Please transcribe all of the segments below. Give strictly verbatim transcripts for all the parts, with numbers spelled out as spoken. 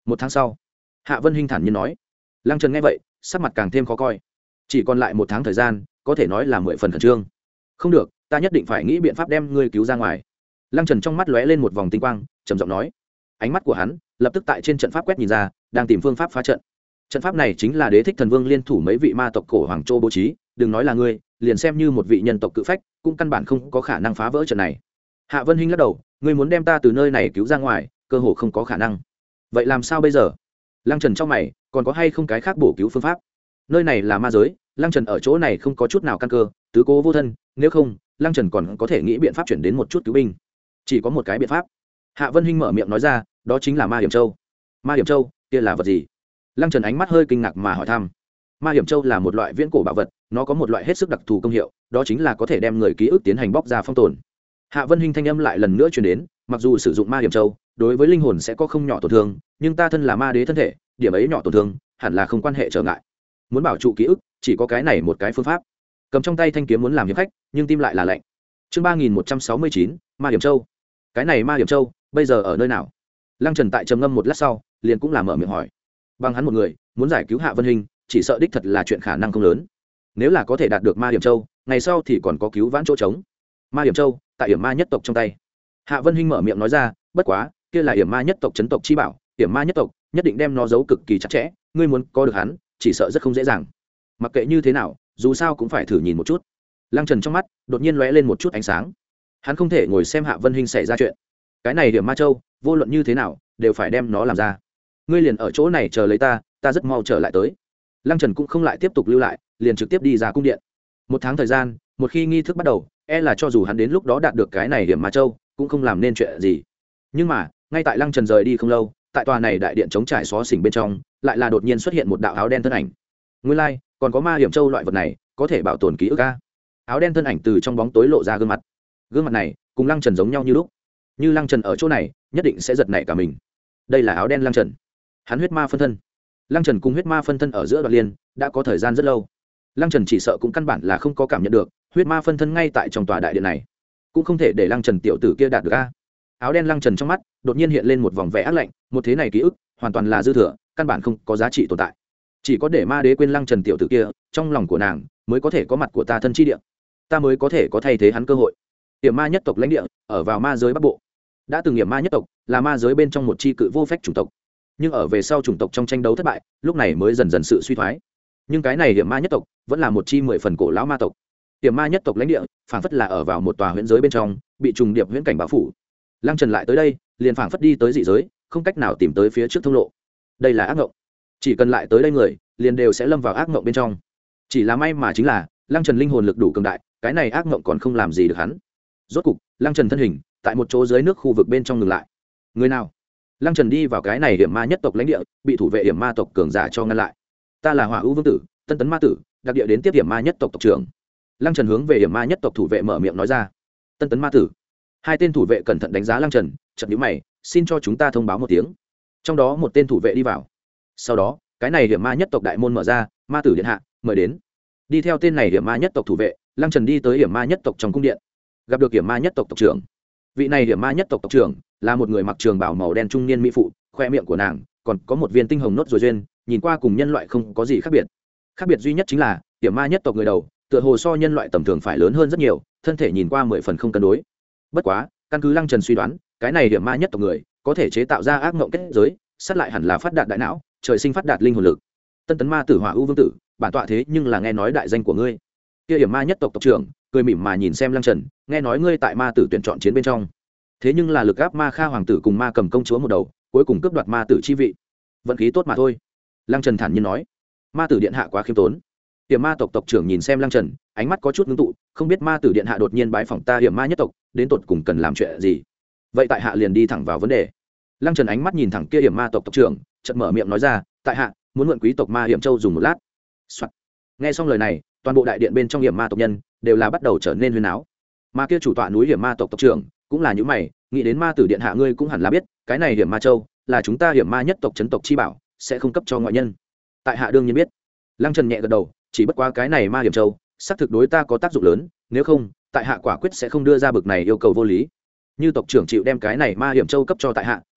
Một tháng sau, Hạ Vân Hinh thản nhiên nói. Lăng Trần nghe vậy sắc mặt càng thêm khó coi. Chỉ còn lại một tháng thời gian, có thể nói là mười phần khẩn trương. Không được, ta nhất định phải nghĩ biện pháp đem ngươi cứu ra ngoài. Lăng Trần trong mắt lóe lên một vòng tinh quang, trầm giọng nói. Ánh mắt của hắn lập tức tại trên trận pháp quét nhìn ra, đang tìm phương pháp phá trận. Trận pháp này chính là Đế Thích Thần Vương liên thủ mấy vị ma tộc cổ hoàng châu bố trí, đừng nói là ngươi, liền xem như một vị nhân tộc cự phách, cũng căn bản không có khả năng phá vỡ trận này. Hạ Vân Hinh lắc đầu, ngươi muốn đem ta từ nơi này cứu ra ngoài, cơ hồ không có khả năng. Vậy làm sao bây giờ? Lăng Trần trong mày, còn có hay không cái khác bổ cứu phương pháp? Nơi này là ma giới, Lăng Trần ở chỗ này không có chút nào căn cơ, tứ cố vô thân, nếu không, Lăng Trần còn có thể nghĩ biện pháp chuyển đến một chút cứu binh. Chỉ có một cái biện pháp. Hạ Vân Hinh mở miệng nói ra, đó chính là Ma Hiểm Châu. Ma Hiểm Châu, kia là vật gì? Lăng Trần ánh mắt hơi kinh ngạc mà hỏi thăm. Ma Hiểm Châu là một loại viễn cổ bảo vật, nó có một loại hết sức đặc thù công hiệu, đó chính là có thể đem người ký ức tiến hành bóc ra phong tồn. Hạ Vân Hinh thanh âm lại lần nữa truyền đến, mặc dù sử dụng Ma Hiểm Châu, đối với linh hồn sẽ có không nhỏ tổn thương, nhưng ta thân là ma đế thân thể, điểm ấy nhỏ tổn thương, hẳn là không quan hệ trở ngại. Muốn bảo trụ ký ức, chỉ có cái này một cái phương pháp. Cầm trong tay thanh kiếm muốn làm hiệp khách, nhưng tim lại là lạnh. Chương ba nghìn một trăm sáu mươi chín, Ma Hiểm Châu. Cái này Ma Hiểm Châu, bây giờ ở nơi nào? Lăng Trần tại trầm ngâm một lát sau, liền cũng là mở miệng hỏi. Bằng hắn một người, muốn giải cứu Hạ Vân Hinh, chỉ sợ đích thật là chuyện khả năng không lớn. Nếu là có thể đạt được Ma Hiểm Châu, ngày sau thì còn có cứu vãn chỗ trống. Ma Hiểm Châu, tại Hiểm Ma nhất tộc trong tay. Hạ Vân Hinh mở miệng nói ra, bất quá, kia là Hiểm Ma nhất tộc chấn tộc chi bảo, Hiểm Ma nhất tộc nhất định đem nó giấu cực kỳ chặt chẽ, ngươi muốn có được hắn, chỉ sợ rất không dễ dàng. Mặc kệ như thế nào, dù sao cũng phải thử nhìn một chút. Lăng Trần trong mắt đột nhiên lóe lên một chút ánh sáng. Hắn không thể ngồi xem Hạ Vân Hinh xảy ra chuyện. Cái này Hiểm Ma Châu, vô luận như thế nào, đều phải đem nó làm ra. Ngươi liền ở chỗ này chờ lấy ta, ta rất mau trở lại tới. Lăng Trần cũng không lại tiếp tục lưu lại, liền trực tiếp đi ra cung điện. Một tháng thời gian, một khi nghi thức bắt đầu, e là cho dù hắn đến lúc đó đạt được cái này Hiểm Ma Châu, cũng không làm nên chuyện gì. Nhưng mà, ngay tại Lăng Trần rời đi không lâu, tại tòa này đại điện chống trải xó xỉnh bên trong, lại là đột nhiên xuất hiện một đạo áo đen thân ảnh. Nguyên lai, like, còn có Ma Hiểm Châu loại vật này, có thể bảo tồn ký ức a. Áo đen thân ảnh từ trong bóng tối lộ ra gương mặt. Gương mặt này, cùng Lăng Trần giống nhau như lúc. Như Lăng Trần ở chỗ này, nhất định sẽ giật nảy cả mình. Đây là áo đen Lăng Trần. Hắn huyết ma phân thân. Lăng Trần cùng huyết ma phân thân ở giữa đoạn liên, đã có thời gian rất lâu. Lăng Trần chỉ sợ cũng căn bản là không có cảm nhận được huyết ma phân thân ngay tại trong tòa đại điện này, cũng không thể để Lăng Trần tiểu tử kia đạt được a. Áo đen Lăng Trần trong mắt đột nhiên hiện lên một vòng vẻ ác lạnh, một thế này ký ức hoàn toàn là dư thừa, căn bản không có giá trị tồn tại. Chỉ có để ma đế quên Lăng Trần tiểu tử kia, trong lòng của nàng mới có thể có mặt của ta thân chi địa, ta mới có thể có thay thế hắn cơ hội. Hiểm ma nhất tộc lãnh địa ở vào ma giới bắc bộ, đã từng hiểm ma nhất tộc là ma giới bên trong một chi cự vô phách chủng tộc, nhưng ở về sau chủng tộc trong tranh đấu thất bại, lúc này mới dần dần sự suy thoái. Nhưng cái này hiểm ma nhất tộc vẫn là một chi mười phần cổ lão ma tộc. Hiểm ma nhất tộc lãnh địa phảng phất là ở vào một tòa huyễn giới bên trong, bị trùng điệp huyễn cảnh bao phủ. Lăng Trần lại tới đây, liền phảng phất đi tới dị giới, không cách nào tìm tới phía trước thông lộ. Đây là ác ngộng, chỉ cần lại tới đây người, liền đều sẽ lâm vào ác ngộng bên trong. Chỉ là may mà chính là Lăng Trần linh hồn lực đủ cường đại, cái này ác ngộng còn không làm gì được hắn. Rốt cục, Lăng Trần thân hình tại một chỗ dưới nước khu vực bên trong ngừng lại. Người nào? Lăng Trần đi vào cái này hiểm ma nhất tộc lãnh địa, bị thủ vệ hiểm ma tộc cường giả cho ngăn lại. Ta là Hỏa Ưu Vương tử, Tân Tấn ma tử, đặc địa đến tiếp hiểm ma nhất tộc tộc trưởng. Lăng Trần hướng về hiểm ma nhất tộc thủ vệ mở miệng nói ra. Tân Tấn ma tử. Hai tên thủ vệ cẩn thận đánh giá Lăng Trần, chợt nhíu mày, xin cho chúng ta thông báo một tiếng. Trong đó một tên thủ vệ đi vào. Sau đó, cái này hiểm ma nhất tộc đại môn mở ra, ma tử điện hạ, mời đến. Đi theo tên này hiểm ma nhất tộc thủ vệ, Lăng Trần đi tới hiểm ma nhất tộc trong cung điện, gặp được hiểm ma nhất tộc tộc trưởng. Vị này hiểm ma nhất tộc tộc trưởng là một người mặc trường bào màu đen trung niên mỹ phụ, khoe miệng của nàng còn có một viên tinh hồng nốt ruồi duyên, nhìn qua cùng nhân loại không có gì khác biệt. Khác biệt duy nhất chính là hiểm ma nhất tộc người đầu tựa hồ so nhân loại tầm thường phải lớn hơn rất nhiều, thân thể nhìn qua mười phần không cân đối. Bất quá, căn cứ Lăng Trần suy đoán, cái này hiểm ma nhất tộc người có thể chế tạo ra ác mộng kết giới, sát lại hẳn là phát đạt đại não, trời sinh phát đạt linh hồn lực. Tân Tấn ma tử Hỏa Ưu Vương tử, bản tọa thế nhưng là nghe nói đại danh của ngươi. Kia hiểm ma nhất tộc tộc trưởng cười mỉm mà nhìn xem Lăng Trần, nghe nói ngươi tại ma tử tuyển chọn chiến bên trong, thế nhưng là lực áp ma kha hoàng tử cùng ma cầm công chúa một đầu, cuối cùng cướp đoạt ma tử chi vị, vận khí tốt mà thôi. Lăng Trần thản nhiên nói. Ma tử điện hạ quá khiêm tốn. Hiểm ma tộc tộc trưởng nhìn xem Lăng Trần, ánh mắt có chút ngưng tụ, không biết ma tử điện hạ đột nhiên bái phỏng ta hiểm ma nhất tộc, đến tột cùng cần làm chuyện gì. Vậy tại hạ liền đi thẳng vào vấn đề. Lăng Trần ánh mắt nhìn thẳng kia hiểm ma tộc tộc trưởng, chợt mở miệng nói ra, tại hạ muốn mượn quý tộc ma hiểm châu dùng một lát. Nghe xong lời này, toàn bộ đại điện bên trong hiểm ma tộc nhân đều là bắt đầu trở nên huyên áo. Mà kia chủ tọa núi hiểm ma tộc tộc trưởng cũng là những mày, nghĩ đến ma tử điện hạ ngươi cũng hẳn là biết, cái này hiểm ma châu là chúng ta hiểm ma nhất tộc chấn tộc chi bảo, sẽ không cấp cho ngoại nhân. Tại hạ đương nhiên biết. Lăng Trần nhẹ gật đầu, chỉ bất quá cái này ma hiểm châu xác thực đối ta có tác dụng lớn, nếu không tại hạ quả quyết sẽ không đưa ra bực này yêu cầu vô lý. Như tộc trưởng chịu đem cái này ma hiểm châu cấp cho tại hạ,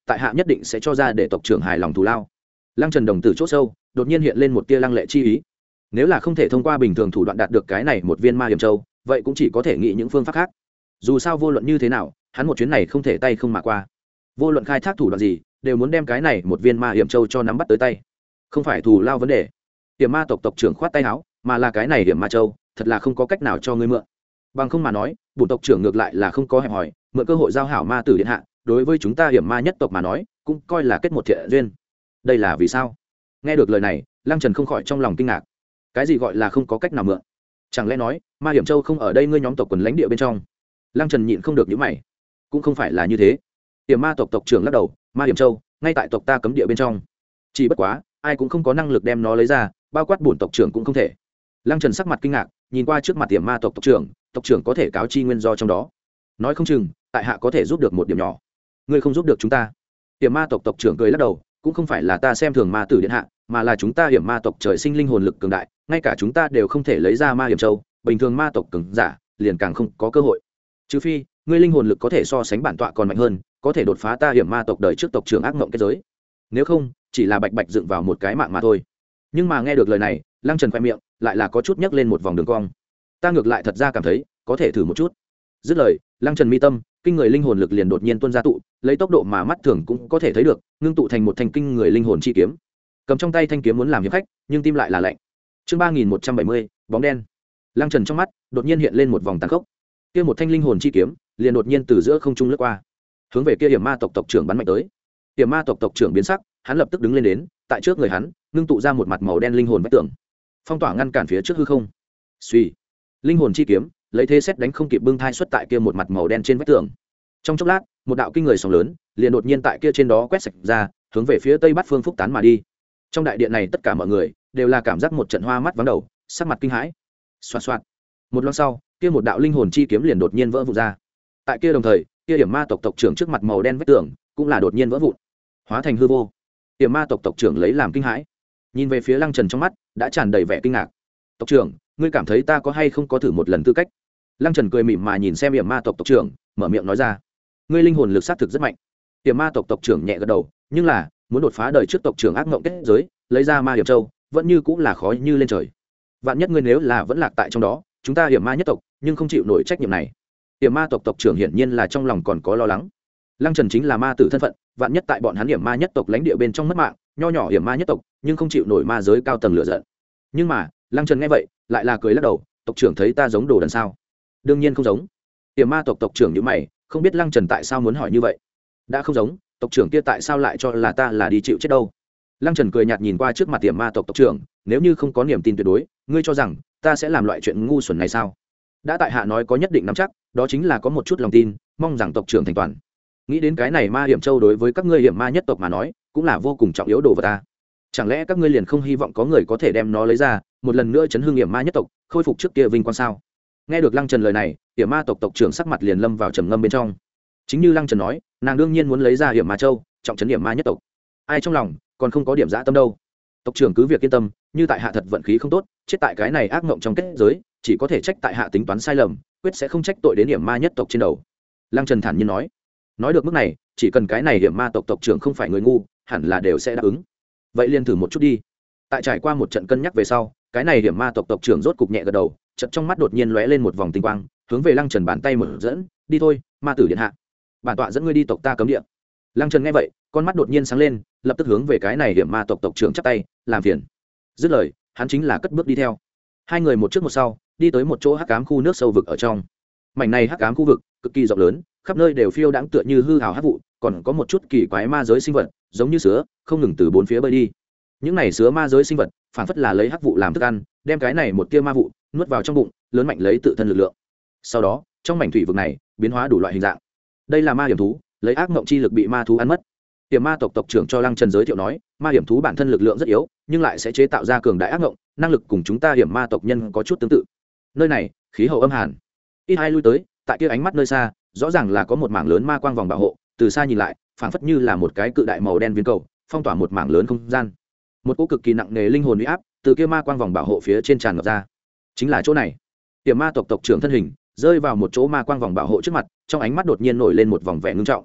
tại hạ nhất định sẽ cho ra để tộc trưởng hài lòng thù lao. Lăng Trần đồng tử chốt sâu đột nhiên hiện lên một tia lăng lệ chi ý. Nếu là không thể thông qua bình thường thủ đoạn đạt được cái này một viên ma hiểm châu, vậy cũng chỉ có thể nghĩ những phương pháp khác. Dù sao vô luận như thế nào, hắn một chuyến này không thể tay không mà qua. Vô luận khai thác thủ đoạn gì, đều muốn đem cái này một viên ma hiểm châu cho nắm bắt tới tay. Không phải thù lao vấn đề. Hiểm ma tộc tộc trưởng khoát tay áo, mà là cái này hiểm ma châu, thật là không có cách nào cho ngươi mượn. Bằng không mà nói, bổn tộc trưởng ngược lại là không có hẹp hỏi, mượn cơ hội giao hảo ma tử điện hạ, đối với chúng ta hiểm ma nhất tộc mà nói, cũng coi là kết một thiện duyên. Đây là vì sao? Nghe được lời này, Lăng Trần không khỏi trong lòng kinh ngạc. Cái gì gọi là không có cách nào mượn? Chẳng lẽ nói ma hiểm châu không ở đây ngươi nhóm tộc quần lãnh địa bên trong? Lăng Trần nhịn không được nhíu mày. Cũng không phải là như thế. Hiểm ma tộc tộc trưởng lắc đầu, ma hiểm châu ngay tại tộc ta cấm địa bên trong, chỉ bất quá ai cũng không có năng lực đem nó lấy ra, bao quát bổn tộc trưởng cũng không thể. Lăng Trần sắc mặt kinh ngạc, nhìn qua trước mặt hiểm ma tộc tộc trưởng, tộc trưởng có thể cáo chi nguyên do trong đó. Nói không chừng tại hạ có thể giúp được một điểm nhỏ. Ngươi không giúp được chúng ta. Hiểm ma tộc tộc trưởng cười lắc đầu, cũng không phải là ta xem thường ma tử điện hạ, mà là chúng ta hiểm ma tộc trời sinh linh hồn lực cường đại, ngay cả chúng ta đều không thể lấy ra ma hiểm châu, bình thường ma tộc cường giả liền càng không có cơ hội. Trừ phi ngươi linh hồn lực có thể so sánh bản tọa còn mạnh hơn, có thể đột phá ta hiểm ma tộc đời trước tộc trưởng ác mộng kết giới. Nếu không, chỉ là bạch bạch dựng vào một cái mạng mà thôi. Nhưng mà nghe được lời này, Lăng Trần khoe miệng lại là có chút nhấc lên một vòng đường cong. Ta ngược lại thật ra cảm thấy có thể thử một chút. Dứt lời, Lăng Trần mi tâm kinh người linh hồn lực liền đột nhiên tuôn ra tụ, lấy tốc độ mà mắt thường cũng có thể thấy được, ngưng tụ thành một thanh kinh người linh hồn chi kiếm. Cầm trong tay thanh kiếm muốn làm hiệp khách, nhưng tim lại là lạnh. Chương ba nghìn một trăm bảy mươi, bóng đen. Lăng Trần trong mắt đột nhiên hiện lên một vòng tàn khốc. Kia một thanh linh hồn chi kiếm liền đột nhiên từ giữa không trung lướt qua, hướng về kia hiểm ma tộc tộc trưởng bắn mạnh tới. Hiểm ma tộc tộc trưởng biến sắc, hắn lập tức đứng lên đến, tại trước người hắn ngưng tụ ra một mặt màu đen linh hồn vách tường, phong tỏa ngăn cản phía trước hư không. Suy, linh hồn chi kiếm lấy thế xét đánh không kịp bưng thai xuất tại kia một mặt màu đen trên vách tường. Trong chốc lát, một đạo kinh người sóng lớn liền đột nhiên tại kia trên đó quét sạch ra, hướng về phía tây bắc phương phúc tán mà đi. Trong đại điện này tất cả mọi người đều là cảm giác một trận hoa mắt vắng đầu, sắc mặt kinh hãi. Xoạt xoạt. Một lát sau, kia một đạo linh hồn chi kiếm liền đột nhiên vỡ vụn ra. Tại kia đồng thời, kia hiểm ma tộc tộc trưởng trước mặt màu đen vách tường cũng là đột nhiên vỡ vụn, hóa thành hư vô. Hiểm ma tộc tộc trưởng lấy làm kinh hãi, nhìn về phía Lăng Trần trong mắt đã tràn đầy vẻ kinh ngạc. Tộc trưởng, ngươi cảm thấy ta có hay không có thử một lần tư cách? Lăng Trần cười mỉm mà nhìn xem hiểm ma tộc tộc trưởng, mở miệng nói ra. Ngươi linh hồn lực sát thực rất mạnh. Hiểm ma tộc tộc trưởng nhẹ gật đầu, nhưng là muốn đột phá đời trước tộc trưởng ác ngộng kết giới, lấy ra ma hiểm châu, vẫn như cũng là khó như lên trời. Vạn nhất ngươi nếu là vẫn lạc tại trong đó, chúng ta hiểm ma nhất tộc nhưng không chịu nổi trách nhiệm này. Hiểm ma tộc tộc trưởng hiển nhiên là trong lòng còn có lo lắng. Lăng Trần chính là ma tử thân phận, vạn nhất tại bọn hắn hiểm ma nhất tộc lãnh địa bên trong mất mạng, nho nhỏ hiểm ma nhất tộc nhưng không chịu nổi ma giới cao tầng lửa giận. Nhưng mà Lăng Trần nghe vậy lại là cười lắc đầu, tộc trưởng thấy ta giống đồ đần sao? Đương nhiên không giống. Hiểm ma tộc tộc trưởng nhíu mày, không biết Lăng Trần tại sao muốn hỏi như vậy. Đã không giống, tộc trưởng kia tại sao lại cho là ta là đi chịu chết đâu? Lăng Trần cười nhạt nhìn qua trước mặt hiểm ma tộc tộc trưởng, nếu như không có niềm tin tuyệt đối, ngươi cho rằng ta sẽ làm loại chuyện ngu xuẩn này sao? Đã tại hạ nói có nhất định nắm chắc, đó chính là có một chút lòng tin, mong rằng tộc trưởng thành toàn. Nghĩ đến cái này ma hiểm châu đối với các ngươi hiểm ma nhất tộc mà nói cũng là vô cùng trọng yếu đồ vật ta. Chẳng lẽ các ngươi liền không hy vọng có người có thể đem nó lấy ra, một lần nữa chấn hưng hiểm ma nhất tộc, khôi phục trước kia vinh quang sao? Nghe được Lăng Trần lời này, hiểm ma tộc tộc trưởng sắc mặt liền lâm vào trầm ngâm bên trong. Chính như Lăng Trần nói, nàng đương nhiên muốn lấy ra hiểm ma châu, trọng trấn hiểm ma nhất tộc. Ai trong lòng còn không có điểm dã tâm đâu. Tộc trưởng cứ việc yên tâm, như tại hạ thật vận khí không tốt, chết tại cái này ác mộng trong kết giới, chỉ có thể trách tại hạ tính toán sai lầm, quyết sẽ không trách tội đến hiểm ma nhất tộc trên đầu. Lăng Trần thản nhiên nói. Nói được mức này, chỉ cần cái này hiểm ma tộc tộc trưởng không phải người ngu, hẳn là đều sẽ đáp ứng. Vậy liền thử một chút đi. Tại trải qua một trận cân nhắc về sau, cái này hiểm ma tộc tộc trưởng rốt cục nhẹ gật đầu, chợt trong mắt đột nhiên lóe lên một vòng tinh quang, hướng về Lăng Trần bàn tay mở dẫn, đi thôi, ma tử điện hạ. Bản tọa dẫn ngươi đi tộc ta cấm địa. Lăng Trần nghe vậy, con mắt đột nhiên sáng lên, lập tức hướng về cái này hiểm ma tộc tộc trưởng chắp tay, làm phiền. Dứt lời, hắn chính là cất bước đi theo. Hai người một trước một sau, đi tới một chỗ hắc ám khu nước sâu vực ở trong. Mảnh này hắc ám khu vực cực kỳ rộng lớn, khắp nơi đều phiêu đãng tựa như hư hào hắc vụ, còn có một chút kỳ quái ma giới sinh vật, giống như sứa, không ngừng từ bốn phía bơi đi. Những này sứa ma giới sinh vật, phản phất là lấy hắc vụ làm thức ăn, đem cái này một tia ma vụ nuốt vào trong bụng, lớn mạnh lấy tự thân lực lượng. Sau đó, trong mảnh thủy vực này, biến hóa đủ loại hình dạng. Đây là ma hiểm thú, lấy ác mộng chi lực bị ma thú ăn mất. Hiểm ma tộc tộc trưởng cho Lăng Trần giới thiệu nói, ma hiểm thú bản thân lực lượng rất yếu, nhưng lại sẽ chế tạo ra cường đại ác mộng, năng lực cùng chúng ta hiểm ma tộc nhân có chút tương tự. Nơi này, khí hậu âm hàn. Ít ai lui tới, tại kia ánh mắt nơi xa, rõ ràng là có một mảng lớn ma quang vòng bảo hộ, từ xa nhìn lại, phảng phất như là một cái cự đại màu đen viên cầu, phong tỏa một mảng lớn không gian. Một cỗ cực kỳ nặng nề linh hồn uy áp, từ kia ma quang vòng bảo hộ phía trên tràn ngập ra. Chính là chỗ này. Hiểm ma tộc tộc trưởng thân hình rơi vào một chỗ ma quang vòng bảo hộ trước mặt, trong ánh mắt đột nhiên nổi lên một vòng vẻ ngưng trọng.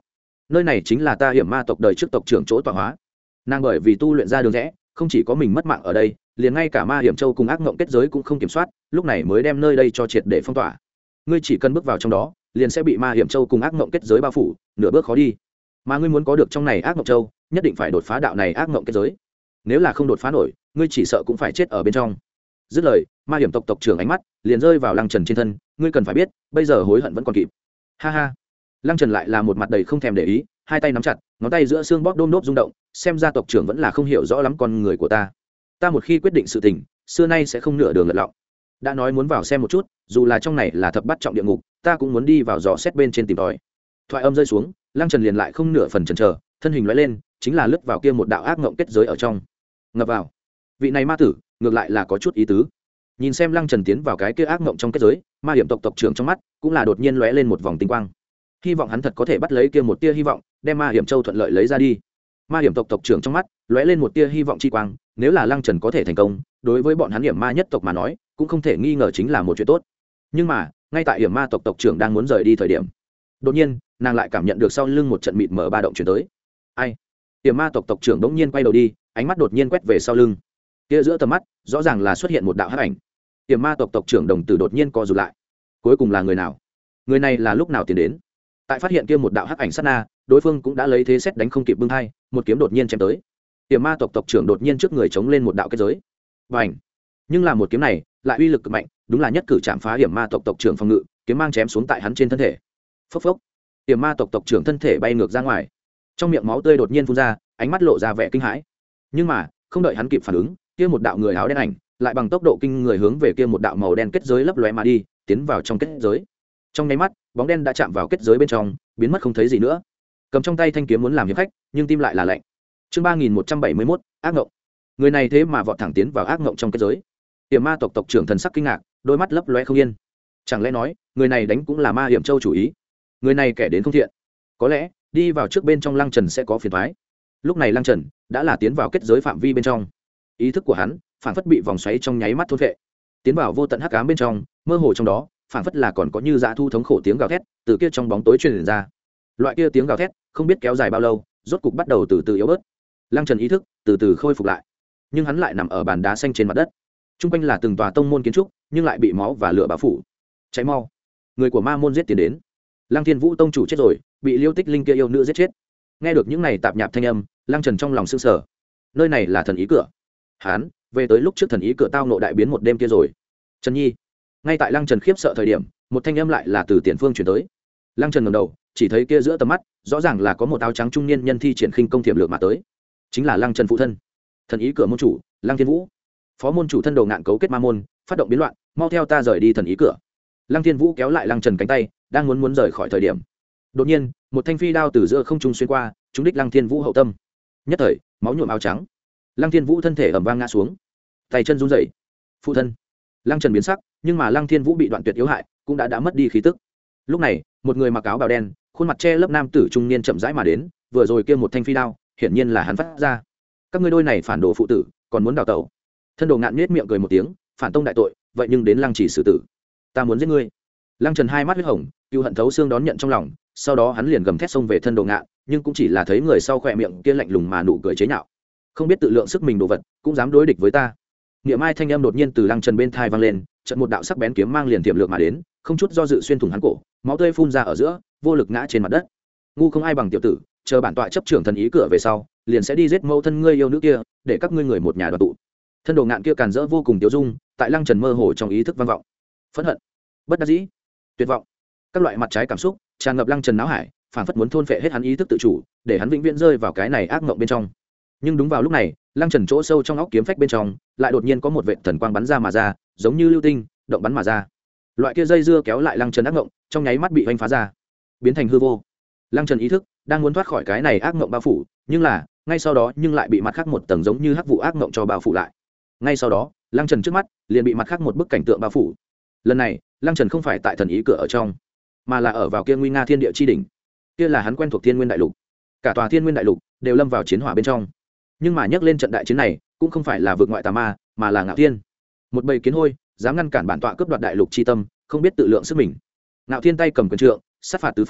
nơi này chính là ta hiểm ma tộc đời trước tộc trưởng chỗ tọa hóa. Nàng bởi vì tu luyện ra đường rẽ, không chỉ có mình mất mạng ở đây, liền ngay cả ma hiểm châu cùng ác mộng kết giới cũng không kiểm soát, lúc này mới đem nơi đây cho triệt để phong tỏa. Ngươi chỉ cần bước vào trong đó, liền sẽ bị ma hiểm châu cùng ác mộng kết giới bao phủ, nửa bước khó đi. Mà ngươi muốn có được trong này ác mộng châu, nhất định phải đột phá đạo này ác mộng kết giới. Nếu là không đột phá nổi, ngươi chỉ sợ cũng phải chết ở bên trong. Dứt lời, ma hiểm tộc tộc trưởng ánh mắt liền rơi vào Lăng Trần trên thân, ngươi cần phải biết, bây giờ hối hận vẫn còn kịp. Ha ha. Lăng Trần lại là một mặt đầy không thèm để ý, hai tay nắm chặt, ngón tay giữa xương bóp đôm đốp rung động, xem ra tộc trưởng vẫn là không hiểu rõ lắm con người của ta. Ta một khi quyết định sự tình, xưa nay sẽ không nửa đường lật lọng. Đã nói muốn vào xem một chút, dù là trong này là thập bát trọng địa ngục, ta cũng muốn đi vào dò xét bên trên tìm tòi. Thoại âm rơi xuống, Lăng Trần liền lại không nửa phần chần chờ, thân hình lóe lên, chính là lướt vào kia một đạo ác ngộng kết giới ở trong. Ngập vào. Vị này ma tử, ngược lại là có chút ý tứ. Nhìn xem Lăng Trần tiến vào cái kia ác ngộng trong kết giới, ma hiểm tộc tộc trưởng trong mắt cũng là đột nhiên lóe lên một vòng tinh quang. Hy vọng hắn thật có thể bắt lấy kia một tia hy vọng, đem ma hiểm châu thuận lợi lấy ra đi. Ma hiểm tộc tộc trưởng trong mắt lóe lên một tia hy vọng chi quang, nếu là Lăng Trần có thể thành công, đối với bọn hắn hiểm ma nhất tộc mà nói, cũng không thể nghi ngờ chính là một chuyện tốt. Nhưng mà, ngay tại hiểm ma tộc tộc trưởng đang muốn rời đi thời điểm, đột nhiên, nàng lại cảm nhận được sau lưng một trận mịt mờ ba động chuyển tới. Ai? Hiểm ma tộc tộc trưởng đống nhiên quay đầu đi, ánh mắt đột nhiên quét về sau lưng. Kia giữa tầm mắt, rõ ràng là xuất hiện một đạo hắc ảnh. Hiểm ma tộc tộc trưởng đồng tử đột nhiên co rụt lại. Cuối cùng là người nào? Người này là lúc nào tiến đến? Tại phát hiện kia một đạo hắc ảnh sát na, đối phương cũng đã lấy thế xét đánh không kịp bưng hai, một kiếm đột nhiên chém tới. Hiểm ma tộc tộc trưởng đột nhiên trước người chống lên một đạo kết giới. Bành! Nhưng là một kiếm này, lại uy lực cực mạnh, đúng là nhất cử chạm phá hiểm ma tộc tộc trưởng phòng ngự, kiếm mang chém xuống tại hắn trên thân thể. Phốc phốc! Hiểm ma tộc tộc trưởng thân thể bay ngược ra ngoài. Trong miệng máu tươi đột nhiên phun ra, ánh mắt lộ ra vẻ kinh hãi. Nhưng mà, không đợi hắn kịp phản ứng, kia một đạo người áo đen ảnh lại bằng tốc độ kinh người hướng về kia một đạo màu đen kết giới lấp lóe mà đi, tiến vào trong kết giới. Trong nháy mắt, bóng đen đã chạm vào kết giới bên trong, biến mất không thấy gì nữa. Cầm trong tay thanh kiếm muốn làm hiệp khách, nhưng tim lại là lạnh. Chương ba nghìn một trăm bảy mươi mốt, ác ngộng. Người này thế mà vọt thẳng tiến vào ác ngộng trong kết giới. Hiểm ma tộc tộc trưởng thần sắc kinh ngạc, đôi mắt lấp lóe không yên. Chẳng lẽ nói, người này đánh cũng là ma hiểm châu chủ ý? Người này kẻ đến không thiện. Có lẽ, đi vào trước bên trong Lăng Trần sẽ có phiền toái. Lúc này Lăng Trần đã là tiến vào kết giới phạm vi bên trong. Ý thức của hắn phản phất bị vòng xoáy trong nháy mắt thôn phệ, tiến vào vô tận hắc ám bên trong, mơ hồ trong đó phản phất là còn có như dã thu thống khổ tiếng gào thét từ kia trong bóng tối truyền ra. Loại kia tiếng gào thét không biết kéo dài bao lâu, rốt cục bắt đầu từ từ yếu bớt. Lăng Trần ý thức từ từ khôi phục lại, nhưng hắn lại nằm ở bàn đá xanh trên mặt đất. Trung quanh là từng tòa tông môn kiến trúc, nhưng lại bị máu và lửa bao phủ. Cháy mau! Người của ma môn giết tiến đến. Lăng Thiên Vũ tông chủ chết rồi, bị Liêu Tích Linh kia yêu nữ giết chết. Nghe được những này tạp nhạp thanh âm, Lăng Trần trong lòng sững sờ. Nơi này là thần ý cửa. Hán về tới lúc trước thần ý cửa tao nộ đại biến một đêm kia rồi. Trần Nhi. Ngay tại Lăng Trần khiếp sợ thời điểm, một thanh âm lại là từ tiền phương truyền tới. Lăng Trần ngẩng đầu, chỉ thấy kia giữa tầm mắt, rõ ràng là có một áo trắng trung niên nhân thi triển khinh công thiểm lược mà tới. Chính là Lăng Trần phụ thân, thần ý cửa môn chủ Lăng Thiên Vũ. Phó môn chủ thân đồ ngạn cấu kết ma môn, phát động biến loạn, mau theo ta rời đi thần ý cửa. Lăng Thiên Vũ kéo lại Lăng Trần cánh tay, đang muốn muốn rời khỏi thời điểm, đột nhiên một thanh phi đao từ giữa không trung xuyên qua, trúng đích Lăng Thiên Vũ hậu tâm. Nhất thời máu nhuộm áo trắng, Lăng Thiên Vũ thân thể ầm vang ngã xuống, tay chân run rẩy. Phụ thân! Lăng Trần biến sắc, nhưng mà Lăng Thiên Vũ bị đoạn tuyệt yếu hại, cũng đã đã mất đi khí tức. Lúc này một người mặc áo bào đen, khuôn mặt che lớp nam tử trung niên chậm rãi mà đến, vừa rồi kia một thanh phi đao hiển nhiên là hắn phát ra. Các ngươi đôi này phản đồ phụ tử, còn muốn đào tẩu? Thân đồ ngạn nhếch miệng cười một tiếng, phản tông đại tội, vậy nhưng đến Lăng chỉ xử tử. Ta muốn giết ngươi. Lăng Trần hai mắt huyết hồng, cừu hận thấu xương đón nhận trong lòng, sau đó hắn liền gầm thét xông về thân đồ ngạn, nhưng cũng chỉ là thấy người sau khỏe miệng kia lạnh lùng mà nụ cười chế nhạo. Không biết tự lượng sức mình đồ vật, cũng dám đối địch với ta. Niệm Mai thanh âm đột nhiên từ Lăng Trần bên thai vang lên, chợt một đạo sắc bén kiếm mang liền tiềm lược mà đến, không chút do dự xuyên thủng hắn cổ, máu tươi phun ra ở giữa, vô lực ngã trên mặt đất. Ngu không ai bằng tiểu tử, chờ bản tọa chấp trưởng thần ý cửa về sau, liền sẽ đi giết mẫu thân ngươi yêu nữ kia, để các ngươi người một nhà đoàn tụ. Thân đồ ngạn kia càn rỡ vô cùng tiêu dung, tại Lăng Trần mơ hồ trong ý thức vang vọng. Phẫn hận, bất đắc dĩ, tuyệt vọng, các loại mặt trái cảm xúc tràn ngập Lăng Trần não hải, phảng phất muốn thôn phệ hết hắn ý thức tự chủ, để hắn vĩnh viễn rơi vào cái này ác mộng bên trong. Nhưng đúng vào lúc này, Lăng Trần chỗ sâu trong óc kiếm phách bên trong lại đột nhiên có một vệt thần quang bắn ra mà ra, giống như lưu tinh động bắn mà ra. Loại kia dây dưa kéo lại Lăng Trần ác mộng, trong nháy mắt bị hoành phá ra, biến thành hư vô. Lăng Trần ý thức đang muốn thoát khỏi cái này ác mộng bao phủ, nhưng là ngay sau đó nhưng lại bị mặt khác một tầng giống như hắc vụ ác mộng cho bao phủ lại. Ngay sau đó, Lăng Trần trước mắt liền bị mặt khác một bức cảnh tượng bao phủ. Lần này, Lăng Trần không phải tại thần ý cửa ở trong, mà là ở vào kia nguy nga thiên địa chi đỉnh. Kia là hắn quen thuộc Thiên Nguyên đại lục. Cả tòa Thiên Nguyên đại lục đều lâm vào chiến hỏa bên trong. Nhưng mà nhắc lên trận đại chiến này, cũng không phải là vượt ngoại tà ma, mà là Ngạo Thiên. Một bầy kiến hôi, dám ngăn cản bản tọa cướp đoạt đại lục chi tâm, không biết tự lượng sức mình. Ngạo Thiên tay cầm quyền trượng, sát phạt tứ phương,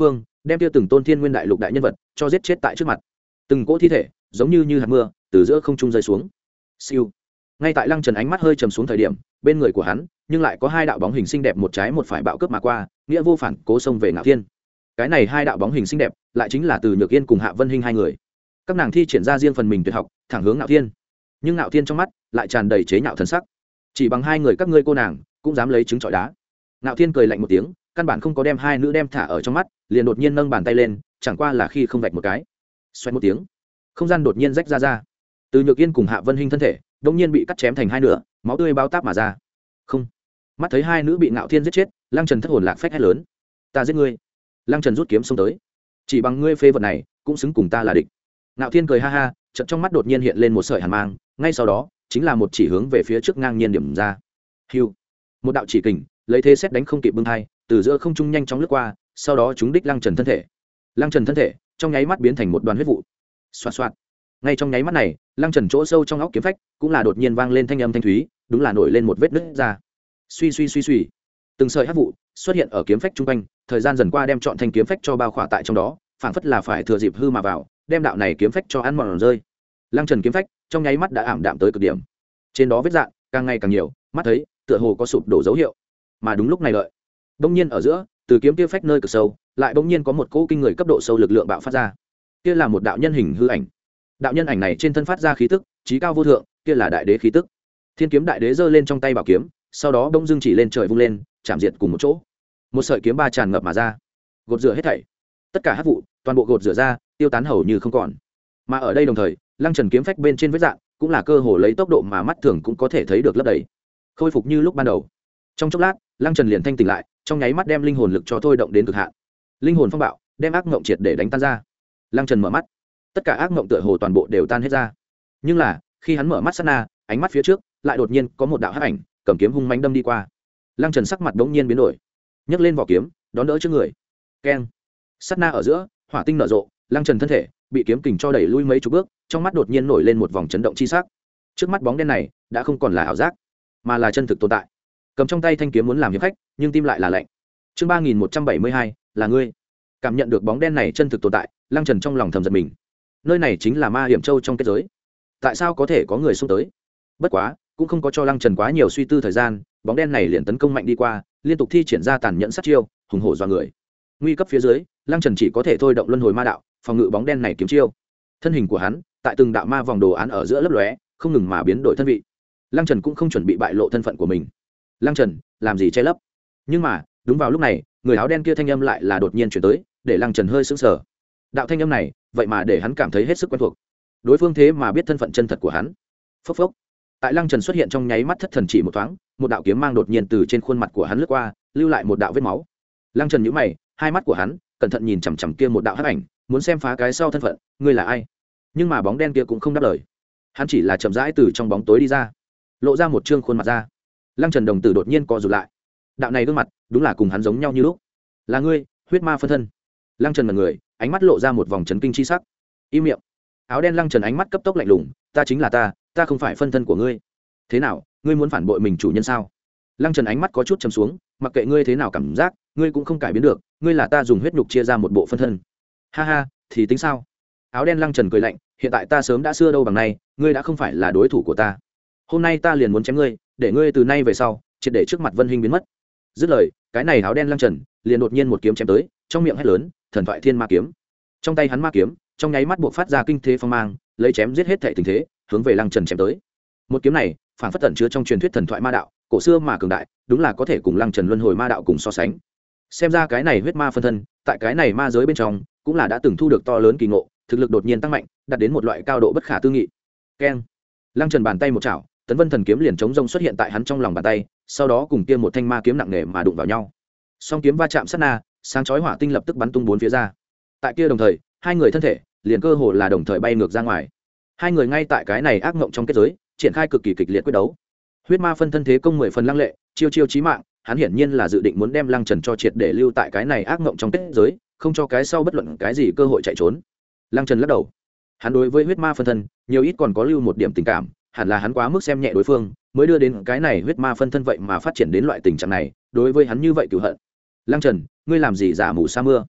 đem kia từng tôn thiên nguyên đại lục đại nhân vật cho giết chết tại trước mặt. Từng cỗ thi thể giống như như hạt mưa từ giữa không trung rơi xuống. Siêu. Ngay tại Lăng Trần ánh mắt hơi trầm xuống thời điểm, bên người của hắn nhưng lại có hai đạo bóng hình xinh đẹp một trái một phải bạo cướp mà qua, nghĩa vô phản cố xông về Ngạo Thiên. Cái này hai đạo bóng hình xinh đẹp lại chính là Từ Nhược Yên cùng Hạ Vân Hinh hai người. Các nàng thi triển ra riêng phần mình tuyệt học, thẳng hướng Ngạo Thiên. Nhưng Ngạo Thiên trong mắt lại tràn đầy chế nhạo thần sắc. Chỉ bằng hai người các ngươi cô nàng cũng dám lấy trứng trọi đá. Ngạo Thiên cười lạnh một tiếng, căn bản không có đem hai nữ đem thả ở trong mắt, liền đột nhiên nâng bàn tay lên, chẳng qua là khi không vạch một cái. Xoẹt một tiếng, không gian đột nhiên rách ra ra. Từ Nhược Yên cùng Hạ Vân Hinh thân thể đột nhiên bị cắt chém thành hai nửa, máu tươi bao táp mà ra. Không. Mắt thấy hai nữ bị Ngạo Thiên giết chết, Lăng Trần thất hồn lạc phách hét lớn: "Ta giết ngươi!" Lăng Trần rút kiếm xông tới. "Chỉ bằng ngươi phế vật này, cũng xứng cùng ta là địch." Ngạo Thiên cười ha ha, chợt trong mắt đột nhiên hiện lên một sợi hàn mang, ngay sau đó, chính là một chỉ hướng về phía trước ngang nhiên điểm ra. Hưu. Một đạo chỉ kình, lấy thế xét đánh không kịp bưng hai, từ giữa không trung nhanh chóng lướt qua, sau đó trúng đích Lăng Trần thân thể. Lăng Trần thân thể trong nháy mắt biến thành một đoàn huyết vụ. Xoạt xoạt. Ngay trong nháy mắt này, Lăng Trần chỗ sâu trong óc kiếm phách cũng là đột nhiên vang lên thanh âm thanh thúy, đúng là nổi lên một vết nứt ra. Suy suy suy suy. Từng sợi hắc vụ xuất hiện ở kiếm phách trung quanh, thời gian dần qua đem trọn thanh kiếm phách cho bao khỏa tại trong đó, phảng phất là phải thừa dịp hư mà vào, đem đạo này kiếm phách cho ăn mòn rơi. Lăng Trần kiếm phách trong nháy mắt đã ảm đạm tới cực điểm. Trên đó vết rạn càng ngày càng nhiều, mắt thấy tựa hồ có sụp đổ dấu hiệu. Mà đúng lúc này đợi, bỗng nhiên ở giữa, từ kiếm kia phách nơi cực sâu, lại bỗng nhiên có một cỗ kinh người cấp độ sâu lực lượng bạo phát ra. Kia là một đạo nhân hình hư ảnh. Đạo nhân ảnh này trên thân phát ra khí tức chí cao vô thượng, kia là đại đế khí tức. Thiên kiếm đại đế giơ lên trong tay bảo kiếm, sau đó bỗng dưng chỉ lên trời vung lên, chạm diệt cùng một chỗ. Một sợi kiếm ba tràn ngập mà ra, gột rửa hết thảy. Tất cả hắc vụ toàn bộ gột rửa ra, tiêu tán hầu như không còn. Mà ở đây đồng thời, Lăng Trần kiếm phách bên trên vết dạn cũng là cơ hồ lấy tốc độ mà mắt thường cũng có thể thấy được lấp đầy, khôi phục như lúc ban đầu. Trong chốc lát, Lăng Trần liền thanh tỉnh lại, trong nháy mắt đem linh hồn lực cho thôi động đến cực hạn. Linh hồn phong bạo đem ác mộng triệt để đánh tan ra. Lăng Trần mở mắt, tất cả ác mộng tựa hồ toàn bộ đều tan hết ra. Nhưng là, khi hắn mở mắt sát na, ánh mắt phía trước lại đột nhiên có một đạo hắc ảnh cầm kiếm hung mãnh đâm đi qua. Lăng Trần sắc mặt bỗng nhiên biến đổi, nhấc lên vỏ kiếm đón đỡ trước người. Keng. Sát na ở giữa, hỏa tinh nở rộ, Lăng Trần thân thể bị kiếm kình cho đẩy lui mấy chục bước, trong mắt đột nhiên nổi lên một vòng chấn động chi sắc. Trước mắt bóng đen này đã không còn là ảo giác, mà là chân thực tồn tại. Cầm trong tay thanh kiếm muốn làm hiệp khách, nhưng tim lại là lạnh. Chương ba nghìn một trăm bảy mươi hai, là ngươi. Cảm nhận được bóng đen này chân thực tồn tại, Lăng Trần trong lòng thầm giật mình. Nơi này chính là Ma Hiểm Châu trong kết giới. Tại sao có thể có người xông tới? Bất quá, cũng không có cho Lăng Trần quá nhiều suy tư thời gian, bóng đen này liền tấn công mạnh đi qua, liên tục thi triển ra tàn nhẫn sát chiêu, hùng hổ dọa người. Nguy cấp phía dưới, Lăng Trần chỉ có thể thôi động luân hồi ma đạo, phòng ngự bóng đen này kiếm chiêu. Thân hình của hắn tại từng đạo ma vòng đồ án ở giữa lấp lóe, không ngừng mà biến đổi thân vị. Lăng Trần cũng không chuẩn bị bại lộ thân phận của mình. Lăng Trần làm gì che lấp? Nhưng mà đúng vào lúc này, người áo đen kia thanh âm lại là đột nhiên chuyển tới, để Lăng Trần hơi sững sờ. Đạo thanh âm này vậy mà để hắn cảm thấy hết sức quen thuộc. Đối phương thế mà biết thân phận chân thật của hắn. Phốc phốc. Tại Lăng Trần xuất hiện trong nháy mắt thất thần chỉ một thoáng, một đạo kiếm mang đột nhiên từ trên khuôn mặt của hắn lướt qua, lưu lại một đạo vết máu. Lăng Trần nhíu mày, hai mắt của hắn cẩn thận nhìn chằm chằm kia một đạo hắc ảnh, muốn xem phá cái sau thân phận, ngươi là ai? Nhưng mà bóng đen kia cũng không đáp lời. Hắn chỉ là chậm rãi từ trong bóng tối đi ra, lộ ra một trương khuôn mặt ra. Lăng Trần đồng tử đột nhiên co rụt lại. Đạo này gương mặt, đúng là cùng hắn giống nhau như lúc. Là ngươi, huyết ma phân thân. Lăng Trần mật người, ánh mắt lộ ra một vòng chấn kinh chi sắc. Im miệng. Áo đen Lăng Trần ánh mắt cấp tốc lạnh lùng, ta chính là ta, ta không phải phân thân của ngươi. Thế nào, ngươi muốn phản bội mình chủ nhân sao? Lăng Trần ánh mắt có chút trầm xuống, mặc kệ ngươi thế nào cảm giác, ngươi cũng không cải biến được, ngươi là ta dùng huyết nhục chia ra một bộ phân thân. Ha ha, thì tính sao? Áo đen Lăng Trần cười lạnh, hiện tại ta sớm đã xưa đâu bằng nay, ngươi đã không phải là đối thủ của ta. Hôm nay ta liền muốn chém ngươi, để ngươi từ nay về sau triệt để trước mặt Vân Hinh biến mất. Dứt lời, cái này áo đen Lăng Trần liền đột nhiên một kiếm chém tới, trong miệng hét lớn, thần thoại thiên ma kiếm. Trong tay hắn ma kiếm, trong nháy mắt buộc phát ra kinh thế phong mang, lấy chém giết hết thảy tình thế, hướng về Lăng Trần chém tới. Một kiếm này, phản phất tẩn chứa trong truyền thuyết thần thoại ma đạo, cổ xưa mà cường đại, đúng là có thể cùng Lăng Trần luân hồi ma đạo cùng so sánh. Xem ra cái này huyết ma phân thân, tại cái này ma giới bên trong, cũng là đã từng thu được to lớn kỳ ngộ, thực lực đột nhiên tăng mạnh, đạt đến một loại cao độ bất khả tư nghị. Keng. Lăng Trần bàn tay một chảo, Tấn Vân Thần kiếm liền chống rông xuất hiện tại hắn trong lòng bàn tay, sau đó cùng kia một thanh ma kiếm nặng nề mà đụng vào nhau. Song kiếm va chạm sát na, sáng chói hỏa tinh lập tức bắn tung bốn phía ra. Tại kia đồng thời, hai người thân thể liền cơ hồ là đồng thời bay ngược ra ngoài. Hai người ngay tại cái này ác ngộng trong kết giới, triển khai cực kỳ kịch liệt quyết đấu. Huyết ma phân thân thế công mười phần lăng lệ, chiêu chiêu chí mạng, hắn hiển nhiên là dự định muốn đem Lăng Trần cho triệt để lưu tại cái này ác ngộng trong kết giới, không cho cái sau bất luận cái gì cơ hội chạy trốn. Lăng Trần lắc đầu. Hắn đối với huyết ma phân thân, nhiều ít còn có lưu một điểm tình cảm, hẳn là hắn quá mức xem nhẹ đối phương, mới đưa đến cái này huyết ma phân thân vậy mà phát triển đến loại tình trạng này, đối với hắn như vậy cửu hận. Lăng Trần, ngươi làm gì giả mù sa mưa?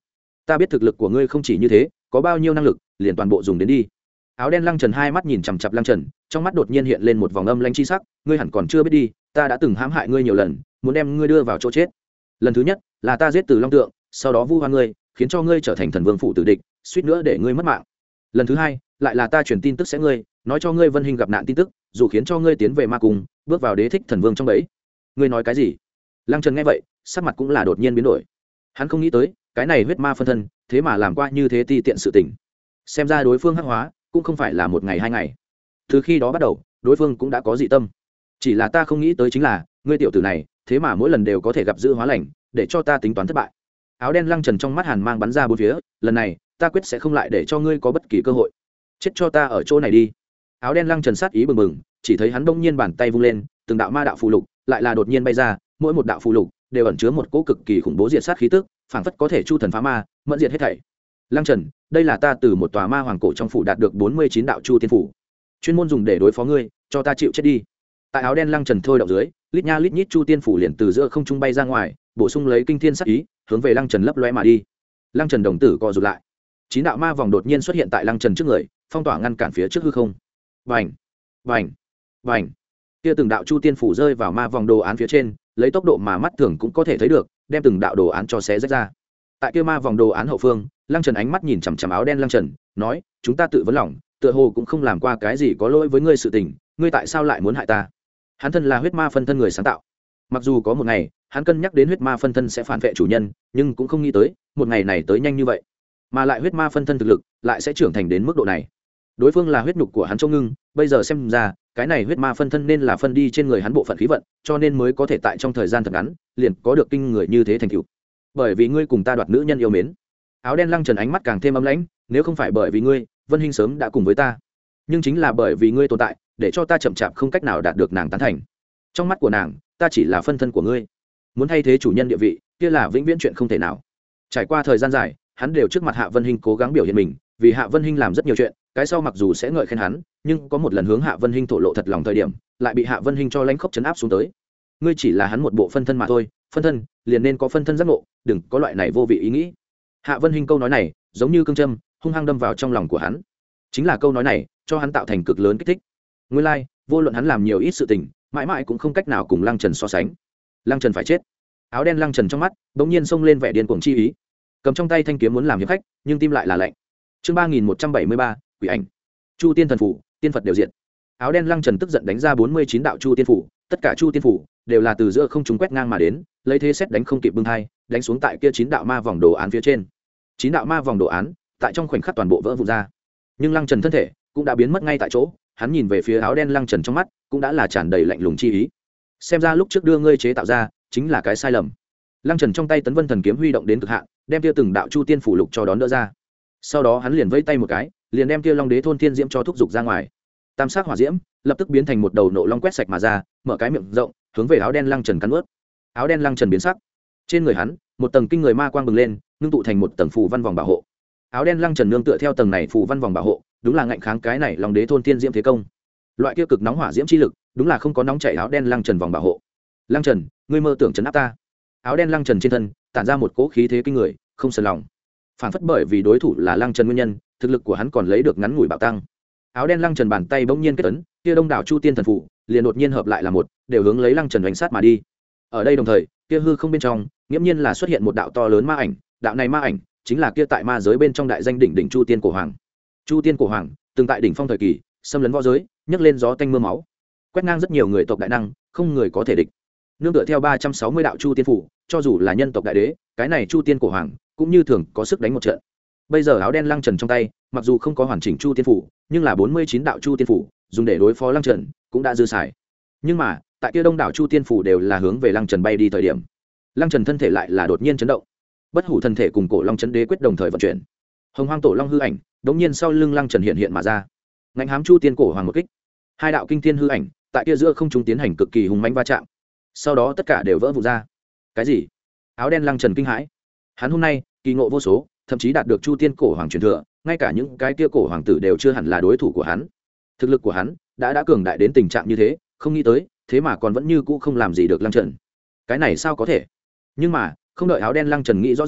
ta biết thực lực của ngươi không chỉ như thế, có bao nhiêu năng lực liền toàn bộ dùng đến đi. Áo đen Lăng Trần hai mắt nhìn chằm chằm Lăng Trần, trong mắt đột nhiên hiện lên một vòng âm lãnh chi sắc, ngươi hẳn còn chưa biết đi, ta đã từng hãm hại ngươi nhiều lần, muốn đem ngươi đưa vào chỗ chết. Lần thứ nhất là ta giết Từ Long Tượng, sau đó vu oan ngươi, khiến cho ngươi trở thành thần vương phụ tử địch, suýt nữa để ngươi mất mạng. Lần thứ hai lại là ta truyền tin tức sẽ ngươi, nói cho ngươi Vân Hinh gặp nạn tin tức, dù khiến cho ngươi tiến về ma cung, bước vào đế thích thần vương trong bẫy. Ngươi nói cái gì? Lăng Trần nghe vậy, sắc mặt cũng là đột nhiên biến đổi. Hắn không nghĩ tới, cái này huyết ma phân thân, thế mà làm qua như thế ti tiện sự tình. Xem ra đối phương hắc hóa, cũng không phải là một ngày hai ngày. Từ khi đó bắt đầu, đối phương cũng đã có dị tâm. Chỉ là ta không nghĩ tới chính là, ngươi tiểu tử này, thế mà mỗi lần đều có thể gặp dữ hóa lành, để cho ta tính toán thất bại. Áo đen Lăng Trần trong mắt hàn mang bắn ra bốn phía, lần này, ta quyết sẽ không lại để cho ngươi có bất kỳ cơ hội. Chết cho ta ở chỗ này đi. Áo đen Lăng Trần sát ý bừng bừng, chỉ thấy hắn đông nhiên bàn tay vung lên, từng đạo ma đạo phù lục lại là đột nhiên bay ra, mỗi một đạo phù lục đều ẩn chứa một cỗ cực kỳ khủng bố diệt sát khí tức, phảng phất có thể chu thần phá ma, mẫn diệt hết thảy. Lăng Trần, đây là ta từ một tòa ma hoàng cổ trong phủ đạt được bốn mươi chín đạo chu tiên phủ, chuyên môn dùng để đối phó ngươi, cho ta chịu chết đi. Tại áo đen Lăng Trần thôi động dưới, lít nha lít nhít chu tiên phủ liền từ giữa không trung bay ra ngoài, bổ sung lấy kinh thiên sát ý, hướng về Lăng Trần lấp loe mà đi. Lăng Trần đồng tử co rụt lại, chín đạo ma vòng đột nhiên xuất hiện tại Lăng Trần trước người, phong tỏa ngăn cản phía trước hư không. Vành, vành, vành. Kia từng đạo chu tiên phủ rơi vào ma vòng đồ án phía trên, lấy tốc độ mà mắt thường cũng có thể thấy được, đem từng đạo đồ án cho xé rách ra. Tại kia ma vòng đồ án hậu phương, Lăng Trần ánh mắt nhìn chằm chằm áo đen Lăng Trần, nói, chúng ta tự vấn lòng, tựa hồ cũng không làm qua cái gì có lỗi với ngươi sự tình, ngươi tại sao lại muốn hại ta? Hắn thân là huyết ma phân thân người sáng tạo, mặc dù có một ngày hắn cân nhắc đến huyết ma phân thân sẽ phản vệ chủ nhân, nhưng cũng không nghĩ tới một ngày này tới nhanh như vậy, mà lại huyết ma phân thân thực lực lại sẽ trưởng thành đến mức độ này. Đối phương là huyết nhục của hắn Châu Ngưng, bây giờ xem ra cái này huyết ma phân thân nên là phân đi trên người hắn bộ phận khí vận, cho nên mới có thể tại trong thời gian thật ngắn liền có được kinh người như thế thành tựu. Bởi vì ngươi cùng ta đoạt nữ nhân yêu mến. Áo đen Lăng Trần ánh mắt càng thêm ấm lãnh, nếu không phải bởi vì ngươi, Vân Hinh sớm đã cùng với ta, nhưng chính là bởi vì ngươi tồn tại, để cho ta chậm chạp không cách nào đạt được nàng tán thành. Trong mắt của nàng, ta chỉ là phân thân của ngươi, muốn thay thế chủ nhân địa vị, kia là vĩnh viễn chuyện không thể nào. Trải qua thời gian dài, hắn đều trước mặt Hạ Vân Hinh cố gắng biểu hiện mình, vì Hạ Vân Hinh làm rất nhiều chuyện, cái sau mặc dù sẽ ngợi khen hắn, nhưng có một lần hướng Hạ Vân Hinh thổ lộ thật lòng thời điểm, lại bị Hạ Vân Hinh cho lãnh khốc chấn áp xuống tới. Ngươi chỉ là hắn một bộ phân thân mà thôi, phân thân liền nên có phân thân giác ngộ, đừng có loại này vô vị ý nghĩ. Hạ Vân Hinh câu nói này giống như cương châm, hung hăng đâm vào trong lòng của hắn. Chính là câu nói này cho hắn tạo thành cực lớn kích thích. Nguyên lai, like, vô luận hắn làm nhiều ít sự tình, mãi mãi cũng không cách nào cùng Lăng Trần so sánh. Lăng Trần phải chết. Áo đen Lăng Trần trong mắt bỗng nhiên xông lên vẻ điên cuồng chi ý, cầm trong tay thanh kiếm muốn làm hiệp khách, nhưng tim lại là lạnh. Chương ba nghìn một trăm bảy mươi ba, Quỷ ảnh. Chu Tiên thần phủ, tiên Phật đều diện. Áo đen Lăng Trần tức giận đánh ra bốn mươi chín đạo Chu Tiên phủ, tất cả Chu Tiên phủ đều là từ giữa không trung quét ngang mà đến, lấy thế xét đánh không kịp bưng thai, đánh xuống tại kia chín đạo ma vòng đồ án phía trên. Chín đạo ma vòng đồ án, tại trong khoảnh khắc toàn bộ vỡ vụn ra. Nhưng Lăng Trần thân thể cũng đã biến mất ngay tại chỗ, hắn nhìn về phía áo đen Lăng Trần trong mắt, cũng đã là tràn đầy lạnh lùng chi ý. Xem ra lúc trước đưa ngươi chế tạo ra, chính là cái sai lầm. Lăng Trần trong tay Tấn Vân thần kiếm huy động đến cực hạn, đem kia từng đạo Chu Tiên phủ lục cho đón đỡ ra. Sau đó hắn liền vẫy tay một cái, liền đem kia Long Đế thôn thiên diễm cho thúc dục ra ngoài. Tam sắc hỏa diễm lập tức biến thành một đầu nộ long quét sạch mà ra, mở cái miệng rộng, hướng về áo đen Lăng Trần cắn nuốt. Áo đen Lăng Trần biến sắc, trên người hắn một tầng kinh người ma quang bừng lên, ngưng tụ thành một tầng phù văn vòng bảo hộ. Áo đen Lăng Trần nương tựa theo tầng này phù văn vòng bảo hộ, đúng là ngạnh kháng cái này Long Đế thôn thiên diễm thế công. Loại kia cực nóng hỏa diễm chi lực, đúng là không có nóng chảy áo đen Lăng Trần vòng bảo hộ. Lăng Trần, ngươi mơ tưởng trấn áp ta? Áo đen Lăng Trần trên thân tản ra một cỗ khí thế kinh người, không sờn lòng. Phản phất bởi vì đối thủ là Lăng Trần nguyên nhân, thực lực của hắn còn lấy được ngắn ngủi bạo tăng. Áo đen Lăng Trần bàn tay bỗng nhiên kết ấn, kia đông đảo Chu Tiên thần phủ liền đột nhiên hợp lại là một, đều hướng lấy Lăng Trần đánh sát mà đi. Ở đây đồng thời, kia hư không bên trong, nghiễm nhiên là xuất hiện một đạo to lớn ma ảnh, đạo này ma ảnh chính là kia tại ma giới bên trong đại danh đỉnh đỉnh Chu Tiên cổ hoàng. Chu Tiên cổ hoàng từng tại đỉnh phong thời kỳ, xâm lấn võ giới, nhấc lên gió tanh mưa máu, quét ngang rất nhiều người tộc đại năng, không người có thể địch. Nương tựa theo ba trăm sáu mươi đạo Chu Tiên phủ, cho dù là nhân tộc đại đế, cái này Chu Tiên cổ hoàng cũng như thường có sức đánh một trận. Bây giờ áo đen Lăng Trần trong tay, mặc dù không có hoàn chỉnh Chu Tiên phủ, nhưng là bốn mươi chín đạo Chu Tiên phủ, dùng để đối phó Lăng Trần, cũng đã dư xài. Nhưng mà, tại kia đông đảo Chu Tiên phủ đều là hướng về Lăng Trần bay đi thời điểm, Lăng Trần thân thể lại là đột nhiên chấn động. Bất hủ thân thể cùng cổ long chấn đế quyết đồng thời vận chuyển. Hồng Hoang tổ long hư ảnh, đống nhiên sau lưng Lăng Trần hiện hiện mà ra. Ngạnh hám Chu Tiên cổ hoàng một kích. Hai đạo kinh thiên hư ảnh, tại kia giữa không trung tiến hành cực kỳ hùng mãnh va chạm. Sau đó tất cả đều vỡ vụn ra. Cái gì? Áo đen Lăng Trần kinh hãi. Hắn hôm nay kỳ ngộ vô số, thậm chí đạt được Chu Tiên cổ hoàng truyền thừa, ngay cả những cái kia cổ hoàng tử đều chưa hẳn là đối thủ của hắn. Thực lực của hắn đã đã cường đại đến tình trạng như thế, không nghĩ tới, thế mà còn vẫn như cũ không làm gì được Lăng Trần. Cái này sao có thể? Nhưng mà, không đợi áo đen Lăng Trần nghĩ rõ ràng,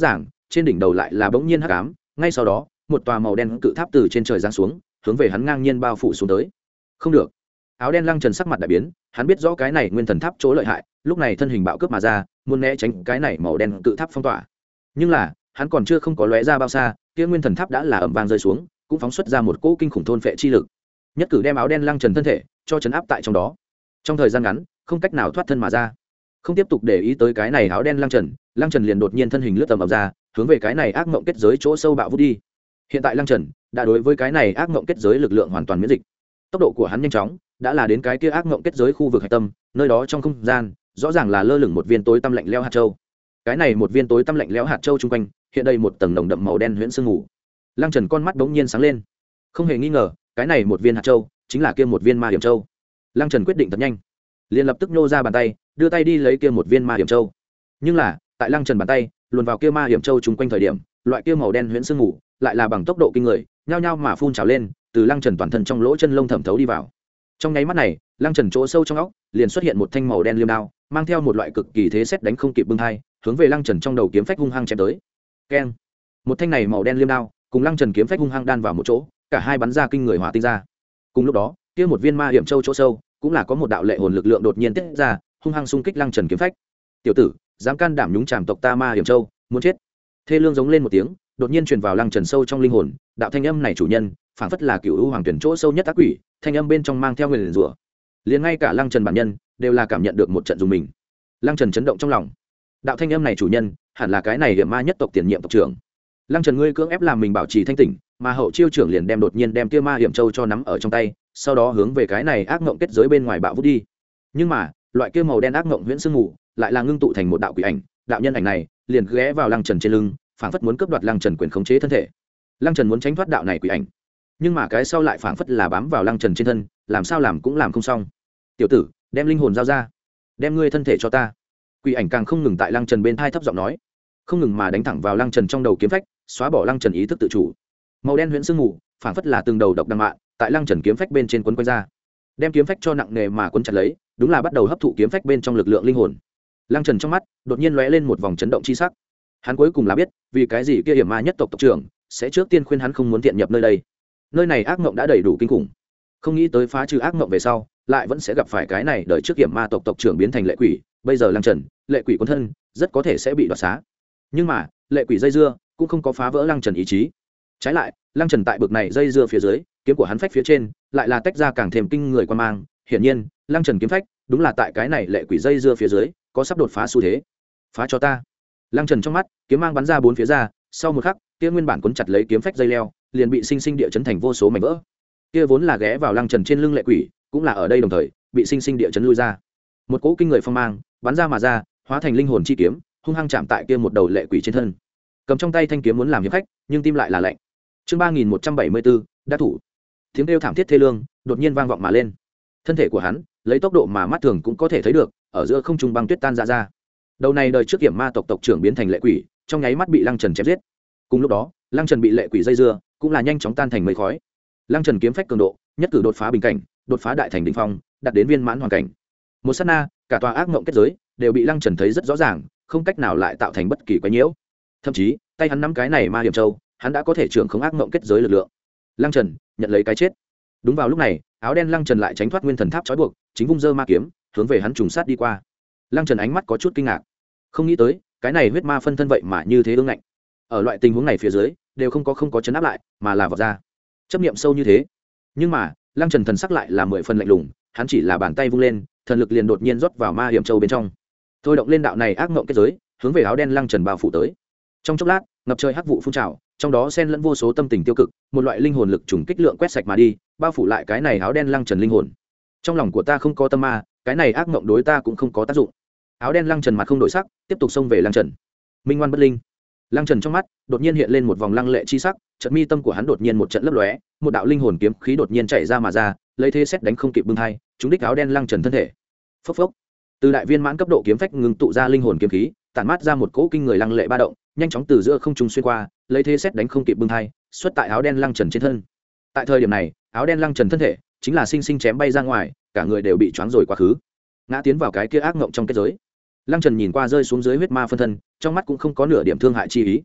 trên đỉnh đầu lại là bỗng nhiên hắc ám, ngay sau đó một tòa màu đen cự tháp từ trên trời giáng xuống, hướng về hắn ngang nhiên bao phủ xuống tới. Không được. Áo đen Lăng Trần sắc mặt đại biến, hắn biết rõ cái này nguyên thần tháp chỗ lợi hại, lúc này thân hình bạo cướp mà ra, muốn né tránh cái này màu đen cự tháp phong tỏa. Nhưng là, hắn còn chưa không có lóe ra bao xa, kia nguyên thần tháp đã là ầm vang rơi xuống, cũng phóng xuất ra một cỗ kinh khủng thôn phệ chi lực, nhất cử đem áo đen Lăng Trần thân thể cho chấn áp tại trong đó. Trong thời gian ngắn, không cách nào thoát thân mà ra. Không tiếp tục để ý tới cái này áo đen Lăng Trần, Lăng Trần liền đột nhiên thân hình lướt tầm ầm ra, hướng về cái này ác mộng kết giới chỗ sâu bạo vút đi. Hiện tại Lăng Trần đã đối với cái này ác mộng kết giới lực lượng hoàn toàn miễn dịch. Tốc độ của hắn nhanh chóng, đã là đến cái kia ác mộng kết giới khu vực hạch tâm, nơi đó trong không gian, rõ ràng là lơ lửng một viên tối tăm lạnh lẽo hạt châu. Cái này một viên tối tăm lạnh lẽo hạt châu chung quanh, hiện đây một tầng nồng đậm màu đen huyễn sương mù. Lăng Trần con mắt bỗng nhiên sáng lên. Không hề nghi ngờ, cái này một viên hạt châu chính là kia một viên ma hiểm châu. Lăng Trần quyết định thật nhanh, liền lập tức nhô ra bàn tay, đưa tay đi lấy kia một viên ma hiểm châu. Nhưng là, tại Lăng Trần bàn tay luồn vào kia ma hiểm châu chung quanh thời điểm, loại kia màu đen huyễn sương mù lại là bằng tốc độ kinh người, nhao nhao mà phun trào lên, từ Lăng Trần toàn thân trong lỗ chân lông thẩm thấu đi vào. Trong nháy mắt này, Lăng Trần chỗ sâu trong óc liền xuất hiện một thanh màu đen liêm đao, mang theo một loại cực kỳ thế xét đánh không kịp bưng hai, hướng về Lăng Trần trong đầu kiếm phách hung hăng chém tới. Keng! Một thanh này màu đen liêm đao cùng Lăng Trần kiếm phách hung hăng đan vào một chỗ, cả hai bắn ra kinh người hỏa tinh ra. Cùng lúc đó, kia một viên ma hiểm châu chỗ sâu cũng là có một đạo lệ hồn lực lượng đột nhiên tiết ra, hung hăng xung kích Lăng Trần kiếm phách. Tiểu tử, dám can đảm nhúng chàm tộc ta ma hiểm châu, muốn chết! Thê lương giống lên một tiếng, đột nhiên truyền vào Lăng Trần sâu trong linh hồn, đạo thanh âm này chủ nhân, phảng phất là cựu u hoàng tuyển chỗ sâu nhất ác quỷ, thanh âm bên trong mang theo nguyền rủa. Liền ngay cả Lăng Trần bản nhân đều là cảm nhận được một trận dùng mình. Lăng Trần chấn động trong lòng. Đạo thanh âm này chủ nhân, hẳn là cái này hiểm ma nhất tộc tiền nhiệm tộc trưởng. Lăng Trần ngươi cưỡng ép làm mình bảo trì thanh tỉnh, mà hậu chiêu trưởng liền đem đột nhiên đem kia ma hiểm châu cho nắm ở trong tay, sau đó hướng về cái này ác ngộng kết giới bên ngoài bạo vút đi. Nhưng mà, loại kia màu đen ác ngộng huyễn sương mù, lại là ngưng tụ thành một đạo quỷ ảnh, đạo nhân ảnh này liền ghé vào Lăng Trần trên lưng, phảng phất muốn cướp đoạt Lăng Trần quyền khống chế thân thể. Lăng Trần muốn tránh thoát đạo này quỷ ảnh, nhưng mà cái sau lại phảng phất là bám vào Lăng Trần trên thân, làm sao làm cũng làm không xong. Tiểu tử, đem linh hồn giao ra, đem ngươi thân thể cho ta. Quỷ ảnh càng không ngừng tại Lăng Trần bên thai thấp giọng nói, không ngừng mà đánh thẳng vào Lăng Trần trong đầu kiếm phách, xóa bỏ Lăng Trần ý thức tự chủ. Màu đen huyễn sương mù, phảng phất là từng đầu độc đằng mạ, tại Lăng Trần kiếm phách bên trên quấn quanh ra, đem kiếm phách cho nặng nề mà quấn chặt lấy, đúng là bắt đầu hấp thụ kiếm phách bên trong lực lượng linh hồn. Lăng Trần trong mắt đột nhiên lóe lên một vòng chấn động chi sắc. Hắn cuối cùng là biết, vì cái gì kia hiểm ma nhất tộc tộc trưởng sẽ trước tiên khuyên hắn không muốn tiện nhập nơi đây. Nơi này ác mộng đã đầy đủ kinh khủng, không nghĩ tới phá trừ ác mộng về sau, lại vẫn sẽ gặp phải cái này đợi trước hiểm ma tộc tộc trưởng biến thành lệ quỷ, bây giờ Lăng Trần, lệ quỷ cuốn thân, rất có thể sẽ bị đoạt xá. Nhưng mà, lệ quỷ dây dưa cũng không có phá vỡ Lăng Trần ý chí. Trái lại, Lăng Trần tại bực này dây dưa phía dưới, kiếm của hắn phách phía trên, lại là tách ra càng thêm kinh người quan mang, hiển nhiên, Lăng Trần kiếm phách, đúng là tại cái này lệ quỷ dây dưa phía dưới, có sắp đột phá xu thế. Phá cho ta. Lăng Trần trong mắt, kiếm mang bắn ra bốn phía ra, sau một khắc, kia nguyên bản cuốn chặt lấy kiếm phách dây leo, liền bị sinh sinh địa chấn thành vô số mảnh vỡ. Kia vốn là ghé vào Lăng Trần trên lưng lệ quỷ, cũng là ở đây đồng thời, bị sinh sinh địa chấn lui ra. Một cỗ kinh người phong mang, bắn ra mà ra, hóa thành linh hồn chi kiếm, hung hăng chạm tại kia một đầu lệ quỷ trên thân. Cầm trong tay thanh kiếm muốn làm hiệp khách, nhưng tim lại là lạnh. Chương ba nghìn một trăm bảy mươi bốn, đã thủ. Tiếng kêu thảm thiết thê lương, đột nhiên vang vọng mà lên. Thân thể của hắn, lấy tốc độ mà mắt thường cũng có thể thấy được, ở giữa không trung băng tuyết tan ra ra. Đầu này đời trước kiểm ma tộc tộc trưởng biến thành lệ quỷ, trong nháy mắt bị Lăng Trần chém giết. Cùng lúc đó, Lăng Trần bị lệ quỷ dây dưa, cũng là nhanh chóng tan thành mây khói. Lăng Trần kiếm phách cường độ, nhất cử đột phá bình cảnh, đột phá đại thành đỉnh phong, đạt đến viên mãn hoàn cảnh. Một sát na, cả tòa ác mộng kết giới đều bị Lăng Trần thấy rất rõ ràng, không cách nào lại tạo thành bất kỳ quấy nhiễu. Thậm chí, tay hắn nắm cái này ma hiểm châu, hắn đã có thể trưởng khống ác mộng kết giới lực lượng. Lăng Trần nhận lấy cái chết. Đúng vào lúc này, áo đen Lăng Trần lại tránh thoát nguyên thần tháp trói buộc, chính vung dơ ma kiếm, hướng về hắn trùng sát đi qua. Lăng Trần ánh mắt có chút kinh ngạc, không nghĩ tới, cái này huyết ma phân thân vậy mà như thế ương ngạnh. Ở loại tình huống này phía dưới, đều không có không có chấn áp lại, mà là vọt ra. Chấp niệm sâu như thế. Nhưng mà, Lăng Trần thần sắc lại là mười phần lạnh lùng, hắn chỉ là bàn tay vung lên, thần lực liền đột nhiên rót vào ma hiểm châu bên trong. Thôi động lên đạo này ác mộng kết giới, hướng về áo đen Lăng Trần bao phủ tới. Trong chốc lát, ngập trời hắc vụ phun trào, trong đó xen lẫn vô số tâm tình tiêu cực, một loại linh hồn lực trùng kích lượng quét sạch mà đi, bao phủ lại cái này áo đen Lăng Trần linh hồn. Trong lòng của ta không có tâm ma, cái này ác mộng đối ta cũng không có tác dụng. Áo đen Lăng Trần mặt không đổi sắc, tiếp tục xông về Lăng Trần. Minh ngoan bất linh. Lăng Trần trong mắt đột nhiên hiện lên một vòng lăng lệ chi sắc, trận mi tâm của hắn đột nhiên một trận lấp lóe, một đạo linh hồn kiếm khí đột nhiên chạy ra mà ra, lấy thế xét đánh không kịp bưng hai, trúng đích áo đen Lăng Trần thân thể. Phốc phốc. Từ đại viên mãn cấp độ kiếm phách ngừng tụ ra linh hồn kiếm khí, tản mát ra một cỗ kinh người lăng lệ ba động, nhanh chóng từ giữa không trung xuyên qua, lấy thế xét đánh không kịp bưng hai, xuất tại áo đen Lăng Trần trên thân. Tại thời điểm này, áo đen Lăng Trần thân thể chính là sinh sinh chém bay ra ngoài, cả người đều bị choáng rồi quá khứ, ngã tiến vào cái kia ác ngộng trong kết giới. Lăng Trần nhìn qua rơi xuống dưới huyết ma phân thân, trong mắt cũng không có nửa điểm thương hại chi ý.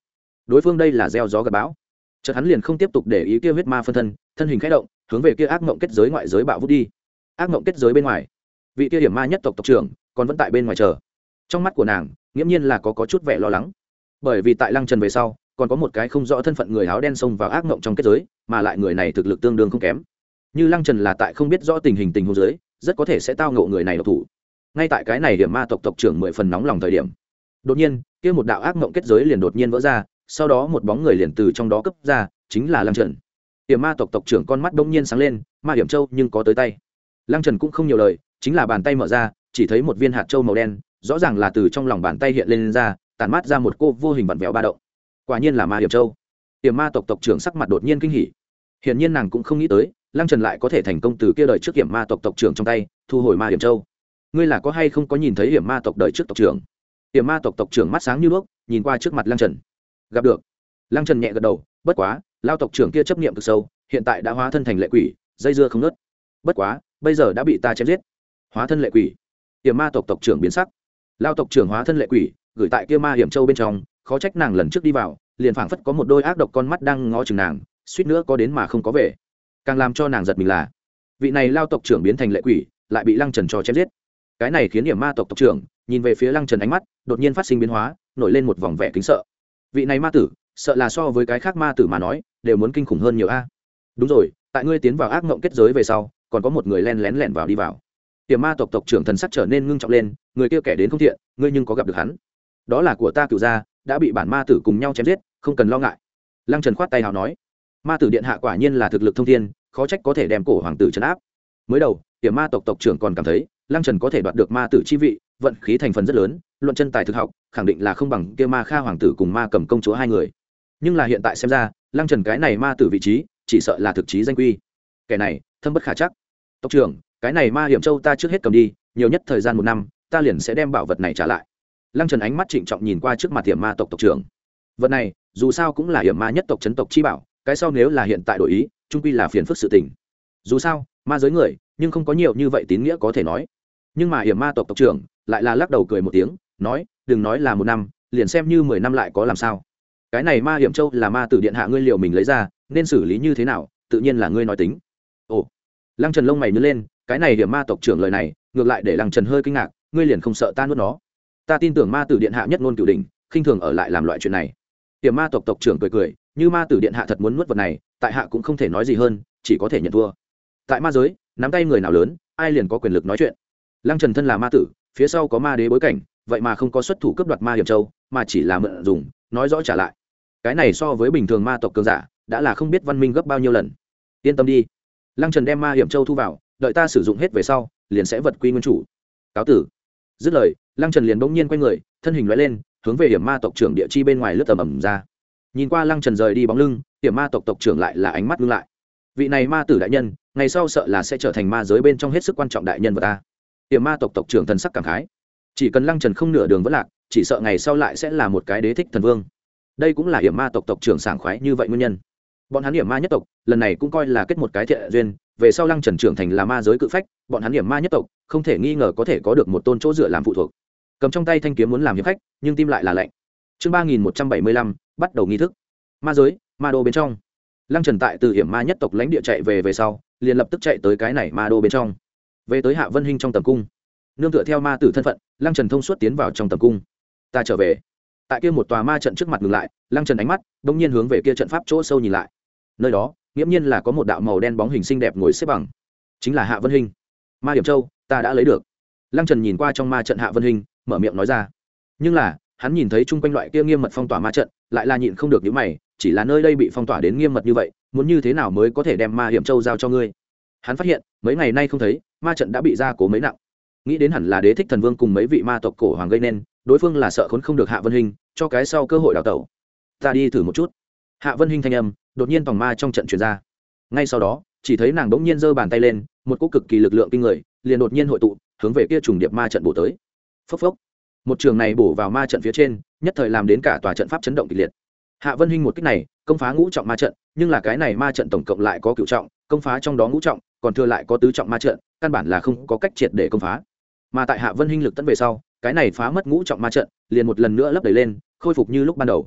đối phương đây là gieo gió gặp bão. Chợt hắn liền không tiếp tục để ý kia huyết ma phân thân, thân hình khẽ động, hướng về kia ác mộng kết giới ngoại giới bạo vút đi. Ác mộng kết giới bên ngoài, vị kia hiểm ma nhất tộc tộc trưởng còn vẫn tại bên ngoài chờ. Trong mắt của nàng nghiễm nhiên là có có chút vẻ lo lắng, bởi vì tại Lăng Trần về sau còn có một cái không rõ thân phận người áo đen xông vào ác mộng trong kết giới, mà lại người này thực lực tương đương không kém. Như Lăng Trần là tại không biết rõ tình hình tình huống dưới, rất có thể sẽ tao ngộ người này độc thủ. Ngay tại cái này hiểm ma tộc tộc trưởng mười phần nóng lòng thời điểm, đột nhiên kia một đạo ác mộng kết giới liền đột nhiên vỡ ra, sau đó một bóng người liền từ trong đó cấp ra, chính là Lăng Trần. Hiểm ma tộc tộc trưởng con mắt bỗng nhiên sáng lên, ma hiểm châu nhưng có tới tay. Lăng Trần cũng không nhiều lời, chính là bàn tay mở ra, chỉ thấy một viên hạt châu màu đen, rõ ràng là từ trong lòng bàn tay hiện lên, lên ra, tản mát ra một cô vô hình vặn vẹo ba động. Quả nhiên là ma hiểm châu. Hiểm ma tộc tộc trưởng sắc mặt đột nhiên kinh hỉ. Hiển nhiên nàng cũng không nghĩ tới, Lăng Trần lại có thể thành công từ kia đời trước hiểm ma tộc tộc trưởng trong tay thu hồi ma hiểm châu. Ngươi là có hay không có nhìn thấy hiểm ma tộc đời trước tộc trưởng? Hiểm ma tộc tộc trưởng mắt sáng như đuốc, nhìn qua trước mặt Lăng Trần. Gặp được. Lăng Trần nhẹ gật đầu, bất quá, lao tộc trưởng kia chấp niệm cực sâu, hiện tại đã hóa thân thành lệ quỷ, dây dưa không ngớt. Bất quá, bây giờ đã bị ta chém giết. Hóa thân lệ quỷ. Hiểm ma tộc tộc trưởng biến sắc. Lao tộc trưởng hóa thân lệ quỷ, gửi tại kia ma hiểm châu bên trong, khó trách nàng lần trước đi vào, liền phảng phất có một đôi ác độc con mắt đang ngó chừng nàng, suýt nữa có đến mà không có về. Càng làm cho nàng giật mình là, vị này lao tộc trưởng biến thành lệ quỷ, lại bị Lăng Trần cho chém giết. Cái này khiến hiểm ma tộc tộc trưởng nhìn về phía Lăng Trần, ánh mắt đột nhiên phát sinh biến hóa, nổi lên một vòng vẻ kính sợ. Vị này ma tử, sợ là so với cái khác ma tử mà nói, đều muốn kinh khủng hơn nhiều a. Đúng rồi, tại ngươi tiến vào ác mộng kết giới về sau, còn có một người len lén lẻn vào đi vào. Hiểm ma tộc tộc trưởng thần sắc trở nên ngưng trọng lên, người kia kẻ đến không thiện, ngươi nhưng có gặp được hắn? Đó là của ta cửu gia, đã bị bản ma tử cùng nhau chém giết, không cần lo ngại. Lăng Trần khoát tay hào nói, ma tử điện hạ quả nhiên là thực lực thông thiên, khó trách có thể đem cổ hoàng tử trấn áp. Mới đầu hiểm ma tộc tộc trưởng còn cảm thấy Lăng Trần có thể đoạt được ma tử chi vị, vận khí thành phần rất lớn, luận chân tài thực học khẳng định là không bằng kia ma kha hoàng tử cùng ma cầm công chúa hai người. Nhưng là hiện tại xem ra, Lăng Trần cái này ma tử vị trí chỉ sợ là thực chí danh quy, kẻ này thâm bất khả chắc. Tộc trưởng, cái này ma hiểm châu ta trước hết cầm đi, nhiều nhất thời gian một năm ta liền sẽ đem bảo vật này trả lại. Lăng Trần ánh mắt trịnh trọng nhìn qua trước mặt hiểm ma tộc tộc trưởng. Vật này dù sao cũng là hiểm ma nhất tộc chấn tộc chi bảo, cái sau nếu là hiện tại đổi ý, chung quy là phiền phức sự tình. Dù sao ma giới người nhưng không có nhiều như vậy tín nghĩa có thể nói. Nhưng mà hiểm ma tộc tộc trưởng lại là lắc đầu cười một tiếng, nói, đừng nói là một năm, liền xem như mười năm lại có làm sao. Cái này ma hiểm châu là ma tử điện hạ ngươi liều mình lấy ra, nên xử lý như thế nào tự nhiên là ngươi nói tính. Ồ. Lăng Trần lông mày nhướng lên, cái này hiểm ma tộc trưởng lời này ngược lại để Lăng Trần hơi kinh ngạc, ngươi liền không sợ ta nuốt nó? Ta tin tưởng ma tử điện hạ nhất ngôn cửu đỉnh, khinh thường ở lại làm loại chuyện này. Hiểm ma tộc tộc trưởng cười cười, như ma tử điện hạ thật muốn nuốt vật này, tại hạ cũng không thể nói gì hơn, chỉ có thể nhận thua. Tại ma giới, nắm tay người nào lớn, ai liền có quyền lực nói chuyện. Lăng Trần thân là ma tử, phía sau có ma đế bối cảnh, vậy mà không có xuất thủ cướp đoạt ma hiểm châu, mà chỉ là mượn dùng, nói rõ trả lại. Cái này so với bình thường ma tộc cường giả, đã là không biết văn minh gấp bao nhiêu lần. Yên tâm đi. Lăng Trần đem ma hiểm châu thu vào, đợi ta sử dụng hết về sau, liền sẽ vật quy nguyên chủ. Cáo tử. Dứt lời, Lăng Trần liền bỗng nhiên quay người, thân hình lóe lên, hướng về hiểm ma tộc trưởng địa chi bên ngoài lướt tầm ầm ra. Nhìn qua Lăng Trần rời đi bóng lưng, hiểm ma tộc tộc trưởng lại là ánh mắt ngưng lại. Vị này ma tử đại nhân, ngày sau sợ là sẽ trở thành ma giới bên trong hết sức quan trọng đại nhân vật ta. Hiểm ma tộc tộc trưởng thần sắc cảm khái. Chỉ cần Lăng Trần không nửa đường vẫn lạc, chỉ sợ ngày sau lại sẽ là một cái đế thích thần vương. Đây cũng là hiểm ma tộc tộc trưởng sảng khoái như vậy nguyên nhân. Bọn hắn hiểm ma nhất tộc lần này cũng coi là kết một cái thiện duyên, về sau Lăng Trần trưởng thành là ma giới cự phách, bọn hắn hiểm ma nhất tộc không thể nghi ngờ có thể có được một tôn chỗ dựa làm phụ thuộc. Cầm trong tay thanh kiếm muốn làm hiệp khách, nhưng tim lại là lạnh. Chương ba nghìn một trăm bảy mươi lăm, bắt đầu nghi thức. Ma giới, ma đô bên trong. Lăng Trần tại từ hiểm ma nhất tộc lãnh địa chạy về về sau, liền lập tức chạy tới cái này ma đô bên trong. Về tới Hạ Vân Hinh trong tầm cung. Nương tựa theo ma tử thân phận, Lăng Trần thông suốt tiến vào trong tầm cung. Ta trở về. Tại kia một tòa ma trận trước mặt ngừng lại, Lăng Trần ánh mắt đột nhiên hướng về kia trận pháp chỗ sâu nhìn lại. Nơi đó, nghiễm nhiên là có một đạo màu đen bóng hình xinh đẹp ngồi xếp bằng. Chính là Hạ Vân Hinh. Ma điểm châu, ta đã lấy được. Lăng Trần nhìn qua trong ma trận Hạ Vân Hinh, mở miệng nói ra. Nhưng là, hắn nhìn thấy chung quanh loại kia nghiêm mật phong tỏa ma trận, lại là nhịn không được nhíu mày, chỉ là nơi đây bị phong tỏa đến nghiêm mật như vậy, muốn như thế nào mới có thể đem ma hiểm châu giao cho ngươi? Hắn phát hiện, mấy ngày nay không thấy, ma trận đã bị gia cố mấy nặng. Nghĩ đến hẳn là đế thích thần vương cùng mấy vị ma tộc cổ hoàng gây nên, đối phương là sợ khốn không được Hạ Vân Hinh, cho cái sau cơ hội đào tẩu. Ta đi thử một chút. Hạ Vân Hinh thanh âm đột nhiên tòng ma trong trận truyền ra. Ngay sau đó, chỉ thấy nàng bỗng nhiên giơ bàn tay lên, một cỗ cực kỳ lực lượng kinh người liền đột nhiên hội tụ, hướng về kia trùng điệp ma trận bổ tới. Phốc phốc. Một trường này bổ vào ma trận phía trên, nhất thời làm đến cả tòa trận pháp chấn động kịch liệt. Hạ Vân Hinh một kích này, công phá ngũ trọng ma trận, nhưng là cái này ma trận tổng cộng lại có cửu trọng, công phá trong đó ngũ trọng, còn thừa lại có tứ trọng ma trận, căn bản là không có cách triệt để công phá. Mà tại Hạ Vân Hinh lực tấn về sau, cái này phá mất ngũ trọng ma trận, liền một lần nữa lấp đầy lên, khôi phục như lúc ban đầu.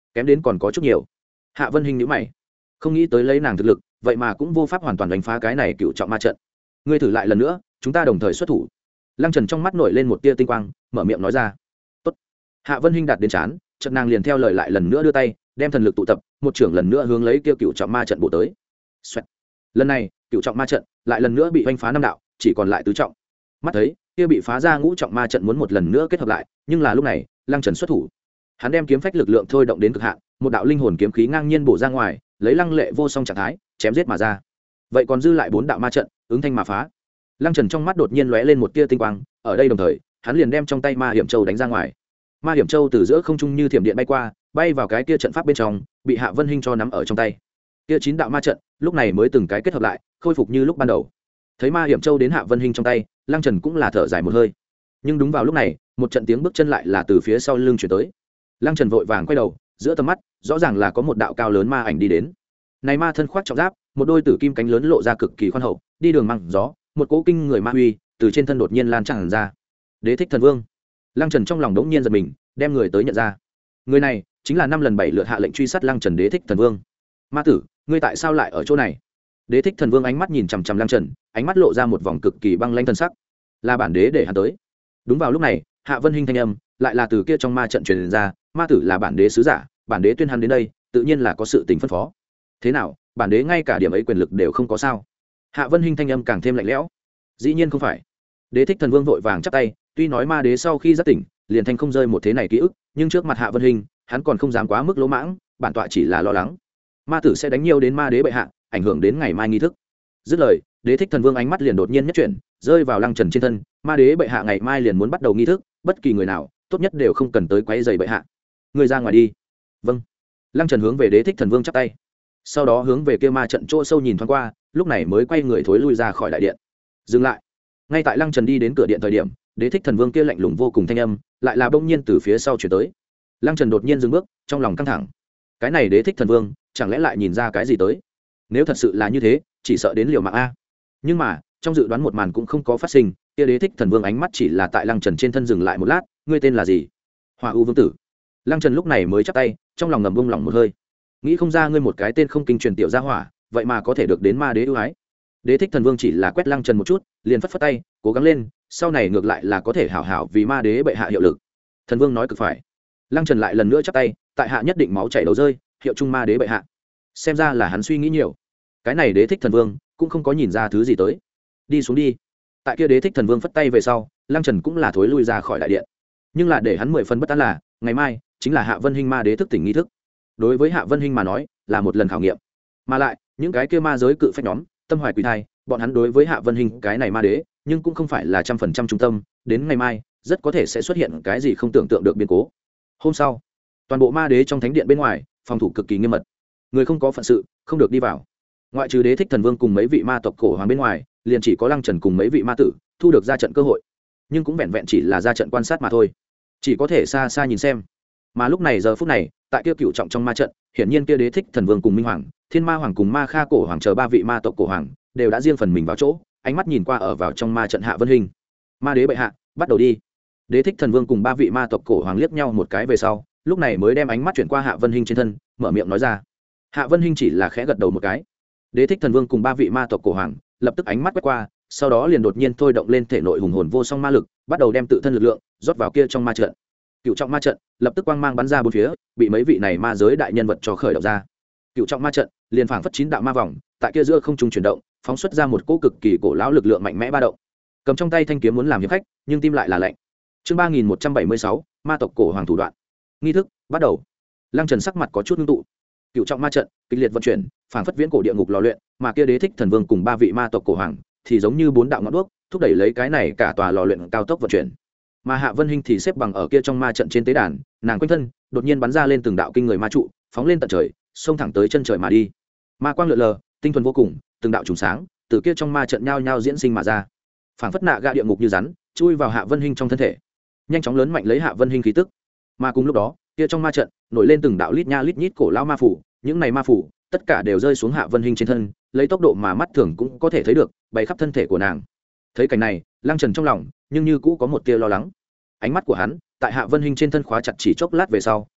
kém đến còn có chút nhiều. Hạ Vân Hinh nhíu mày, không nghĩ tới lấy nàng thực lực vậy mà cũng vô pháp hoàn toàn đánh phá cái này cựu trọng ma trận. Ngươi thử lại lần nữa, chúng ta đồng thời xuất thủ. Lăng Trần trong mắt nổi lên một tia tinh quang, mở miệng nói ra. Tốt. Hạ Vân Hinh đạt đến chán, trận nàng liền theo lời lại lần nữa đưa tay, đem thần lực tụ tập, một trưởng lần nữa hướng lấy kia cựu trọng ma trận bổ tới. Xoẹt. Lần này cựu trọng ma trận lại lần nữa bị oanh phá năm đạo, chỉ còn lại tứ trọng. Mắt thấy kia bị phá ra ngũ trọng ma trận muốn một lần nữa kết hợp lại, nhưng là lúc này Lăng Trần xuất thủ, hắn đem kiếm phách lực lượng thôi động đến cực hạn, một đạo linh hồn kiếm khí ngang nhiên bổ ra ngoài, lấy lăng lệ vô song trạng thái chém giết mà ra. Vậy còn dư lại bốn đạo ma trận ứng thanh mà phá. Lăng Trần trong mắt đột nhiên lóe lên một tia tinh quang, ở đây đồng thời hắn liền đem trong tay ma hiểm châu đánh ra ngoài. Ma hiểm châu từ giữa không trung như thiểm điện bay qua, bay vào cái kia trận pháp bên trong, bị Hạ Vân Hinh cho nắm ở trong tay. Kia chín đạo ma trận lúc này mới từng cái kết hợp lại, khôi phục như lúc ban đầu. Thấy ma hiểm châu đến Hạ Vân Hinh trong tay, Lăng Trần cũng là thở dài một hơi. Nhưng đúng vào lúc này, một trận tiếng bước chân lại là từ phía sau lưng chuyển tới. Lăng Trần vội vàng quay đầu, giữa tầm mắt rõ ràng là có một đạo cao lớn ma ảnh đi đến. Này ma thân khoác trọng giáp, một đôi tử kim cánh lớn lộ ra cực kỳ khoan hậu, đi đường măng gió, một cỗ kinh người ma uy từ trên thân đột nhiên lan tràn ra. Đế thích thần vương. Lăng Trần trong lòng đống nhiên giật mình, đem người tới nhận ra. Người này chính là năm lần bảy lượt hạ lệnh truy sát Lăng Trần Đế thích thần vương. Ma tử, ngươi tại sao lại ở chỗ này? Đế thích thần vương ánh mắt nhìn chằm chằm Lăng Trần, ánh mắt lộ ra một vòng cực kỳ băng lãnh thần sắc. Là bản đế để hắn tới. Đúng vào lúc này, Hạ Vân Hinh thanh âm lại là từ kia trong ma trận truyền ra, ma tử là bản đế sứ giả, bản đế tuyên hắn đến đây, tự nhiên là có sự tình phân phó. Thế nào, bản đế ngay cả điểm ấy quyền lực đều không có sao? Hạ Vân Hinh thanh âm càng thêm lạnh lẽo. Dĩ nhiên không phải. Đế thích thần vương vội vàng chắp tay, tuy nói ma đế sau khi giác tỉnh liền thành không rơi một thế này ký ức, nhưng trước mặt Hạ Vân Hinh hắn còn không dám quá mức lỗ mãng, bản tọa chỉ là lo lắng ma tử sẽ đánh nhiều đến ma đế bệ hạ, ảnh hưởng đến ngày mai nghi thức. Dứt lời, Đế thích thần vương ánh mắt liền đột nhiên nhất chuyển, rơi vào Lăng Trần trên thân. Ma đế bệ hạ ngày mai liền muốn bắt đầu nghi thức, bất kỳ người nào tốt nhất đều không cần tới quấy rầy bệ hạ. Người ra ngoài đi. Vâng. Lăng Trần hướng về Đế thích thần vương chắp tay, sau đó hướng về kia ma trận chỗ sâu nhìn thoáng qua, lúc này mới quay người thối lui ra khỏi đại điện. Dừng lại. Ngay tại Lăng Trần đi đến cửa điện thời điểm, Đế thích thần vương kia lạnh lùng vô cùng thanh âm lại là bỗng nhiên từ phía sau chuyển tới. Lăng Trần đột nhiên dừng bước, trong lòng căng thẳng. Cái này Đế thích thần vương chẳng lẽ lại nhìn ra cái gì tới? Nếu thật sự là như thế, chỉ sợ đến liều mạng a. Nhưng mà trong dự đoán một màn cũng không có phát sinh, kia Đế thích thần vương ánh mắt chỉ là tại Lăng Trần trên thân dừng lại một lát. Ngươi tên là gì? Hỏa U vương tử. Lăng Trần lúc này mới chắp tay, trong lòng ngầm bông lòng một hơi. Nghĩ không ra ngươi một cái tên không kinh truyền tiểu gia hỏa, vậy mà có thể được đến ma đế ưu ái. Đế thích thần vương chỉ là quét Lăng Trần một chút, liền phất phất tay, cố gắng lên, sau này ngược lại là có thể hảo hảo vì ma đế bệ hạ hiệu lực. Thần vương nói cực phải. Lăng Trần lại lần nữa chắp tay, tại hạ nhất định máu chảy đầu rơi, hiệu trung ma đế bệ hạ. Xem ra là hắn suy nghĩ nhiều. Cái này Đế thích thần vương cũng không có nhìn ra thứ gì tới. Đi xuống đi. Tại kia Đế thích thần vương phất tay về sau, Lăng Trần cũng là thối lui ra khỏi đại điện. Nhưng là để hắn mười phần bất an là, ngày mai chính là Hạ Vân Hinh ma đế thức tỉnh nghi thức. Đối với Hạ Vân Hinh mà nói, là một lần khảo nghiệm. Mà lại, những cái kia ma giới cự phách nhóm, tâm hoài quỷ thai, bọn hắn đối với Hạ Vân Hinh cái này ma đế, nhưng cũng không phải là trăm phần trăm trung tâm, đến ngày mai, rất có thể sẽ xuất hiện cái gì không tưởng tượng được biến cố. Hôm sau, toàn bộ ma đế trong thánh điện bên ngoài, phòng thủ cực kỳ nghiêm mật. Người không có phận sự, không được đi vào. Ngoại trừ Đế thích thần vương cùng mấy vị ma tộc cổ hoàng bên ngoài, liền chỉ có Lăng Trần cùng mấy vị ma tử thu được ra trận cơ hội, nhưng cũng vẹn vẹn chỉ là ra trận quan sát mà thôi, chỉ có thể xa xa nhìn xem. Mà lúc này giờ phút này, tại kia cựu trọng trong ma trận, hiển nhiên kia Đế thích thần vương cùng Minh Hoàng, Thiên Ma Hoàng cùng Ma Kha cổ hoàng chờ ba vị ma tộc cổ hoàng đều đã riêng phần mình vào chỗ, ánh mắt nhìn qua ở vào trong ma trận Hạ Vân Hinh. Ma đế bệ hạ, bắt đầu đi. Đế thích thần vương cùng ba vị ma tộc cổ hoàng liếc nhau một cái về sau, lúc này mới đem ánh mắt chuyển qua Hạ Vân Hinh trên thân, mở miệng nói ra. Hạ Vân Hinh chỉ là khẽ gật đầu một cái. Đế thích thần vương cùng ba vị ma tộc cổ hoàng lập tức ánh mắt quét qua, sau đó liền đột nhiên thôi động lên thể nội hùng hồn vô song ma lực, bắt đầu đem tự thân lực lượng rót vào kia trong ma trận. Cựu trọng ma trận lập tức quang mang bắn ra bốn phía, bị mấy vị này ma giới đại nhân vật cho khởi động ra. Cựu trọng ma trận liền phảng phất chín đạo ma vòng, tại kia giữa không trung chuyển động, phóng xuất ra một cỗ cực kỳ cổ lão lực lượng mạnh mẽ ba động. Cầm trong tay thanh kiếm muốn làm hiệp khách, nhưng tim lại là lạnh. Chương ba nghìn một trăm bảy mươi sáu, ma tộc cổ hoàng thủ đoạn. Nghi thức bắt đầu. Lăng Trần sắc mặt có chút ngưng tụ. Cựu trọng ma trận kịch liệt vận chuyển, phảng phất viễn cổ địa ngục lò luyện, mà kia Đế thích thần vương cùng ba vị ma tộc cổ hoàng thì giống như bốn đạo ngọn đuốc, thúc đẩy lấy cái này cả tòa lò luyện cao tốc vận chuyển. Mà Hạ Vân Hinh thì xếp bằng ở kia trong ma trận trên tế đàn, nàng quanh thân đột nhiên bắn ra lên từng đạo kinh người ma trụ, phóng lên tận trời, xông thẳng tới chân trời mà đi. Ma quang lượn lờ, tinh thuần vô cùng, từng đạo trùng sáng từ kia trong ma trận nhao nhao diễn sinh mà ra, phảng phất nạ gạ địa ngục như rắn, chui vào Hạ Vân Hinh trong thân thể, nhanh chóng lớn mạnh lấy Hạ Vân Hinh khí tức. Mà cùng lúc đó, kia trong ma trận nổi lên từng đạo lít nha lít nhít cổ lão ma phủ, những này ma phủ tất cả đều rơi xuống Hạ Vân Hinh trên thân, lấy tốc độ mà mắt thường cũng có thể thấy được, bay khắp thân thể của nàng. Thấy cảnh này, Lăng Trần trong lòng nhưng như cũ có một tia lo lắng. Ánh mắt của hắn tại Hạ Vân Hinh trên thân khóa chặt chỉ chốc lát về sau,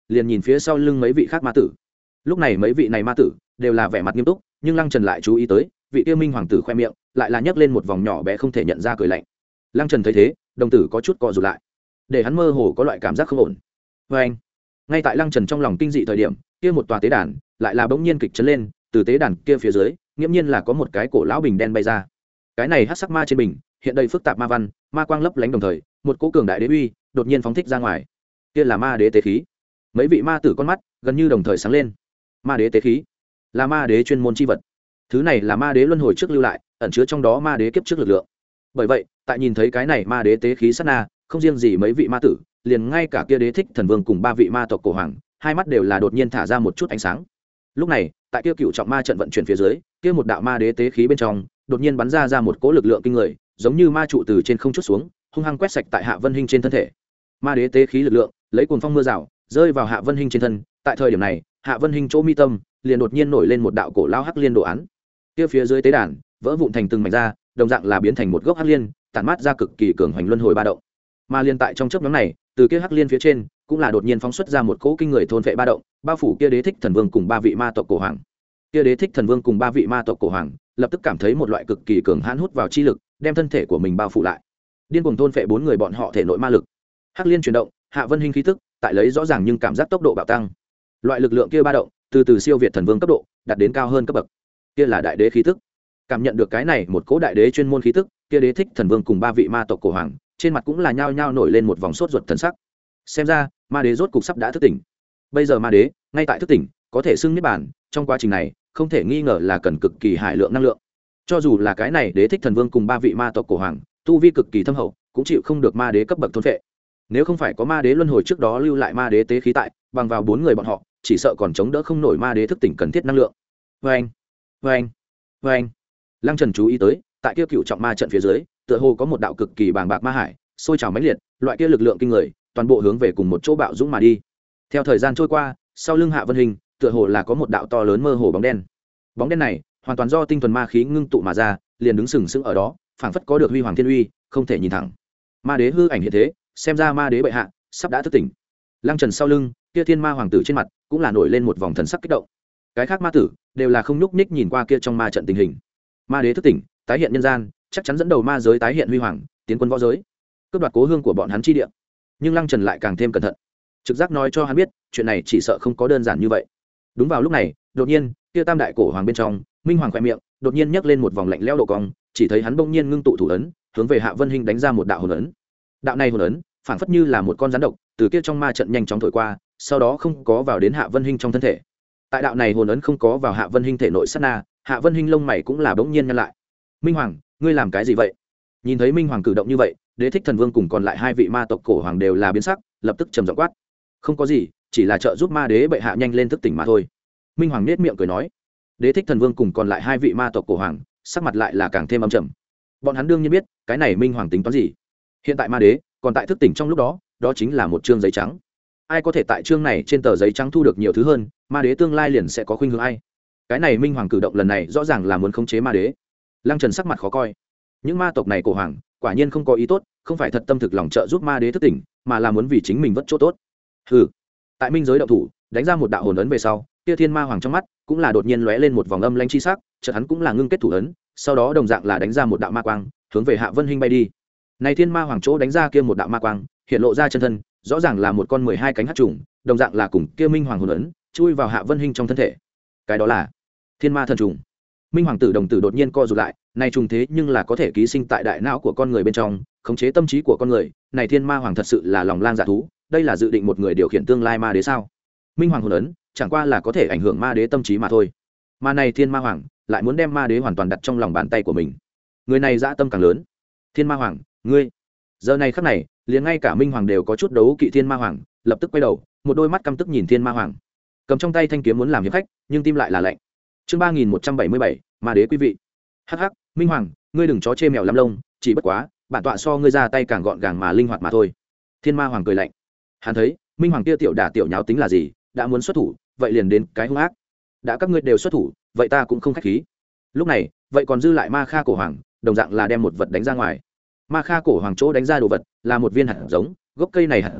liền nhìn phía sau lưng mấy vị khác ma tử. Lúc này mấy vị này ma tử đều là vẻ mặt nghiêm túc, nhưng Lăng Trần lại chú ý tới vị tiêu minh hoàng tử khoe miệng lại là nhấc lên một vòng nhỏ bé không thể nhận ra cười lạnh. Lăng Trần thấy thế, đồng tử có chút co rụt lại, để hắn mơ hồ có loại cảm giác không ổn. Vê anh, ngay tại Lăng Trần trong lòng kinh dị thời điểm, kia một tòa tế đàn lại là bỗng nhiên kịch chấn lên, từ tế đàn kia phía dưới nghiễm nhiên là có một cái cổ lão bình đen bay ra. Cái này hắc sắc ma trên bình hiện đầy phức tạp ma văn, ma quang lấp lánh, đồng thời một cỗ cường đại đế uy đột nhiên phóng thích ra ngoài. Kia là ma đế tế khí. Mấy vị ma tử con mắt gần như đồng thời sáng lên. Ma đế tế khí là ma đế chuyên môn chi vật. Thứ này là ma đế luân hồi trước lưu lại, ẩn chứa trong đó ma đế kiếp trước lực lượng. Bởi vậy, tại nhìn thấy cái này ma đế tế khí sát na, không riêng gì mấy vị ma tử, liền ngay cả kia đế thích thần vương cùng ba vị ma tộc cổ hoàng, hai mắt đều là đột nhiên thả ra một chút ánh sáng. Lúc này, tại kia cựu trọng ma trận vận chuyển phía dưới, kia một đạo ma đế tế khí bên trong, đột nhiên bắn ra ra một cỗ lực lượng kinh người, giống như ma trụ từ trên không chút xuống, hung hăng quét sạch tại Hạ Vân Hinh trên thân thể. Ma đế tế khí lực lượng, lấy cuồng phong mưa rào, rơi vào Hạ Vân Hinh trên thân. Tại thời điểm này, Hạ Vân Hinh chỗ mi tâm liền đột nhiên nổi lên một đạo cổ lao hắc liên đồ án. Kia phía dưới tế đàn vỡ vụn thành từng mảnh ra, đồng dạng là biến thành một gốc hắc liên, tản mát ra cực kỳ cường hoành luân hồi ba động. Mà liên tại trong chớp nhoáng này, từ kia hắc liên phía trên cũng là đột nhiên phóng xuất ra một cỗ kinh người thôn vệ ba động, bao phủ kia đế thích thần vương cùng ba vị ma tộc cổ hoàng. Kia đế thích thần vương cùng ba vị ma tộc cổ hoàng lập tức cảm thấy một loại cực kỳ cường hãn hút vào chi lực, đem thân thể của mình bao phủ lại, điên cuồng thôn vệ bốn người bọn họ thể nội ma lực. Hắc liên chuyển động, Hạ Vân Hinh khí tức tại lấy rõ ràng nhưng cảm giác tốc độ bạo tăng. Loại lực lượng kia ba động từ từ siêu việt thần vương cấp độ, đạt đến cao hơn cấp bậc. Kia là đại đế khí tức. Cảm nhận được cái này một cỗ đại đế chuyên môn khí tức, kia đế thích thần vương cùng ba vị ma tộc cổ hoàng trên mặt cũng là nhao nhao nổi lên một vòng sốt ruột thần sắc. Xem ra ma đế rốt cục sắp đã thức tỉnh. Bây giờ ma đế ngay tại thức tỉnh, có thể xưng niết bàn, trong quá trình này không thể nghi ngờ là cần cực kỳ hải lượng năng lượng. Cho dù là cái này đế thích thần vương cùng ba vị ma tộc cổ hoàng tu vi cực kỳ thâm hậu, cũng chịu không được ma đế cấp bậc thôn phệ. Nếu không phải có ma đế luân hồi trước đó lưu lại ma đế tế khí tại, bằng vào bốn người bọn họ chỉ sợ còn chống đỡ không nổi ma đế thức tỉnh cần thiết năng lượng. Vê anh, vê anh, vê anh. Lăng Trần chú ý tới, tại kia cựu trọng ma trận phía dưới, tựa hồ có một đạo cực kỳ bàng bạc ma hải, sôi trào mãnh liệt, loại kia lực lượng kinh người, toàn bộ hướng về cùng một chỗ bạo dũng mà đi. Theo thời gian trôi qua, sau lưng Hạ Vân Hinh, tựa hồ là có một đạo to lớn mơ hồ bóng đen. Bóng đen này, hoàn toàn do tinh thuần ma khí ngưng tụ mà ra, liền đứng sừng sững ở đó, phảng phất có được huy hoàng thiên uy, không thể nhìn thẳng. Ma đế hư ảnh hiện thế, xem ra ma đế bệ hạ sắp đã thức tỉnh. Lăng Trần sau lưng, kia thiên ma hoàng tử trên mặt cũng là nổi lên một vòng thần sắc kích động. Cái khác ma tử đều là không nhúc nhích nhìn qua kia trong ma trận tình hình. Ma đế thức tỉnh, tái hiện nhân gian, chắc chắn dẫn đầu ma giới tái hiện huy hoàng, tiến quân võ giới, cướp đoạt cố hương của bọn hắn chi địa. Nhưng Lăng Trần lại càng thêm cẩn thận, trực giác nói cho hắn biết, chuyện này chỉ sợ không có đơn giản như vậy. Đúng vào lúc này, đột nhiên, kia tam đại cổ hoàng bên trong, Minh Hoàng khẽ miệng, đột nhiên nhấc lên một vòng lạnh lẽo độ cong, chỉ thấy hắn bỗng nhiên ngưng tụ thủ ấn, hướng về Hạ Vân Hinh đánh ra một đạo hồn ấn. Đạo này hồn ấn, phảng phất như là một con rắn độc, từ kia trong ma trận nhanh chóng thổi qua, sau đó không có vào đến Hạ Vân Hinh trong thân thể. Tại đạo này hồn ấn không có vào Hạ Vân Hinh thể nội sát na, Hạ Vân Hinh lông mày cũng là bỗng nhiên nhăn lại. Minh Hoàng, ngươi làm cái gì vậy? Nhìn thấy Minh Hoàng cử động như vậy, đế thích thần vương cùng còn lại hai vị ma tộc cổ hoàng đều là biến sắc, lập tức trầm giọng quát. Không có gì, chỉ là trợ giúp ma đế bệ hạ nhanh lên thức tỉnh mà thôi. Minh Hoàng nét miệng cười nói. Đế thích thần vương cùng còn lại hai vị ma tộc cổ hoàng sắc mặt lại là càng thêm âm trầm. Bọn hắn đương nhiên biết cái này Minh Hoàng tính toán gì. Hiện tại ma đế còn tại thức tỉnh trong lúc đó, đó chính là một chương giấy trắng. Ai có thể tại chương này trên tờ giấy trắng thu được nhiều thứ hơn, ma đế tương lai liền sẽ có khuynh hướng ai. Cái này Minh Hoàng cử động lần này rõ ràng là muốn khống chế ma đế. Lăng Trần sắc mặt khó coi. Những ma tộc này cổ hoàng quả nhiên không có ý tốt, không phải thật tâm thực lòng trợ giúp ma đế thức tỉnh, mà là muốn vì chính mình vất chỗ tốt. Hừ. Tại minh giới động thủ, đánh ra một đạo hồn ấn về sau, kia thiên ma hoàng trong mắt cũng là đột nhiên lóe lên một vòng âm lãnh chi sắc, chợt hắn cũng là ngưng kết thủ ấn, sau đó đồng dạng là đánh ra một đạo ma quang, hướng về Hạ Vân Hinh bay đi. Này thiên ma hoàng chỗ đánh ra kia một đạo ma quang, hiện lộ ra chân thân, rõ ràng là một con mười hai cánh hắc trùng, đồng dạng là cùng kia minh hoàng hồn ấn chui vào Hạ Vân Hinh trong thân thể. Cái đó là thiên ma thần trùng. Minh hoàng tử đồng tử đột nhiên co rụt lại, này trùng thế nhưng là có thể ký sinh tại đại não của con người bên trong, khống chế tâm trí của con người, này thiên ma hoàng thật sự là lòng lang dạ thú, đây là dự định một người điều khiển tương lai ma đế sao? Minh hoàng hồn ấn chẳng qua là có thể ảnh hưởng ma đế tâm trí mà thôi, mà này thiên ma hoàng lại muốn đem ma đế hoàn toàn đặt trong lòng bàn tay của mình. Người này dã tâm càng lớn. Thiên ma hoàng, ngươi giờ này khắc này liền ngay cả Minh hoàng đều có chút đấu kỵ thiên ma hoàng, lập tức quay đầu, một đôi mắt căm tức nhìn thiên ma hoàng, cầm trong tay thanh kiếm muốn làm hiệp khách, nhưng tim lại là lạnh. Chương ba nghìn một trăm bảy mươi bảy, ma đế quý vị. Hắc hắc, Minh hoàng, ngươi đừng chó chê mèo lắm lông, chỉ bất quá bản tọa so ngươi ra tay càng gọn gàng mà linh hoạt mà thôi. Thiên ma hoàng cười lạnh. Hắn thấy Minh hoàng kia tiểu đả tiểu nháo tính là gì, đã muốn xuất thủ vậy liền đến cái hung ác. Đã các ngươi đều xuất thủ, vậy ta cũng không khách khí. Lúc này vậy còn dư lại ma kha cổ hoàng, đồng dạng là đem một vật đánh ra ngoài. Ma kha cổ hoàng chỗ đánh ra đồ vật là một viên hạt giống, gốc cây này hạt giống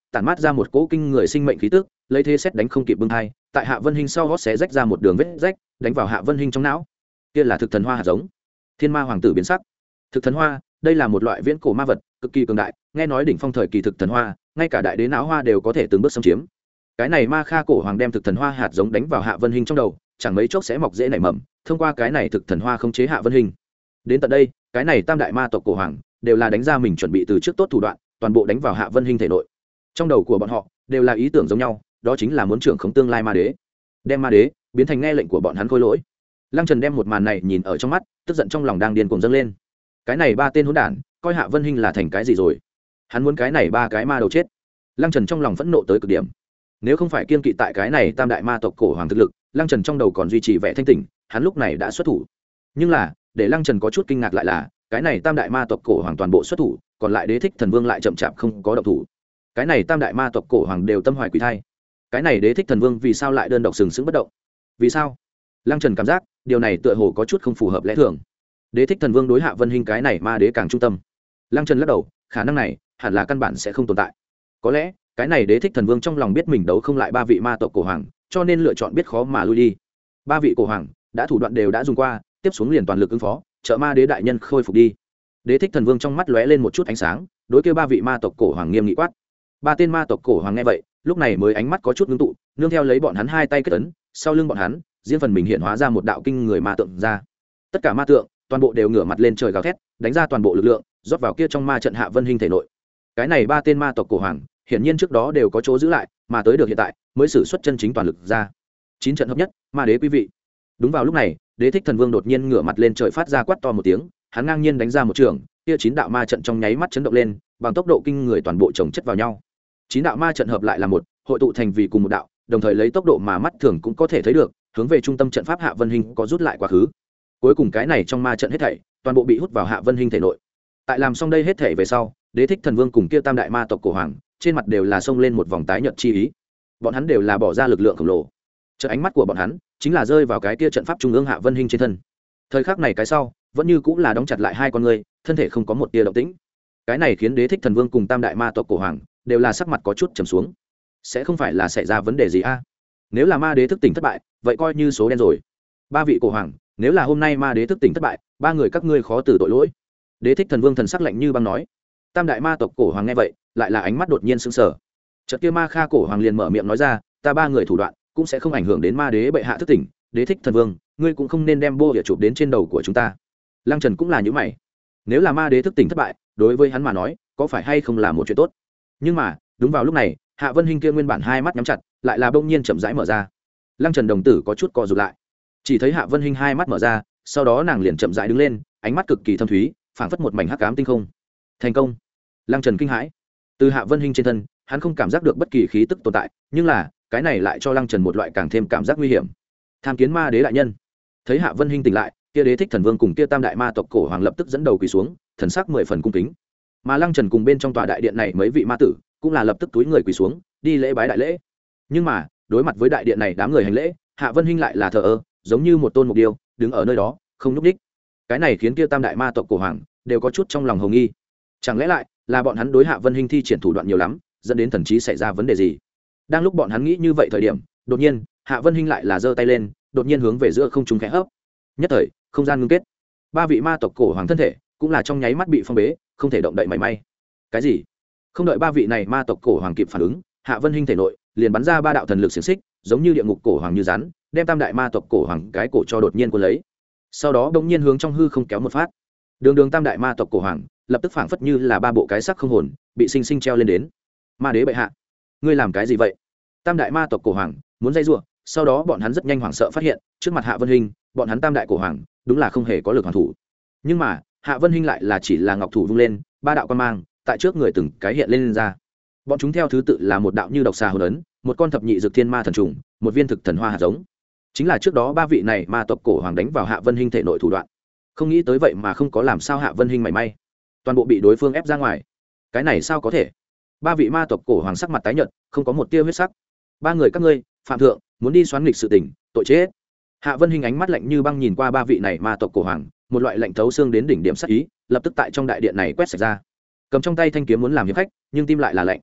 tản mát ra một cỗ kinh người sinh mệnh khí tức, lấy thế xét đánh không kịp bưng hai, tại Hạ Vân Hinh sau gót xé rách ra một đường vết rách, đánh vào Hạ Vân Hinh trong não. Kia là thực thần hoa hạt giống. Thiên Ma hoàng tử biến sắc. Thực thần hoa, đây là một loại viễn cổ ma vật, cực kỳ cường đại, nghe nói đỉnh phong thời kỳ thực thần hoa, ngay cả đại đế não hoa đều có thể từng bước xâm chiếm. Cái này Ma Kha cổ hoàng đem thực thần hoa hạt giống đánh vào Hạ Vân Hinh trong đầu, chẳng mấy chốc sẽ mọc rễ nảy mầm, thông qua cái này thực thần hoa khống chế Hạ Vân Hinh. Đến tận đây, cái này tam đại ma tộc cổ hoàng đều là đánh ra mình chuẩn bị từ trước tốt thủ đoạn, toàn bộ đánh vào Hạ Vân Hinh thể nội. Trong đầu của bọn họ đều là ý tưởng giống nhau, đó chính là muốn trưởng khống tương lai ma đế, đem ma đế biến thành nghe lệnh của bọn hắn khôi lỗi. Lăng Trần đem một màn này nhìn ở trong mắt, tức giận trong lòng đang điên cuồng dâng lên. Cái này ba tên hỗn đản, coi Hạ Vân Hinh là thành cái gì rồi? Hắn muốn cái này ba cái ma đầu chết. Lăng Trần trong lòng phẫn nộ tới cực điểm. Nếu không phải kiên kỵ tại cái này tam đại ma tộc cổ hoàng thực lực, Lăng Trần trong đầu còn duy trì vẻ thanh tỉnh, hắn lúc này đã xuất thủ. Nhưng là, để Lăng Trần có chút kinh ngạc lại là, cái này tam đại ma tộc cổ hoàng toàn bộ xuất thủ, còn lại Đế Thích Thần Vương lại chậm chạp không có động thủ. Cái này tam đại ma tộc cổ hoàng đều tâm hoài quỷ thai. Cái này Đế Thích Thần Vương vì sao lại đơn độc sừng sững bất động? Vì sao? Lăng Trần cảm giác, điều này tựa hồ có chút không phù hợp lẽ thường. Đế Thích Thần Vương đối Hạ Vân Hinh cái này ma đế càng trung tâm. Lăng Trần lắc đầu, khả năng này hẳn là căn bản sẽ không tồn tại. Có lẽ, cái này Đế Thích Thần Vương trong lòng biết mình đấu không lại ba vị ma tộc cổ hoàng, cho nên lựa chọn biết khó mà lui đi. Ba vị cổ hoàng đã thủ đoạn đều đã dùng qua, tiếp xuống liền toàn lực ứng phó, trợ ma đế đại nhân khôi phục đi. Đế Thích Thần Vương trong mắt lóe lên một chút ánh sáng, đối kêu ba vị ma tộc cổ hoàng nghiêm nghị quát. Ba tên ma tộc cổ hoàng nghe vậy, lúc này mới ánh mắt có chút ngưng tụ, nương theo lấy bọn hắn hai tay kết ấn, sau lưng bọn hắn, riêng phần mình hiện hóa ra một đạo kinh người ma tượng ra. Tất cả ma tượng, toàn bộ đều ngửa mặt lên trời gào thét, đánh ra toàn bộ lực lượng, rót vào kia trong ma trận Hạ Vân Hinh thể nội. Cái này ba tên ma tộc cổ hoàng, hiển nhiên trước đó đều có chỗ giữ lại, mà tới được hiện tại, mới sử xuất chân chính toàn lực ra. Chín trận hợp nhất, ma đế quý vị. Đúng vào lúc này, Đế Thích Thần Vương đột nhiên ngửa mặt lên trời phát ra quát to một tiếng, hắn ngang nhiên đánh ra một trường, kia chín đạo ma trận trong nháy mắt chấn động lên, bằng tốc độ kinh người toàn bộ chồng chất vào nhau. Chín đạo ma trận hợp lại là một, hội tụ thành vì cùng một đạo, đồng thời lấy tốc độ mà mắt thường cũng có thể thấy được, hướng về trung tâm trận pháp Hạ Vân Hinh có rút lại quá khứ. Cuối cùng cái này trong ma trận hết thảy, toàn bộ bị hút vào Hạ Vân Hinh thể nội. Tại làm xong đây hết thảy về sau, Đế Thích Thần Vương cùng kia tam đại ma tộc cổ hoàng, trên mặt đều là xông lên một vòng tái nhợt chi ý. Bọn hắn đều là bỏ ra lực lượng khổng lồ. Chợ ánh mắt của bọn hắn chính là rơi vào cái kia trận pháp trung ương Hạ Vân Hinh trên thân. Thời khắc này cái sau, vẫn như cũng là đóng chặt lại hai con người, thân thể không có một tia động tĩnh. Cái này khiến Đế Thích Thần Vương cùng tam đại ma tộc cổ hoàng đều là sắc mặt có chút trầm xuống. Sẽ không phải là xảy ra vấn đề gì a? Nếu là ma đế thức tỉnh thất bại, vậy coi như số đen rồi. Ba vị cổ hoàng, nếu là hôm nay ma đế thức tỉnh thất bại, ba người các ngươi khó từ tội lỗi. Đế Thích Thần Vương thần sắc lạnh như băng nói. Tam đại ma tộc cổ hoàng nghe vậy, lại là ánh mắt đột nhiên sững sờ. Chợt kia Ma Kha cổ hoàng liền mở miệng nói ra, ta ba người thủ đoạn cũng sẽ không ảnh hưởng đến ma đế bệ hạ thức tỉnh. Đế Thích Thần Vương, ngươi cũng không nên đem bô địa chụp đến trên đầu của chúng ta. Lăng Trần cũng là như mày. Nếu là ma đế thức tỉnh thất bại, đối với hắn mà nói, có phải hay không là một chuyện tốt? Nhưng mà, đúng vào lúc này, Hạ Vân Hinh kia nguyên bản hai mắt nhắm chặt, lại là bỗng nhiên chậm rãi mở ra. Lăng Trần đồng tử có chút co rụt lại. Chỉ thấy Hạ Vân Hinh hai mắt mở ra, sau đó nàng liền chậm rãi đứng lên, ánh mắt cực kỳ thâm thúy, phảng phất một mảnh hắc ám tinh không. Thành công. Lăng Trần kinh hãi. Từ Hạ Vân Hinh trên thân, hắn không cảm giác được bất kỳ khí tức tồn tại, nhưng là, cái này lại cho Lăng Trần một loại càng thêm cảm giác nguy hiểm. Tham kiến ma đế đại nhân. Thấy Hạ Vân Hinh tỉnh lại, kia Đế Thích Thần Vương cùng kia tam đại ma tộc cổ hoàng lập tức dẫn đầu quỳ xuống, thần sắc mười phần cung kính. Mà Lăng Trần cùng bên trong tòa đại điện này mấy vị ma tử, cũng là lập tức túi người quỳ xuống, đi lễ bái đại lễ. Nhưng mà, đối mặt với đại điện này đám người hành lễ, Hạ Vân Hinh lại là thờ ơ, giống như một tôn mục điêu, đứng ở nơi đó, không nhúc nhích. Cái này khiến kia tam đại ma tộc cổ hoàng đều có chút trong lòng hồ nghi. Chẳng lẽ lại là bọn hắn đối Hạ Vân Hinh thi triển thủ đoạn nhiều lắm, dẫn đến thần trí xảy ra vấn đề gì? Đang lúc bọn hắn nghĩ như vậy thời điểm, đột nhiên, Hạ Vân Hinh lại là giơ tay lên, đột nhiên hướng về giữa không trung khẽ hấp. Nhất thời, không gian ngưng kết. Ba vị ma tộc cổ hoàng thân thể cũng là trong nháy mắt bị phong bế, không thể động đậy mảy may. Cái gì? Không đợi ba vị này ma tộc cổ hoàng kịp phản ứng, Hạ Vân Hinh thể nội liền bắn ra ba đạo thần lực xiềng xích, giống như địa ngục cổ hoàng như rắn, đem tam đại ma tộc cổ hoàng cái cổ cho đột nhiên cuốn lấy. Sau đó bỗng nhiên hướng trong hư không kéo một phát. Đường đường tam đại ma tộc cổ hoàng, lập tức phảng phất như là ba bộ cái xác không hồn, bị sinh sinh treo lên đến. Ma đế bệ hạ, ngươi làm cái gì vậy? Tam đại ma tộc cổ hoàng muốn dây rủa, sau đó bọn hắn rất nhanh hoảng sợ phát hiện, trước mặt Hạ Vân Hinh, bọn hắn tam đại cổ hoàng, đúng là không hề có lực hoàn thủ. Nhưng mà, Hạ Vân Hinh lại là chỉ là ngọc thủ vung lên, ba đạo quan mang tại trước người từng cái hiện lên, lên ra. Bọn chúng theo thứ tự là một đạo như độc xà hồn ấn, một con thập nhị dược thiên ma thần trùng, một viên thực thần hoa hạt giống. Chính là trước đó ba vị này ma tộc cổ hoàng đánh vào Hạ Vân Hinh thể nội thủ đoạn. Không nghĩ tới vậy mà không có làm sao Hạ Vân Hinh mảy may, toàn bộ bị đối phương ép ra ngoài. Cái này sao có thể? Ba vị ma tộc cổ hoàng sắc mặt tái nhợt, không có một tia huyết sắc. Ba người các ngươi, phạm thượng, muốn đi xoán nghịch sự tình, tội chết. Hạ Vân Hinh ánh mắt lạnh như băng nhìn qua ba vị này ma tộc cổ hoàng, một loại lạnh thấu xương đến đỉnh điểm sắc ý, lập tức tại trong đại điện này quét sạch ra. Cầm trong tay thanh kiếm muốn làm hiệp khách, nhưng tim lại là lạnh.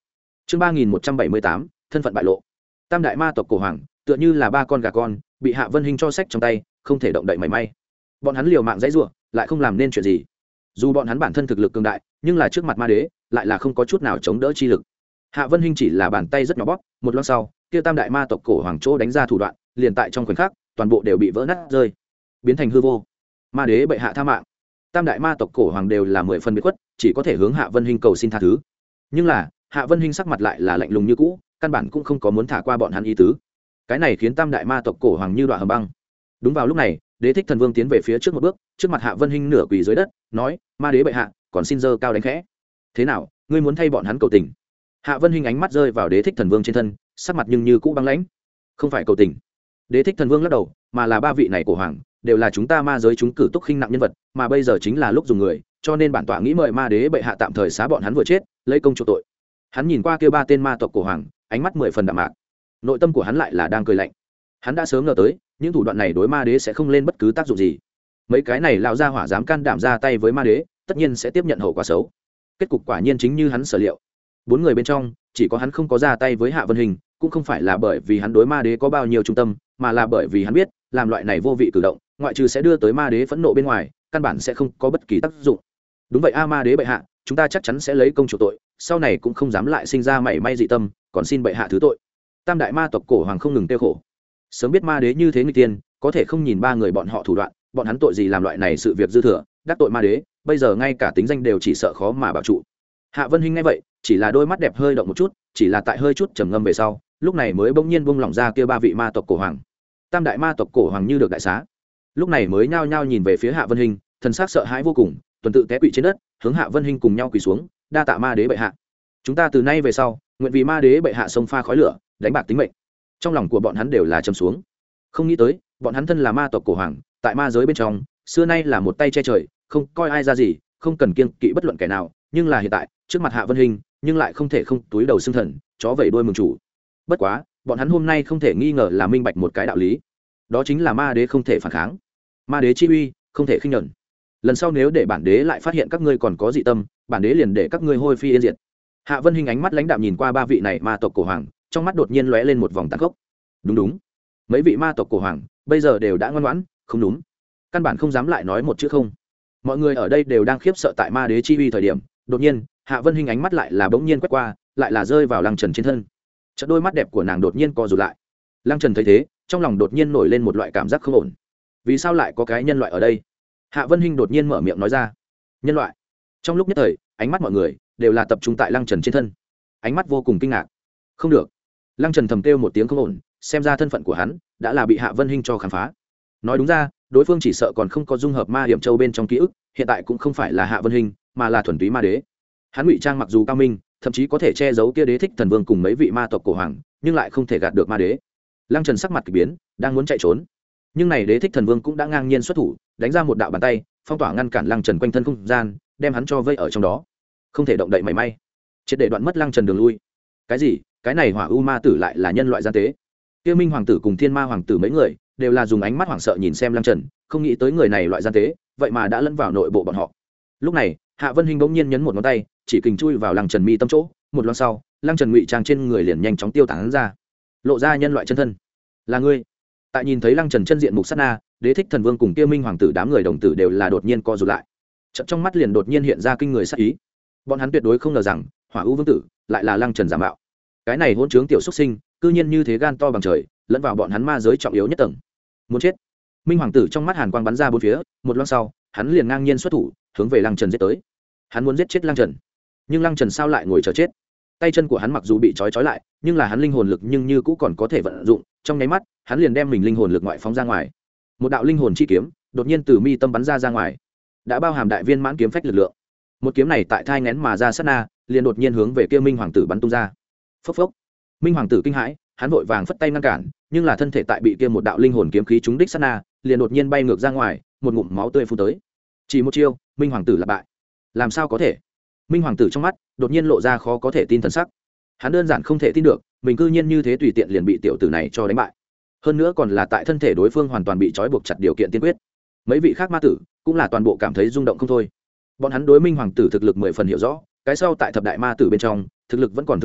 chương ba nghìn một trăm bảy mươi tám thân phận bại lộ. Tam đại ma tộc cổ hoàng tựa như là ba con gà con bị Hạ Vân Hinh cho sách trong tay, không thể động đậy mảy may. Bọn hắn liều mạng dãy giụa lại không làm nên chuyện gì. Dù bọn hắn bản thân thực lực cường đại, nhưng là trước mặt ma đế lại là không có chút nào chống đỡ chi lực. Hạ Vân Hinh chỉ là bàn tay rất nhỏ bóp, một lát sau kia tam đại ma tộc cổ hoàng chỗ đánh ra thủ đoạn liền tại trong khoảnh khắc toàn bộ đều bị vỡ nát rơi, biến thành hư vô. Ma đế bệ hạ tha mạng. Tam đại ma tộc cổ hoàng đều là mười phần biệt khuất, chỉ có thể hướng Hạ Vân Hinh cầu xin tha thứ. Nhưng là Hạ Vân Hinh sắc mặt lại là lạnh lùng như cũ, căn bản cũng không có muốn thả qua bọn hắn ý tứ. Cái này khiến tam đại ma tộc cổ hoàng như đoạn hầm băng. Đúng vào lúc này, Đế Thích Thần Vương tiến về phía trước một bước, trước mặt Hạ Vân Hinh nửa quỳ dưới đất, nói: "Ma đế bệ hạ, còn xin giơ cao đánh khẽ. Thế nào, ngươi muốn thay bọn hắn cầu tình?" Hạ Vân Hinh ánh mắt rơi vào Đế Thích Thần Vương trên thân, sắc mặt nhưng như cũ băng lãnh. "Không phải cầu tình." Đế Thích Thần Vương lắc đầu, mà là ba vị này cổ hoàng đều là chúng ta ma giới chúng cử túc khinh nặng nhân vật, mà bây giờ chính là lúc dùng người, cho nên bản tọa nghĩ mời ma đế bệ hạ tạm thời xá bọn hắn vừa chết, lấy công chuộc tội. Hắn nhìn qua kia ba tên ma tộc cổ hoàng, ánh mắt mười phần đạm mạc. Nội tâm của hắn lại là đang cười lạnh. Hắn đã sớm ngờ tới, những thủ đoạn này đối ma đế sẽ không lên bất cứ tác dụng gì. Mấy cái này lão gia hỏa dám can đảm ra tay với ma đế, tất nhiên sẽ tiếp nhận hậu quả xấu. Kết cục quả nhiên chính như hắn sở liệu. Bốn người bên trong, chỉ có hắn không có ra tay với Hạ Vân Hinh, cũng không phải là bởi vì hắn đối ma đế có bao nhiêu trung tâm, mà là bởi vì hắn biết, làm loại này vô vị cử động, ngoại trừ sẽ đưa tới ma đế phẫn nộ bên ngoài, căn bản sẽ không có bất kỳ tác dụng. Đúng vậy a, ma đế bệ hạ, chúng ta chắc chắn sẽ lấy công chủ tội, sau này cũng không dám lại sinh ra mảy may dị tâm, còn xin bệ hạ thứ tội. Tam đại ma tộc cổ hoàng không ngừng tiêu khổ. Sớm biết ma đế như thế người tiên, có thể không nhìn ba người bọn họ thủ đoạn, bọn hắn tội gì làm loại này sự việc dư thừa, đắc tội ma đế, bây giờ ngay cả tính danh đều chỉ sợ khó mà bảo trụ. Hạ Vân Hinh nghe vậy, chỉ là đôi mắt đẹp hơi động một chút, chỉ là tại hơi chút trầm ngâm về sau, lúc này mới bỗng nhiên buông lỏng ra kia ba vị ma tộc cổ hoàng. Tam đại ma tộc cổ hoàng như được đại xá, lúc này mới nhao nhao nhìn về phía Hạ Vân Hinh, thần sắc sợ hãi vô cùng, tuần tự té quỵ trên đất, hướng Hạ Vân Hinh cùng nhau quỳ xuống, đa tạ ma đế bệ hạ. Chúng ta từ nay về sau, nguyện vì ma đế bệ hạ sông pha khói lửa, đánh bạc tính mệnh. Trong lòng của bọn hắn đều là trầm xuống. Không nghĩ tới, bọn hắn thân là ma tộc cổ hoàng, tại ma giới bên trong, xưa nay là một tay che trời, không coi ai ra gì, không cần kiêng kỵ bất luận kẻ nào, nhưng là hiện tại, trước mặt Hạ Vân Hinh, nhưng lại không thể không túi đầu xưng thần, chó vẩy đuôi mừng chủ. Bất quá, bọn hắn hôm nay không thể nghi ngờ là minh bạch một cái đạo lý, đó chính là ma đế không thể phản kháng, ma đế chi uy không thể khinh nhẫn. Lần sau nếu để bản đế lại phát hiện các ngươi còn có dị tâm, bản đế liền để các ngươi hôi phi yên diệt. Hạ Vân Hinh ánh mắt lãnh đạm nhìn qua ba vị này ma tộc cổ hoàng, trong mắt đột nhiên lóe lên một vòng tàn khốc. Đúng đúng, mấy vị ma tộc cổ hoàng bây giờ đều đã ngoan ngoãn, không đúng, căn bản không dám lại nói một chữ không. Mọi người ở đây đều đang khiếp sợ tại ma đế chi uy thời điểm, đột nhiên Hạ Vân Hinh ánh mắt lại là bỗng nhiên quét qua, lại là rơi vào Lăng Trần trên thân. Chợt đôi mắt đẹp của nàng đột nhiên co rụt lại. Lăng Trần thấy thế, trong lòng đột nhiên nổi lên một loại cảm giác không ổn. Vì sao lại có cái nhân loại ở đây? Hạ Vân Hinh đột nhiên mở miệng nói ra. Nhân loại? Trong lúc nhất thời, ánh mắt mọi người đều là tập trung tại Lăng Trần trên thân. Ánh mắt vô cùng kinh ngạc. Không được. Lăng Trần thầm kêu một tiếng không ổn, xem ra thân phận của hắn đã là bị Hạ Vân Hinh cho khám phá. Nói đúng ra, đối phương chỉ sợ còn không có dung hợp ma hiểm châu bên trong ký ức, hiện tại cũng không phải là Hạ Vân Hinh, mà là thuần túy ma đế. Hắn ngụy trang mặc dù cao minh, thậm chí có thể che giấu kia Đế Thích Thần Vương cùng mấy vị ma tộc cổ hoàng, nhưng lại không thể gạt được ma đế. Lăng Trần sắc mặt kỳ biến, đang muốn chạy trốn, nhưng này Đế Thích Thần Vương cũng đã ngang nhiên xuất thủ, đánh ra một đạo bàn tay, phong tỏa ngăn cản Lăng Trần quanh thân không gian, đem hắn cho vây ở trong đó, không thể động đậy mảy may, triệt để đoạn mất Lăng Trần đường lui. Cái gì? Cái này Hỏa U Ma Tử lại là nhân loại gian tế? Kia Minh Hoàng tử cùng Thiên Ma Hoàng tử mấy người đều là dùng ánh mắt hoảng sợ nhìn xem Lăng Trần, không nghĩ tới người này loại gian tế, vậy mà đã lẫn vào nội bộ bọn họ. Lúc này, Hạ Vân Hinh bỗng nhiên nhấn một ngón tay, chỉ kình chui vào Lăng Trần mi tâm chỗ, một loáng sau, Lăng Trần ngụy trang trên người liền nhanh chóng tiêu tán ra, lộ ra nhân loại chân thân. Là ngươi? Tại nhìn thấy Lăng Trần chân diện mục sát na, Đế Thích Thần Vương cùng kia Minh Hoàng tử đám người đồng tử đều là đột nhiên co rụt lại. Chợt trong mắt liền đột nhiên hiện ra kinh người sát ý. Bọn hắn tuyệt đối không ngờ rằng, Hỏa U Vương tử lại là Lăng Trần giả mạo. Cái này hỗn trướng tiểu xuất sinh, cư nhiên như thế gan to bằng trời, lẫn vào bọn hắn ma giới trọng yếu nhất tầng. Muốn chết. Minh Hoàng tử trong mắt hàn quang bắn ra bốn phía, một loáng sau, hắn liền ngang nhiên xuất thủ, hướng về Lăng Trần giết tới. Hắn muốn giết chết Lăng Trần, nhưng Lăng Trần sao lại ngồi chờ chết? Tay chân của hắn mặc dù bị trói trói lại, nhưng là hắn linh hồn lực nhưng như cũ còn có thể vận dụng, trong nháy mắt, hắn liền đem mình linh hồn lực ngoại phóng ra ngoài. Một đạo linh hồn chi kiếm, đột nhiên từ mi tâm bắn ra ra ngoài, đã bao hàm đại viên mãn kiếm phách lực lượng. Một kiếm này tại thai nghén mà ra sát na, liền đột nhiên hướng về kia Minh Hoàng tử bắn tung ra. Phốc phốc. Minh Hoàng tử kinh hãi, hắn vội vàng phất tay ngăn cản, nhưng là thân thể tại bị kia một đạo linh hồn kiếm khí trúng đích sát na, liền đột nhiên bay ngược ra ngoài, một ngụm máu tươi phun tới. Chỉ một chiêu, Minh Hoàng tử là bại. Làm sao có thể? Minh Hoàng tử trong mắt đột nhiên lộ ra khó có thể tin thần sắc. Hắn đơn giản không thể tin được, mình cư nhiên như thế tùy tiện liền bị tiểu tử này cho đánh bại. Hơn nữa còn là tại thân thể đối phương hoàn toàn bị trói buộc chặt điều kiện tiên quyết. Mấy vị khác ma tử cũng là toàn bộ cảm thấy rung động không thôi. Bọn hắn đối Minh Hoàng tử thực lực mười phần hiểu rõ, cái sau tại thập đại ma tử bên trong, thực lực vẫn còn thượng thừa,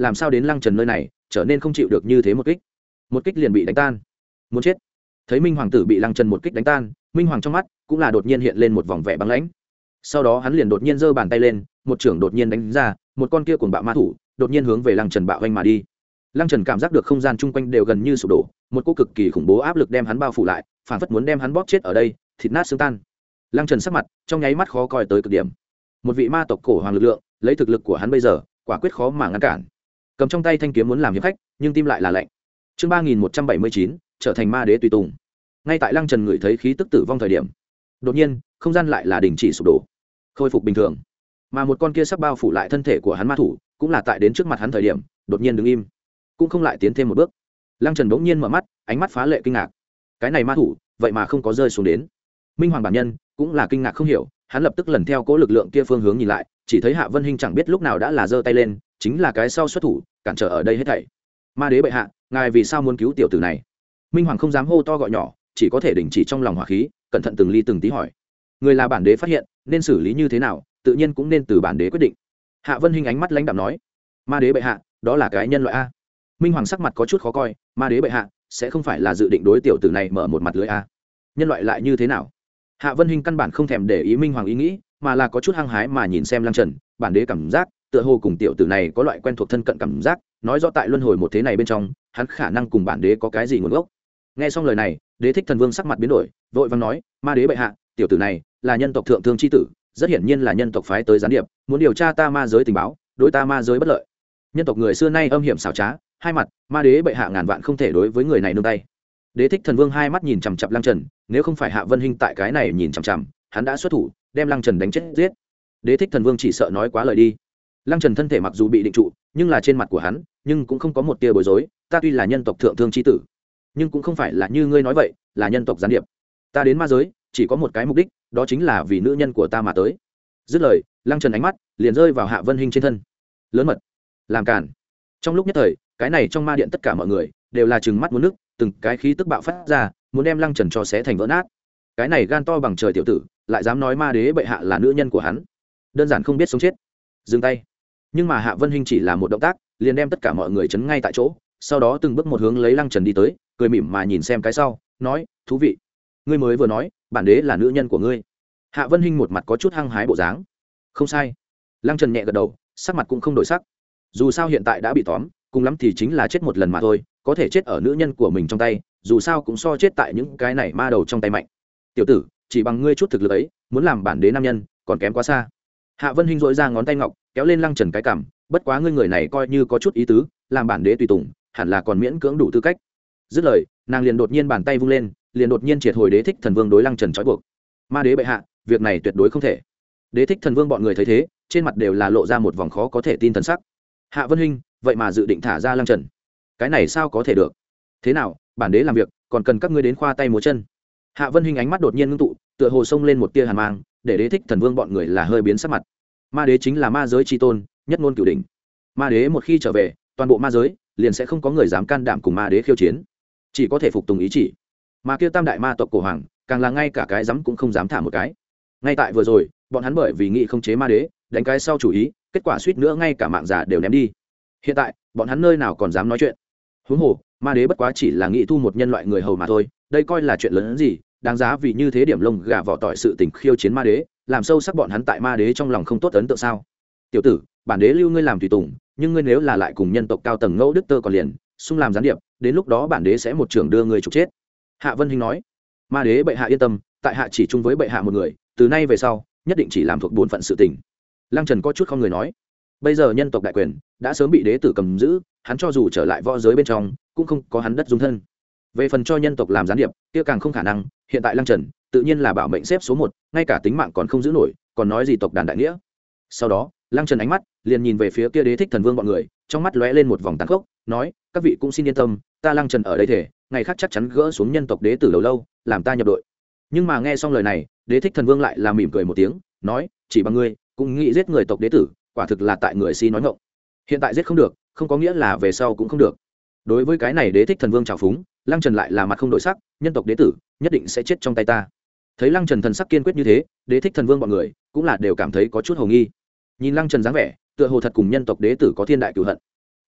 làm sao đến lăng trần nơi này trở nên không chịu được như thế một kích một kích liền bị đánh tan muốn chết. Thấy minh hoàng tử bị lăng trần một kích đánh tan, minh hoàng trong mắt cũng là đột nhiên hiện lên một vòng vẻ băng lãnh. Sau đó hắn liền đột nhiên giơ bàn tay lên, một trưởng đột nhiên đánh ra, một con kia cuồng bạo ma thủ đột nhiên hướng về lăng trần bạo vanh mà đi. Lăng trần cảm giác được không gian chung quanh đều gần như sụp đổ, một cỗ cực kỳ khủng bố áp lực đem hắn bao phủ lại, phản phất muốn đem hắn bóp chết ở đây, thịt nát xương tan. Lăng trần sắc mặt trong nháy mắt khó coi tới cực điểm. Một vị ma tộc cổ hoàng lực lượng, lấy thực lực của hắn bây giờ quả quyết khó mà ngăn cản. Cầm trong tay thanh kiếm muốn làm hiệp khách, nhưng tim lại là lạnh. Chương ba nghìn một trăm bảy mươi chín, trở thành ma đế tùy tùng. Ngay tại lăng trần ngửi thấy khí tức tử vong thời điểm, đột nhiên không gian lại là đình chỉ sụp đổ, khôi phục bình thường. Mà một con kia sắc bao phủ lại thân thể của hắn ma thủ cũng là tại đến trước mặt hắn thời điểm đột nhiên đứng im, cũng không lại tiến thêm một bước. Lăng trần bỗng nhiên mở mắt, ánh mắt phá lệ kinh ngạc. Cái này ma thủ vậy mà không có rơi xuống đến. Minh hoàng bản nhân cũng là kinh ngạc không hiểu, hắn lập tức lần theo cố lực lượng kia phương hướng nhìn lại, chỉ thấy Hạ Vân Hinh chẳng biết lúc nào đã là giơ tay lên, chính là cái sau xuất thủ cản trở ở đây hết thảy. Ma đế bệ hạ, ngài vì sao muốn cứu tiểu tử này? Minh hoàng không dám hô to gọi nhỏ, chỉ có thể đình chỉ trong lòng hỏa khí, cẩn thận từng ly từng tí hỏi. Người là bản đế phát hiện, nên xử lý như thế nào, tự nhiên cũng nên từ bản đế quyết định. Hạ Vân Hinh ánh mắt lãnh đạm nói. Ma đế bệ hạ, đó là cái nhân loại a? Minh hoàng sắc mặt có chút khó coi, ma đế bệ hạ sẽ không phải là dự định đối tiểu tử này mở một mặt lưới a? Nhân loại lại như thế nào? Hạ Vân Hinh căn bản không thèm để ý Minh hoàng ý nghĩ, mà là có chút hăng hái mà nhìn xem Lăng Trần, bản đế cảm giác tựa hồ cùng tiểu tử này có loại quen thuộc thân cận cảm giác, nói rõ tại luân hồi một thế này bên trong, hắn khả năng cùng bản đế có cái gì nguồn gốc. Nghe xong lời này, Đế Thích Thần Vương sắc mặt biến đổi, vội vàng nói, ma đế bệ hạ, tiểu tử này là nhân tộc thượng thương chi tử, rất hiển nhiên là nhân tộc phái tới gián điệp, muốn điều tra ta ma giới tình báo, đối ta ma giới bất lợi. Nhân tộc người xưa nay âm hiểm xảo trá, hai mặt, ma đế bệ hạ ngàn vạn không thể đối với người này nương tay. Đế Thích Thần Vương hai mắt nhìn chằm chằm Lăng Trần, nếu không phải Hạ Vân Hinh tại cái này nhìn chằm chằm, hắn đã xuất thủ đem Lăng Trần đánh chết giết. Đế Thích Thần Vương chỉ sợ nói quá lời đi. Lăng Trần thân thể mặc dù bị định trụ, nhưng là trên mặt của hắn nhưng cũng không có một tia bối rối, ta tuy là nhân tộc thượng thương chi tử, nhưng cũng không phải là như ngươi nói vậy là nhân tộc gián điệp. Ta đến ma giới chỉ có một cái mục đích, đó chính là vì nữ nhân của ta mà tới. Dứt lời, Lăng Trần ánh mắt liền rơi vào Hạ Vân Hinh trên thân. Lớn mật, làm cản. Trong lúc nhất thời, cái này trong ma điện tất cả mọi người đều là trừng mắt muốn nước, từng cái khí tức bạo phát ra, muốn đem Lăng Trần cho xé thành vỡ nát. Cái này gan to bằng trời tiểu tử, lại dám nói ma đế bệ hạ là nữ nhân của hắn, đơn giản không biết sống chết. Dừng tay. Nhưng mà Hạ Vân Hinh chỉ là một động tác, liền đem tất cả mọi người chấn ngay tại chỗ, sau đó từng bước một hướng lấy Lăng Trần đi tới, cười mỉm mà nhìn xem cái sau, nói, thú vị. Ngươi mới vừa nói, bản đế là nữ nhân của ngươi. Hạ Vân Hinh một mặt có chút hăng hái bộ dáng. Không sai. Lăng Trần nhẹ gật đầu, sắc mặt cũng không đổi sắc. Dù sao hiện tại đã bị tóm, cùng lắm thì chính là chết một lần mà thôi, có thể chết ở nữ nhân của mình trong tay, dù sao cũng so chết tại những cái này ma đầu trong tay mạnh. Tiểu tử, chỉ bằng ngươi chút thực lực ấy, muốn làm bản đế nam nhân, còn kém quá xa. Hạ Vân Hinh dội ra ngón tay ngọc, kéo lên Lăng Trần cái cằm, bất quá ngươi người này coi như có chút ý tứ, làm bản đế tùy tùng, hẳn là còn miễn cưỡng đủ tư cách. Dứt lời, nàng liền đột nhiên bàn tay vung lên, liền đột nhiên triệt hồi Đế Thích Thần Vương đối Lăng Trần trói buộc. Ma đế bệ hạ, việc này tuyệt đối không thể. Đế Thích Thần Vương bọn người thấy thế, trên mặt đều là lộ ra một vòng khó có thể tin thần sắc. Hạ Vân Hinh, vậy mà dự định thả ra Lăng Trần, cái này sao có thể được? Thế nào, bản đế làm việc, còn cần các ngươi đến khoa tay múa chân? Hạ Vân Hinh ánh mắt đột nhiên ngưng tụ, tựa hồ xông lên một tia hàn mang, để Đế Thích Thần Vương bọn người là hơi biến sắc mặt. Ma đế chính là ma giới chi tôn, nhất ngôn cửu đỉnh. Ma đế một khi trở về, toàn bộ ma giới liền sẽ không có người dám can đảm cùng ma đế khiêu chiến, chỉ có thể phục tùng ý chỉ. Mà kia tam đại ma tộc cổ hoàng, càng là ngay cả cái dám cũng không dám thả một cái. Ngay tại vừa rồi, bọn hắn bởi vì nghị không chế ma đế, đánh cái sau chủ ý, kết quả suýt nữa ngay cả mạng giả đều ném đi. Hiện tại, bọn hắn nơi nào còn dám nói chuyện? Huống hồ, ma đế bất quá chỉ là nghị thu một nhân loại người hầu mà thôi, đây coi là chuyện lớn hơn gì, đáng giá vì như thế điểm lông gà vỏ tỏi sự tình khiêu chiến ma đế, làm sâu sắc bọn hắn tại ma đế trong lòng không tốt ấn tượng sao? Tiểu tử, bản đế lưu ngươi làm tùy tùng, nhưng ngươi nếu là lại cùng nhân tộc cao tầng ngẫu đức tơ còn liền xung làm gián điệp, đến lúc đó bản đế sẽ một trưởng đưa ngươi trục chết. Hạ Vân Hinh nói. Ma đế bệ hạ yên tâm, tại hạ chỉ chung với bệ hạ một người, từ nay về sau nhất định chỉ làm thuộc bổn phận sự tình. Lăng Trần có chút không người nói. Bây giờ nhân tộc đại quyền đã sớm bị đế tử cầm giữ, hắn cho dù trở lại võ giới bên trong cũng không có hắn đất dung thân. Về phần cho nhân tộc làm gián điệp, kia càng không khả năng. Hiện tại Lăng Trần tự nhiên là bảo mệnh xếp số một, ngay cả tính mạng còn không giữ nổi, còn nói gì tộc đàn đại nghĩa. Sau đó, Lăng Trần ánh mắt liền nhìn về phía kia Đế Thích Thần Vương bọn người, trong mắt lóe lên một vòng tàn khốc, nói, các vị cũng xin yên tâm, ta Lăng Trần ở đây thể, ngày khác chắc chắn gỡ xuống nhân tộc đế tử lâu lâu, làm ta nhập đội. Nhưng mà nghe xong lời này, Đế Thích Thần Vương lại là mỉm cười một tiếng, nói, chỉ bằng ngươi cũng nghĩ giết người tộc đế tử, quả thực là tại người si nói ngọng. Hiện tại giết không được, không có nghĩa là về sau cũng không được. Đối với cái này Đế Thích Thần Vương trào phúng, Lăng Trần lại là mặt không đổi sắc, nhân tộc đế tử nhất định sẽ chết trong tay ta. Thấy Lăng Trần thần sắc kiên quyết như thế, Đế Thích Thần Vương bọn người cũng là đều cảm thấy có chút hồ nghi. Nhìn Lăng Trần dáng vẻ, tựa hồ thật cùng nhân tộc đế tử có thiên đại cửu hận.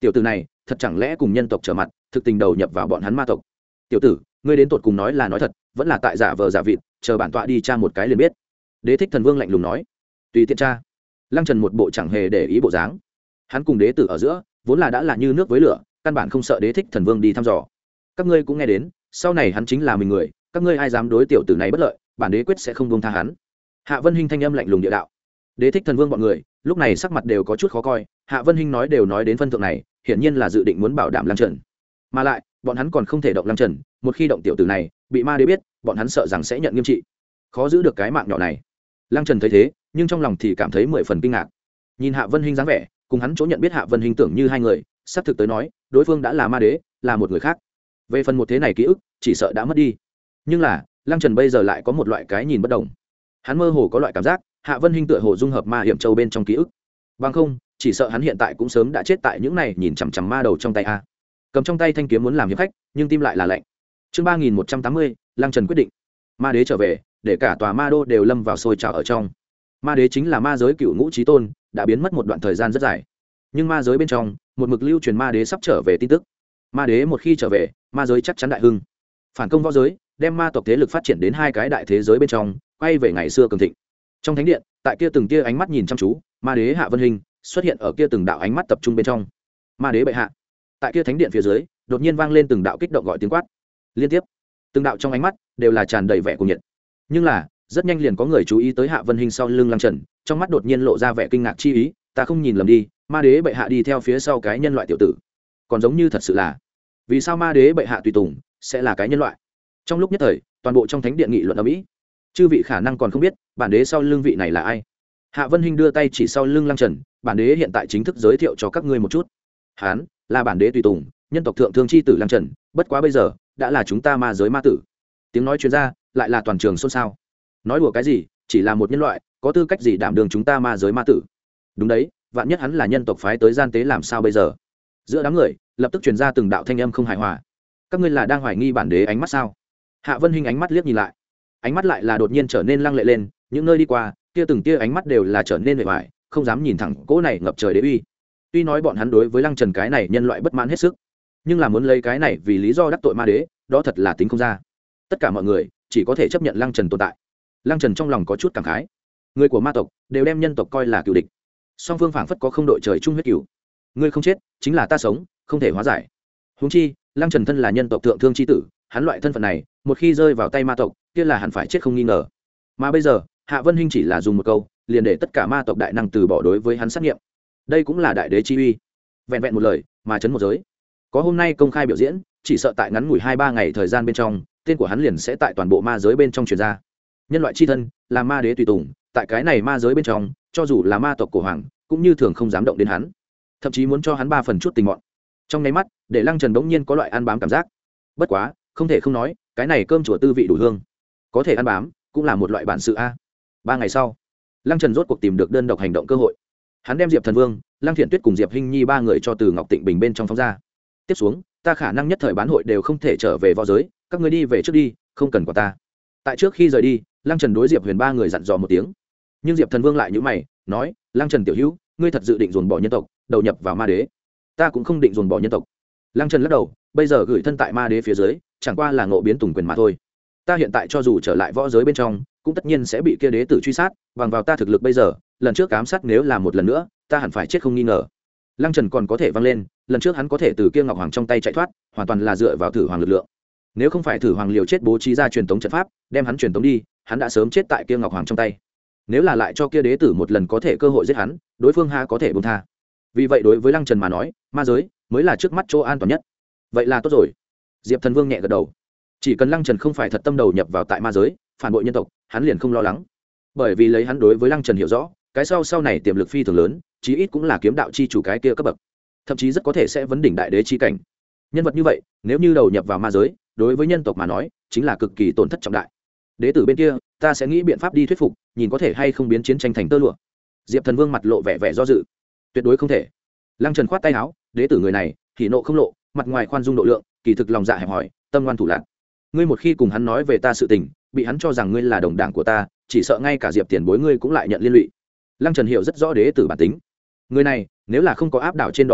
tiểu tử này thật chẳng lẽ cùng nhân tộc trở mặt, thực tình đầu nhập vào bọn hắn ma tộc. Tiểu tử, ngươi đến tột cùng nói là nói thật, vẫn là tại giả vờ giả vịt, chờ bản tọa đi tra một cái liền biết. Đế thích thần vương lạnh lùng nói. Tùy tiện tra. Lăng Trần một bộ chẳng hề để ý bộ dáng. Hắn cùng đế tử ở giữa vốn là đã là như nước với lửa, căn bản không sợ đế thích thần vương đi thăm dò. Các ngươi cũng nghe đến, sau này hắn chính là mình người, các ngươi ai dám đối tiểu tử này bất lợi, bản đế quyết sẽ không buông tha hắn. Hạ Vân Hinh thanh âm lạnh lùng địa đạo. Đế thích thần vương bọn người lúc này sắc mặt đều có chút khó coi. Hạ Vân Hinh nói đều nói đến phân thượng này, hiển nhiên là dự định muốn bảo đảm Lăng Trần, mà lại bọn hắn còn không thể động Lăng Trần, một khi động tiểu tử này bị ma đế biết, bọn hắn sợ rằng sẽ nhận nghiêm trị, khó giữ được cái mạng nhỏ này. Lăng Trần thấy thế, nhưng trong lòng thì cảm thấy mười phần kinh ngạc. Nhìn Hạ Vân Hinh dáng vẻ, cùng hắn chỗ nhận biết Hạ Vân Hinh tưởng như hai người, sắp thực tới nói đối phương đã là ma đế, là một người khác. Về phần một thế này ký ức chỉ sợ đã mất đi, nhưng là Lăng Trần bây giờ lại có một loại cái nhìn bất đồng. Hắn mơ hồ có loại cảm giác Hạ Vân Hinh tựa hồ dung hợp ma hiểm châu bên trong ký ức, bằng không chỉ sợ hắn hiện tại cũng sớm đã chết tại những này nhìn chằm chằm ma đầu trong tay a. Cầm trong tay thanh kiếm muốn làm hiệp khách, nhưng tim lại là lạnh. Chương ba nghìn một trăm tám mươi, Lăng Trần quyết định. Ma đế trở về, để cả tòa ma đô đều lâm vào sôi trào ở trong. Ma đế chính là ma giới cựu ngũ chí tôn, đã biến mất một đoạn thời gian rất dài, nhưng ma giới bên trong một mực lưu truyền ma đế sắp trở về tin tức. Ma đế một khi trở về, ma giới chắc chắn đại hưng, phản công võ giới, đem ma tộc thế lực phát triển đến hai cái đại thế giới bên trong, quay về ngày xưa cường thịnh. Trong thánh điện, tại kia từng kia ánh mắt nhìn chăm chú, ma đế Hạ Vân Hinh xuất hiện ở kia từng đạo ánh mắt tập trung bên trong. Ma đế bệ hạ. Tại kia thánh điện phía dưới, đột nhiên vang lên từng đạo kích động gọi tiếng quát. Liên tiếp, từng đạo trong ánh mắt đều là tràn đầy vẻ cuồng nhiệt. Nhưng là, rất nhanh liền có người chú ý tới Hạ Vân Hinh sau lưng Lăng Trần, trong mắt đột nhiên lộ ra vẻ kinh ngạc chi ý, ta không nhìn lầm đi, ma đế bệ hạ đi theo phía sau cái nhân loại tiểu tử, còn giống như thật sự là, vì sao ma đế bệ hạ tùy tùng sẽ là cái nhân loại? Trong lúc nhất thời, toàn bộ trong thánh điện nghị luận ầm ĩ. Chư vị khả năng còn không biết, bản đế sau lưng vị này là ai. Hạ Vân Hinh đưa tay chỉ sau lưng Lăng Trần, bản đế hiện tại chính thức giới thiệu cho các ngươi một chút. Hán là bản đế tùy tùng, nhân tộc thượng thương chi tử Lăng Trần, bất quá bây giờ đã là chúng ta ma giới ma tử. Tiếng nói truyền ra, lại là toàn trường xôn xao. Nói đùa cái gì, chỉ là một nhân loại, có tư cách gì đảm đương chúng ta ma giới ma tử? Đúng đấy, vạn nhất hắn là nhân tộc phái tới gian tế làm sao bây giờ? Giữa đám người lập tức truyền ra từng đạo thanh âm không hài hòa. Các ngươi là đang hoài nghi bản đế ánh mắt sao? Hạ Vân Hinh ánh mắt liếc nhìn lại, ánh mắt lại là đột nhiên trở nên lăng lệ lên, những nơi đi qua kia từng tia ánh mắt đều là trở nên vẻ vải, không dám nhìn thẳng cỗ này ngập trời đế uy. Tuy nói bọn hắn đối với Lăng Trần cái này nhân loại bất mãn hết sức, nhưng là muốn lấy cái này vì lý do đắc tội ma đế, đó thật là tính không ra. Tất cả mọi người chỉ có thể chấp nhận Lăng Trần tồn tại. Lăng Trần trong lòng có chút cảm khái, người của ma tộc đều đem nhân tộc coi là cựu địch, song phương phảng phất có không đội trời chung huyết cửu. Ngươi không chết, chính là ta sống, không thể hóa giải. Huống chi, Lăng Trần thân là nhân tộc thượng thương chi tử, hắn loại thân phận này, một khi rơi vào tay ma tộc, kia là hẳn phải chết không nghi ngờ. Mà bây giờ, Hạ Vân Hinh chỉ là dùng một câu, liền để tất cả ma tộc đại năng từ bỏ đối với hắn sát nghiệm. Đây cũng là đại đế chi uy. Vẹn vẹn một lời, mà chấn một giới. Có hôm nay công khai biểu diễn, chỉ sợ tại ngắn ngủi hai ba ngày thời gian bên trong, tên của hắn liền sẽ tại toàn bộ ma giới bên trong truyền ra. Nhân loại chi thân, là ma đế tùy tùng, tại cái này ma giới bên trong, cho dù là ma tộc cổ hoàng, cũng như thường không dám động đến hắn, thậm chí muốn cho hắn ba phần chút tình mọn. Trong nháy mắt, để Lăng Trần bỗng nhiên có loại ăn bám cảm giác. Bất quá, không thể không nói, cái này cơm chùa tư vị đủ hương, có thể ăn bám, cũng là một loại bản sự a. Ba ngày sau, Lăng Trần rốt cuộc tìm được đơn độc hành động cơ hội. Hắn đem Diệp Thần Vương, Lăng Thiện Tuyết cùng Diệp Hinh Nhi ba người cho từ Ngọc Tịnh Bình bên trong phóng ra. Tiếp xuống, ta khả năng nhất thời bán hội đều không thể trở về võ giới, các ngươi đi về trước đi, không cần quả ta. Tại trước khi rời đi, Lăng Trần đối Diệp Huyền ba người dặn dò một tiếng. Nhưng Diệp Thần Vương lại nhíu mày, nói: "Lăng Trần tiểu hữu, ngươi thật dự định dồn bỏ nhân tộc, đầu nhập vào ma đế?" "Ta cũng không định dồn bỏ nhân tộc." Lăng Trần lắc đầu, bây giờ gửi thân tại ma đế phía dưới, chẳng qua là ngộ biến tùng quyền mà thôi. Ta hiện tại cho dù trở lại võ giới bên trong, cũng tất nhiên sẽ bị kia đế tử truy sát, bằng vào ta thực lực bây giờ, lần trước ám sát nếu là một lần nữa, ta hẳn phải chết không nghi ngờ. Lăng Trần còn có thể vang lên, lần trước hắn có thể từ kia Ngọc Hoàng trong tay chạy thoát, hoàn toàn là dựa vào Thử Hoàng lực lượng. Nếu không phải Thử Hoàng liều chết bố trí ra truyền tống trận pháp, đem hắn truyền tống đi, hắn đã sớm chết tại kia Ngọc Hoàng trong tay. Nếu là lại cho kia đế tử một lần có thể cơ hội giết hắn, đối phương ha có thể buông tha. Vì vậy đối với Lăng Trần mà nói, ma giới mới là trước mắt chỗ an toàn nhất. Vậy là tốt rồi. Diệp Thần Vương nhẹ gật đầu. Chỉ cần Lăng Trần không phải thật tâm đầu nhập vào tại ma giới, phản bội nhân tộc, hắn liền không lo lắng. Bởi vì lấy hắn đối với Lăng Trần hiểu rõ, cái sau sau này tiềm lực phi thường lớn, chí ít cũng là kiếm đạo chi chủ cái kia cấp bậc, thậm chí rất có thể sẽ vấn đỉnh đại đế chi cảnh. Nhân vật như vậy, nếu như đầu nhập vào ma giới, đối với nhân tộc mà nói, chính là cực kỳ tổn thất trọng đại. Đế tử bên kia, ta sẽ nghĩ biện pháp đi thuyết phục, nhìn có thể hay không biến chiến tranh thành tơ lụa. Diệp Thần Vương mặt lộ vẻ vẻ do dự. Tuyệt đối không thể. Lăng Trần khoát tay áo, đế tử người này, thì nộ không lộ, mặt ngoài khoan dung độ lượng, kỳ thực lòng dạ hẹp hòi, tâm ngoan thủ lạn. Ngươi một khi cùng hắn nói về ta sự tình, bị hắn cho rằng ngươi là đồng đảng của ta, chỉ sợ ngay cả Diệp tiền bối ngươi cũng lại nhận liên lụy. Lăng Trần hiểu rất rõ đế tử bản tính. Người này, nếu là không có áp đảo trên đó thực lực,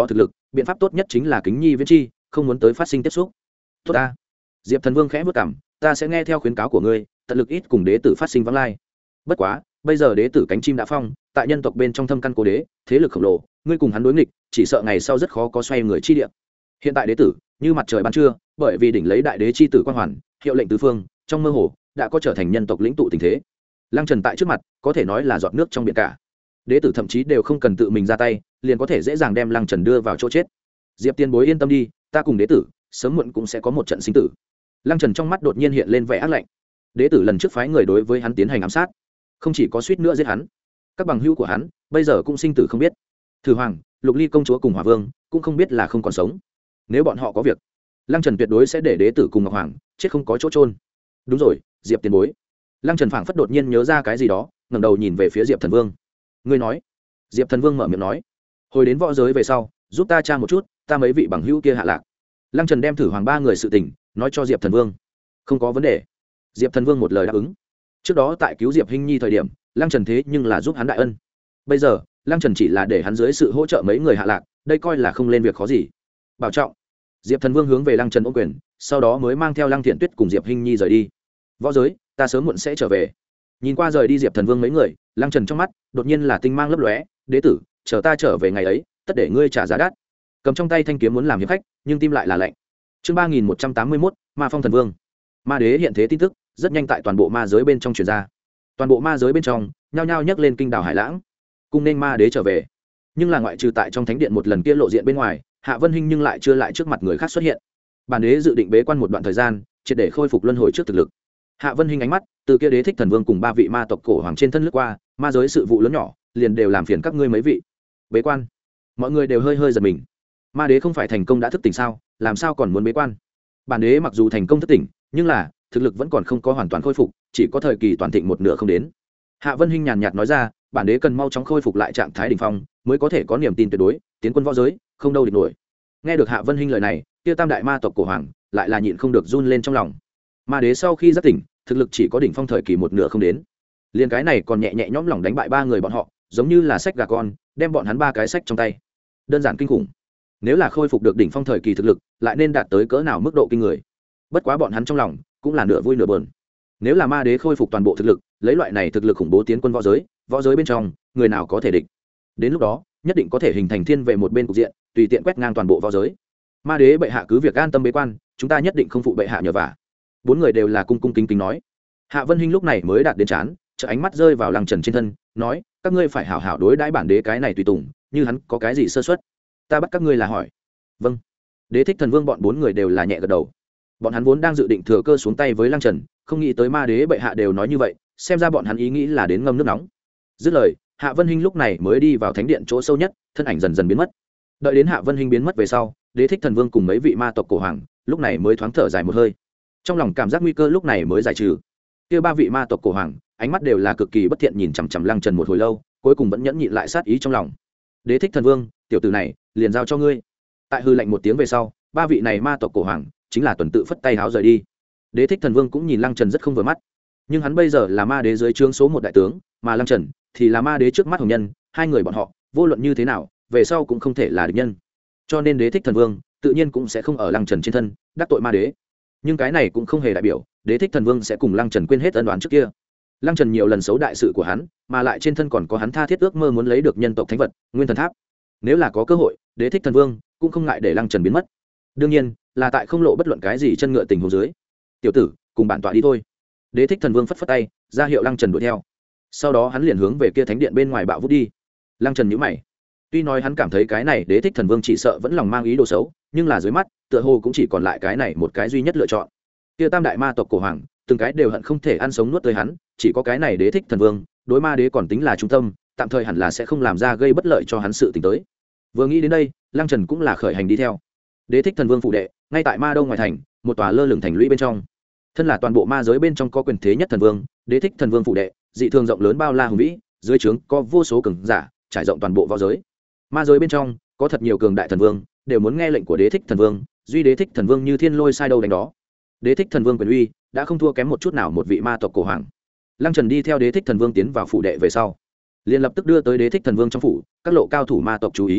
biện pháp tốt nhất chính là kính nhi viễn chi, không muốn tới phát sinh tiếp xúc. Tốt ta. Diệp Thần Vương khẽ vất cảm, ta sẽ nghe theo khuyến cáo của ngươi, tận lực ít cùng đế tử phát sinh vắng lai. Bất quá, bây giờ đế tử cánh chim đã phong, tại nhân tộc bên trong thâm căn cố đế, thế lực khổng lồ, ngươi cùng hắn đối nghịch, chỉ sợ ngày sau rất khó có xoay người chi địa. Hiện tại đế tử, như mặt trời ban trưa, bởi vì đỉnh lấy đại đế chi tử quan hoàn, hiệu lệnh tứ phương, trong mơ hồ đã có trở thành nhân tộc lĩnh tụ tình thế. Lăng Trần tại trước mặt, có thể nói là giọt nước trong biển cả. Đế tử thậm chí đều không cần tự mình ra tay, liền có thể dễ dàng đem Lăng Trần đưa vào chỗ chết. Diệp Tiên Bối yên tâm đi, ta cùng đế tử, sớm muộn cũng sẽ có một trận sinh tử. Lăng Trần trong mắt đột nhiên hiện lên vẻ ác lạnh. Đế tử lần trước phái người đối với hắn tiến hành ám sát, không chỉ có suýt nữa giết hắn, các bằng hữu của hắn bây giờ cũng sinh tử không biết. Thử Hoàng, Lục Ly công chúa cùng Hỏa Vương cũng không biết là không còn sống. Nếu bọn họ có việc, Lăng Trần tuyệt đối sẽ để đế tử cùng Ngọc Hoàng chết không có chỗ trôn. Đúng rồi, Diệp Tiền Bối. Lăng Trần phảng phất đột nhiên nhớ ra cái gì đó, ngẩng đầu nhìn về phía Diệp Thần Vương. Ngươi nói? Diệp Thần Vương mở miệng nói, hồi đến võ giới về sau, giúp ta tra một chút, ta mấy vị bằng hữu kia hạ lạc. Lăng Trần đem Thử Hoàng ba người sự tình nói cho Diệp Thần Vương. Không có vấn đề. Diệp Thần Vương một lời đáp ứng. Trước đó tại cứu Diệp Hinh Nhi thời điểm, Lăng Trần thế nhưng là giúp hắn đại ân. Bây giờ, Lăng Trần chỉ là để hắn dưới sự hỗ trợ mấy người hạ lạc, đây coi là không lên việc khó gì. Bảo trọng. Diệp Thần Vương hướng về Lăng Trần ôm quyền, sau đó mới mang theo Lăng Thiện Tuyết cùng Diệp Hinh Nhi rời đi. Võ giới, ta sớm muộn sẽ trở về. Nhìn qua rời đi Diệp Thần Vương mấy người, Lăng Trần trong mắt đột nhiên là tinh mang lấp lóe, đế tử, chờ ta trở về ngày ấy, tất để ngươi trả giá đắt. Cầm trong tay thanh kiếm muốn làm hiệp khách, nhưng tim lại là lạnh. Chương ba nghìn một trăm tám mươi mốt, Ma Phong Thần Vương. Ma đế hiện thế tin tức rất nhanh tại toàn bộ ma giới bên trong truyền ra. Toàn bộ ma giới bên trong nhao nhao nhấc lên kinh đảo hải lãng, cùng nên ma đế trở về. Nhưng là ngoại trừ tại trong thánh điện một lần kia lộ diện bên ngoài, Hạ Vân Hinh nhưng lại chưa lại trước mặt người khác xuất hiện. Bản đế dự định bế quan một đoạn thời gian, triệt để khôi phục luân hồi trước thực lực. Hạ Vân Hinh ánh mắt từ kia đế thích thần vương cùng ba vị ma tộc cổ hoàng trên thân lướt qua, ma giới sự vụ lớn nhỏ liền đều làm phiền các ngươi mấy vị. Bế quan? Mọi người đều hơi hơi giật mình. Ma đế không phải thành công đã thức tỉnh sao, làm sao còn muốn bế quan? Bản đế mặc dù thành công thức tỉnh, nhưng là thực lực vẫn còn không có hoàn toàn khôi phục, chỉ có thời kỳ toàn thịnh một nửa không đến. Hạ Vân Hinh nhàn nhạt nói ra, bản đế cần mau chóng khôi phục lại trạng thái đỉnh phong, mới có thể có niềm tin tuyệt đối, tiến quân võ giới, không đâu địch nổi. Nghe được Hạ Vân Hinh lời này, kia tam đại ma tộc cổ hoàng lại là nhịn không được run lên trong lòng. Ma đế sau khi giác tỉnh, thực lực chỉ có đỉnh phong thời kỳ một nửa không đến. Liên cái này còn nhẹ nhẹ nhõm lòng đánh bại ba người bọn họ, giống như là sách gà con, đem bọn hắn ba cái sách trong tay. Đơn giản kinh khủng. Nếu là khôi phục được đỉnh phong thời kỳ thực lực, lại nên đạt tới cỡ nào mức độ kinh người. Bất quá bọn hắn trong lòng cũng là nửa vui nửa buồn. Nếu là ma đế khôi phục toàn bộ thực lực, lấy loại này thực lực khủng bố tiến quân võ giới, võ giới bên trong, người nào có thể địch. Đến lúc đó, nhất định có thể hình thành thiên về một bên cục diện, tùy tiện quét ngang toàn bộ võ giới. Ma đế bệ hạ cứ việc an tâm bế quan, chúng ta nhất định không phụ bệ hạ nhờ vả. Bốn người đều là cung cung kính kính nói. Hạ Vân Hinh lúc này mới đạt đến chán, trợ ánh mắt rơi vào Lăng Trần trên thân, nói, các ngươi phải hảo hảo đối đãi bản đế cái này tùy tùng, như hắn có cái gì sơ suất, ta bắt các ngươi là hỏi. Vâng. Đế thích thần vương bọn bốn người đều là nhẹ gật đầu. Bọn hắn vốn đang dự định thừa cơ xuống tay với Lăng Trần, không nghĩ tới ma đế bệ hạ đều nói như vậy, xem ra bọn hắn ý nghĩ là đến ngâm nước nóng. Dứt lời, Hạ Vân Hinh lúc này mới đi vào thánh điện chỗ sâu nhất, thân ảnh dần dần biến mất. Đợi đến Hạ Vân Hinh biến mất về sau, đế thích thần vương cùng mấy vị ma tộc cổ hoàng lúc này mới thoáng thở dài một hơi, trong lòng cảm giác nguy cơ lúc này mới giải trừ. Kia ba vị ma tộc cổ hoàng ánh mắt đều là cực kỳ bất thiện nhìn chằm chằm Lăng Trần một hồi lâu, cuối cùng vẫn nhẫn nhịn lại sát ý trong lòng. Đế thích thần vương, tiểu tử này liền giao cho ngươi. Tại hư lệnh một tiếng về sau, ba vị này ma tộc cổ hoàng chính là tuần tự phất tay háo rời đi. Đế thích thần vương cũng nhìn Lăng Trần rất không vừa mắt, nhưng hắn bây giờ là ma đế dưới trướng số một đại tướng, mà Lăng Trần thì là ma đế trước mắt hồng nhân, hai người bọn họ vô luận như thế nào về sau cũng không thể là địch nhân, cho nên đế thích thần vương tự nhiên cũng sẽ không ở Lăng Trần trên thân đắc tội ma đế. Nhưng cái này cũng không hề đại biểu đế thích thần vương sẽ cùng Lăng Trần quên hết ân đoán trước kia. Lăng Trần nhiều lần xấu đại sự của hắn, mà lại trên thân còn có hắn tha thiết ước mơ muốn lấy được nhân tộc thánh vật Nguyên Thần Tháp. Nếu là có cơ hội, đế thích thần vương cũng không ngại để Lăng Trần biến mất, đương nhiên là tại không lộ bất luận cái gì chân ngựa tình huống dưới. Tiểu tử, cùng bản tọa đi thôi. Đế thích thần vương phất phất tay ra hiệu Lăng Trần đuổi theo, sau đó hắn liền hướng về kia thánh điện bên ngoài bạo vút đi. Lăng Trần nhíu mày, tuy nói hắn cảm thấy cái này đế thích thần vương chỉ sợ vẫn lòng mang ý đồ xấu, nhưng là dưới mắt tựa hồ cũng chỉ còn lại cái này một cái duy nhất lựa chọn. Kia tam đại ma tộc cổ hoàng từng cái đều hận không thể ăn sống nuốt tới hắn, chỉ có cái này đế thích thần vương đối ma đế còn tính là trung tâm, tạm thời hẳn là sẽ không làm ra gây bất lợi cho hắn sự tình tới. Vừa nghĩ đến đây, Lăng Trần cũng là khởi hành đi theo. Đế thích thần vương phụ đệ ngay tại ma đông ngoài thành một tòa lơ lửng thành lũy bên trong. Thân là toàn bộ ma giới bên trong có quyền thế nhất thần vương, đế thích thần vương phụ đệ dị thường rộng lớn bao la hùng vĩ, dưới trướng có vô số cường giả trải rộng toàn bộ võ giới. Ma giới bên trong có thật nhiều cường đại thần vương đều muốn nghe lệnh của đế thích thần vương, duy đế thích thần vương như thiên lôi sai đâu đánh đó. Đế thích thần vương quyền uy đã không thua kém một chút nào một vị ma tộc cổ hoàng. Lăng Trần đi theo đế thích thần vương tiến vào phủ đệ về sau, liền lập tức đưa tới đế thích thần vương trong phủ các lộ cao thủ ma tộc chú ý.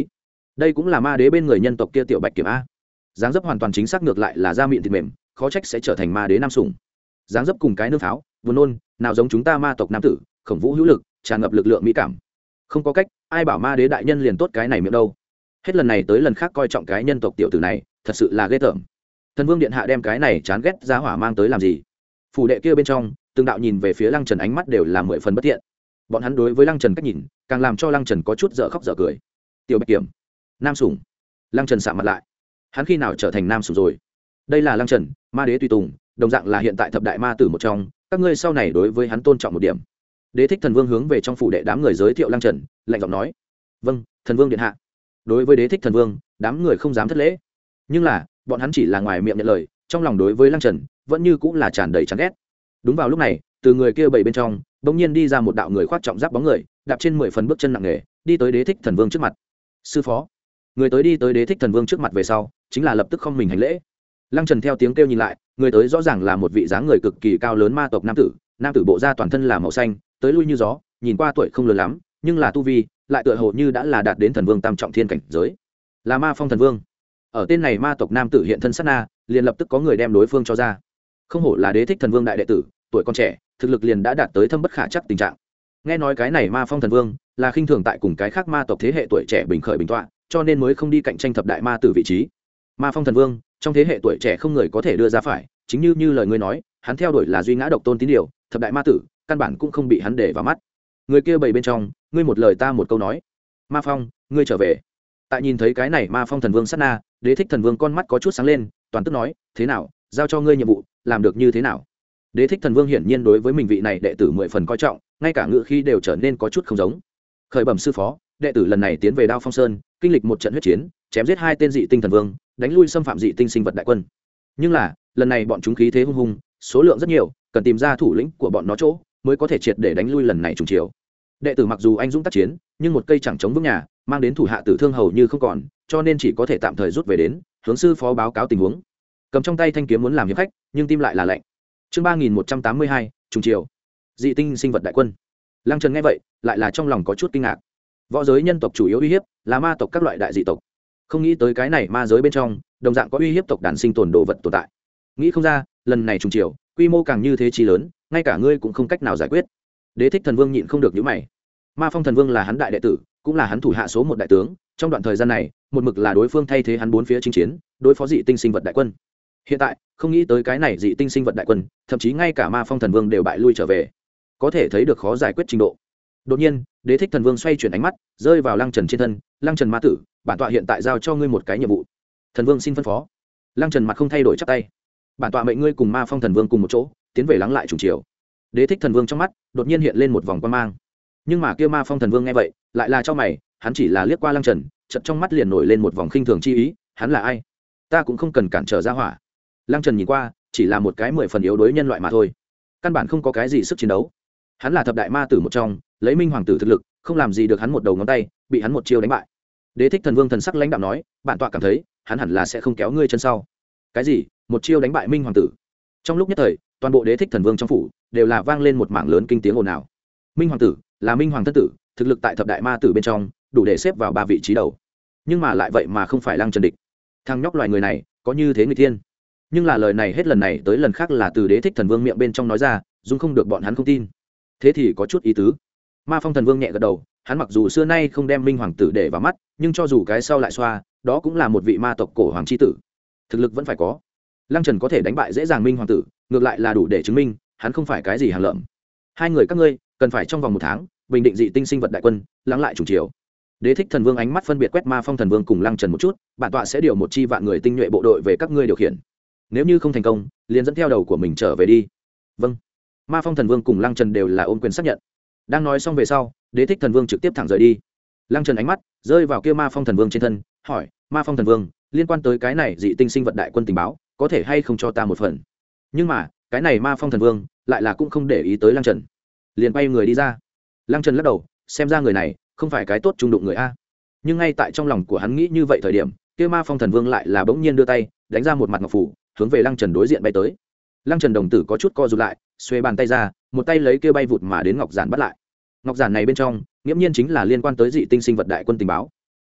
đây cũng là ma đế bên người nhân tộc kia tiểu bạch kiểm a. Dáng dấp hoàn toàn chính xác, ngược lại là da miệng thịt mềm, khó trách sẽ trở thành ma đế nam sủng. Dáng dấp cùng cái nương pháo buồn nôn, nào giống chúng ta ma tộc nam tử, khổng vũ hữu lực, tràn ngập lực lượng mỹ cảm. Không có cách, ai bảo ma đế đại nhân liền tốt cái này miệng đâu. Hết lần này tới lần khác coi trọng cái nhân tộc tiểu tử này, thật sự là ghê tởm. Thần vương điện hạ đem cái này chán ghét giá hỏa mang tới làm gì? Phủ đệ kia bên trong, từng đạo nhìn về phía Lăng Trần ánh mắt đều là mười phần bất thiện. Bọn hắn đối với Lăng Trần cách nhìn, càng làm cho Lăng Trần có chút dở khóc dở cười. Tiểu bạch kiểm, nam sủng. Lăng Trần sạm mặt lại. Hắn khi nào trở thành nam sủng rồi? Đây là Lăng Trần, ma đế tùy tùng, đồng dạng là hiện tại thập đại ma tử một trong, các ngươi sau này đối với hắn tôn trọng một điểm. Đế thích thần vương hướng về trong phủ đệ đám người giới thiệu Lăng Trần, lạnh giọng nói: vâng, thần vương điện hạ. Đối với đế thích thần vương, đám người không dám thất lễ, nhưng là bọn hắn chỉ là ngoài miệng nhận lời, trong lòng đối với Lăng Trần vẫn như cũng là tràn đầy chán ghét. Đúng vào lúc này, từ người kia bảy bên trong bỗng nhiên đi ra một đạo người khoác trọng giáp bóng người, đạp trên mười phần bước chân nặng nề, đi tới đế thích thần vương trước mặt. Sư phó. Người tới đi tới đế thích thần vương trước mặt về sau, chính là lập tức không mình hành lễ. Lăng Trần theo tiếng kêu nhìn lại, người tới rõ ràng là một vị dáng người cực kỳ cao lớn ma tộc nam tử, nam tử bộ da toàn thân là màu xanh, tới lui như gió, nhìn qua tuổi không lớn lắm, nhưng là tu vi lại tựa hồ như đã là đạt đến thần vương tam trọng thiên cảnh giới, là Ma Phong thần vương. Ở tên này ma tộc nam tử hiện thân sát na, liền lập tức có người đem đối phương cho ra. Không hổ là đế thích thần vương đại đệ tử, tuổi còn trẻ, thực lực liền đã đạt tới thâm bất khả chắc tình trạng. Nghe nói cái này Ma Phong thần vương là khinh thường tại cùng cái khác ma tộc thế hệ tuổi trẻ bình khởi bình tọa, cho nên mới không đi cạnh tranh thập đại ma tử vị trí. Ma Phong thần vương trong thế hệ tuổi trẻ không người có thể đưa ra phải, chính như như lời ngươi nói, hắn theo đuổi là duy ngã độc tôn tín điều, thập đại ma tử căn bản cũng không bị hắn để vào mắt. Người kia bày bên trong, ngươi một lời ta một câu nói. Ma Phong, ngươi trở về. Tại nhìn thấy cái này Ma Phong thần vương sát na, đế thích thần vương con mắt có chút sáng lên, toàn tức nói: thế nào, giao cho ngươi nhiệm vụ, làm được như thế nào? Đế thích thần vương hiển nhiên đối với mình vị này đệ tử mười phần coi trọng, ngay cả ngữ khí đều trở nên có chút không giống. Khởi bẩm sư phó, đệ tử lần này tiến về Đao Phong Sơn, kinh lịch một trận huyết chiến, chém giết hai tên dị tinh thần vương, đánh lui xâm phạm dị tinh sinh vật đại quân. Nhưng là lần này bọn chúng khí thế hung hùng, số lượng rất nhiều, cần tìm ra thủ lĩnh của bọn nó chỗ, mới có thể triệt để đánh lui lần này trùng chiều. Đệ tử mặc dù anh dũng tác chiến, nhưng một cây chẳng chống vững nhà, mang đến thủ hạ tử thương hầu như không còn, cho nên chỉ có thể tạm thời rút về đến, hướng sư phó báo cáo tình huống. Cầm trong tay thanh kiếm muốn làm hiệp khách, nhưng tim lại là lạnh. Chương ba nghìn một trăm tám mươi hai, trùng chiều. Dị tinh sinh vật đại quân. Lăng Trần nghe vậy, lại là trong lòng có chút kinh ngạc. Võ giới nhân tộc chủ yếu uy hiếp là ma tộc các loại đại dị tộc, không nghĩ tới cái này ma giới bên trong đồng dạng có uy hiếp tộc đàn sinh tồn đồ vật tồn tại. Nghĩ không ra lần này trùng chiều quy mô càng như thế chi lớn, ngay cả ngươi cũng không cách nào giải quyết. Đế thích thần vương nhịn không được nhíu mày. Ma Phong thần vương là hắn đại đệ tử, cũng là hắn thủ hạ số một đại tướng, trong đoạn thời gian này một mực là đối phương thay thế hắn bốn phía chinh chiến, đối phó dị tinh sinh vật đại quân. Hiện tại không nghĩ tới cái này dị tinh sinh vật đại quân, thậm chí ngay cả Ma Phong thần vương đều bại lui trở về, có thể thấy được khó giải quyết trình độ. Đột nhiên đế thích thần vương xoay chuyển ánh mắt rơi vào Lăng Trần trên thân. Lăng Trần ma tử, bản tọa hiện tại giao cho ngươi một cái nhiệm vụ. Thần vương xin phân phó. Lăng Trần mặt không thay đổi chắp tay. Bản tọa mệnh ngươi cùng Ma Phong thần vương cùng một chỗ tiến về lắng lại trùng chiều. Đế thích thần vương trong mắt đột nhiên hiện lên một vòng quan mang, nhưng mà kia Ma Phong thần vương nghe vậy lại là cho mày. Hắn chỉ là liếc qua Lăng Trần, chợt trong mắt liền nổi lên một vòng khinh thường chi ý. Hắn là ai? Ta cũng không cần cản trở ra hỏa. Lăng Trần nhìn qua chỉ là một cái mười phần yếu đối nhân loại mà thôi, căn bản không có cái gì sức chiến đấu. Hắn là thập đại ma tử một trong, lấy minh hoàng tử thực lực không làm gì được hắn một đầu ngón tay, bị hắn một chiêu đánh bại. Đế thích thần vương thần sắc lãnh đạm nói: bản tọa cảm thấy hắn hẳn là sẽ không kéo ngươi chân sau. Cái gì? Một chiêu đánh bại minh hoàng tử? Trong lúc nhất thời toàn bộ đế thích thần vương trong phủ đều là vang lên một mảng lớn kinh tiếng ồn ào. Minh hoàng tử là minh hoàng thân tử, thực lực tại thập đại ma tử bên trong đủ để xếp vào ba vị trí đầu, nhưng mà lại vậy mà không phải Lăng Trần địch. Thằng nhóc loài người này có như thế người thiên, nhưng là lời này hết lần này tới lần khác là từ đế thích thần vương miệng bên trong nói ra, dung không được bọn hắn không tin. Thế thì có chút ý tứ. Ma Phong thần vương nhẹ gật đầu, hắn mặc dù xưa nay không đem minh hoàng tử để vào mắt, nhưng cho dù cái sau lại xoa, đó cũng là một vị ma tộc cổ hoàng chi tử, thực lực vẫn phải có. Lăng Trần có thể đánh bại dễ dàng minh hoàng tử, ngược lại là đủ để chứng minh hắn không phải cái gì hàng lợm. Hai người các ngươi cần phải trong vòng một tháng bình định dị tinh sinh vật đại quân, lắng lại trùng chiều. Đế thích thần vương ánh mắt phân biệt quét Ma Phong thần vương cùng Lăng Trần một chút, bản tọa sẽ điều một chi vạn người tinh nhuệ bộ đội về các ngươi điều khiển, nếu như không thành công liền dẫn theo đầu của mình trở về đi. Vâng. Ma Phong thần vương cùng Lăng Trần đều là ôm quyền xác nhận. Đang nói xong về sau, đế thích thần vương trực tiếp thẳng rời đi. Lăng Trần ánh mắt rơi vào kia Ma Phong thần vương trên thân, hỏi: Ma Phong thần vương, liên quan tới cái này dị tinh sinh vật đại quân tình báo, có thể hay không cho ta một phần? Nhưng mà cái này Ma Phong thần vương lại là cũng không để ý tới Lăng Trần, liền bay người đi ra. Lăng Trần lắc đầu, xem ra người này không phải cái tốt trung đụng người a. Nhưng ngay tại trong lòng của hắn nghĩ như vậy thời điểm, kia Ma Phong thần vương lại là bỗng nhiên đưa tay đánh ra một mặt ngọc phủ, hướng về Lăng Trần đối diện bay tới. Lăng Trần đồng tử có chút co rụt lại, xuê bàn tay ra, một tay lấy kia bay vụt mà đến ngọc giản bắt lại. Ngọc giản này bên trong nghiễm nhiên chính là liên quan tới dị tinh sinh vật đại quân tình báo.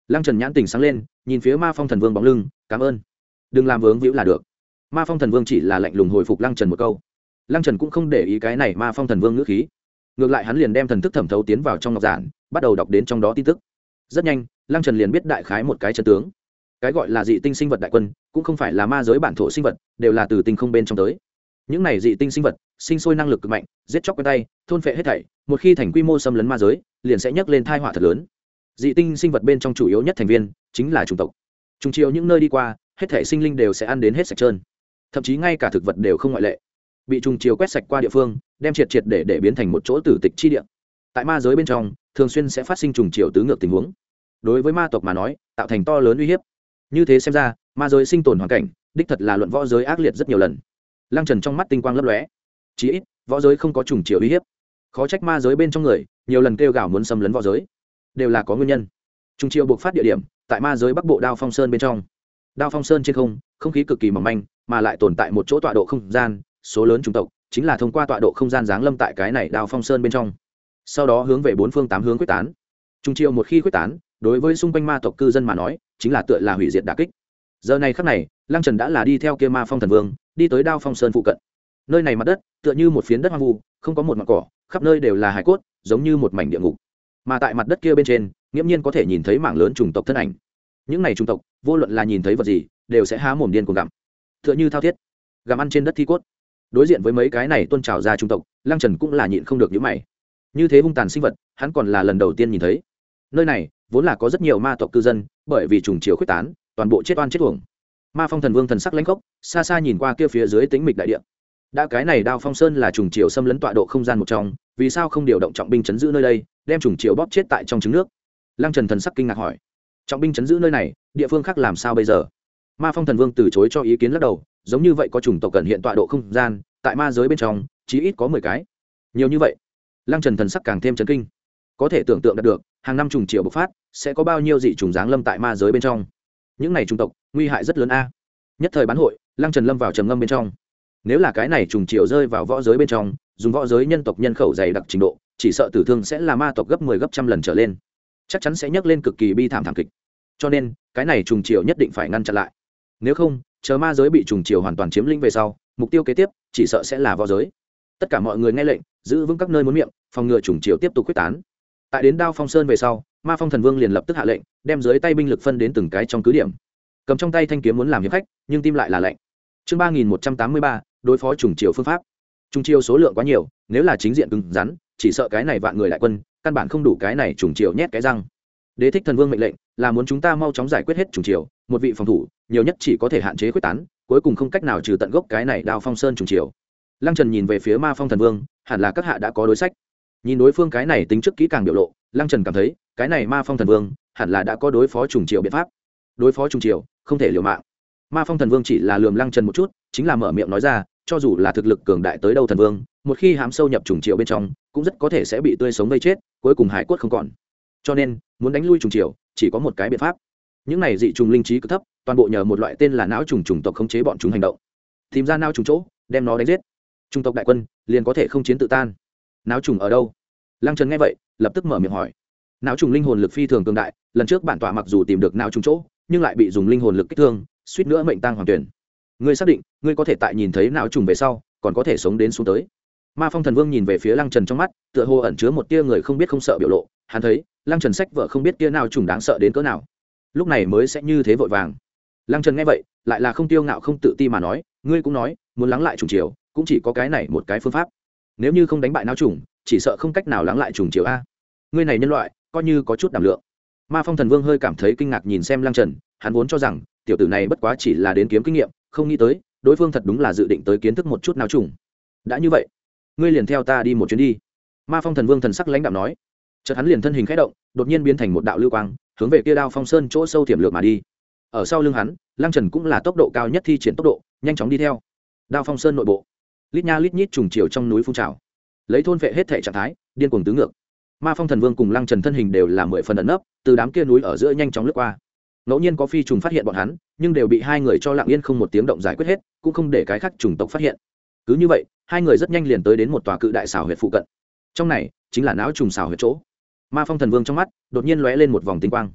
Lăng Trần nhãn tình sáng lên, nhìn phía Ma Phong Thần Vương bóng lưng, cảm ơn, đừng làm vướng víu là được. Ma Phong Thần Vương chỉ là lạnh lùng hồi phục Lăng Trần một câu. Lăng Trần cũng không để ý cái này Ma Phong Thần Vương ngữ khí, ngược lại hắn liền đem thần thức thẩm thấu tiến vào trong ngọc giản, bắt đầu đọc đến trong đó tin tức. Rất nhanh, Lăng Trần liền biết đại khái một cái chân tướng. Cái gọi là dị tinh sinh vật đại quân, cũng không phải là ma giới bản thổ sinh vật, đều là từ tinh không bên trong tới. Những này dị tinh sinh vật, sinh sôi năng lực cực mạnh, giết chóc quen tay, thôn phệ hết thảy, một khi thành quy mô xâm lấn ma giới, liền sẽ nhấc lên tai họa thật lớn. Dị tinh sinh vật bên trong chủ yếu nhất thành viên chính là chủng tộc. Trùng chiều những nơi đi qua, hết thảy sinh linh đều sẽ ăn đến hết sạch trơn. Thậm chí ngay cả thực vật đều không ngoại lệ. Bị trùng chiều quét sạch qua địa phương, đem triệt triệt để để biến thành một chỗ tử tịch chi địa. Tại ma giới bên trong, thường xuyên sẽ phát sinh trùng chiều tứ ngược tình huống. Đối với ma tộc mà nói, tạo thành to lớn uy hiếp. Như thế xem ra, ma giới sinh tồn hoàn cảnh, đích thật là luận võ giới ác liệt rất nhiều lần. Lăng Trần trong mắt tinh quang lấp lóe. Chí ít, võ giới không có trùng chiều uy hiếp. Khó trách ma giới bên trong người, nhiều lần kêu gào muốn xâm lấn võ giới, đều là có nguyên nhân. Trùng chiều buộc phát địa điểm, tại ma giới bắc bộ Đao Phong Sơn bên trong. Đao Phong Sơn trên không, không khí cực kỳ mỏng manh, mà lại tồn tại một chỗ tọa độ không gian, số lớn chủng tộc, chính là thông qua tọa độ không gian giáng lâm tại cái này Đao Phong Sơn bên trong. Sau đó hướng về bốn phương tám hướng quyết tán. Trùng chiều một khi quyết tán, đối với xung quanh ma tộc cư dân mà nói, chính là tựa là hủy diệt đả kích. Giờ này khắc này, Lăng Trần đã là đi theo kia Ma Phong Thần Vương, đi tới Đao Phong Sơn phụ cận. Nơi này mặt đất, tựa như một phiến đất hoang vu, không có một mảng cỏ, khắp nơi đều là hải cốt, giống như một mảnh địa ngục. Mà tại mặt đất kia bên trên, nghiễm nhiên có thể nhìn thấy mảng lớn chủng tộc thân ảnh. Những này chủng tộc, vô luận là nhìn thấy vật gì, đều sẽ há mồm điên cuồng gặm. Tựa như thao thiết, gặm ăn trên đất thi cốt. Đối diện với mấy cái này tuôn trào ra chủng tộc, Lăng Trần cũng là nhịn không được nhíu mày. Như thế hung tàn sinh vật, hắn còn là lần đầu tiên nhìn thấy. Nơi này vốn là có rất nhiều ma tộc cư dân, bởi vì trùng chiều khuyết tán, toàn bộ chết oan chết uổng. Ma Phong Thần Vương thần sắc lãnh khốc, xa xa nhìn qua kia phía dưới tĩnh mịch đại địa. Đã cái này Đao Phong Sơn là trùng chiều xâm lấn tọa độ không gian một trong, vì sao không điều động trọng binh chấn giữ nơi đây, đem trùng chiều bóp chết tại trong trứng nước? Lăng Trần thần sắc kinh ngạc hỏi. Trọng binh chấn giữ nơi này, địa phương khác làm sao bây giờ? Ma Phong Thần Vương từ chối cho ý kiến lắc đầu, giống như vậy có chủng tộc cần hiện tọa độ không gian, tại ma giới bên trong, chí ít có mười cái. Nhiều như vậy. Lăng Trần thần sắc càng thêm chấn kinh. Có thể tưởng tượng được, hàng năm trùng chiều bộc phát, sẽ có bao nhiêu dị trùng giáng lâm tại ma giới bên trong. Những này chủng tộc, nguy hại rất lớn a. Nhất thời bán hội, Lăng Trần lâm vào trầm ngâm bên trong. Nếu là cái này trùng chiều rơi vào võ giới bên trong, dùng võ giới nhân tộc nhân khẩu dày đặc trình độ, chỉ sợ tử thương sẽ là ma tộc gấp mười gấp trăm lần trở lên. Chắc chắn sẽ nhấc lên cực kỳ bi thảm thảm kịch. Cho nên, cái này trùng chiều nhất định phải ngăn chặn lại. Nếu không, chờ ma giới bị trùng chiều hoàn toàn chiếm lĩnh về sau, mục tiêu kế tiếp chỉ sợ sẽ là võ giới. Tất cả mọi người nghe lệnh, giữ vững các nơi muốn miệng, phòng ngừa trùng chiều tiếp tục quyết tán. Tại đến Đao Phong Sơn về sau, Ma Phong Thần Vương liền lập tức hạ lệnh, đem dưới tay binh lực phân đến từng cái trong cứ điểm. Cầm trong tay thanh kiếm muốn làm hiệp khách, nhưng tim lại là lệnh. Chương ba nghìn một trăm tám mươi ba, đối phó trùng chiều phương pháp. Trùng chiều số lượng quá nhiều, nếu là chính diện cứng rắn, chỉ sợ cái này vạn người đại quân, căn bản không đủ cái này trùng chiều nhét cái răng. Đế thích thần vương mệnh lệnh là muốn chúng ta mau chóng giải quyết hết trùng chiều, một vị phòng thủ, nhiều nhất chỉ có thể hạn chế quyết tán, cuối cùng không cách nào trừ tận gốc cái này Đao Phong Sơn trùng chiều. Lăng Trần nhìn về phía Ma Phong Thần Vương, hẳn là các hạ đã có đối sách. Nhìn đối phương cái này tính trước kỹ càng biểu lộ, Lăng Trần cảm thấy, cái này Ma Phong Thần Vương hẳn là đã có đối phó trùng chiều biện pháp. Đối phó trùng chiều, không thể liều mạng. Ma Phong Thần Vương chỉ là lườm Lăng Trần một chút, chính là mở miệng nói ra, cho dù là thực lực cường đại tới đâu thần vương, một khi hám sâu nhập trùng chiều bên trong, cũng rất có thể sẽ bị tươi sống vây chết, cuối cùng hải cốt không còn. Cho nên, muốn đánh lui trùng chiều, chỉ có một cái biện pháp. Những này dị trùng linh trí cực thấp, toàn bộ nhờ một loại tên là não trùng trùng tộc khống chế bọn chúng hành động. Tìm ra não trùng chỗ, đem nó đánh giết. Trùng tộc đại quân liền có thể không chiến tự tan. Não trùng ở đâu? Lăng Trần nghe vậy, lập tức mở miệng hỏi. Não trùng linh hồn lực phi thường cường đại, lần trước bản tọa mặc dù tìm được não trùng chỗ, nhưng lại bị dùng linh hồn lực kích thương, suýt nữa mệnh tang hoàng tuyển. Ngươi xác định, ngươi có thể tại nhìn thấy não trùng về sau, còn có thể sống đến xuống tới. Ma Phong Thần Vương nhìn về phía Lăng Trần trong mắt, tựa hồ ẩn chứa một tia người không biết không sợ biểu lộ, hắn thấy, Lăng Trần sách vợ không biết tia nào trùng đáng sợ đến cỡ nào. Lúc này mới sẽ như thế vội vàng. Lăng Trần nghe vậy, lại là không tiêu ngạo không tự ti mà nói, ngươi cũng nói, muốn lắng lại trùng chiều, cũng chỉ có cái này một cái phương pháp. Nếu như không đánh bại não trùng, chỉ sợ không cách nào lắng lại trùng chiều a. Ngươi này nhân loại, coi như có chút đảm lượng. Ma Phong Thần Vương hơi cảm thấy kinh ngạc nhìn xem Lăng Trần, hắn vốn cho rằng, tiểu tử này bất quá chỉ là đến kiếm kinh nghiệm, không nghĩ tới, đối phương thật đúng là dự định tới kiến thức một chút não trùng. Đã như vậy, ngươi liền theo ta đi một chuyến đi. Ma Phong Thần Vương thần sắc lãnh đạm nói. Chợt hắn liền thân hình khẽ động, đột nhiên biến thành một đạo lưu quang, hướng về kia Đao Phong Sơn chỗ sâu tiềm lược mà đi. Ở sau lưng hắn, Lăng Trần cũng là tốc độ cao nhất thi triển tốc độ, nhanh chóng đi theo. Đao Phong Sơn nội bộ, lít nha lít nhít trùng chiều trong núi phun trào, lấy thôn vệ hết thể trạng thái, điên cuồng tứ ngược. Ma Phong Thần Vương cùng Lăng Trần thân hình đều là mười phần ẩn nấp, từ đám kia núi ở giữa nhanh chóng lướt qua. Ngẫu nhiên có phi trùng phát hiện bọn hắn, nhưng đều bị hai người cho lặng yên không một tiếng động giải quyết hết, cũng không để cái khác trùng tộc phát hiện. Cứ như vậy, hai người rất nhanh liền tới đến một tòa cự đại xảo huyệt phụ cận. Trong này, chính là não trùng xảo huyệt chỗ. Ma Phong Thần Vương trong mắt đột nhiên lóe lên một vòng tinh quang.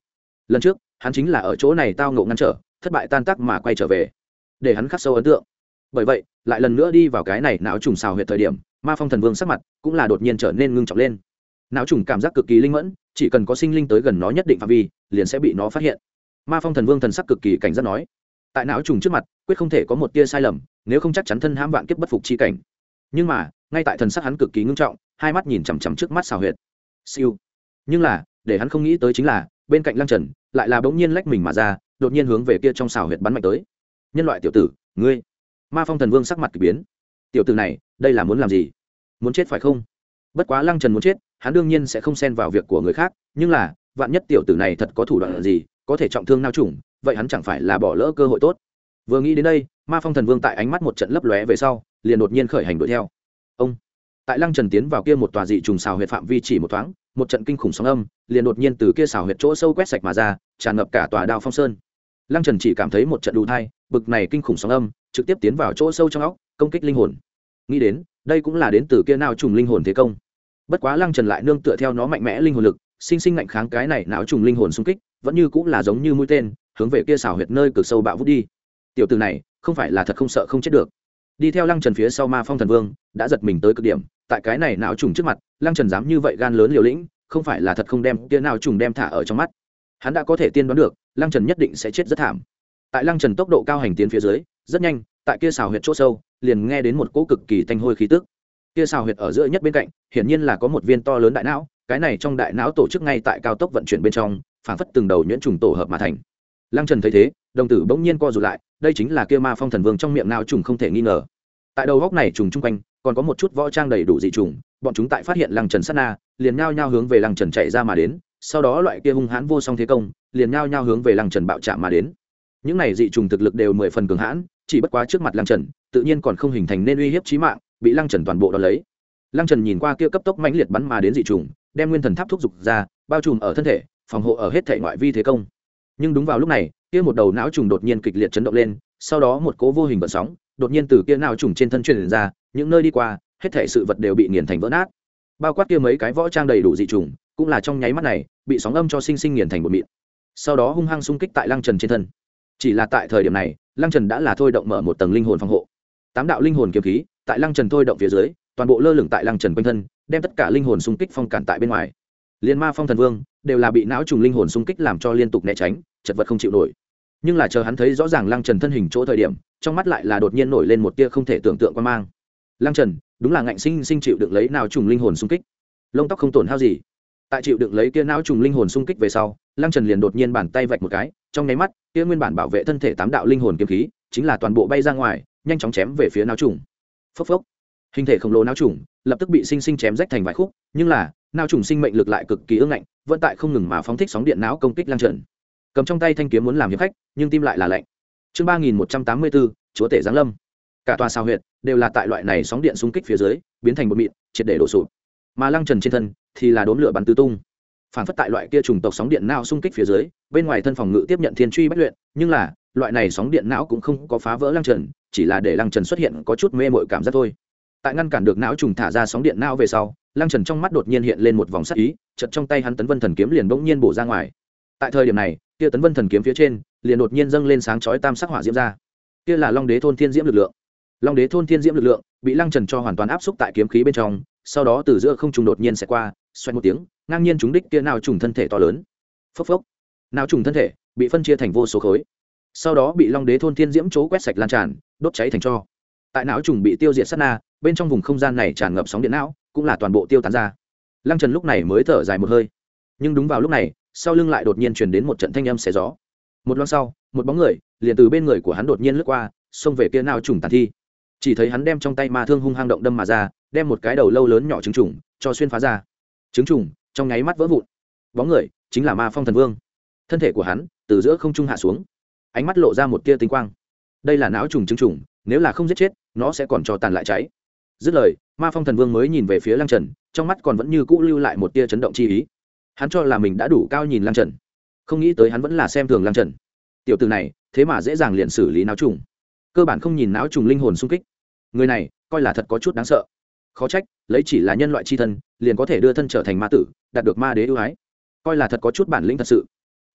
lần trước hắn chính là ở chỗ này tao ngộ ngăn trở thất bại tan tác mà quay trở về, để hắn khắc sâu ấn tượng. Bởi vậy lại lần nữa đi vào cái này não trùng xào huyệt thời điểm, ma phong thần vương sắc mặt cũng là đột nhiên trở nên ngưng trọng lên. Não trùng cảm giác cực kỳ linh mẫn, chỉ cần có sinh linh tới gần nó nhất định phạm vi liền sẽ bị nó phát hiện. Ma phong thần vương thần sắc cực kỳ cảnh giác nói, tại não trùng trước mặt quyết không thể có một tia sai lầm, nếu không chắc chắn thân hãm vạn kiếp bất phục chi cảnh. Nhưng mà ngay tại thần sắc hắn cực kỳ ngưng trọng, hai mắt nhìn chằm chằm trước mắt xào huyệt. Siêu. Nhưng là để hắn không nghĩ tới chính là bên cạnh Lăng Trần lại là bỗng nhiên lách mình mà ra, đột nhiên hướng về kia trong xào huyệt bắn mạnh tới. Nhân loại tiểu tử, ngươi! Ma phong thần vương sắc mặt kỳ biến. Tiểu tử này đây là muốn làm gì? Muốn chết phải không? Bất quá Lăng Trần muốn chết, hắn đương nhiên sẽ không xen vào việc của người khác, nhưng là vạn nhất tiểu tử này thật có thủ đoạn gì có thể trọng thương nao trùng, vậy hắn chẳng phải là bỏ lỡ cơ hội tốt. Vừa nghĩ đến đây, ma phong thần vương tại ánh mắt một trận lấp lóe về sau liền đột nhiên khởi hành đuổi theo. Ông tại Lăng Trần tiến vào kia một tòa dị trùng xào huyệt phạm vi chỉ một thoáng, một trận kinh khủng sóng âm liền đột nhiên từ kia xào huyệt chỗ sâu quét sạch mà ra, tràn ngập cả tòa Đao Phong Sơn. Lăng Trần chỉ cảm thấy một trận đù thai, bực này kinh khủng sóng âm trực tiếp tiến vào chỗ sâu trong óc, công kích linh hồn. Nghĩ đến đây cũng là đến từ kia não trùng linh hồn thế công. Bất quá Lăng Trần lại nương tựa theo nó mạnh mẽ linh hồn lực, sinh sinh ngạnh kháng cái này não trùng linh hồn xung kích, vẫn như cũng là giống như mũi tên hướng về kia xào huyệt nơi cực sâu bạo vút đi. Tiểu tử này không phải là thật không sợ không chết được. Đi theo Lăng Trần phía sau ma phong thần vương đã giật mình tới cực điểm, tại cái này não trùng trước mặt, Lăng Trần dám như vậy gan lớn liều lĩnh, không phải là thật không đem kia não trùng đem thả ở trong mắt. Hắn đã có thể tiên đoán được Lăng Trần nhất định sẽ chết rất thảm. Tại Lăng Trần tốc độ cao hành tiến phía dưới, rất nhanh tại kia xào huyệt chỗ sâu liền nghe đến một cỗ cực kỳ tanh hôi khí tức. Kia xào huyệt ở giữa nhất bên cạnh hiển nhiên là có một viên to lớn đại não, cái này trong đại não tổ chức ngay tại cao tốc vận chuyển bên trong, phảng phất từng đầu nhuyễn trùng tổ hợp mà thành. Lăng Trần thấy thế, đồng tử bỗng nhiên co rụt lại, đây chính là kia ma phong thần vương trong miệng não trùng không thể nghi ngờ. Tại đầu góc này trùng chung quanh còn có một chút võ trang đầy đủ dị trùng, bọn chúng tại phát hiện Lăng Trần sát na liền nhao nhao hướng về Lăng Trần chạy ra mà đến, sau đó loại kia hung hãn vô song thế công liền nhao nhao hướng về Lăng Trần bạo chạm mà đến. Những này dị trùng thực lực đều mười phần cường hãn, chỉ bất quá trước mặt Lăng Trần tự nhiên còn không hình thành nên uy hiếp chí mạng, bị Lăng Trần toàn bộ đón lấy. Lăng Trần nhìn qua kia cấp tốc mãnh liệt bắn mà đến dị trùng, đem nguyên thần tháp thúc dục ra, bao trùm ở thân thể, phòng hộ ở hết thể ngoại vi thế công. Nhưng đúng vào lúc này, kia một đầu não trùng đột nhiên kịch liệt chấn động lên, sau đó một cỗ vô hình gợn sóng đột nhiên từ kia não trùng trên thân truyền ra, những nơi đi qua, hết thể sự vật đều bị nghiền thành vỡ nát. Bao quát kia mấy cái võ trang đầy đủ dị trùng, cũng là trong nháy mắt này bị sóng âm cho sinh sinh nghiền thành bột mịn. Sau đó hung hăng xung kích tại Lăng Trần trên thân. Chỉ là tại thời điểm này, Lăng Trần đã là thôi động mở một tầng linh hồn phòng hộ. Tám đạo linh hồn kiếm khí, tại Lăng Trần thôi động phía dưới, toàn bộ lơ lửng tại Lăng Trần quanh thân, đem tất cả linh hồn xung kích phong cản tại bên ngoài. Liên ma phong thần vương đều là bị não trùng linh hồn xung kích làm cho liên tục né tránh, chật vật không chịu nổi. Nhưng là chờ hắn thấy rõ ràng Lăng Trần thân hình chỗ thời điểm, trong mắt lại là đột nhiên nổi lên một tia không thể tưởng tượng quan mang. Lăng Trần đúng là ngạnh sinh sinh chịu đựng lấy não trùng linh hồn xung kích, lông tóc không tổn hao gì. Tại chịu đựng lấy kia não trùng linh hồn xung kích về sau, Lăng Trần liền đột nhiên bàn tay vạch một cái, trong nháy mắt kia nguyên bản bảo vệ thân thể tám đạo linh hồn kiếm khí chính là toàn bộ bay ra ngoài, nhanh chóng chém về phía não trùng. Phốc phốc, hình thể khổng lồ não trùng lập tức bị sinh sinh chém rách thành vài khúc, nhưng là não trùng sinh mệnh lực lại cực kỳ ương ngạnh, vẫn tại không ngừng mà phóng thích sóng điện não công kích Lăng Trần. Cầm trong tay thanh kiếm muốn làm hiệp khách, nhưng tim lại là lạnh. Chương ba nghìn một trăm tám mươi bốn, chúa tể giáng lâm. Cả tòa sao huyệt đều là tại loại này sóng điện xung kích phía dưới biến thành một mịn, triệt để đổ sụp. Mà Lăng Trần trên thân thì là đốm lửa bắn tứ tung, phản phất tại loại kia trùng tộc sóng điện não xung kích phía dưới, bên ngoài thân phòng ngự tiếp nhận thiên truy bất luyện, nhưng là loại này sóng điện não cũng không có phá vỡ Lăng Trần, chỉ là để Lăng Trần xuất hiện có chút mê mội cảm giác thôi. Tại ngăn cản được não trùng thả ra sóng điện não về sau, Lăng Trần trong mắt đột nhiên hiện lên một vòng sắc ý, chợt trong tay hắn Tấn Vân Thần kiếm liền bỗng nhiên bổ ra ngoài. Tại thời điểm này, kia Tấn Vân Thần kiếm phía trên liền đột nhiên dâng lên sáng chói tam sắc hỏa diễm ra. Kia là Long Đế thôn thiên diễm lực lượng. Long Đế thôn thiên diễm lực lượng bị Lăng Trần cho hoàn toàn áp xúc tại kiếm khí bên trong, sau đó từ giữa không trung đột nhiên sẽ qua, xoay một tiếng, ngang nhiên trúng đích kia nào trùng thân thể to lớn. Phốc phốc, nào trùng thân thể bị phân chia thành vô số khối, sau đó bị Long Đế thôn thiên diễm chố quét sạch lan tràn, đốt cháy thành tro. Tại não trùng bị tiêu diệt sát na, bên trong vùng không gian này tràn ngập sóng điện não, cũng là toàn bộ tiêu tán ra. Lăng Trần lúc này mới thở dài một hơi, nhưng đúng vào lúc này, sau lưng lại đột nhiên truyền đến một trận thanh âm xé gió. Một loang sau, một bóng người liền từ bên người của hắn đột nhiên lướt qua, xông về kia não trùng tàn thi. Chỉ thấy hắn đem trong tay ma thương hung hăng động đâm mà ra, đem một cái đầu lâu lớn nhỏ trứng trùng cho xuyên phá ra. Trứng trùng trong nháy mắt vỡ vụn. Bóng người chính là ma phong thần vương. Thân thể của hắn từ giữa không trung hạ xuống, ánh mắt lộ ra một tia tinh quang. Đây là não trùng trứng trùng, nếu là không giết chết, nó sẽ còn cho tàn lại cháy. Dứt lời, ma phong thần vương mới nhìn về phía Lăng Trần, trong mắt còn vẫn như cũ lưu lại một tia chấn động chi ý. Hắn cho là mình đã đủ cao nhìn Lăng Trần, không nghĩ tới hắn vẫn là xem thường Lăng Trần. Tiểu tử này thế mà dễ dàng liền xử lý não trùng, cơ bản không nhìn não trùng linh hồn xung kích. Người này coi là thật có chút đáng sợ. Khó trách lấy chỉ là nhân loại chi thân liền có thể đưa thân trở thành ma tử, đạt được ma đế ưu ái, coi là thật có chút bản lĩnh thật sự.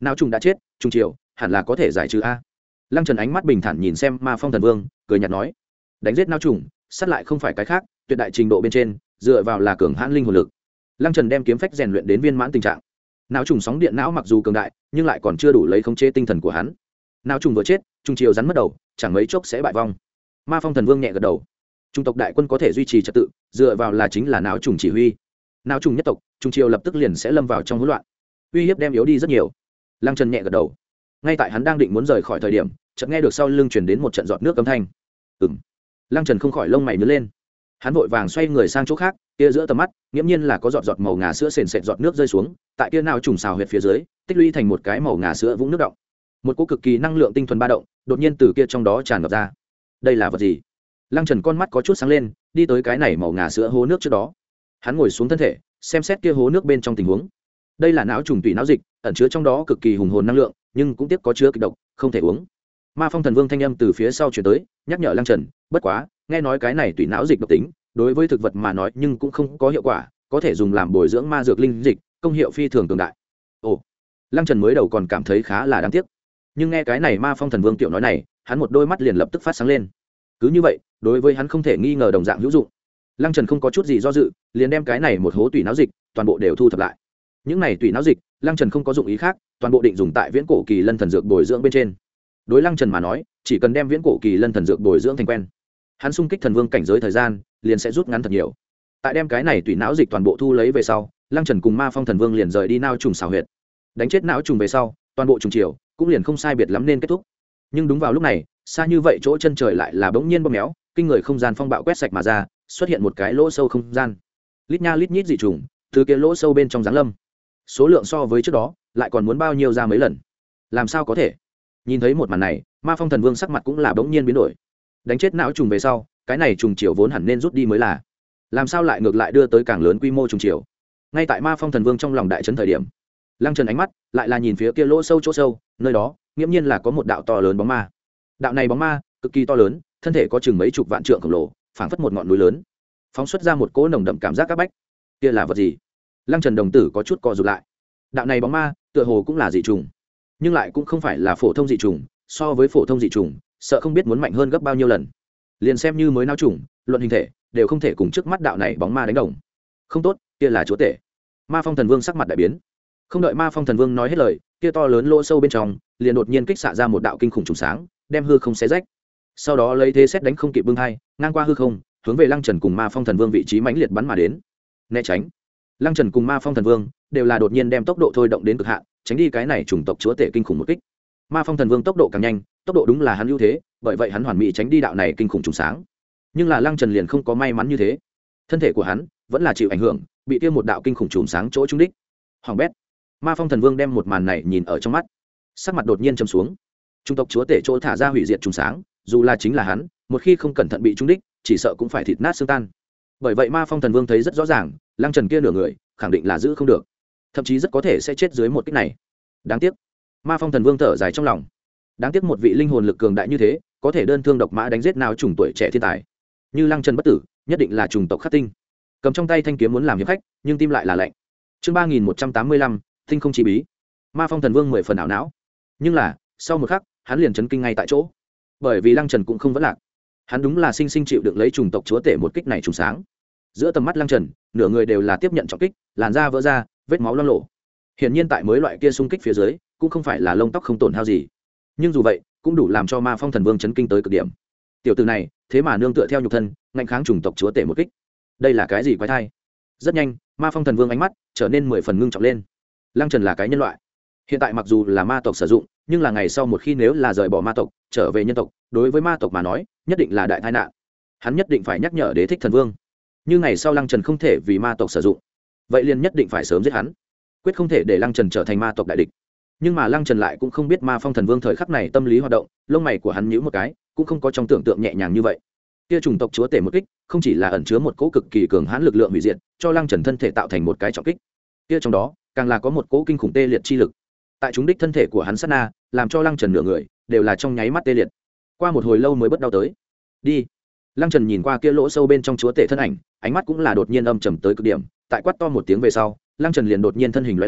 não trùng đã chết, trùng chiều hẳn là có thể giải trừ a. Lăng Trần ánh mắt bình thản nhìn xem Ma Phong Thần Vương, cười nhạt nói, đánh giết não trùng, sát lại không phải cái khác, tuyệt đại trình độ bên trên, dựa vào là cường hãn linh hồn lực. Lăng Trần đem kiếm phách rèn luyện đến viên mãn tình trạng. Não trùng sóng điện não mặc dù cường đại, nhưng lại còn chưa đủ lấy khống chế tinh thần của hắn. Não trùng vừa chết, trùng chiều rắn mất đầu, chẳng mấy chốc sẽ bại vong. Ma Phong Thần Vương nhẹ gật đầu. Trung tộc đại quân có thể duy trì trật tự, dựa vào là chính là não trùng chỉ huy. Não trùng nhất tộc, trùng chiều lập tức liền sẽ lâm vào trong hỗn loạn. Uy hiếp đem yếu đi rất nhiều. Lăng Trần nhẹ gật đầu. Ngay tại hắn đang định muốn rời khỏi thời điểm, chợt nghe được sau lưng truyền đến một trận giọt nước âm thanh. Ừm. Lăng Trần không khỏi lông mày nhướng lên. Hắn vội vàng xoay người sang chỗ khác, kia giữa tầm mắt, nghiễm nhiên là có giọt giọt màu ngà sữa sền sệt giọt nước rơi xuống, tại kia não trùng xào huyệt phía dưới, tích lũy thành một cái màu ngà sữa vũng nước động. Một cỗ cực kỳ năng lượng tinh thuần ba động, đột nhiên từ kia trong đó tràn ngập ra. Đây là vật gì? Lăng Trần con mắt có chút sáng lên, đi tới cái này màu ngà sữa hố nước trước đó. Hắn ngồi xuống thân thể, xem xét kia hố nước bên trong tình huống. Đây là não trùng tủy não dịch, ẩn chứa trong đó cực kỳ hùng hồn năng lượng, nhưng cũng tiếc có chứa kịch độc, không thể uống. Ma Phong Thần Vương thanh âm từ phía sau truyền tới, nhắc nhở Lăng Trần, bất quá, nghe nói cái này tủy não dịch độc tính, đối với thực vật mà nói nhưng cũng không có hiệu quả, có thể dùng làm bồi dưỡng ma dược linh dịch, công hiệu phi thường cường đại. Ồ. Lăng Trần mới đầu còn cảm thấy khá là đáng tiếc, nhưng nghe cái này Ma Phong Thần Vương tiểu nói này, hắn một đôi mắt liền lập tức phát sáng lên. Cứ như vậy, đối với hắn không thể nghi ngờ đồng dạng hữu dụng. Lăng Trần không có chút gì do dự, liền đem cái này một hố tủy não dịch, toàn bộ đều thu thập lại. Những này tủy não dịch, Lăng Trần không có dụng ý khác, toàn bộ định dùng tại viễn cổ kỳ lân thần dược bồi dưỡng bên trên. Đối Lăng Trần mà nói, chỉ cần đem viễn cổ kỳ lân thần dược bồi dưỡng thành quen, hắn xung kích thần vương cảnh giới thời gian liền sẽ rút ngắn thật nhiều. Tại đem cái này tủy não dịch toàn bộ thu lấy về sau, Lăng Trần cùng Ma Phong Thần Vương liền rời đi nao trùng xào huyệt. Đánh chết não trùng về sau, toàn bộ trùng chiều cũng liền không sai biệt lắm nên kết thúc. Nhưng đúng vào lúc này, xa như vậy chỗ chân trời lại là bỗng nhiên bóp méo, kinh người không gian phong bạo quét sạch mà ra, xuất hiện một cái lỗ sâu không gian. Lít nha lít nhít dị trùng từ kia lỗ sâu bên trong giáng lâm, số lượng so với trước đó lại còn muốn bao nhiêu ra mấy lần. Làm sao có thể? Nhìn thấy một màn này, Ma Phong Thần Vương sắc mặt cũng là bỗng nhiên biến đổi. Đánh chết não trùng về sau, cái này trùng chiều vốn hẳn nên rút đi mới là, làm sao lại ngược lại đưa tới càng lớn quy mô trùng chiều? Ngay tại Ma Phong Thần Vương trong lòng đại chấn thời điểm, Lăng Trần ánh mắt lại là nhìn phía kia lỗ sâu chỗ sâu, nơi đó nghiễm nhiên là có một đạo to lớn bóng ma. Đạo này bóng ma cực kỳ to lớn, thân thể có chừng mấy chục vạn trượng khổng lồ, phảng phất một ngọn núi lớn, phóng xuất ra một cỗ nồng đậm cảm giác các bách. Kia là vật gì? Lăng Trần đồng tử có chút co rụt lại. Đạo này bóng ma tựa hồ cũng là dị trùng, nhưng lại cũng không phải là phổ thông dị trùng, so với phổ thông dị trùng sợ không biết muốn mạnh hơn gấp bao nhiêu lần. Liền xem như mới nao trùng, luận hình thể đều không thể cùng trước mắt đạo này bóng ma đánh đồng. Không tốt, kia là chúa tể. Ma Phong Thần Vương sắc mặt đại biến. Không đợi Ma Phong Thần Vương nói hết lời, kia to lớn lỗ sâu bên trong liền đột nhiên kích xạ ra một đạo kinh khủng trùng sáng, đem hư không xé rách. Sau đó lấy thế xét đánh không kịp bưng hai, ngang qua hư không, hướng về Lăng Trần cùng Ma Phong Thần Vương vị trí mãnh liệt bắn mà đến. Né tránh. Lăng Trần cùng Ma Phong Thần Vương đều là đột nhiên đem tốc độ thôi động đến cực hạn, tránh đi cái này chủng tộc chúa tể kinh khủng một kích. Ma Phong Thần Vương tốc độ càng nhanh, tốc độ đúng là hắn ưu thế, bởi vậy hắn hoàn mỹ tránh đi đạo này kinh khủng trùng sáng. Nhưng là Lăng Trần liền không có may mắn như thế, thân thể của hắn vẫn là chịu ảnh hưởng, bị kia một đạo kinh khủng trùng sáng chỗ trúng đích. Hoàng bét. Ma Phong Thần Vương đem một màn này nhìn ở trong mắt, sắc mặt đột nhiên trầm xuống. Trung tộc chúa tể chỗ thả ra hủy diệt trùng sáng, dù là chính là hắn, một khi không cẩn thận bị trúng đích, chỉ sợ cũng phải thịt nát xương tan. Bởi vậy Ma Phong Thần Vương thấy rất rõ ràng, Lăng Trần kia nửa người khẳng định là giữ không được, thậm chí rất có thể sẽ chết dưới một kích này. Đáng tiếc. Ma Phong Thần Vương thở dài trong lòng. Đáng tiếc một vị linh hồn lực cường đại như thế, có thể đơn thương độc mã đánh giết nào trùng tuổi trẻ thiên tài. Như Lăng Trần bất tử, nhất định là trùng tộc khắc tinh. Cầm trong tay thanh kiếm muốn làm hiệp khách, nhưng tim lại là lạnh. Chương ba nghìn một trăm tám mươi lăm, tinh không chi bí. Ma Phong Thần Vương mười phần ảo não. Nhưng là, sau một khắc, hắn liền chấn kinh ngay tại chỗ. Bởi vì Lăng Trần cũng không vấn lạc. Hắn đúng là sinh sinh chịu đựng lấy trùng tộc chúa tể một kích này trùng sáng. Giữa tầm mắt Lăng Trần, nửa người đều là tiếp nhận trọng kích, làn da vỡ ra, vết máu loang lổ. Hiển nhiên tại mới loại kia xung kích phía dưới, cũng không phải là lông tóc không tổn hao gì. Nhưng dù vậy, cũng đủ làm cho Ma Phong Thần Vương chấn kinh tới cực điểm. Tiểu tử này, thế mà nương tựa theo nhục thân, ngăn kháng trùng tộc chúa tể một kích. Đây là cái gì quái thai? Rất nhanh, Ma Phong Thần Vương ánh mắt trở nên mười phần ngưng trọng lên. Lăng Trần là cái nhân loại. Hiện tại mặc dù là ma tộc sử dụng, nhưng là ngày sau một khi nếu là rời bỏ ma tộc, trở về nhân tộc, đối với ma tộc mà nói, nhất định là đại tai nạn. Hắn nhất định phải nhắc nhở Đế Thích Thần Vương, như ngày sau Lăng Trần không thể vì ma tộc sử dụng, vậy liền nhất định phải sớm giết hắn, quyết không thể để Lăng Trần trở thành ma tộc đại địch. Nhưng mà Lăng Trần lại cũng không biết Ma Phong Thần Vương thời khắc này tâm lý hoạt động, lông mày của hắn nhíu một cái, cũng không có trong tưởng tượng nhẹ nhàng như vậy. Kia chủng tộc chúa tể một kích, không chỉ là ẩn chứa một cỗ cực kỳ cường hãn lực lượng hủy diệt, cho Lăng Trần thân thể tạo thành một cái trọng kích. Kia trong đó, càng là có một cỗ kinh khủng tê liệt chi lực. Tại chúng đích thân thể của hắn sát na, làm cho Lăng Trần nửa người đều là trong nháy mắt tê liệt. Qua một hồi lâu mới bất đau tới. Đi. Lăng Trần nhìn qua kia lỗ sâu bên trong chúa tể thân ảnh, ánh mắt cũng là đột nhiên âm trầm tới cực điểm. Tại quát to một tiếng về sau, Lăng Trần liền đột nhiên thân hình lóe lên,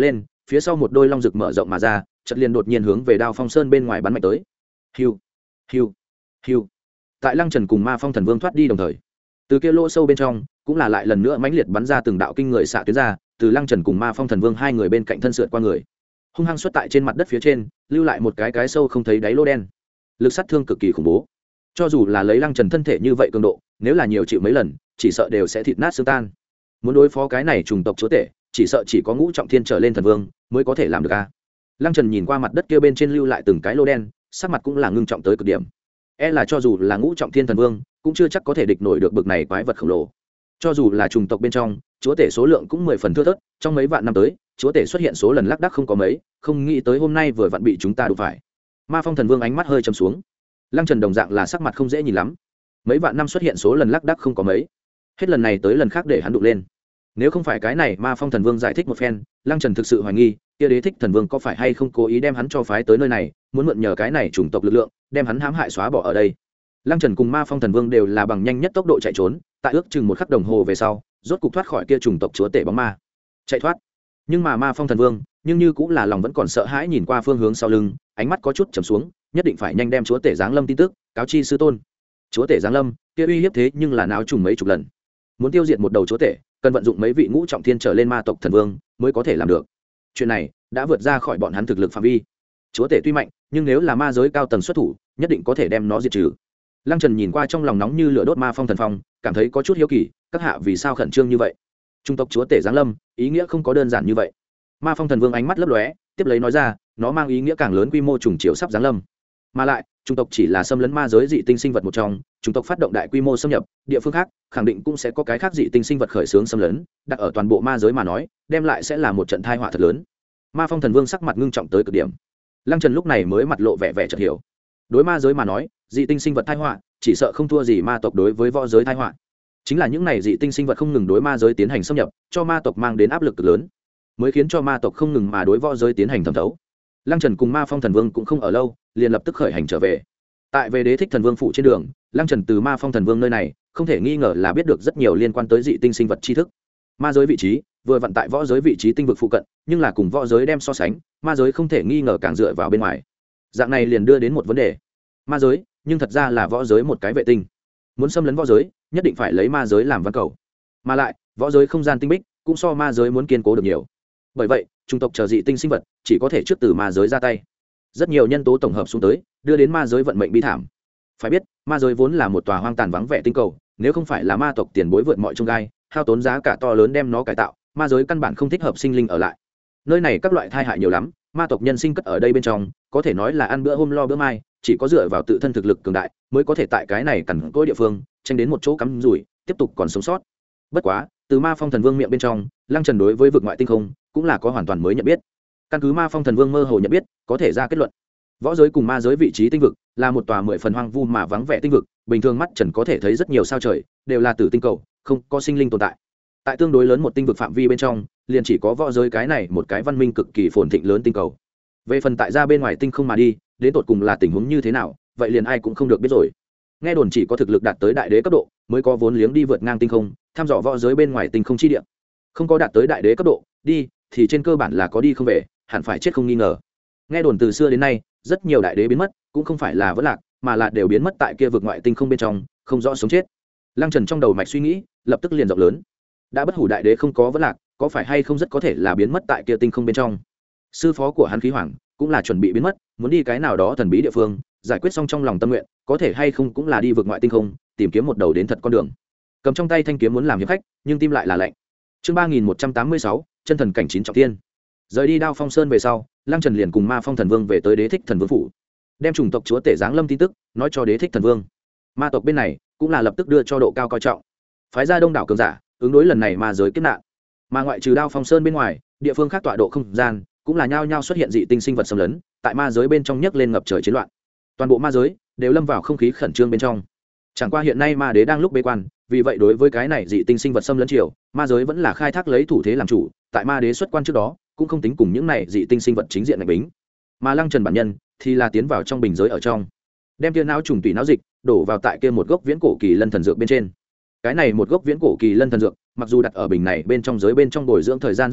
phía sau một đôi long rực mở rộng mà ra, chợt liền đột nhiên hướng về Đao Phong Sơn bên ngoài bắn mạnh tới. Hiu, hiu, hiu. Tại Lăng Trần cùng Ma Phong Thần Vương thoát đi đồng thời, từ kia lỗ sâu bên trong cũng là lại lần nữa mãnh liệt bắn ra từng đạo kinh người xạ tuyến ra, từ Lăng Trần cùng Ma Phong Thần Vương hai người bên cạnh thân sượt qua người, hung hăng xuất tại trên mặt đất phía trên, lưu lại một cái cái sâu không thấy đáy lỗ đen. Lực sát thương cực kỳ khủng bố. Cho dù là lấy Lăng Trần thân thể như vậy cường độ, nếu là nhiều chịu mấy lần, chỉ sợ đều sẽ thịt nát xương tan. Muốn đối phó cái này trùng tộc chúa tể, chỉ sợ chỉ có ngũ trọng thiên trở lên thần vương mới có thể làm được a. Lăng Trần nhìn qua mặt đất kia bên trên lưu lại từng cái lỗ đen, sắc mặt cũng là ngưng trọng tới cực điểm. E là cho dù là ngũ trọng thiên thần vương, cũng chưa chắc có thể địch nổi được bực này quái vật khổng lồ. Cho dù là trùng tộc bên trong, chúa tể số lượng cũng mười phần thưa thớt, trong mấy vạn năm tới, chúa tể xuất hiện số lần lác đác không có mấy, không nghĩ tới hôm nay vừa vặn bị chúng ta đụng phải. Ma Phong Thần Vương ánh mắt hơi trầm xuống. Lăng Trần đồng dạng là sắc mặt không dễ nhìn lắm. Mấy vạn năm xuất hiện số lần lác đác không có mấy, hết lần này tới lần khác để hắn đụng lên. Nếu không phải cái này Ma Phong Thần Vương giải thích một phen, Lăng Trần thực sự hoài nghi, kia Đế Thích Thần Vương có phải hay không cố ý đem hắn cho phái tới nơi này, muốn mượn nhờ cái này chủng tộc lực lượng, đem hắn hãm hại xóa bỏ ở đây. Lăng Trần cùng Ma Phong Thần Vương đều là bằng nhanh nhất tốc độ chạy trốn, tại ước chừng một khắc đồng hồ về sau, rốt cục thoát khỏi kia chủng tộc chúa tể bóng ma. Chạy thoát. Nhưng mà Ma Phong Thần Vương, nhưng như cũng là lòng vẫn còn sợ hãi nhìn qua phương hướng sau lưng, ánh mắt có chút trầm xuống, nhất định phải nhanh đem chúa tể giáng lâm tin tức cáo chi sư tôn. Chúa tể giáng lâm, kia uy hiếp thế nhưng là náo trùng mấy chục lần. Muốn tiêu diệt một đầu chúa tể, cần vận dụng mấy vị ngũ trọng thiên trở lên ma tộc thần vương mới có thể làm được. Chuyện này đã vượt ra khỏi bọn hắn thực lực phạm vi. Chúa tể tuy mạnh, nhưng nếu là ma giới cao tầng xuất thủ, nhất định có thể đem nó diệt trừ. Lăng Trần nhìn qua trong lòng nóng như lửa đốt Ma Phong Thần Phong, cảm thấy có chút hiếu kỳ, các hạ vì sao khẩn trương như vậy? Trung tộc chúa tể giáng lâm, ý nghĩa không có đơn giản như vậy. Ma Phong Thần Vương ánh mắt lấp lóe, tiếp lấy nói ra, nó mang ý nghĩa càng lớn quy mô trùng chiều sắp giáng lâm. Mà lại, trung tộc chỉ là xâm lấn ma giới dị tinh sinh vật một trong, trung tộc phát động đại quy mô xâm nhập, địa phương khác khẳng định cũng sẽ có cái khác dị tinh sinh vật khởi xướng xâm lấn, đặt ở toàn bộ ma giới mà nói, đem lại sẽ là một trận tai họa thật lớn. Ma Phong Thần Vương sắc mặt ngưng trọng tới cực điểm. Lăng Trần lúc này mới mặt lộ vẻ vẻ chợt hiểu. Đối ma giới mà nói, dị tinh sinh vật tai họa, chỉ sợ không thua gì ma tộc đối với võ giới tai họa. Chính là những này dị tinh sinh vật không ngừng đối ma giới tiến hành xâm nhập, cho ma tộc mang đến áp lực cực lớn, mới khiến cho ma tộc không ngừng mà đối võ giới tiến hành thẩm thấu. Lăng Trần cùng Ma Phong Thần Vương cũng không ở lâu, liền lập tức khởi hành trở về. Tại về Đế Thích Thần Vương phủ trên đường, Lăng Trần từ Ma Phong Thần Vương nơi này, không thể nghi ngờ là biết được rất nhiều liên quan tới dị tinh sinh vật tri thức. Ma giới vị trí, vừa vặn tại võ giới vị trí tinh vực phụ cận, nhưng là cùng võ giới đem so sánh, ma giới không thể nghi ngờ càng dựa vào bên ngoài. Dạng này liền đưa đến một vấn đề. Ma giới, nhưng thật ra là võ giới một cái vệ tinh. Muốn xâm lấn võ giới, nhất định phải lấy ma giới làm văn cầu. Mà lại, võ giới không gian tinh bích, cũng so ma giới muốn kiên cố được nhiều. Bởi vậy, chủng tộc chờ dị tinh sinh vật chỉ có thể trước từ ma giới ra tay. Rất nhiều nhân tố tổng hợp xuống tới, đưa đến ma giới vận mệnh bi thảm. Phải biết, ma giới vốn là một tòa hoang tàn vắng vẻ tinh cầu, nếu không phải là ma tộc tiền bối vượt mọi chông gai, hao tốn giá cả to lớn đem nó cải tạo, ma giới căn bản không thích hợp sinh linh ở lại. Nơi này các loại tai hại nhiều lắm, ma tộc nhân sinh cất ở đây bên trong, có thể nói là ăn bữa hôm lo bữa mai, chỉ có dựa vào tự thân thực lực cường đại, mới có thể tại cái này cằn cỗi địa phương, tranh đến một chỗ cắm rủi, tiếp tục còn sống sót. Bất quá, từ Ma Phong Thần Vương miệng bên trong, Lăng Trần đối với vực ngoại tinh không cũng là có hoàn toàn mới nhận biết. Căn cứ Ma Phong Thần Vương mơ hồ nhận biết, có thể ra kết luận, võ giới cùng ma giới vị trí tinh vực là một tòa mười phần hoang vu mà vắng vẻ tinh vực, bình thường mắt Trần có thể thấy rất nhiều sao trời, đều là tử tinh cầu, không có sinh linh tồn tại. Tại tương đối lớn một tinh vực phạm vi bên trong, liền chỉ có võ giới cái này một cái văn minh cực kỳ phồn thịnh lớn tinh cầu. Về phần tại ra bên ngoài tinh không mà đi, đến tột cùng là tình huống như thế nào, vậy liền ai cũng không được biết rồi. Nghe đồn chỉ có thực lực đạt tới đại đế cấp độ mới có vốn liếng đi vượt ngang tinh không, thăm dò võ giới bên ngoài tinh không chi địa. Không có đạt tới đại đế cấp độ, đi thì trên cơ bản là có đi không về, hẳn phải chết không nghi ngờ. Nghe đồn từ xưa đến nay, rất nhiều đại đế biến mất, cũng không phải là vỡ lạc, mà là đều biến mất tại kia vực ngoại tinh không bên trong, không rõ sống chết. Lăng Trần trong đầu mạch suy nghĩ, lập tức liền rộng lớn. Đã bất hủ đại đế không có vỡ lạc, có phải hay không rất có thể là biến mất tại kia tinh không bên trong. Sư phó của hắn Khí Hoàng cũng là chuẩn bị biến mất, muốn đi cái nào đó thần bí địa phương, giải quyết xong trong lòng tâm nguyện, có thể hay không cũng là đi vực ngoại tinh không, tìm kiếm một đầu đến thật con đường. Cầm trong tay thanh kiếm muốn làm hiệp khách, nhưng tim lại là lạnh. Chương ba nghìn một trăm tám mươi sáu, chân thần cảnh chín trọng thiên. Rời đi Đao Phong Sơn về sau, Lăng Trần liền cùng Ma Phong Thần Vương về tới Đế Thích Thần Vương phủ, đem chủng tộc chúa tể giáng lâm tin tức nói cho Đế Thích Thần Vương. Ma tộc bên này cũng là lập tức đưa cho độ cao coi trọng, phái ra đông đảo cường giả ứng đối lần này ma giới kiếp nạn. Mà ngoại trừ Đao Phong Sơn bên ngoài, địa phương khác tọa độ không gian cũng là nhao nhao xuất hiện dị tinh sinh vật xâm lấn, tại ma giới bên trong nhấc lên ngập trời chiến loạn. Toàn bộ ma giới đều lâm vào không khí khẩn trương bên trong. Chẳng qua hiện nay ma đế đang lúc bế quan, vì vậy đối với cái này dị tinh sinh vật xâm lấn triều, ma giới vẫn là khai thác lấy thủ thế làm chủ, tại ma đế xuất quan trước đó cũng không tính cùng những này dị tinh sinh vật chính diện đánh bính. Mà Lăng Trần bản nhân thì là tiến vào trong bình giới ở trong, đem kia não trùng tùy não dịch đổ vào tại kia một gốc viễn cổ kỳ lân thần dược bên trên. Cái này một gốc viễn cổ kỳ lân thần dược, mặc dù đặt ở bình này bên trong giới bên trong bồi dưỡng thời gian rất lâu,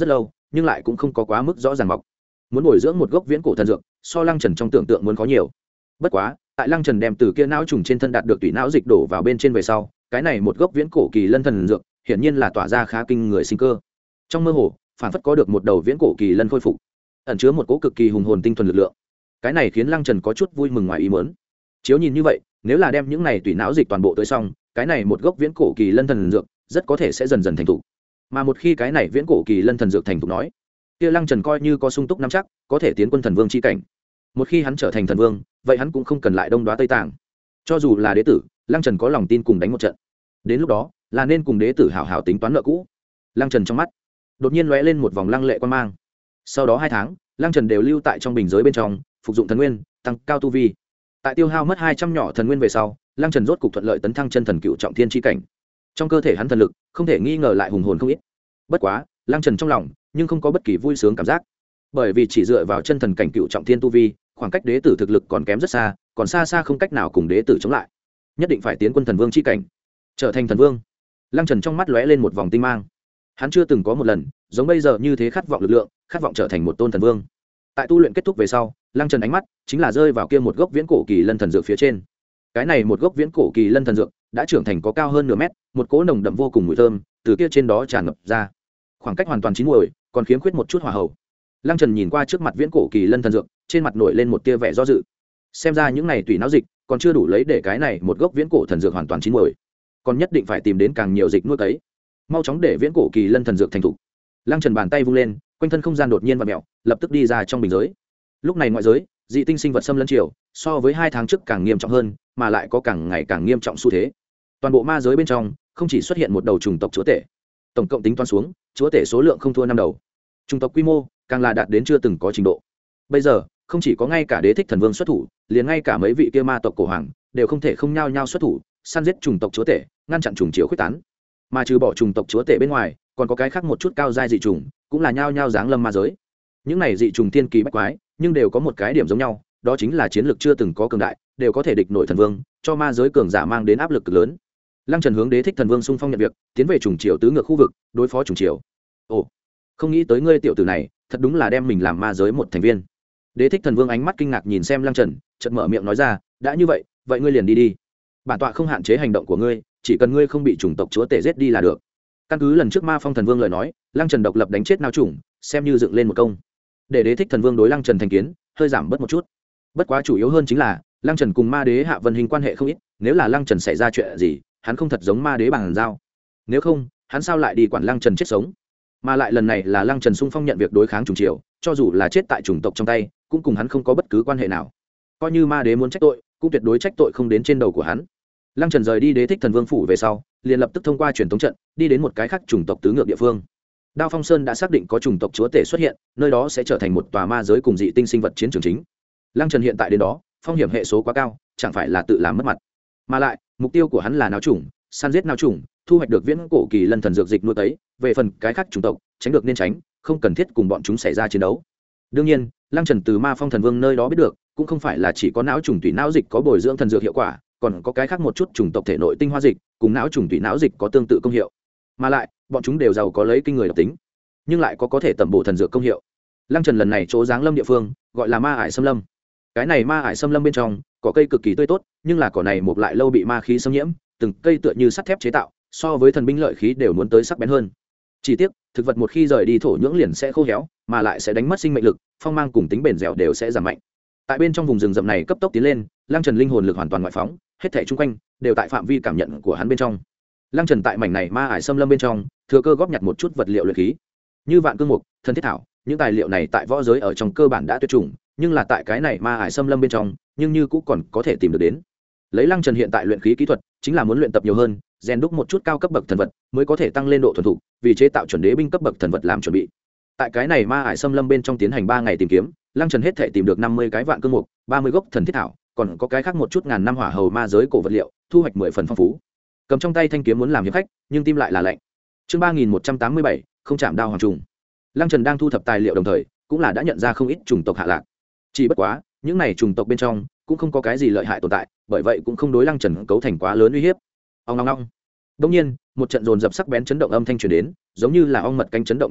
nhưng lại cũng không có quá mức rõ ràng mọc. Muốn bồi dưỡng một gốc viễn cổ thần dược so Lăng Trần trong tưởng tượng muốn khó nhiều. Bất quá tại Lăng Trần đem từ kia não trùng trên thân đạt được tủy não dịch đổ vào bên trên về sau, cái này một gốc viễn cổ kỳ lân thần dược hiển nhiên là tỏa ra khá kinh người sinh cơ. Trong mơ hồ phản phất có được một đầu viễn cổ kỳ lân khôi phục, ẩn chứa một cỗ cực kỳ hùng hồn tinh thuần lực lượng. Cái này khiến Lăng Trần có chút vui mừng ngoài ý muốn. Chiếu nhìn như vậy, nếu là đem những này tủy não dịch toàn bộ tới xong, cái này một gốc viễn cổ kỳ lân thần dược rất có thể sẽ dần dần thành thục. Mà một khi cái này viễn cổ kỳ lân thần dược thành thục nói, kia Lăng Trần coi như có sung túc nắm chắc, có thể tiến quân thần vương chi cảnh. Một khi hắn trở thành thần vương, vậy hắn cũng không cần lại đông đoá Tây Tạng. Cho dù là đế tử, Lăng Trần có lòng tin cùng đánh một trận. Đến lúc đó, là nên cùng đế tử hảo hảo tính toán nợ cũ. Lăng Trần trong mắt đột nhiên lóe lên một vòng lăng lệ quan mang. Sau đó hai tháng, Lăng Trần đều lưu tại trong bình giới bên trong, phục dụng thần nguyên, tăng cao tu vi. Tại tiêu hao mất hai trăm nhỏ thần nguyên về sau, Lăng Trần rốt cục thuận lợi tấn thăng chân thần cựu trọng thiên chi cảnh. Trong cơ thể hắn thần lực không thể nghi ngờ lại hùng hồn không ít. Bất quá, Lăng Trần trong lòng nhưng không có bất kỳ vui sướng cảm giác, bởi vì chỉ dựa vào chân thần cảnh cựu trọng thiên tu vi, khoảng cách đế tử thực lực còn kém rất xa, còn xa xa không cách nào cùng đế tử chống lại. Nhất định phải tiến quân thần vương chi cảnh, trở thành thần vương. Lăng Trần trong mắt lóe lên một vòng tinh mang. Hắn chưa từng có một lần giống bây giờ như thế khát vọng lực lượng, khát vọng trở thành một tôn thần vương. Tại tu luyện kết thúc về sau, Lăng Trần ánh mắt chính là rơi vào kia một gốc viễn cổ kỳ lân thần dược phía trên. Cái này một gốc viễn cổ kỳ lân thần dược đã trưởng thành có cao hơn nửa mét, một cỗ nồng đậm vô cùng mùi thơm từ kia trên đó tràn ngập ra. Khoảng cách hoàn toàn chín muồi, còn khiếm khuyết một chút hỏa hậu. Lăng Trần nhìn qua trước mặt viễn cổ kỳ lân thần dược, trên mặt nổi lên một tia vẻ do dự. Xem ra những này tùy não dịch còn chưa đủ lấy để cái này một gốc viễn cổ thần dược hoàn toàn chín muồi, còn nhất định phải tìm đến càng nhiều dịch nuôi cấy, mau chóng để viễn cổ kỳ lân thần dược thành thục. Lăng Trần bàn tay vung lên, quanh thân không gian đột nhiên vặn mèo, lập tức đi ra trong bình giới. Lúc này ngoại giới, dị tinh sinh vật xâm lấn triều so với hai tháng trước càng nghiêm trọng hơn, mà lại có càng ngày càng nghiêm trọng xu thế. Toàn bộ ma giới bên trong không chỉ xuất hiện một đầu chủng tộc chúa tể, tổng cộng tính toán xuống, chúa tể số lượng không thua năm đầu. Chủng tộc quy mô càng là đạt đến chưa từng có trình độ. Bây giờ không chỉ có ngay cả đế thích thần vương xuất thủ, liền ngay cả mấy vị kia ma tộc cổ hoàng đều không thể không nhao nhao xuất thủ, săn giết chủng tộc chúa tể, ngăn chặn chủng triều khuếch tán. Mà trừ bỏ chủng tộc chúa tể bên ngoài, còn có cái khác một chút cao giai dị chủng, cũng là nhao nhao giáng lâm ma giới. Những này dị chủng tiên kỳ bách quái, nhưng đều có một cái điểm giống nhau, đó chính là chiến lược chưa từng có cường đại, đều có thể địch nổi thần vương, cho ma giới cường giả mang đến áp lực cực lớn. Lăng Trần hướng đế thích thần vương xung phong nhận việc, tiến về chủng triều tứ ngược khu vực, đối phó chủng triều. Ồ, không nghĩ tới ngươi tiểu tử này, thật đúng là đem mình làm ma giới một thành viên. Đế thích thần vương ánh mắt kinh ngạc nhìn xem Lăng Trần, chợt mở miệng nói ra, đã như vậy, vậy ngươi liền đi đi. Bản tọa không hạn chế hành động của ngươi, chỉ cần ngươi không bị chủng tộc chúa tể giết đi là được. Căn cứ lần trước ma phong thần vương lời nói, Lăng Trần độc lập đánh chết nao chủng, xem như dựng lên một công, để đế thích thần vương đối Lăng Trần thành kiến hơi giảm bớt một chút. Bất quá chủ yếu hơn chính là Lăng Trần cùng ma đế Hạ Vân Hình quan hệ không ít, nếu là Lăng Trần xảy ra chuyện gì, hắn không thật giống ma đế bằng giao. Nếu không, hắn sao lại đi quản Lăng Trần chết sống? Mà lại lần này là Lăng Trần xung phong nhận việc đối kháng chủng triều, cho dù là chết tại chủng tộc trong tay, cũng cùng hắn không có bất cứ quan hệ nào. Coi như ma đế muốn trách tội, cũng tuyệt đối trách tội không đến trên đầu của hắn. Lăng Trần rời đi đế thích thần vương phủ về sau, liền lập tức thông qua truyền thống trận đi đến một cái khác chủng tộc tứ ngược địa phương. Đao Phong Sơn đã xác định có chủng tộc chúa tể xuất hiện, nơi đó sẽ trở thành một tòa ma giới cùng dị tinh sinh vật chiến trường chính. Lăng Trần hiện tại đến đó, phong hiểm hệ số quá cao, chẳng phải là tự làm mất mặt. Mà lại, mục tiêu của hắn là náo chủng, săn giết náo chủng, thu hoạch được viễn cổ kỳ lân thần dược dịch nuôi tấy, về phần cái khác chủng tộc, tránh được nên tránh, không cần thiết cùng bọn chúng xảy ra chiến đấu. Đương nhiên, Lăng Trần từ Ma Phong thần vương nơi đó biết được, cũng không phải là chỉ có não chủng tùy não dịch có bồi dưỡng thần dược hiệu quả, còn có cái khác một chút chủng tộc thể nội tinh hoa dịch, cùng não chủng tùy não dịch có tương tự công hiệu. Mà lại, bọn chúng đều giàu có lấy kinh người độc tính, nhưng lại có có thể tẩm bổ thần dược công hiệu. Lăng Trần lần này chỗ giáng lâm địa phương, gọi là Ma Ải Xâm Lâm. Cái này Ma Ải Xâm Lâm bên trong, cỏ cây cực kỳ tươi tốt, nhưng là cỏ này một lại lâu bị ma khí xâm nhiễm, từng cây tựa như sắt thép chế tạo, so với thần binh lợi khí đều muốn tới sắc bén hơn. Chỉ tiếc, thực vật một khi rời đi thổ nhưỡng liền sẽ khô héo, mà lại sẽ đánh mất sinh mệnh lực, phong mang cùng tính bền dẻo đều sẽ giảm mạnh. Tại bên trong vùng rừng rậm này cấp tốc tiến lên, Lăng Trần linh hồn lực hoàn toàn ngoại phóng, hết thảy chung quanh đều tại phạm vi cảm nhận của hắn bên trong. Lăng Trần tại mảnh này Ma Ải Xâm Lâm bên trong, thừa cơ góp nhặt một chút vật liệu luyện khí, như vạn cương mục, thần thiết thảo, những tài liệu này tại võ giới ở trong cơ bản đã tuyệt chủng, nhưng là tại cái này Ma Ải Xâm Lâm bên trong, nhưng như cũng còn có thể tìm được đến. Lấy Lăng Trần hiện tại luyện khí kỹ thuật, chính là muốn luyện tập nhiều hơn, rèn đúc một chút cao cấp bậc thần vật, mới có thể tăng lên độ thuần thục, vì chế tạo chuẩn đế binh cấp bậc thần vật làm chuẩn bị. Tại cái này Ma Ải Xâm Lâm bên trong tiến hành ba ngày tìm kiếm, Lăng Trần hết thể tìm được năm mươi cái vạn cương mục, ba mươi gốc thần thiết thảo, còn có cái khác một chút ngàn năm hỏa hầu ma giới cổ vật liệu, thu hoạch mười phần phong phú. Cầm trong tay thanh kiếm muốn làm hiệp khách, nhưng tim lại là lạnh. Chương ba nghìn một trăm tám mươi bảy, không chạm đao hoàng trùng. Lăng Trần đang thu thập tài liệu đồng thời, cũng là đã nhận ra không ít chủng tộc hạ lạc. Chỉ bất quá, những này chủng tộc bên trong cũng không có cái gì lợi hại tồn tại, bởi vậy cũng không đối Lăng Trần cấu thành quá lớn uy hiếp. Ong ong ong. Đương nhiên, một trận dồn dập sắc bén chấn động âm thanh truyền đến, giống như là ong mật cánh chấn động thanh âm,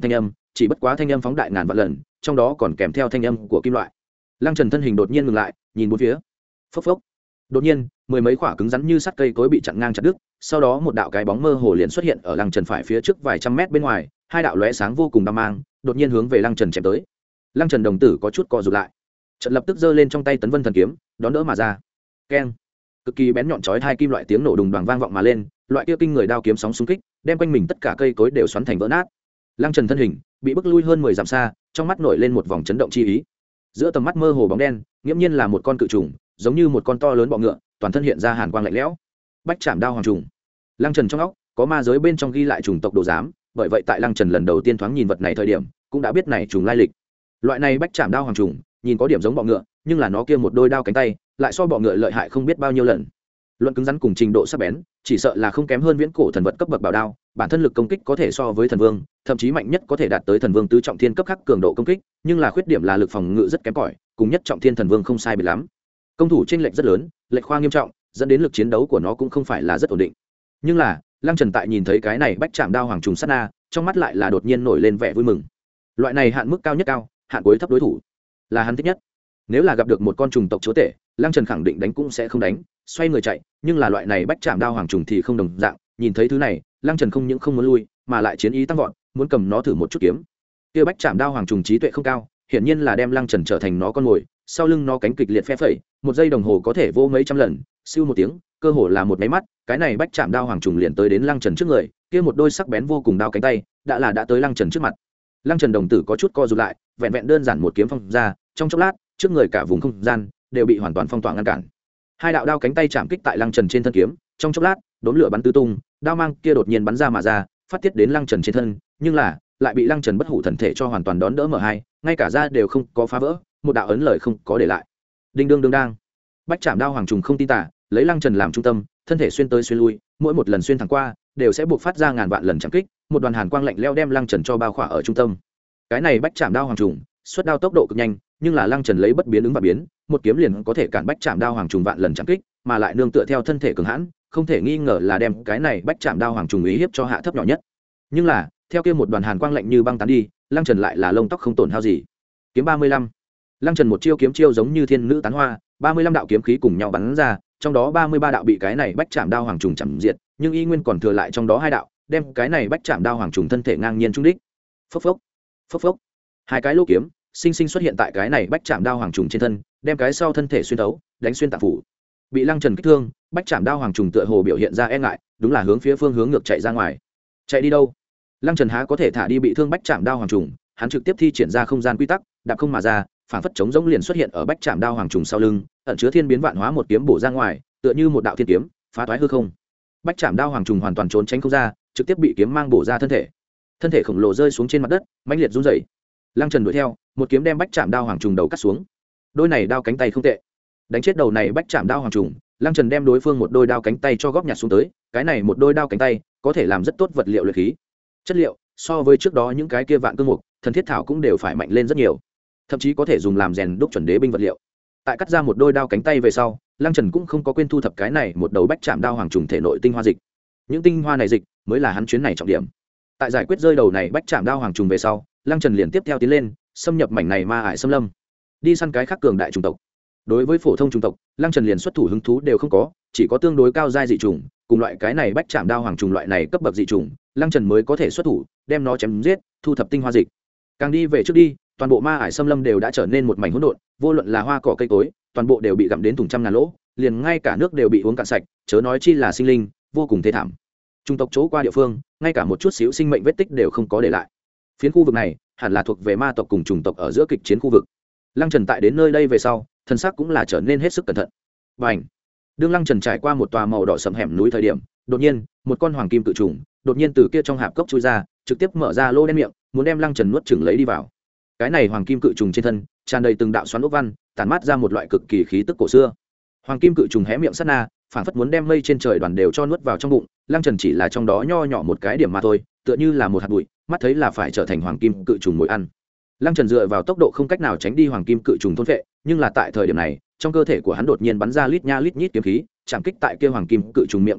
chỉ bất quá thanh âm phóng đại ngàn vạn lần, trong đó còn kèm theo thanh âm của kim loại. Lăng Trần thân hình đột nhiên ngừng lại, nhìn bốn phía. Phốc phốc. Đột nhiên, mười mấy quả cứng rắn như sắt cây cối bị chặn ngang chặt đứt, sau đó một đạo cái bóng mơ hồ liền xuất hiện ở Lăng Trần phải phía trước vài trăm mét bên ngoài, hai đạo lóe sáng vô cùng đao mang, đột nhiên hướng về Lăng Trần chém tới. Lăng Trần đồng tử có chút co rụt lại, chợt lập tức giơ lên trong tay Tấn Vân thần kiếm, đón đỡ mà ra. Keng! Cực kỳ bén nhọn chói hai kim loại tiếng nổ đùng đoàng vang vọng mà lên, loại kia kinh người đao kiếm sóng xung kích, đem quanh mình tất cả cây cối đều xoắn thành vỡ nát. Lăng Trần thân hình bị bức lui hơn mười dặm xa, trong mắt nổi lên một vòng chấn động chi ý. Giữa tầm mắt mơ hồ bóng đen, nghiễm nhiên là một con cự trùng, giống như một con to lớn bọ ngựa, toàn thân hiện ra hàn quang lạnh lẽo. Bách Trảm Đao Hoàng trùng. Lăng Trần trong óc có ma giới bên trong ghi lại trùng tộc đồ giám, bởi vậy tại Lăng Trần lần đầu tiên thoáng nhìn vật này thời điểm, cũng đã biết này trùng lai lịch. Loại này Bách Trảm Đao Hoàng trùng, nhìn có điểm giống bọ ngựa, nhưng là nó kia một đôi đao cánh tay, lại so bọ ngựa lợi hại không biết bao nhiêu lần. Luận cứng rắn cùng trình độ sắc bén, chỉ sợ là không kém hơn viễn cổ thần vật cấp bậc bảo đao, bản thân lực công kích có thể so với thần vương, thậm chí mạnh nhất có thể đạt tới thần vương tứ trọng thiên cấp khắc cường độ công kích, nhưng là khuyết điểm là lực phòng ngự rất kém cỏi, cùng nhất trọng thiên thần vương không sai biệt lắm. Công thủ chênh lệch rất lớn, lệch khoa nghiêm trọng, dẫn đến lực chiến đấu của nó cũng không phải là rất ổn định. Nhưng là, Lăng Trần tại nhìn thấy cái này Bách Trảm Đao Hoàng trùng sát na, trong mắt lại là đột nhiên nổi lên vẻ vui mừng. Loại này hạn mức cao nhất cao, hạn cuối thấp đối thủ, là hắn thích nhất. Nếu là gặp được một con trùng tộc chúa tể, Lăng Trần khẳng định đánh cũng sẽ không đánh, xoay người chạy, nhưng là loại này Bách Trảm Đao Hoàng trùng thì không đồng dạng, nhìn thấy thứ này, Lăng Trần không những không muốn lui, mà lại chiến ý tăng vọt, muốn cầm nó thử một chút kiếm. Kia Bách Trảm Đao Hoàng trùng trí tuệ không cao, hiển nhiên là đem Lăng Trần trở thành nó con mồi, sau lưng nó cánh kịch liệt phe phẩy, một giây đồng hồ có thể vô mấy trăm lần, siêu một tiếng, cơ hồ là một máy mắt, cái này Bách Trảm Đao Hoàng trùng liền tới đến Lăng Trần trước người, kia một đôi sắc bén vô cùng đao cánh tay, đã là đã tới Lăng Trần trước mặt. Lăng Trần đồng tử có chút co rụt lại, vẹn vẹn đơn giản một kiếm phong ra, trong chốc lát, trước người cả vùng không gian đều bị hoàn toàn phong tỏa ngăn cản. Hai đạo đao cánh tay chạm kích tại Lăng Trần trên thân kiếm, trong chốc lát, đốm lửa bắn tứ tung, đao mang kia đột nhiên bắn ra mà ra, phát tiết đến Lăng Trần trên thân, nhưng là lại bị Lăng Trần bất hủ thần thể cho hoàn toàn đón đỡ mở hai, ngay cả da đều không có phá vỡ, một đạo ấn lời không có để lại. Đinh đương đương đang. Bách Trảm Đao Hoàng trùng không tin tả, lấy Lăng Trần làm trung tâm, thân thể xuyên tới xuyên lui, mỗi một lần xuyên thẳng qua, đều sẽ buộc phát ra ngàn vạn lần chạm kích, một đoàn hàn quang lạnh lẽo đem Lăng Trần cho bao khỏa ở trung tâm. Cái này Bách Trảm Đao Hoàng trùng, xuất đao tốc độ cực nhanh, nhưng là Lăng Trần lấy bất biến ứng và biến, một kiếm liền có thể cản Bách Trảm Đao Hoàng trùng vạn lần chạm kích, mà lại nương tựa theo thân thể cường hãn, không thể nghi ngờ là đem cái này Bách Trảm Đao Hoàng trùng ý hiếp cho hạ thấp nhỏ nhất. Nhưng là, theo kia một đoàn hàn quang lạnh như băng tán đi, Lăng Trần lại là lông tóc không tổn hao gì. Kiếm ba mươi lăm. Lăng Trần một chiêu kiếm chiêu giống như thiên nữ tán hoa, ba mươi lăm đạo kiếm khí cùng nhau bắn ra, trong đó ba mươi ba đạo bị cái này Bách Trảm Đao Hoàng trùng chặn diệt, nhưng y nguyên còn thừa lại trong đó hai đạo, đem cái này Bách Trảm Đao Hoàng trùng thân thể ngang nhiên trúng đích. Phốc phốc, phốc phốc. Hai cái lỗ kiếm sinh sinh xuất hiện tại cái này Bách Trảm Đao Hoàng trùng trên thân, đem cái sau thân thể xuyên thấu, đánh xuyên tạng phủ. Bị Lăng Trần kích thương, Bách Trảm Đao Hoàng trùng tựa hồ biểu hiện ra e ngại, đúng là hướng phía phương hướng ngược chạy ra ngoài. Chạy đi đâu? Lăng Trần há có thể thả đi bị thương Bách Trảm Đao Hoàng trùng, hắn trực tiếp thi triển ra không gian quy tắc, đạp không mà ra, phản phất chống giống liền xuất hiện ở Bách Trảm Đao Hoàng trùng sau lưng, ẩn chứa thiên biến vạn hóa một kiếm bổ ra ngoài, tựa như một đạo thiên kiếm, phá toái hư không. Bách Trảm Đao Hoàng trùng hoàn toàn trốn tránh không ra, trực tiếp bị kiếm mang bổ ra thân thể. Thân thể khổng lồ rơi xuống trên mặt đất, mãnh liệt run rẩy. Lăng Trần đuổi theo, một kiếm đem Bách Trảm Đao Hoàng trùng đầu cắt xuống. Đôi này đao cánh tay không tệ. Đánh chết đầu này Bách Trảm Đao Hoàng trùng, Lăng Trần đem đối phương một đôi đao cánh tay cho góp nhặt xuống tới, cái này một đôi đao cánh tay có thể làm rất tốt vật liệu luyện khí. Chất liệu so với trước đó những cái kia vạn cương mục, thần thiết thảo cũng đều phải mạnh lên rất nhiều, thậm chí có thể dùng làm rèn đúc chuẩn đế binh vật liệu. Tại cắt ra một đôi đao cánh tay về sau, Lăng Trần cũng không có quên thu thập cái này một đầu Bách Trảm Đao Hoàng trùng thể nội tinh hoa dịch. Những tinh hoa này dịch mới là hắn chuyến này trọng điểm. Tại giải quyết rơi đầu này Bách Trảm Đao Hoàng trùng về sau, Lăng Trần liền tiếp theo tiến lên, xâm nhập mảnh này ma ải xâm lâm, đi săn cái khác cường đại chủng tộc. Đối với phổ thông chủng tộc, Lăng Trần liền xuất thủ hứng thú đều không có, chỉ có tương đối cao giai dị chủng, cùng loại cái này Bách Trảm Đao Hoàng trùng loại này cấp bậc dị chủng, Lăng Trần mới có thể xuất thủ, đem nó chém giết, thu thập tinh hoa dịch. Càng đi về trước đi, toàn bộ ma ải xâm lâm đều đã trở nên một mảnh hỗn độn, vô luận là hoa cỏ cây cối, toàn bộ đều bị gặm đến thùng trăm ngàn lỗ, liền ngay cả nước đều bị uống cạn sạch, chớ nói chi là sinh linh, vô cùng thê thảm. Chủng tộc chỗ qua địa phương, ngay cả một chút xíu sinh mệnh vết tích đều không có để lại. Phiến khu vực này hẳn là thuộc về ma tộc cùng chủng tộc ở giữa kịch chiến khu vực. Lăng Trần tại đến nơi đây về sau, thân xác cũng là trở nên hết sức cẩn thận. Bành! Đương Lăng Trần trải qua một tòa màu đỏ sẫm hẻm núi thời điểm, đột nhiên, một con hoàng kim cự trùng đột nhiên từ kia trong hạp cốc chui ra, trực tiếp mở ra lỗ đen miệng, muốn đem Lăng Trần nuốt chửng lấy đi vào. Cái này hoàng kim cự trùng trên thân tràn đầy từng đạo xoắn ốc văn, tản mát ra một loại cực kỳ khí tức cổ xưa. Hoàng kim cự trùng hé miệng sát na, phảng phất muốn đem mây trên trời đoàn đều cho nuốt vào trong bụng. Lăng Trần chỉ là trong đó nho nhỏ một cái điểm mà thôi, tựa như là một hạt bụi, mắt thấy là phải trở thành hoàng kim cự trùng mồi ăn. Lăng Trần dựa vào tốc độ không cách nào tránh đi hoàng kim cự trùng thôn phệ, nhưng là tại thời điểm này, trong cơ thể của hắn đột nhiên bắn ra lít nha lít nhít kiếm khí, chạm kích tại kia hoàng kim cự trùng miệng bên trên,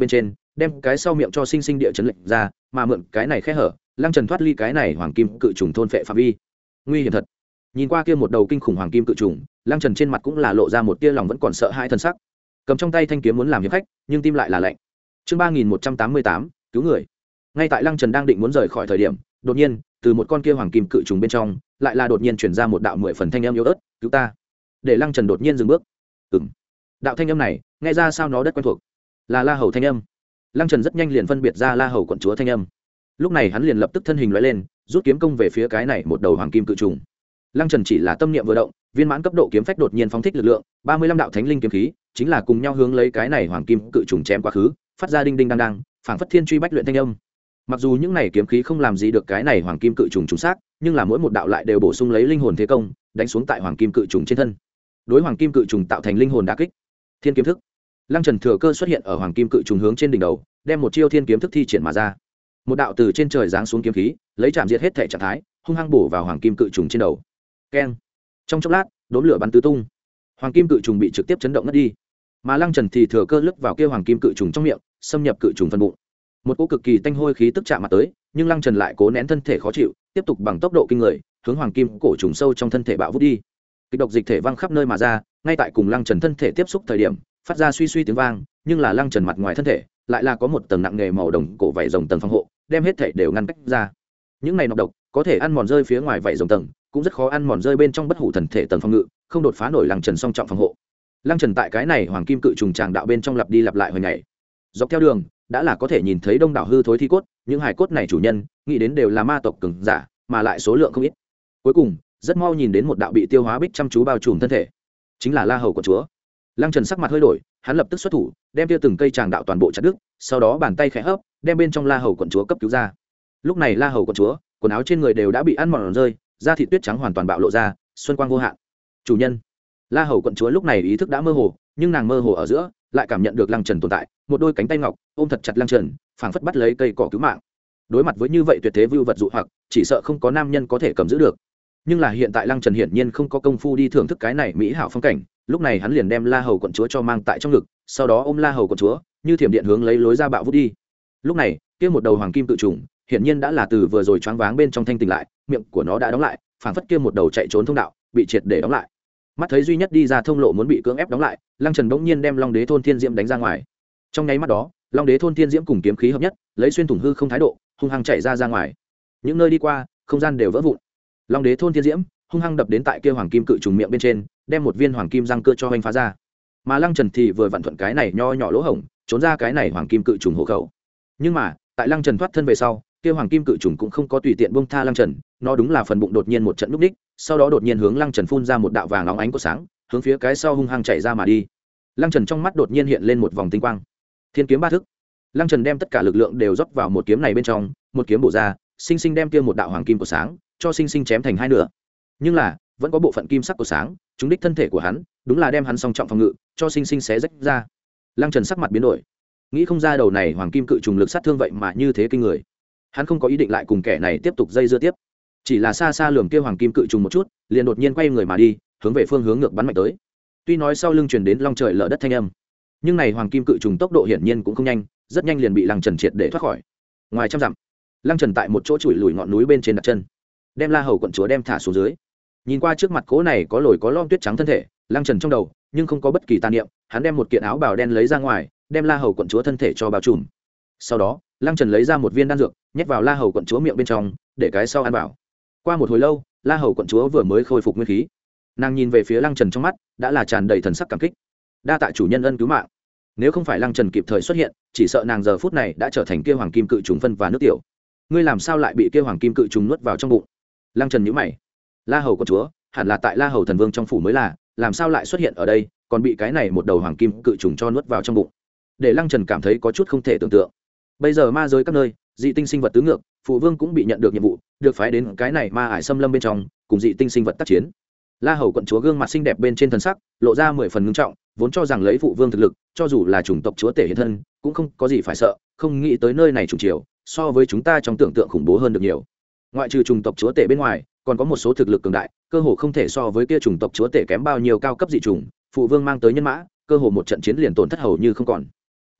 đem cái sau miệng cho sinh sinh địa chấn lệnh ra, mà mượn cái này khe hở, lăng trần thoát ly cái này hoàng kim cự trùng thôn phệ phạm vi. Nguy hiểm thật. Nhìn qua kia một đầu kinh khủng hoàng kim cự trùng, lăng trần trên mặt cũng là lộ ra một tia lòng vẫn còn sợ hãi thân sắc, cầm trong tay thanh kiếm muốn làm hiệp khách, nhưng tim lại là lạnh. Chương ba nghìn một trăm tám mươi tám, cứu người. Ngay tại lăng trần đang định muốn rời khỏi thời điểm, đột nhiên từ một con kia hoàng kim cự trùng bên trong lại là đột nhiên chuyển ra một đạo mười phần thanh âm yếu ớt, cứu ta. Để lăng trần đột nhiên dừng bước. Ừm. Đạo thanh âm này nghe ra sao nó đất quen thuộc, là La Hầu thanh âm. Lăng trần rất nhanh liền phân biệt ra La Hầu quận chúa thanh âm. Lúc này hắn liền lập tức thân hình lóe lên, rút kiếm công về phía cái này một đầu hoàng kim cự trùng. Lăng trần chỉ là tâm niệm vừa động, viên mãn cấp độ kiếm phách đột nhiên phóng thích lực lượng, ba mươi lăm đạo thánh linh kiếm khí chính là cùng nhau hướng lấy cái này hoàng kim cự trùng chém quá khứ, phát ra đinh đinh đang đang, phảng phất thiên truy bách luyện thanh âm. Mặc dù những này kiếm khí không làm gì được cái này hoàng kim cự trùng trùng xác, nhưng là mỗi một đạo lại đều bổ sung lấy linh hồn thế công, đánh xuống tại hoàng kim cự trùng trên thân, đối hoàng kim cự trùng tạo thành linh hồn đả kích. Thiên kiếm thức. Lăng trần thừa cơ xuất hiện ở hoàng kim cự trùng hướng trên đỉnh đầu, đem một chiêu thiên kiếm thức thi triển mà ra. Một đạo từ trên trời giáng xuống kiếm khí, lấy chạm diệt hết thể trạng thái, hung hăng bổ vào hoàng kim cự trùng trên đầu. Keng. Trong chốc lát, đốm lửa bắn tứ tung, hoàng kim cự trùng bị trực tiếp chấn động ngất đi, mà lăng trần thì thừa cơ lướt vào kia hoàng kim cự trùng trong miệng, xâm nhập cự trùng phân bụng. Một cỗ cực kỳ tanh hôi khí tức chạm mặt tới, nhưng lăng trần lại cố nén thân thể khó chịu, tiếp tục bằng tốc độ kinh người hướng hoàng kim cổ trùng sâu trong thân thể bạo vút đi. Kịch độc dịch thể văng khắp nơi mà ra, ngay tại cùng lăng trần thân thể tiếp xúc thời điểm phát ra suy suy tiếng vang, nhưng là lăng trần mặt ngoài thân thể lại là có một tầng nặng nghề màu đồng cổ vảy rồng tầng phòng hộ, đem hết thể đều ngăn cách ra. Những này nọc độc có thể ăn mòn rơi phía ngoài vảy rồng tầng, cũng rất khó ăn mòn rơi bên trong bất hủ thần thể tầng phòng ngự, không đột phá nổi lăng trần song trọng phòng hộ. Lăng trần tại cái này hoàng kim cự trùng tràng đạo bên trong lặp đi lặp lại hồi ngày, dọc theo đường đã là có thể nhìn thấy đông đảo hư thối thi cốt, những hài cốt này chủ nhân nghĩ đến đều là ma tộc cường giả, mà lại số lượng không ít. Cuối cùng rất mau nhìn đến một đạo bị tiêu hóa bích chăm chú bao trùm thân thể, chính là La Hầu quận chúa. Lăng trần sắc mặt hơi đổi, hắn lập tức xuất thủ, đem tiêu từng cây tràng đạo toàn bộ chặt đứt, sau đó bàn tay khẽ hấp, đem bên trong La Hầu quận chúa cấp cứu ra. Lúc này La Hầu quận chúa quần áo trên người đều đã bị ăn mòn rơi, da thịt tuyết trắng hoàn toàn bạo lộ ra, xuân quang vô hạn. Chủ nhân. La Hầu quận chúa lúc này ý thức đã mơ hồ, nhưng nàng mơ hồ ở giữa lại cảm nhận được lăng trần tồn tại, một đôi cánh tay ngọc ôm thật chặt lăng trần, phảng phất bắt lấy cây cỏ cứu mạng. Đối mặt với như vậy tuyệt thế vưu vật dụ hoặc, chỉ sợ không có nam nhân có thể cầm giữ được. Nhưng là hiện tại lăng trần hiển nhiên không có công phu đi thưởng thức cái này mỹ hảo phong cảnh, lúc này hắn liền đem La Hầu quận chúa cho mang tại trong ngực, sau đó ôm La Hầu quận chúa như thiểm điện hướng lấy lối ra bạo vút đi. Lúc này kia một đầu hoàng kim tự trùng hiển nhiên đã là từ vừa rồi choáng váng bên trong thanh tỉnh lại, miệng của nó đã đóng lại, phảng phất kia một đầu chạy trốn thông đạo bị triệt để đóng lại. Mắt thấy duy nhất đi ra thông lộ muốn bị cưỡng ép đóng lại, lăng trần bỗng nhiên đem long đế thôn thiên diễm đánh ra ngoài. Trong nháy mắt đó, long đế thôn thiên diễm cùng kiếm khí hợp nhất, lấy xuyên thủng hư không thái độ hung hăng chạy ra ra ngoài. Những nơi đi qua không gian đều vỡ vụn. Long đế thôn thiên diễm hung hăng đập đến tại kia hoàng kim cự trùng miệng bên trên, đem một viên hoàng kim răng cơ cho hoành phá ra. Mà lăng trần thì vừa vặn thuận cái này nho nhỏ lỗ hổng trốn ra cái này hoàng kim cự trùng hộ khẩu. Nhưng mà tại lăng trần thoát thân về sau, kia hoàng kim cự trùng cũng không có tùy tiện buông tha lăng trần, nó đúng là phần bụng đột nhiên một trận núp đích, sau đó đột nhiên hướng lăng trần phun ra một đạo vàng óng ánh của sáng, hướng phía cái sau hung hăng chạy ra mà đi. Lăng trần trong mắt đột nhiên hiện lên một vòng tinh quang. Thiên kiếm ba thức. Lăng trần đem tất cả lực lượng đều rót vào một kiếm này bên trong, một kiếm bổ ra, sinh sinh đem kia một đạo hoàng kim của sáng cho sinh sinh chém thành hai nửa. Nhưng là vẫn có bộ phận kim sắc của sáng trúng đích thân thể của hắn, đúng là đem hắn song trọng phòng ngự cho sinh sinh xé rách ra. Lăng trần sắc mặt biến đổi, nghĩ không ra đầu này hoàng kim cự trùng lực sát thương vậy mà như thế kinh người. Hắn không có ý định lại cùng kẻ này tiếp tục dây dưa tiếp, chỉ là xa xa lườm kia hoàng kim cự trùng một chút, liền đột nhiên quay người mà đi, hướng về phương hướng ngược bắn mạnh tới. Tuy nói sau lưng truyền đến long trời lở đất thanh âm, nhưng này hoàng kim cự trùng tốc độ hiển nhiên cũng không nhanh, rất nhanh liền bị lăng trần triệt để thoát khỏi. Ngoài trăm dặm, lăng trần tại một chỗ chùi lùi ngọn núi bên trên đặt chân, đem La Hầu quận chúa đem thả xuống dưới. Nhìn qua trước mặt cố này có lồi có lõm tuyết trắng thân thể, lăng trần trong đầu nhưng không có bất kỳ tàn niệm, hắn đem một kiện áo bào đen lấy ra ngoài, đem La Hầu quận chúa thân thể cho bao trùm. Sau đó lăng trần lấy ra một viên đan dược nhét vào La Hầu quận chúa miệng bên trong, để cái sau ăn vào. Qua một hồi lâu, La Hầu quận chúa vừa mới khôi phục nguyên khí, nàng nhìn về phía lăng trần trong mắt đã là tràn đầy thần sắc cảm kích. Đa tạ chủ nhân ân cứu mạng, nếu không phải lăng trần kịp thời xuất hiện, chỉ sợ nàng giờ phút này đã trở thành kia hoàng kim cự trùng phân và nước tiểu. Ngươi làm sao lại bị kia hoàng kim cự trùng nuốt vào trong bụng? Lăng trần nhíu mày. La Hầu quận chúa hẳn là tại La Hầu thần vương trong phủ mới là, làm sao lại xuất hiện ở đây, còn bị cái này một đầu hoàng kim cự trùng cho nuốt vào trong bụng? Để lăng trần cảm thấy có chút không thể tưởng tượng. Bây giờ ma giới các nơi dị tinh sinh vật tứ ngược, phụ vương cũng bị nhận được nhiệm vụ, được phái đến cái này ma ải xâm lâm bên trong cùng dị tinh sinh vật tác chiến. La Hầu quận chúa gương mặt xinh đẹp bên trên thần sắc lộ ra mười phần ngưng trọng, vốn cho rằng lấy phụ vương thực lực, cho dù là chủng tộc chúa tể hiện thân cũng không có gì phải sợ, không nghĩ tới nơi này chủng triều so với chúng ta trong tưởng tượng khủng bố hơn được nhiều. Ngoại trừ chủng tộc chúa tể bên ngoài, còn có một số thực lực cường đại, cơ hồ không thể so với kia chủng tộc chúa tể kém bao nhiêu cao cấp dị chủng. Phụ vương mang tới nhân mã, cơ hồ một trận chiến liền tổn thất hầu như không còn. Bây giờ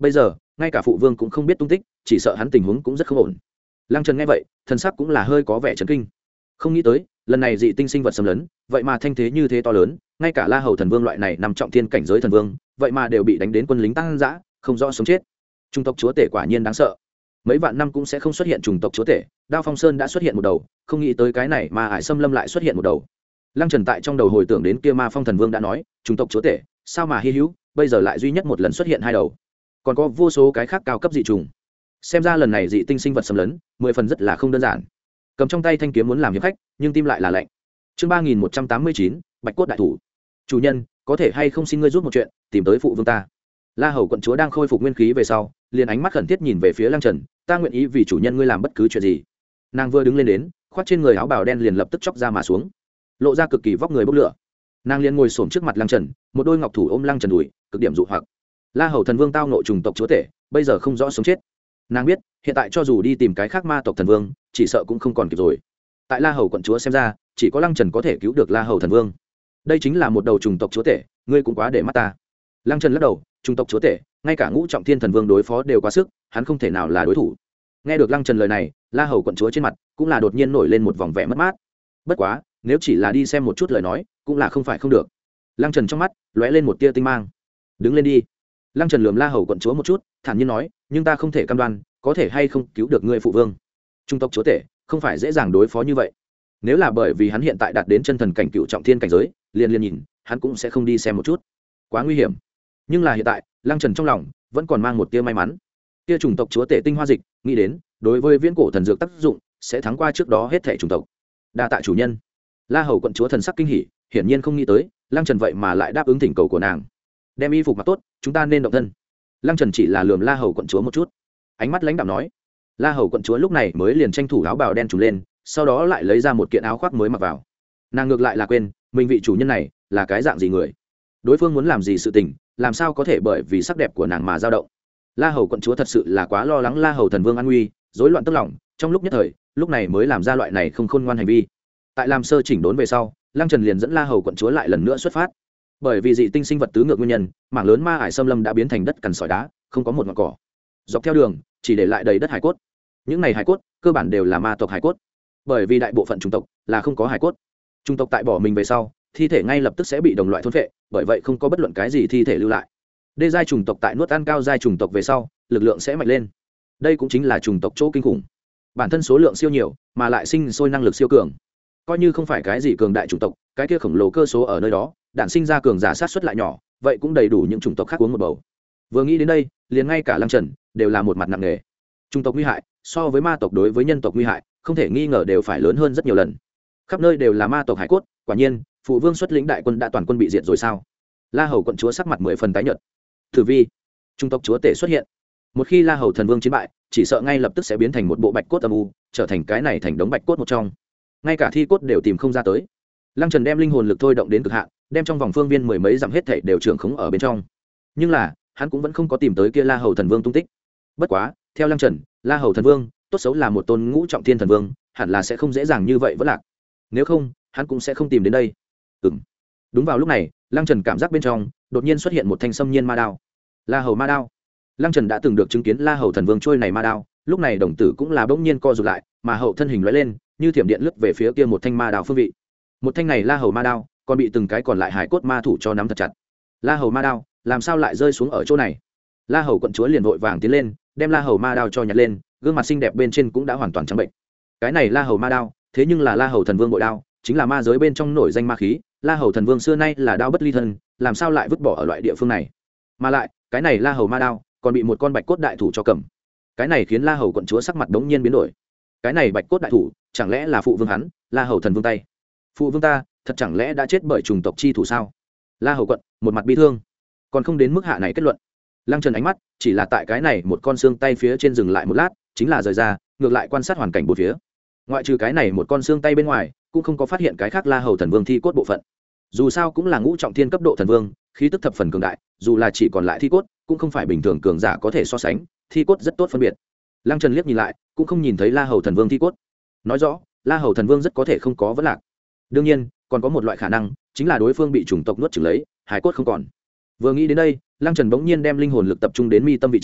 ngay cả phụ vương cũng không biết tung tích, chỉ sợ hắn tình huống cũng rất không ổn. Lăng Trần nghe vậy, thân sắc cũng là hơi có vẻ chấn kinh. Không nghĩ tới, lần này dị tinh sinh vật xâm lấn, vậy mà thanh thế như thế to lớn, ngay cả La Hầu thần vương loại này nằm trọng thiên cảnh giới thần vương, vậy mà đều bị đánh đến quân lính tăng dã, không rõ sống chết. Trung tộc chúa tể quả nhiên đáng sợ. Mấy vạn năm cũng sẽ không xuất hiện trùng tộc chúa tể, Đao Phong Sơn đã xuất hiện một đầu, không nghĩ tới cái này mà Hải Xâm Lâm lại xuất hiện một đầu. Lăng Trần tại trong đầu hồi tưởng đến kia Ma Phong thần vương đã nói, trùng tộc chúa tể, sao mà hi hữu, bây giờ lại duy nhất một lần xuất hiện hai đầu. Còn có vô số cái khác cao cấp dị trùng. Xem ra lần này dị tinh sinh vật xâm lấn, mười phần rất là không đơn giản. Cầm trong tay thanh kiếm muốn làm hiệp khách, nhưng tim lại là lạnh. Chương ba nghìn một trăm tám mươi chín, Bạch cốt đại thủ. Chủ nhân, có thể hay không xin ngươi giúp một chuyện, tìm tới phụ vương ta. La Hầu quận chúa đang khôi phục nguyên khí về sau, liền ánh mắt khẩn thiết nhìn về phía Lăng Trần, ta nguyện ý vì chủ nhân ngươi làm bất cứ chuyện gì. Nàng vừa đứng lên đến, khoác trên người áo bào đen liền lập tức chóc ra mà xuống, lộ ra cực kỳ vóc người bốc lửa. Nàng liền ngồi xổm trước mặt Lăng Trần, một đôi ngọc thủ ôm Lăng Trần đùi, cực điểm dụ hoặc. La Hầu thần vương tao nội trùng tộc chúa tể, bây giờ không rõ sống chết. Nàng biết, hiện tại cho dù đi tìm cái khác ma tộc thần vương, chỉ sợ cũng không còn kịp rồi. Tại La Hầu quận chúa xem ra, chỉ có Lăng Trần có thể cứu được La Hầu thần vương. Đây chính là một đầu trùng tộc chúa tể, ngươi cũng quá để mắt ta. Lăng Trần lắc đầu, trùng tộc chúa tể, ngay cả ngũ trọng thiên thần vương đối phó đều quá sức, hắn không thể nào là đối thủ. Nghe được Lăng Trần lời này, La Hầu quận chúa trên mặt cũng là đột nhiên nổi lên một vòng vẻ mất mát. Bất quá, nếu chỉ là đi xem một chút lời nói, cũng là không phải không được. Lăng Trần trong mắt lóe lên một tia tinh mang. Đứng lên đi. Lăng Trần lườm La Hầu quận chúa một chút, thản nhiên nói, nhưng ta không thể cam đoan, có thể hay không cứu được ngươi phụ vương. Trung tộc chúa tể không phải dễ dàng đối phó như vậy. Nếu là bởi vì hắn hiện tại đạt đến chân thần cảnh cựu trọng thiên cảnh giới, liền liền nhìn, hắn cũng sẽ không đi xem một chút. Quá nguy hiểm. Nhưng là hiện tại, Lăng Trần trong lòng vẫn còn mang một tia may mắn. Tia chủng tộc chúa tể tinh hoa dịch, nghĩ đến, đối với viễn cổ thần dược tác dụng sẽ thắng qua trước đó hết thảy chủng tộc. Đa tạ chủ nhân. La Hầu quận chúa thần sắc kinh hỉ, hiển nhiên không nghĩ tới, Lăng Trần vậy mà lại đáp ứng thỉnh cầu của nàng. Đem y phục mặc tốt, chúng ta nên động thân. Lăng Trần chỉ là lườm La Hầu quận chúa một chút, ánh mắt lãnh đạm nói. La Hầu quận chúa lúc này mới liền tranh thủ áo bào đen trùm lên, sau đó lại lấy ra một kiện áo khoác mới mặc vào. Nàng ngược lại là quên, mình vị chủ nhân này là cái dạng gì người, đối phương muốn làm gì sự tình, làm sao có thể bởi vì sắc đẹp của nàng mà dao động. La Hầu quận chúa thật sự là quá lo lắng La Hầu thần vương an nguy, rối loạn tức lòng, trong lúc nhất thời, lúc này mới làm ra loại này không khôn ngoan hành vi. Tại làm sơ chỉnh đốn về sau, Lăng Trần liền dẫn La Hầu quận chúa lại lần nữa xuất phát. Bởi vì dị tinh sinh vật tứ ngược nguyên nhân, mảng lớn ma ải xâm lâm đã biến thành đất cằn sỏi đá, không có một ngọn cỏ. Dọc theo đường, chỉ để lại đầy đất hải cốt. Những này hải cốt, cơ bản đều là ma tộc hải cốt. Bởi vì đại bộ phận chủng tộc là không có hải cốt. Chủng tộc tại bỏ mình về sau, thi thể ngay lập tức sẽ bị đồng loại thôn phệ, bởi vậy không có bất luận cái gì thi thể lưu lại. Đê giai chủng tộc tại nuốt ăn cao giai chủng tộc về sau, lực lượng sẽ mạnh lên. Đây cũng chính là chủng tộc chỗ kinh khủng. Bản thân số lượng siêu nhiều, mà lại sinh sôi năng lực siêu cường. Coi như không phải cái gì cường đại chủng tộc, cái kia khổng lồ cơ số ở nơi đó, đạn sinh ra cường giả sát xuất lại nhỏ, vậy cũng đầy đủ những chủng tộc khác uống một bầu. Vừa nghĩ đến đây, liền ngay cả Lăng Trần đều là một mặt nặng nề. Chủng tộc nguy hại, so với ma tộc đối với nhân tộc nguy hại, không thể nghi ngờ đều phải lớn hơn rất nhiều lần. Khắp nơi đều là ma tộc hải cốt, quả nhiên, phụ vương xuất lĩnh đại quân đã toàn quân bị diệt rồi sao? La Hầu quận chúa sắc mặt mười phần tái nhợt. Thử vi, trung tộc chúa tể xuất hiện. Một khi La Hầu thần vương chiến bại, chỉ sợ ngay lập tức sẽ biến thành một bộ bạch cốt âm u, trở thành cái này thành đống bạch cốt một trong. Ngay cả thi cốt đều tìm không ra tới. Lăng Trần đem linh hồn lực thôi động đến cực hạn, đem trong vòng phương viên mười mấy dặm hết thảy đều trưởng khống ở bên trong. Nhưng là, hắn cũng vẫn không có tìm tới kia La Hầu thần vương tung tích. Bất quá, theo Lăng Trần, La Hầu thần vương, tốt xấu là một tôn ngũ trọng thiên thần vương, hẳn là sẽ không dễ dàng như vậy vẫn lạc. Nếu không, hắn cũng sẽ không tìm đến đây. Ừm. Đúng vào lúc này, Lăng Trần cảm giác bên trong đột nhiên xuất hiện một thanh xâm nhiên ma đao. La Hầu ma đao. Lăng Trần đã từng được chứng kiến La Hầu thần vương trôi này ma đao, lúc này đồng tử cũng là bỗng nhiên co rụt lại, mà hậu thân hình lóe lên, như thiểm điện lướt về phía kia một thanh ma đao phương vị. Một thanh này La Hầu ma đao, còn bị từng cái còn lại hải cốt ma thủ cho nắm thật chặt. La Hầu ma đao, làm sao lại rơi xuống ở chỗ này? La Hầu quận chúa liền vội vàng tiến lên, đem La Hầu ma đao cho nhặt lên, gương mặt xinh đẹp bên trên cũng đã hoàn toàn trắng bệnh. Cái này La Hầu ma đao, thế nhưng là La Hầu thần vương bội đao, chính là ma giới bên trong nổi danh ma khí. La Hầu thần vương xưa nay là đao bất ly thân, làm sao lại vứt bỏ ở loại địa phương này? Mà lại, cái này La Hầu ma đao, còn bị một con bạch cốt đại thủ cho cầm. Cái này khiến La Hầu quận chúa sắc mặt đống nhiên biến đổi. Cái này bạch cốt đại thủ, chẳng lẽ là phụ vương hắn, La Hầu thần vương tay? Phụ vương ta, thật chẳng lẽ đã chết bởi trùng tộc chi thủ sao? La Hầu quận, một mặt bi thương, còn không đến mức hạ này kết luận. Lăng Trần ánh mắt chỉ là tại cái này một con xương tay phía trên dừng lại một lát, chính là rời ra, ngược lại quan sát hoàn cảnh bốn phía. Ngoại trừ cái này một con xương tay bên ngoài, cũng không có phát hiện cái khác La Hầu thần vương thi cốt bộ phận. Dù sao cũng là ngũ trọng thiên cấp độ thần vương, khí tức thập phần cường đại, dù là chỉ còn lại thi cốt, cũng không phải bình thường cường giả có thể so sánh, thi cốt rất tốt phân biệt. Lăng Trần liếc nhìn lại, cũng không nhìn thấy La Hầu thần vương thi cốt. Nói rõ, La Hầu thần vương rất có thể không có vấn lạc. Đương nhiên, còn có một loại khả năng, chính là đối phương bị chủng tộc nuốt chửng lấy, hải cốt không còn. Vừa nghĩ đến đây, Lăng Trần bỗng nhiên đem linh hồn lực tập trung đến mi tâm vị trí,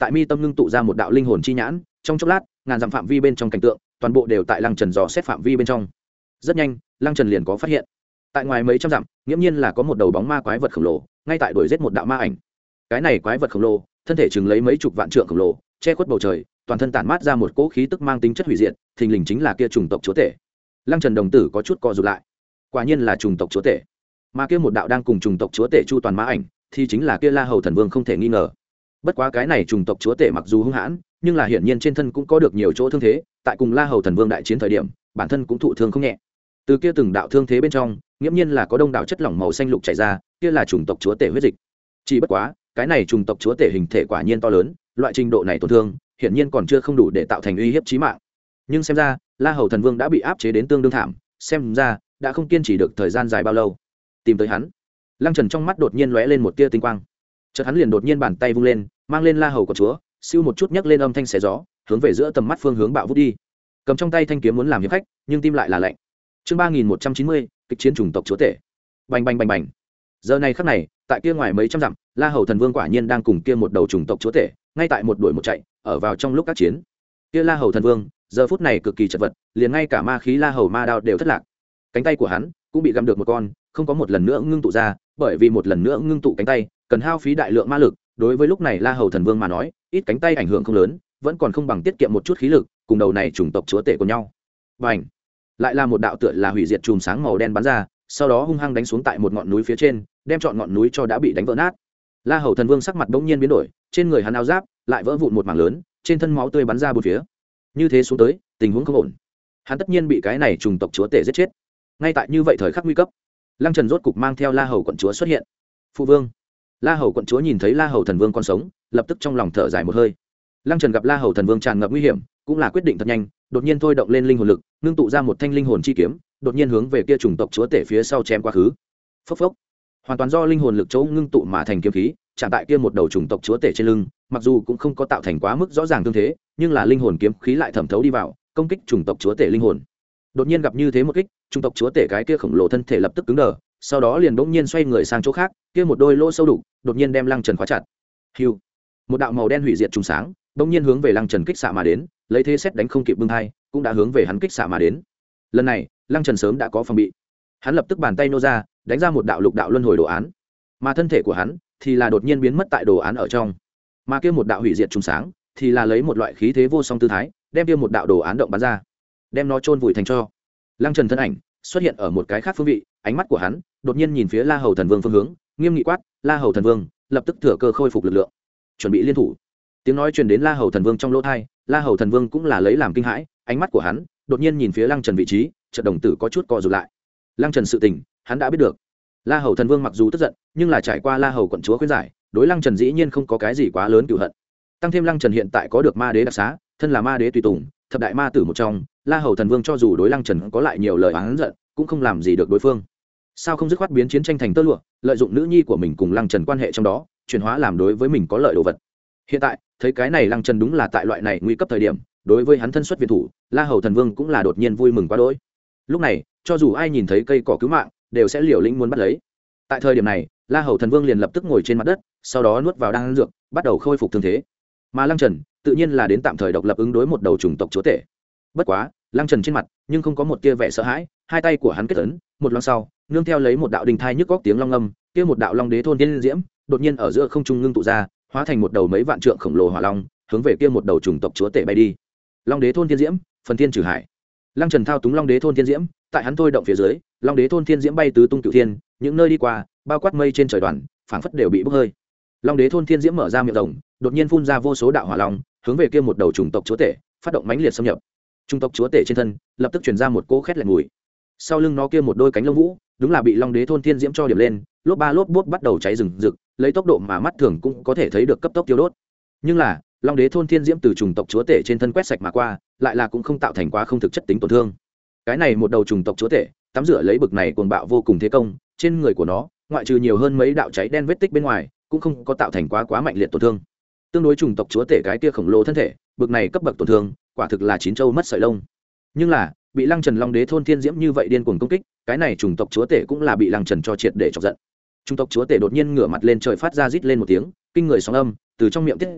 tại mi tâm ngưng tụ ra một đạo linh hồn chi nhãn, trong chốc lát ngàn dặm phạm vi bên trong cảnh tượng toàn bộ đều tại lăng trần dò xét phạm vi bên trong. Rất nhanh lăng trần liền có phát hiện, tại ngoài mấy trăm dặm nghiễm nhiên là có một đầu bóng ma quái vật khổng lồ ngay tại đuổi giết một đạo ma ảnh. Cái này quái vật khổng lồ thân thể chừng lấy mấy chục vạn trượng khổng lồ, che khuất bầu trời, toàn thân tản mát ra một cỗ khí tức mang tính chất hủy diệt, thình lình chính là kia chủng tộc chúa tể. Lăng Trần đồng tử có chút co rụt lại, quả nhiên là chủng tộc chúa tể. Mà kia một đạo đang cùng chủng tộc chúa tể chu toàn ma ảnh thì chính là kia La Hầu Thần Vương không thể nghi ngờ. Bất quá cái này chủng tộc chúa tể mặc dù hung hãn, nhưng là hiển nhiên trên thân cũng có được nhiều chỗ thương thế, tại cùng La Hầu Thần Vương đại chiến thời điểm, bản thân cũng thụ thương không nhẹ. Từ kia từng đạo thương thế bên trong, nghiễm nhiên là có đông đạo chất lỏng màu xanh lục chảy ra, kia là chủng tộc chúa tể huyết dịch. Chỉ bất quá, cái này chủng tộc chúa tể hình thể quả nhiên to lớn, loại trình độ này tổn thương, hiển nhiên còn chưa không đủ để tạo thành uy hiếp chí mạng. Nhưng xem ra, La Hầu Thần Vương đã bị áp chế đến tương đương thảm, xem ra đã không kiên trì được thời gian dài bao lâu. Tìm tới hắn, Lăng Trần trong mắt đột nhiên lóe lên một tia tinh quang. Chợt hắn liền đột nhiên bàn tay vung lên, mang lên La Hầu của chúa, siêu một chút nhấc lên âm thanh xé gió, hướng về giữa tầm mắt phương hướng bạo vút đi. Cầm trong tay thanh kiếm muốn làm hiệp khách, nhưng tim lại là lạnh. Chương ba nghìn một trăm chín mươi, kịch chiến chủng tộc chúa tể. Bành bành bành bành. Giờ này khắc này, tại kia ngoài mấy trăm dặm, La Hầu Thần Vương quả nhiên đang cùng kia một đầu chủng tộc chúa tể, ngay tại một đuổi một chạy, ở vào trong lúc các chiến. Kia La Hầu Thần Vương, giờ phút này cực kỳ chật vật, liền ngay cả ma khí La Hầu ma đao đều thất lạc. Cánh tay của hắn cũng bị găm được một con, không có một lần nữa ngưng tụ ra, bởi vì một lần nữa ngưng tụ cánh tay, cần hao phí đại lượng ma lực, đối với lúc này La Hầu Thần Vương mà nói, ít cánh tay ảnh hưởng không lớn, vẫn còn không bằng tiết kiệm một chút khí lực, cùng đầu này chủng tộc chúa tể của nhau. Bành! Lại là một đạo tựa là hủy diệt chùm sáng màu đen bắn ra, sau đó hung hăng đánh xuống tại một ngọn núi phía trên, đem trọn ngọn núi cho đã bị đánh vỡ nát. La Hầu Thần Vương sắc mặt bỗng nhiên biến đổi, trên người hắn áo giáp lại vỡ vụn một mảng lớn, trên thân máu tươi bắn ra bốn phía. Như thế xuống tới, tình huống không ổn. Hắn tất nhiên bị cái này trùng tộc chúa tể giết chết. Ngay tại như vậy thời khắc nguy cấp, Lăng Trần rốt cục mang theo La Hầu quận chúa xuất hiện. Phụ vương. La Hầu quận chúa nhìn thấy La Hầu Thần Vương còn sống, lập tức trong lòng thở dài một hơi. Lăng Trần gặp La Hầu Thần Vương tràn ngập nguy hiểm, cũng là quyết định thật nhanh, đột nhiên thôi động lên linh hồn lực, ngưng tụ ra một thanh linh hồn chi kiếm, đột nhiên hướng về kia chủng tộc chúa tể phía sau chém qua khứ. Phốc phốc. Hoàn toàn do linh hồn lực chỗ ngưng tụ mà thành kiếm khí, chạm tại kia một đầu chủng tộc chúa tể trên lưng, mặc dù cũng không có tạo thành quá mức rõ ràng tương thế, nhưng là linh hồn kiếm khí lại thẩm thấu đi vào, công kích chủng tộc chúa tể linh hồn. Đột nhiên gặp như thế một kích, chủng tộc chúa tể cái kia khổng lồ thân thể lập tức cứng đờ, sau đó liền bỗng nhiên xoay người sang chỗ khác, kia một đôi lỗ sâu đục, đột nhiên đem Lăng Trần khóa chặt. Hưu. Một đạo màu đen hủy diệt trùng sáng, bỗng nhiên hướng về Lăng Trần kích xạ mà đến, lấy thế xét đánh không kịp bưng hai, cũng đã hướng về hắn kích xạ mà đến. Lần này, Lăng Trần sớm đã có phòng bị. Hắn lập tức bàn tay nô ra, đánh ra một đạo lục đạo luân hồi đồ án, mà thân thể của hắn thì là đột nhiên biến mất tại đồ án ở trong. Mà kia một đạo hủy diệt trùng sáng thì là lấy một loại khí thế vô song tư thái, đem kia một đạo đồ án động bắn ra, đem nó chôn vùi thành tro. Lăng Trần thân ảnh xuất hiện ở một cái khác phương vị, ánh mắt của hắn đột nhiên nhìn phía La Hầu Thần Vương phương hướng, nghiêm nghị quát: "La Hầu Thần Vương, lập tức thừa cơ khôi phục lực lượng, chuẩn bị liên thủ." Tiếng nói truyền đến La Hầu Thần Vương trong lỗ tai, La Hầu Thần Vương cũng là lấy làm kinh hãi, ánh mắt của hắn đột nhiên nhìn phía Lăng Trần vị trí, chợt đồng tử có chút co rụt lại. Lăng Trần sự tình, hắn đã biết được. La Hầu Thần Vương mặc dù tức giận, nhưng là trải qua La Hầu quận chúa khuyên giải, đối Lăng Trần dĩ nhiên không có cái gì quá lớn cừu hận. Tăng thêm Lăng Trần hiện tại có được ma đế đặc xá, thân là ma đế tùy tùng, thập đại ma tử một trong, La Hầu Thần Vương cho dù đối Lăng Trần có lại nhiều lời oán giận, cũng không làm gì được đối phương. Sao không dứt khoát biến chiến tranh thành tơ lụa, lợi dụng nữ nhi của mình cùng Lăng Trần quan hệ trong đó, chuyển hóa làm đối với mình có lợi đồ vật. Hiện tại, thấy cái này Lăng Trần đúng là tại loại này nguy cấp thời điểm, đối với hắn thân xuất viện thủ, La Hầu Thần Vương cũng là đột nhiên vui mừng quá đỗi. Lúc này, cho dù ai nhìn thấy cây cỏ cứu mạng, đều sẽ liều lĩnh muốn bắt lấy. Tại thời điểm này, La Hầu Thần Vương liền lập tức ngồi trên mặt đất, sau đó nuốt vào đan dược, bắt đầu khôi phục thương thế. Mà Lăng Trần, tự nhiên là đến tạm thời độc lập ứng đối một đầu chủng tộc chúa tể. Bất quá, Lăng Trần trên mặt nhưng không có một tia vẻ sợ hãi, hai tay của hắn kết ấn, một loáng sau, nương theo lấy một đạo đình thai nhức góc tiếng long ngâm, kia một đạo long đế thôn tiên diễm, đột nhiên ở giữa không trung ngưng tụ ra, hóa thành một đầu mấy vạn trượng khổng lồ hỏa long, hướng về kia một đầu chủng tộc chúa tể bay đi. Long đế thôn tiên diễm, phần thiên trừ hải. Lăng Trần thao túng long đế thôn tiên diễm, tại hắn thôi động phía dưới, long đế thôn tiên diễm bay tứ tung cửu thiên, những nơi đi qua, bao quát mây trên trời đoàn, phảng phất đều bị bốc hơi. Long đế thôn tiên diễm mở ra miệng rồng, đột nhiên phun ra vô số đạo hỏa long, hướng về kia một đầu chủng tộc chúa tể, phát động mãnh liệt xâm nhập. Chủng tộc chúa tể trên thân, lập tức truyền ra một cỗ khét lẹt mùi. Sau lưng nó kia một đôi cánh lông vũ, đúng là bị long đế thôn tiên diễm cho điểm lên, lốp ba lốp bốp bắt đầu cháy rừng rực, lấy tốc độ mà mắt thường cũng có thể thấy được cấp tốc tiêu đốt. Nhưng là, long đế thôn tiên diễm từ chủng tộc chúa tể trên thân quét sạch mà qua, lại là cũng không tạo thành quá không thực chất tính tổn thương. Cái này một đầu chủng tộc chúa tể, tắm rửa lấy bực này cuồng bạo vô cùng thế công, trên người của nó, ngoại trừ nhiều hơn mấy đạo cháy đen vết tích bên ngoài, cũng không có tạo thành quá quá mạnh liệt tổn thương. Tương đối chủng tộc chúa tể cái kia khổng lồ thân thể, bực này cấp bậc tổn thương, quả thực là chín châu mất sợi lông. Nhưng là, bị Lăng Trần long đế thôn tiên diễm như vậy điên cuồng công kích, cái này chủng tộc chúa tể cũng là bị Lăng Trần cho triệt để chọc giận. Chủng tộc chúa tể đột nhiên ngửa mặt lên trời phát ra rít lên một tiếng, kinh người sóng âm từ trong miệng tiết ra,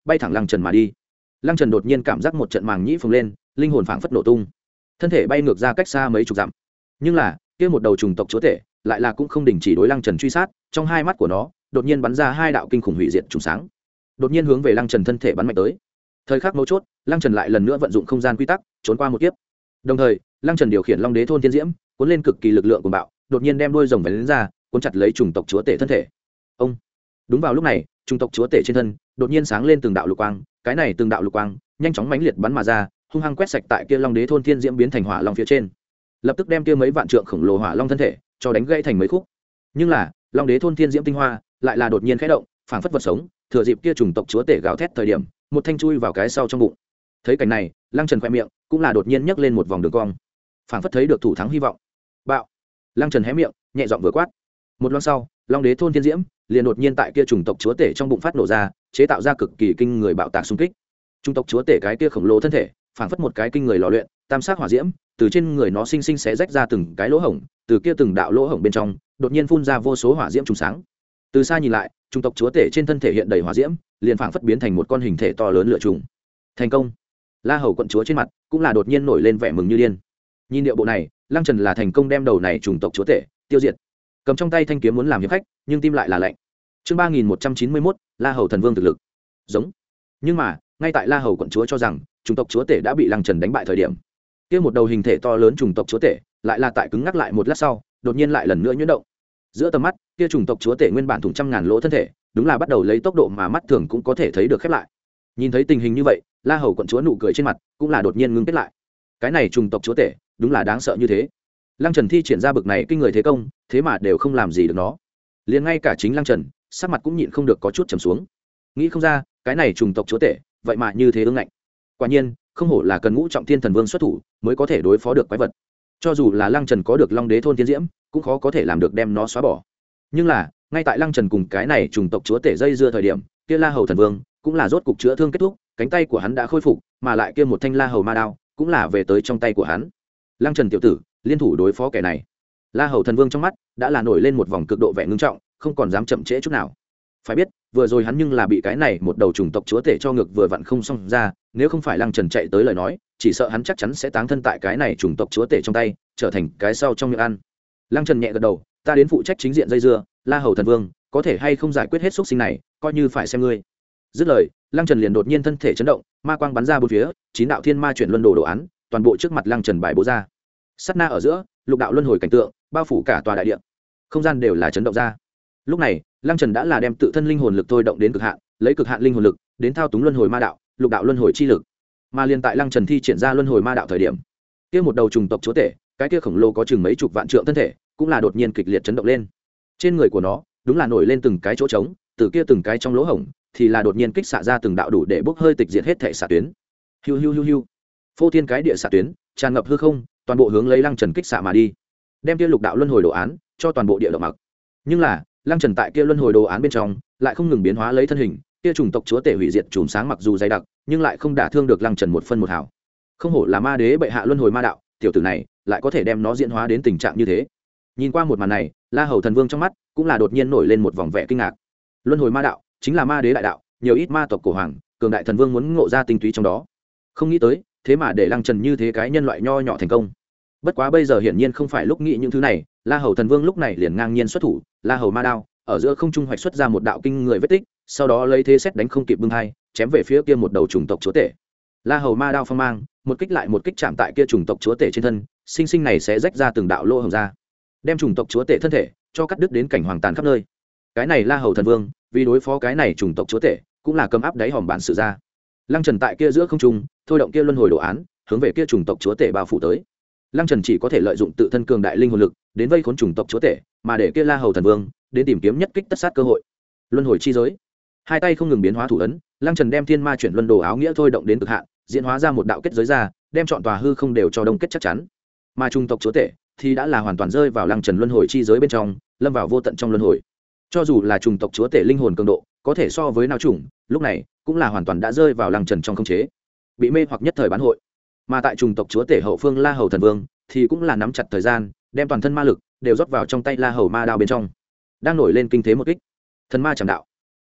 bay thẳng lăng trần mà đi. Lăng trần đột nhiên cảm giác một trận màng nhĩ phồng lên, linh hồn phảng phất nổ tung, thân thể bay ngược ra cách xa mấy chục dặm. Nhưng là kia một đầu trùng tộc chúa tể lại là cũng không đình chỉ đối lăng trần truy sát, trong hai mắt của nó đột nhiên bắn ra hai đạo kinh khủng hủy diệt trùng sáng, đột nhiên hướng về lăng trần thân thể bắn mạnh tới. Thời khắc mấu chốt, lăng trần lại lần nữa vận dụng không gian quy tắc trốn qua một kiếp. Đồng thời lăng trần điều khiển long đế thôn thiên diễm cuốn lên cực kỳ lực lượng của bạo, đột nhiên đem đuôi rồng vén lên ra cuốn chặt lấy trùng tộc chúa tể thân thể. Ông đúng vào lúc này, trùng tộc chúa tể trên thân đột nhiên sáng lên từng đạo lục quang, cái này từng đạo lục quang nhanh chóng mãnh liệt bắn mà ra, hung hăng quét sạch tại kia long đế thôn thiên diễm biến thành hỏa long phía trên, lập tức đem kia mấy vạn trượng khổng lồ hỏa long thân thể cho đánh gãy thành mấy khúc. Nhưng là long đế thôn thiên diễm tinh hoa lại là đột nhiên khẽ động, phảng phất vật sống, thừa dịp kia trùng tộc chúa tể gào thét thời điểm, một thanh chui vào cái sau trong bụng. Thấy cảnh này, lăng trần khoe miệng cũng là đột nhiên nhấc lên một vòng đường cong, phảng phất thấy được thủ thắng hy vọng. Bạo! Lăng trần hé miệng nhẹ giọng vừa quát. Một loang sau, long đế thôn thiên diễm liền đột nhiên tại kia trùng tộc chúa tể trong bụng phát nổ ra, chế tạo ra cực kỳ kinh người bạo tạc xung kích. Trùng tộc chúa tể cái kia khổng lồ thân thể phảng phất một cái kinh người lò luyện, tam sắc hỏa diễm từ trên người nó sinh sinh xé rách ra từng cái lỗ hổng, từ kia từng đạo lỗ hổng bên trong đột nhiên phun ra vô số hỏa diễm trùng sáng. Từ xa nhìn lại, trùng tộc chúa tể trên thân thể hiện đầy hỏa diễm, liền phảng phất biến thành một con hình thể to lớn lửa trùng. Thành công! La Hầu quận chúa trên mặt cũng là đột nhiên nổi lên vẻ mừng như điên. Nhìn điệu bộ này, lăng trần là thành công đem đầu này trùng tộc chúa tể tiêu diệt. Cầm trong tay thanh kiếm muốn làm hiệp khách, nhưng tim lại là lạnh. Chương ba nghìn một trăm chín mươi mốt, La Hầu thần vương thực lực. Giống. Nhưng mà, ngay tại La Hầu quận chúa cho rằng trùng tộc chúa tể đã bị lăng trần đánh bại thời điểm, kia một đầu hình thể to lớn trùng tộc chúa tể lại là tại cứng ngắc lại một lát sau, đột nhiên lại lần nữa nhuyễn động. Giữa tầm mắt, kia trùng tộc chúa tể nguyên bản thủng trăm ngàn lỗ thân thể, đúng là bắt đầu lấy tốc độ mà mắt thường cũng có thể thấy được khép lại. Nhìn thấy tình hình như vậy, La Hầu quận chúa nụ cười trên mặt cũng là đột nhiên ngưng kết lại. Cái này trùng tộc chúa tể đúng là đáng sợ như thế. Lăng Trần thi triển ra bực này kinh người thế công, thế mà đều không làm gì được nó. Liền ngay cả chính Lăng Trần, sắc mặt cũng nhịn không được có chút trầm xuống. Nghĩ không ra, cái này trùng tộc chúa tể, vậy mà như thế ương ngạnh. Quả nhiên, không hổ là cần ngũ trọng thiên thần vương xuất thủ, mới có thể đối phó được quái vật. Cho dù là Lăng Trần có được Long Đế thôn thiên diễm, cũng khó có thể làm được đem nó xóa bỏ. Nhưng là, ngay tại Lăng Trần cùng cái này trùng tộc chúa tể dây dưa thời điểm, kia La Hầu thần vương cũng là rốt cục chữa thương kết thúc, cánh tay của hắn đã khôi phục, mà lại kia một thanh La Hầu ma đao cũng là về tới trong tay của hắn. Lăng Trần tiểu tử, liên thủ đối phó kẻ này. La Hầu thần vương trong mắt đã là nổi lên một vòng cực độ vẻ ngưng trọng, không còn dám chậm trễ chút nào. Phải biết, vừa rồi hắn nhưng là bị cái này một đầu trùng tộc chúa tể cho ngược vừa vặn không xong ra, nếu không phải Lăng Trần chạy tới lời nói, chỉ sợ hắn chắc chắn sẽ táng thân tại cái này trùng tộc chúa tể trong tay, trở thành cái sau trong miệng ăn. Lăng Trần nhẹ gật đầu, ta đến phụ trách chính diện dây dưa, La Hầu thần vương, có thể hay không giải quyết hết xúc sinh này, coi như phải xem ngươi. Dứt lời, Lăng Trần liền đột nhiên thân thể chấn động, ma quang bắn ra bốn phía, chín đạo thiên ma chuyển luân đồ đồ án, toàn bộ trước mặt Lăng Trần bài bố ra. Sát na ở giữa, lục đạo luân hồi cảnh tượng, bao phủ cả tòa đại địa. Không gian đều là chấn động ra. Lúc này, Lăng Trần đã là đem tự thân linh hồn lực thôi động đến cực hạn, lấy cực hạn linh hồn lực đến thao túng luân hồi ma đạo, lục đạo luân hồi chi lực. Mà liên tại Lăng Trần thi triển ra luân hồi ma đạo thời điểm, kia một đầu trùng tộc chúa tể, cái kia khổng lồ có chừng mấy chục vạn trượng thân thể, cũng là đột nhiên kịch liệt chấn động lên. Trên người của nó, đúng là nổi lên từng cái chỗ trống, từ kia từng cái trong lỗ hổng, thì là đột nhiên kích xạ ra từng đạo đủ để bốc hơi tịch diệt hết thể xạ tuyến. Hiu hiu hiu hiu. Phô thiên cái địa xạ tuyến, tràn ngập hư không, toàn bộ hướng lấy Lăng Trần kích xạ mà đi. Đem kia lục đạo luân hồi đồ án cho toàn bộ địa động mặc. Nhưng là, Lăng Trần tại kia luân hồi đồ án bên trong, lại không ngừng biến hóa lấy thân hình, kia chủng tộc chúa tể hủy diệt chùm sáng mặc dù dày đặc, nhưng lại không đả thương được Lăng Trần một phân một hào. Không hổ là ma đế bệ hạ luân hồi ma đạo, tiểu tử này lại có thể đem nó diễn hóa đến tình trạng như thế. Nhìn qua một màn này, La Hầu thần vương trong mắt cũng là đột nhiên nổi lên một vòng vẻ kinh ngạc. Luân hồi ma đạo chính là ma đế đại đạo, nhiều ít ma tộc cổ hoàng, cường đại thần vương muốn ngộ ra tinh túy trong đó. Không nghĩ tới, thế mà để Lăng Trần như thế cái nhân loại nho nhỏ thành công. Bất quá bây giờ hiển nhiên không phải lúc nghĩ những thứ này, La Hầu thần vương lúc này liền ngang nhiên xuất thủ, La Hầu ma đao ở giữa không trung hoạch xuất ra một đạo kinh người vết tích, sau đó lấy thế xét đánh không kịp bưng hai, chém về phía kia một đầu trùng tộc chúa tể. La Hầu ma đao phong mang, một kích lại một kích chạm tại kia trùng tộc chúa tể trên thân, sinh sinh này sẽ rách ra từng đạo lỗ hổng ra, đem trùng tộc chúa tể thân thể cho cắt đứt đến cảnh hoàng tàn khắp nơi. Cái này La Hầu thần vương, vì đối phó cái này trùng tộc chúa tể, cũng là cầm áp đáy hòm bản sự ra. Lăng Trần tại kia giữa không trung, thôi động kia luân hồi đồ án, hướng về kia trùng tộc chúa tể bao phủ tới. Lăng Trần chỉ có thể lợi dụng tự thân cường đại linh hồn lực đến vây khốn trùng tộc chúa tể, mà để kia La Hầu thần vương đến tìm kiếm nhất kích tất sát cơ hội. Luân hồi chi giới, hai tay không ngừng biến hóa thủ ấn, Lăng Trần đem thiên ma chuyển luân đồ áo nghĩa thôi động đến cực hạn, diễn hóa ra một đạo kết giới ra, đem chọn tòa hư không đều cho đông kết chắc chắn. Mà trùng tộc chúa tể thì đã là hoàn toàn rơi vào Lăng Trần luân hồi chi giới bên trong, lâm vào vô tận trong luân hồi. Cho dù là trùng tộc chúa tể linh hồn cường độ có thể so với nào chủng, lúc này cũng là hoàn toàn đã rơi vào Lăng Trần trong khống chế, bị mê hoặc nhất thời bán hội. Mà tại trùng tộc chúa tể hậu phương La Hầu thần vương thì cũng là nắm chặt thời gian, đem toàn thân ma lực đều rót vào trong tay La Hầu ma đao bên trong, đang nổi lên kinh thế một kích, thần ma chạm đạo.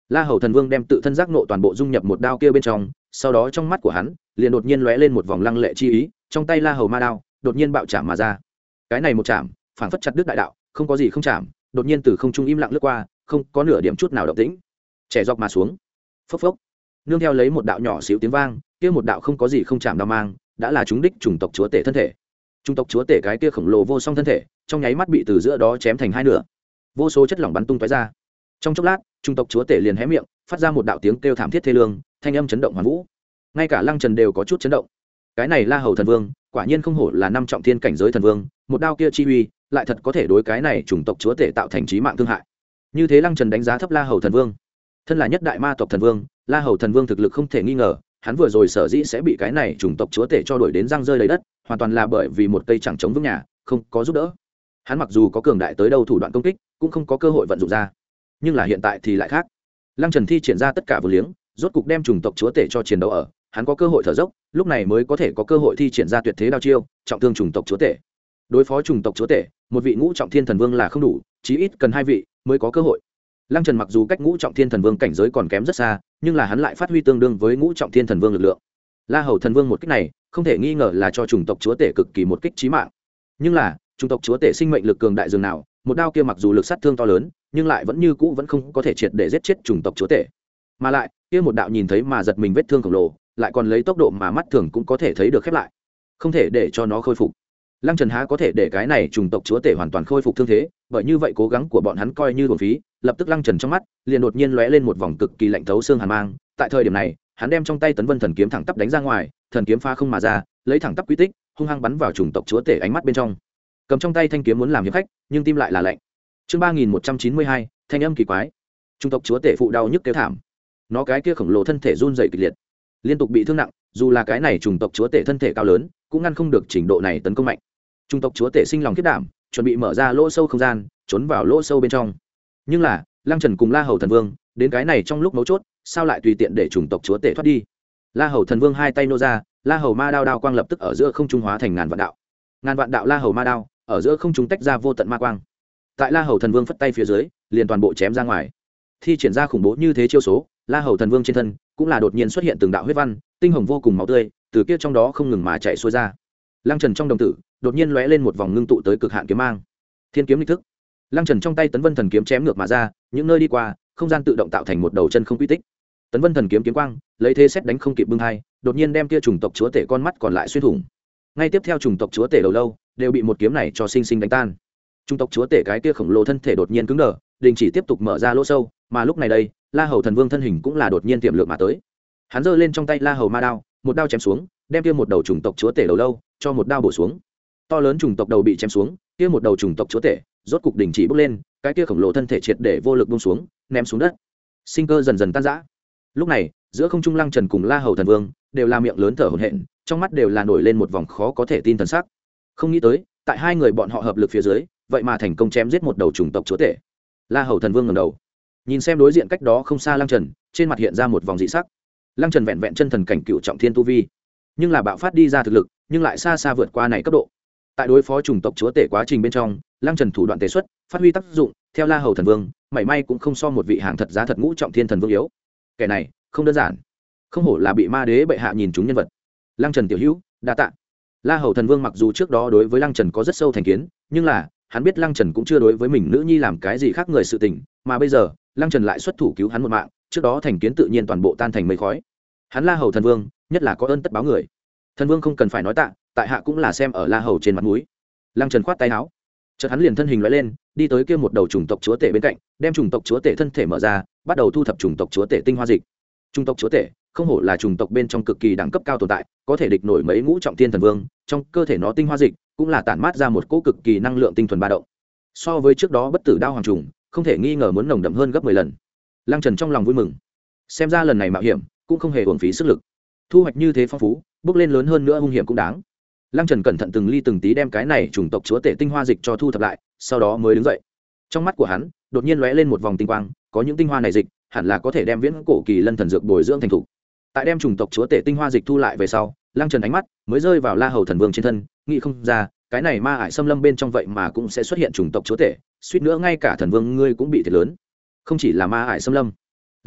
La Hầu Thần Vương đem tự thân giác nộ toàn bộ dung nhập một đao kia bên trong, sau đó trong mắt của hắn liền đột nhiên lóe lên một vòng lăng lệ chi ý, trong tay La Hầu ma đao đột nhiên bạo chạm mà ra. Cái này một chạm, phảng phất chặt đứt đại đạo, không có gì không chạm, đột nhiên từ không trung im lặng lướt qua, không có nửa điểm chút nào động tĩnh. Trẻ dọc mà xuống. Phốc phốc. Nương theo lấy một đạo nhỏ xíu tiếng vang, kia một đạo không có gì không chạm đao mang, đã là trúng đích chủng tộc chúa tể thân thể. Chủng tộc chúa tể cái kia khổng lồ vô song thân thể, trong nháy mắt bị từ giữa đó chém thành hai nửa. Vô số chất lỏng bắn tung tóe ra. Trong chốc lát, chủng tộc chúa tể liền hé miệng, phát ra một đạo tiếng kêu thảm thiết thê lương, thanh âm chấn động hoàn vũ. Ngay cả Lăng Trần đều có chút chấn động. Cái này La Hầu Thần Vương, quả nhiên không hổ là năm trọng thiên cảnh giới thần vương, một đao kia chi uy, lại thật có thể đối cái này chủng tộc chúa tể tạo thành chí mạng thương hại. Như thế Lăng Trần đánh giá thấp La Hầu Thần Vương. Thân là nhất đại ma tộc thần vương, La Hầu Thần Vương thực lực không thể nghi ngờ, hắn vừa rồi sở dĩ sẽ bị cái này chủng tộc chúa tể cho đuổi đến răng rơi lấy đất, hoàn toàn là bởi vì một cây chẳng chống vững nhà, không có giúp đỡ. Hắn mặc dù có cường đại tới đâu thủ đoạn công kích, cũng không có cơ hội vận dụng ra. Nhưng là hiện tại thì lại khác. Lăng Trần thi triển ra tất cả vô liếng, rốt cục đem chủng tộc chúa tể cho chiến đấu ở, hắn có cơ hội thở dốc, lúc này mới có thể có cơ hội thi triển ra tuyệt thế đao chiêu, trọng thương chủng tộc chúa tể. Đối phó chủng tộc chúa tể, một vị ngũ trọng thiên thần vương là không đủ, chí ít cần hai vị mới có cơ hội. Lăng Trần mặc dù cách ngũ trọng thiên thần vương cảnh giới còn kém rất xa, nhưng là hắn lại phát huy tương đương với ngũ trọng thiên thần vương lực lượng. La Hầu Thần Vương một kích này, không thể nghi ngờ là cho chủng tộc chúa tể cực kỳ một kích chí mạng. Nhưng là, chủng tộc chúa tể sinh mệnh lực cường đại dường nào, một đao kia mặc dù lực sát thương to lớn, nhưng lại vẫn như cũ vẫn không có thể triệt để giết chết chủng tộc chúa tể. Mà lại, kia một đạo nhìn thấy mà giật mình vết thương khổng lồ, lại còn lấy tốc độ mà mắt thường cũng có thể thấy được khép lại, không thể để cho nó khôi phục. Lăng Trần há có thể để cái này chủng tộc chúa tể hoàn toàn khôi phục thương thế, bởi như vậy cố gắng của bọn hắn coi như uổng phí. Lập tức Lăng Trần trong mắt liền đột nhiên lóe lên một vòng cực kỳ lạnh thấu xương hàn mang. Tại thời điểm này, hắn đem trong tay Tấn Vân Thần Kiếm thẳng tắp đánh ra ngoài, thần kiếm pha không mà ra, lấy thẳng tắp quy tích, hung hăng bắn vào chủng tộc chúa tể ánh mắt bên trong. Cầm trong tay thanh kiếm muốn làm hiệp khách, nhưng tim lại là lạnh. Chương ba nghìn một trăm chín mươi hai, thanh âm kỳ quái. Chủng tộc chúa tể phụ đau nhức kêu thảm. Nó cái kia khổng lồ thân thể run rẩy kịch liệt, liên tục bị thương nặng, dù là cái này chủng tộc chúa tể thân thể cao lớn, cũng ngăn không được trình độ này tấn công mạnh. Chủng tộc chúa tể sinh lòng khiếp đảm, chuẩn bị mở ra lỗ sâu không gian, trốn vào lỗ sâu bên trong. Nhưng là, Lăng Trần cùng La Hầu Thần Vương, đến cái này trong lúc mấu chốt, sao lại tùy tiện để chủng tộc chúa tể thoát đi? La Hầu Thần Vương hai tay nô ra, La Hầu Ma đao đao quang lập tức ở giữa không trung hóa thành ngàn vạn đạo. Ngàn vạn đạo La Hầu Ma đao, ở giữa không trung tách ra vô tận ma quang. Tại La Hầu Thần Vương phất tay phía dưới, liền toàn bộ chém ra ngoài. Thi triển ra khủng bố như thế chiêu số, La Hầu Thần Vương trên thân cũng là đột nhiên xuất hiện từng đạo huyết văn, tinh hồng vô cùng máu tươi, từ kia trong đó không ngừng mà chảy xuôi ra. Lăng Trần trong đồng tử đột nhiên lóe lên một vòng ngưng tụ tới cực hạn kiếm mang. Thiên kiếm lịch thức. Lăng Trần trong tay Tấn Vân Thần Kiếm chém ngược mà ra, những nơi đi qua, không gian tự động tạo thành một đầu chân không quy tích. Tấn Vân Thần Kiếm kiếm quang, lấy thế xét đánh không kịp bưng hai, đột nhiên đem kia chủng tộc chúa tể con mắt còn lại xuyên thủng. Ngay tiếp theo chủng tộc chúa tể đầu lâu đều bị một kiếm này cho sinh sinh đánh tan. Chủng tộc chúa tể cái kia khổng lồ thân thể đột nhiên cứng đờ, đình chỉ tiếp tục mở ra lỗ sâu, mà lúc này đây, La Hầu Thần Vương thân hình cũng là đột nhiên tiềm lượng mà tới. Hắn giơ lên trong tay La Hầu Ma đao, một đao chém xuống, đem kia một đầu chủng tộc chúa tể đầu lâu cho một đao bổ xuống. To lớn chủng tộc đầu bị chém xuống, kia một đầu chủng tộc chúa tể rốt cục đình chỉ bốc lên, cái kia khổng lồ thân thể triệt để vô lực buông xuống, ném xuống đất. Sinh cơ dần dần tan rã. Lúc này, giữa không trung Lăng Trần cùng La Hầu Thần Vương đều là miệng lớn thở hổn hển, trong mắt đều là nổi lên một vòng khó có thể tin thần sắc. Không nghĩ tới, tại hai người bọn họ hợp lực phía dưới, vậy mà thành công chém giết một đầu chủng tộc chúa tể. La Hầu Thần Vương ngẩng đầu, nhìn xem đối diện cách đó không xa Lăng Trần, trên mặt hiện ra một vòng dị sắc. Lăng Trần vẹn vẹn chân thần cảnh cựu trọng thiên tu vi, nhưng là bạo phát đi ra thực lực, nhưng lại xa xa vượt qua này cấp độ. Tại đối phó chủng tộc chúa tể quá trình bên trong, Lăng Trần thủ đoạn tề xuất, phát huy tác dụng, theo La Hầu Thần Vương, mảy may cũng không so một vị hàng thật giá thật ngũ trọng thiên thần vương yếu. Kẻ này, không đơn giản, không hổ là bị ma đế bệ hạ nhìn chúng nhân vật. Lăng Trần tiểu hữu, đa tạ. La Hầu Thần Vương mặc dù trước đó đối với Lăng Trần có rất sâu thành kiến, nhưng là, hắn biết Lăng Trần cũng chưa đối với mình nữ nhi làm cái gì khác người sự tình, mà bây giờ, Lăng Trần lại xuất thủ cứu hắn một mạng, trước đó thành kiến tự nhiên toàn bộ tan thành mây khói. Hắn La Hầu Thần Vương, nhất là có ơn tất báo người. Thần Vương không cần phải nói tạ, tại hạ cũng là xem ở La Hầu trên mặt mũi. Lăng Trần khoát tay áo, chợt hắn liền thân hình lóe lên, đi tới kia một đầu chủng tộc chúa tể bên cạnh, đem chủng tộc chúa tể thân thể mở ra, bắt đầu thu thập chủng tộc chúa tể tinh hoa dịch. Chủng tộc chúa tể, không hổ là chủng tộc bên trong cực kỳ đẳng cấp cao tồn tại, có thể địch nổi mấy ngũ trọng thiên thần vương, trong cơ thể nó tinh hoa dịch cũng là tản mát ra một cỗ cực kỳ năng lượng tinh thuần ba động. So với trước đó bất tử đao hoàng trùng, không thể nghi ngờ muốn nồng đậm hơn gấp mười lần. Lăng Trần trong lòng vui mừng, xem ra lần này mạo hiểm cũng không hề uổng phí sức lực, thu hoạch như thế phong phú, bước lên lớn hơn nữa hung hiểm cũng đáng. Lăng Trần cẩn thận từng ly từng tí đem cái này chủng tộc chúa tể tinh hoa dịch cho thu thập lại, sau đó mới đứng dậy. Trong mắt của hắn đột nhiên lóe lên một vòng tinh quang, có những tinh hoa này dịch hẳn là có thể đem viễn cổ kỳ lân thần dược bồi dưỡng thành thủ. Tại đem chủng tộc chúa tể tinh hoa dịch thu lại về sau, Lăng Trần ánh mắt mới rơi vào La Hầu Thần Vương trên thân, nghĩ không ra, cái này ma ải xâm lâm bên trong vậy mà cũng sẽ xuất hiện chủng tộc chúa tể, suýt nữa ngay cả thần vương ngươi cũng bị thiệt lớn. Không chỉ là ma ải xâm lâm,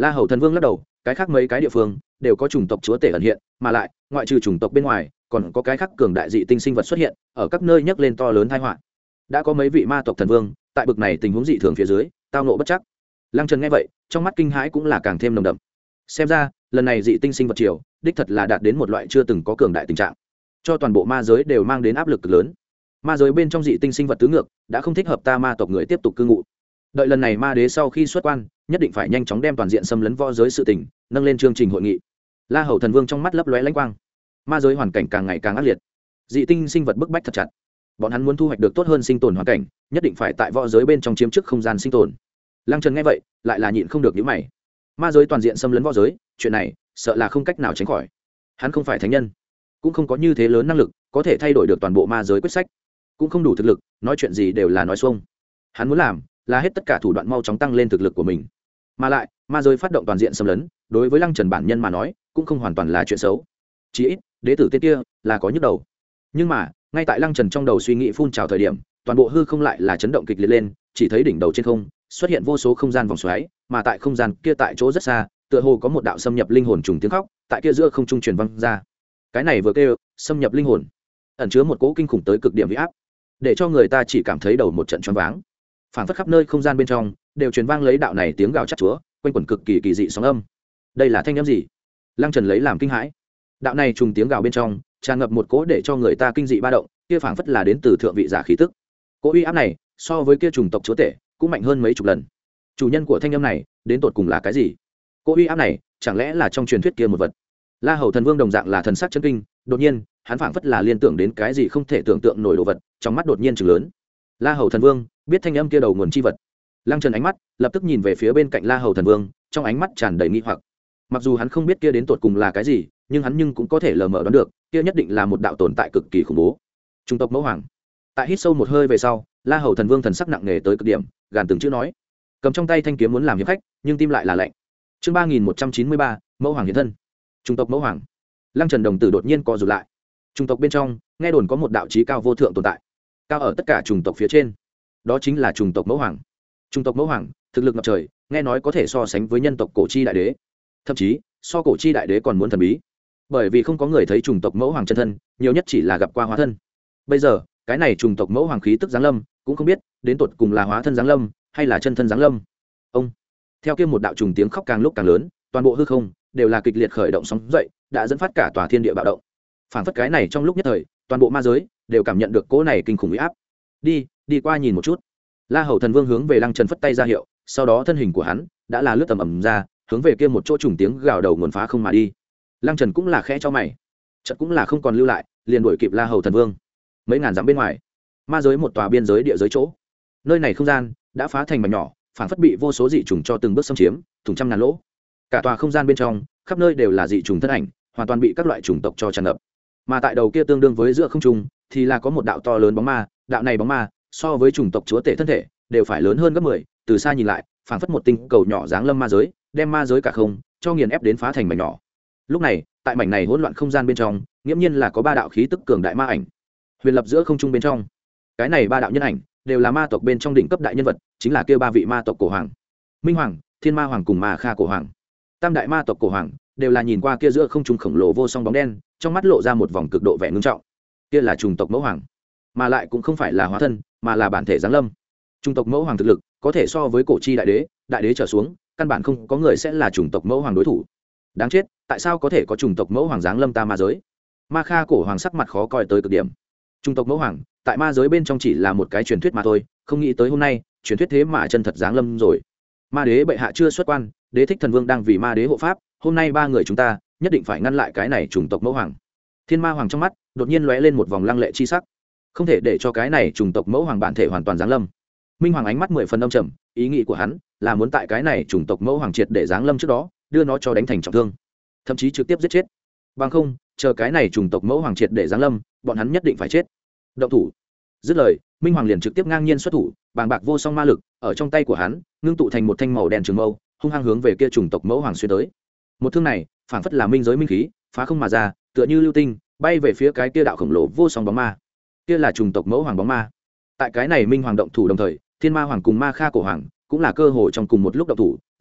La Hầu Thần Vương lắc đầu, cái khác mấy cái địa phương đều có chủng tộc chúa tể ẩn hiện, mà lại ngoại trừ chủng tộc bên ngoài còn có cái khác cường đại dị tinh sinh vật xuất hiện ở các nơi nhấc lên to lớn tai họa. Đã có mấy vị ma tộc thần vương tại bực này tình huống dị thường phía dưới tao nộ bất chắc. Lăng Trần nghe vậy trong mắt kinh hãi cũng là càng thêm nồng đậm. Xem ra lần này dị tinh sinh vật triều đích thật là đạt đến một loại chưa từng có cường đại tình trạng, cho toàn bộ ma giới đều mang đến áp lực cực lớn. Ma giới bên trong dị tinh sinh vật tứ ngược đã không thích hợp ta ma tộc người tiếp tục cư ngụ. Đợi lần này ma đế sau khi xuất quan nhất định phải nhanh chóng đem toàn diện xâm lấn võ giới sự tình nâng lên chương trình hội nghị. La Hầu Thần Vương trong mắt lấp lóe lãnh quang. Ma giới hoàn cảnh càng ngày càng ác liệt, dị tinh sinh vật bức bách thật chặt, bọn hắn muốn thu hoạch được tốt hơn sinh tồn hoàn cảnh nhất định phải tại võ giới bên trong chiếm trước không gian sinh tồn. Lăng Trần nghe vậy lại là nhịn không được nhíu mày. Ma giới toàn diện xâm lấn võ giới, chuyện này sợ là không cách nào tránh khỏi. Hắn không phải thánh nhân, cũng không có như thế lớn năng lực có thể thay đổi được toàn bộ ma giới quyết sách, cũng không đủ thực lực, nói chuyện gì đều là nói xuông. Hắn muốn làm là hết tất cả thủ đoạn mau chóng tăng lên thực lực của mình. Mà lại ma giới phát động toàn diện xâm lấn đối với Lăng Trần bản nhân mà nói cũng không hoàn toàn là chuyện xấu. Chỉ ít đế tử tiên kia là có nhức đầu. Nhưng mà ngay tại Lăng Trần trong đầu suy nghĩ phun trào thời điểm, toàn bộ hư không lại là chấn động kịch liệt lên, chỉ thấy đỉnh đầu trên không xuất hiện vô số không gian vòng xoáy, mà tại không gian kia tại chỗ rất xa tựa hồ có một đạo xâm nhập linh hồn trùng tiếng khóc tại kia giữa không trung truyền vang ra. Cái này vừa kêu xâm nhập linh hồn, ẩn chứa một cỗ kinh khủng tới cực điểm uy áp, để cho người ta chỉ cảm thấy đầu một trận choáng váng. Phảng phất khắp nơi không gian bên trong đều truyền vang lấy đạo này tiếng gào chát chúa, quanh quẩn cực kỳ kỳ dị sóng âm. Đây là thanh âm gì? Lăng Trần lấy làm kinh hãi. Đạo này trùng tiếng gào bên trong tràn ngập một cỗ để cho người ta kinh dị ba động, kia phảng phất là đến từ thượng vị giả khí tức. Cỗ uy áp này so với kia trùng tộc chúa tể cũng mạnh hơn mấy chục lần. Chủ nhân của thanh âm này đến tột cùng là cái gì? Cỗ uy áp này chẳng lẽ là trong truyền thuyết kia một vật? La Hầu Thần Vương đồng dạng là thần sắc chấn kinh, đột nhiên hắn phảng phất là liên tưởng đến cái gì không thể tưởng tượng nổi đồ vật, trong mắt đột nhiên trừng lớn. La Hầu Thần Vương biết thanh âm kia đầu nguồn chi vật. Lăng Trần ánh mắt lập tức nhìn về phía bên cạnh La Hầu Thần Vương, trong ánh mắt tràn đầy nghi hoặc. Mặc dù hắn không biết kia đến tột cùng là cái gì, nhưng hắn nhưng cũng có thể lờ mờ đoán được, kia nhất định là một đạo tồn tại cực kỳ khủng bố. Trung tộc mẫu hoàng. Tại hít sâu một hơi về sau, La Hầu Thần Vương thần sắc nặng nề tới cực điểm, gàn từng chữ nói, cầm trong tay thanh kiếm muốn làm hiệp khách, nhưng tim lại là lạnh. Chương ba nghìn một trăm chín mươi ba, mẫu hoàng hiện thân. Trung tộc mẫu hoàng. Lăng Trần đồng tử đột nhiên co rụt lại. Trung tộc bên trong, nghe đồn có một đạo chí cao vô thượng tồn tại, cao ở tất cả chủng tộc phía trên, đó chính là chủng tộc mẫu hoàng. Chủng tộc mẫu hoàng thực lực ngập trời, nghe nói có thể so sánh với nhân tộc cổ chi đại đế, thậm chí so cổ chi đại đế còn muốn thần bí, bởi vì không có người thấy chủng tộc mẫu hoàng chân thân, nhiều nhất chỉ là gặp qua hóa thân. Bây giờ cái này chủng tộc mẫu hoàng khí tức giáng lâm, cũng không biết đến tột cùng là hóa thân giáng lâm hay là chân thân giáng lâm. Ông theo kia một đạo trùng tiếng khóc càng lúc càng lớn, toàn bộ hư không đều là kịch liệt khởi động sóng dậy, đã dẫn phát cả tòa thiên địa bạo động. Phản phất cái này trong lúc nhất thời, toàn bộ ma giới đều cảm nhận được cỗ này kinh khủng uy áp. Đi, đi qua nhìn một chút. La Hầu Thần Vương hướng về Lăng Trần phất tay ra hiệu, sau đó thân hình của hắn đã là lướt tầm ầm ra, hướng về kia một chỗ trùng tiếng gào đầu nguồn phá không mà đi. Lăng Trần cũng là khẽ cho mày, chợt cũng là không còn lưu lại, liền đuổi kịp La Hầu Thần Vương. Mấy ngàn dặm bên ngoài, ma giới một tòa biên giới địa giới chỗ, nơi này không gian đã phá thành mảnh nhỏ, phản phất bị vô số dị trùng cho từng bước xâm chiếm, thủng trăm ngàn lỗ. Cả tòa không gian bên trong, khắp nơi đều là dị trùng thân ảnh, hoàn toàn bị các loại chủng tộc cho tràn ngập. Mà tại đầu kia tương đương với giữa không trung, thì là có một đạo to lớn bóng ma, đạo này bóng ma so với chủng tộc chúa tể thân thể đều phải lớn hơn gấp mười, từ xa nhìn lại, phảng phất một tinh cầu nhỏ dáng lâm ma giới, đem ma giới cả không cho nghiền ép đến phá thành mảnh nhỏ. Lúc này, tại mảnh này hỗn loạn không gian bên trong, nghiễm nhiên là có ba đạo khí tức cường đại ma ảnh huyền lập giữa không trung bên trong. Cái này ba đạo nhân ảnh đều là ma tộc bên trong đỉnh cấp đại nhân vật, chính là kia ba vị ma tộc cổ hoàng: Minh Hoàng, Thiên Ma Hoàng cùng Ma Kha cổ hoàng. Tam đại ma tộc cổ hoàng đều là nhìn qua kia giữa không trung khổng lồ vô song bóng đen, trong mắt lộ ra một vòng cực độ vẻ ngưng trọng. Kia là chủng tộc mẫu hoàng, mà lại cũng không phải là hóa thân, mà là bản thể giáng lâm. Chủng tộc mẫu hoàng thực lực có thể so với cổ chi đại đế, đại đế trở xuống, căn bản không có người sẽ là chủng tộc mẫu hoàng đối thủ. Đáng chết, tại sao có thể có chủng tộc mẫu hoàng giáng lâm ta ma giới? Ma Kha cổ hoàng sắc mặt khó coi tới cực điểm. Chủng tộc mẫu hoàng tại ma giới bên trong chỉ là một cái truyền thuyết mà thôi, không nghĩ tới hôm nay truyền thuyết thế mà chân thật giáng lâm rồi. Ma đế bệ hạ chưa xuất quan, đế thích thần vương đang vì ma đế hộ pháp, hôm nay ba người chúng ta nhất định phải ngăn lại cái này chủng tộc mẫu hoàng. Thiên Ma Hoàng trong mắt đột nhiên lóe lên một vòng lăng lệ chi sắc, không thể để cho cái này chủng tộc mẫu hoàng bản thể hoàn toàn giáng lâm. Minh Hoàng ánh mắt mười phần âm trầm, ý nghĩ của hắn là muốn tại cái này chủng tộc mẫu hoàng triệt để giáng lâm trước đó đưa nó cho đánh thành trọng thương, thậm chí trực tiếp giết chết. Bằng không, chờ cái này chủng tộc mẫu hoàng triệt để giáng lâm, bọn hắn nhất định phải chết. Động thủ. Dứt lời, Minh Hoàng liền trực tiếp ngang nhiên xuất thủ, bàng bạc vô song ma lực ở trong tay của hắn ngưng tụ thành một thanh màu đen trường mâu, hung hăng hướng về kia chủng tộc mẫu hoàng xuyên tới. Một thương này phảng phất là minh giới minh khí, phá không mà ra, tựa như lưu tinh bay về phía cái kia đạo khổng lồ vô song bóng ma. Kia là chủng tộc mẫu hoàng bóng ma. Tại cái này Minh Hoàng động thủ đồng thời, Thiên Ma Hoàng cùng Ma Kha cổ hoàng cũng là cơ hội trong cùng một lúc động thủ,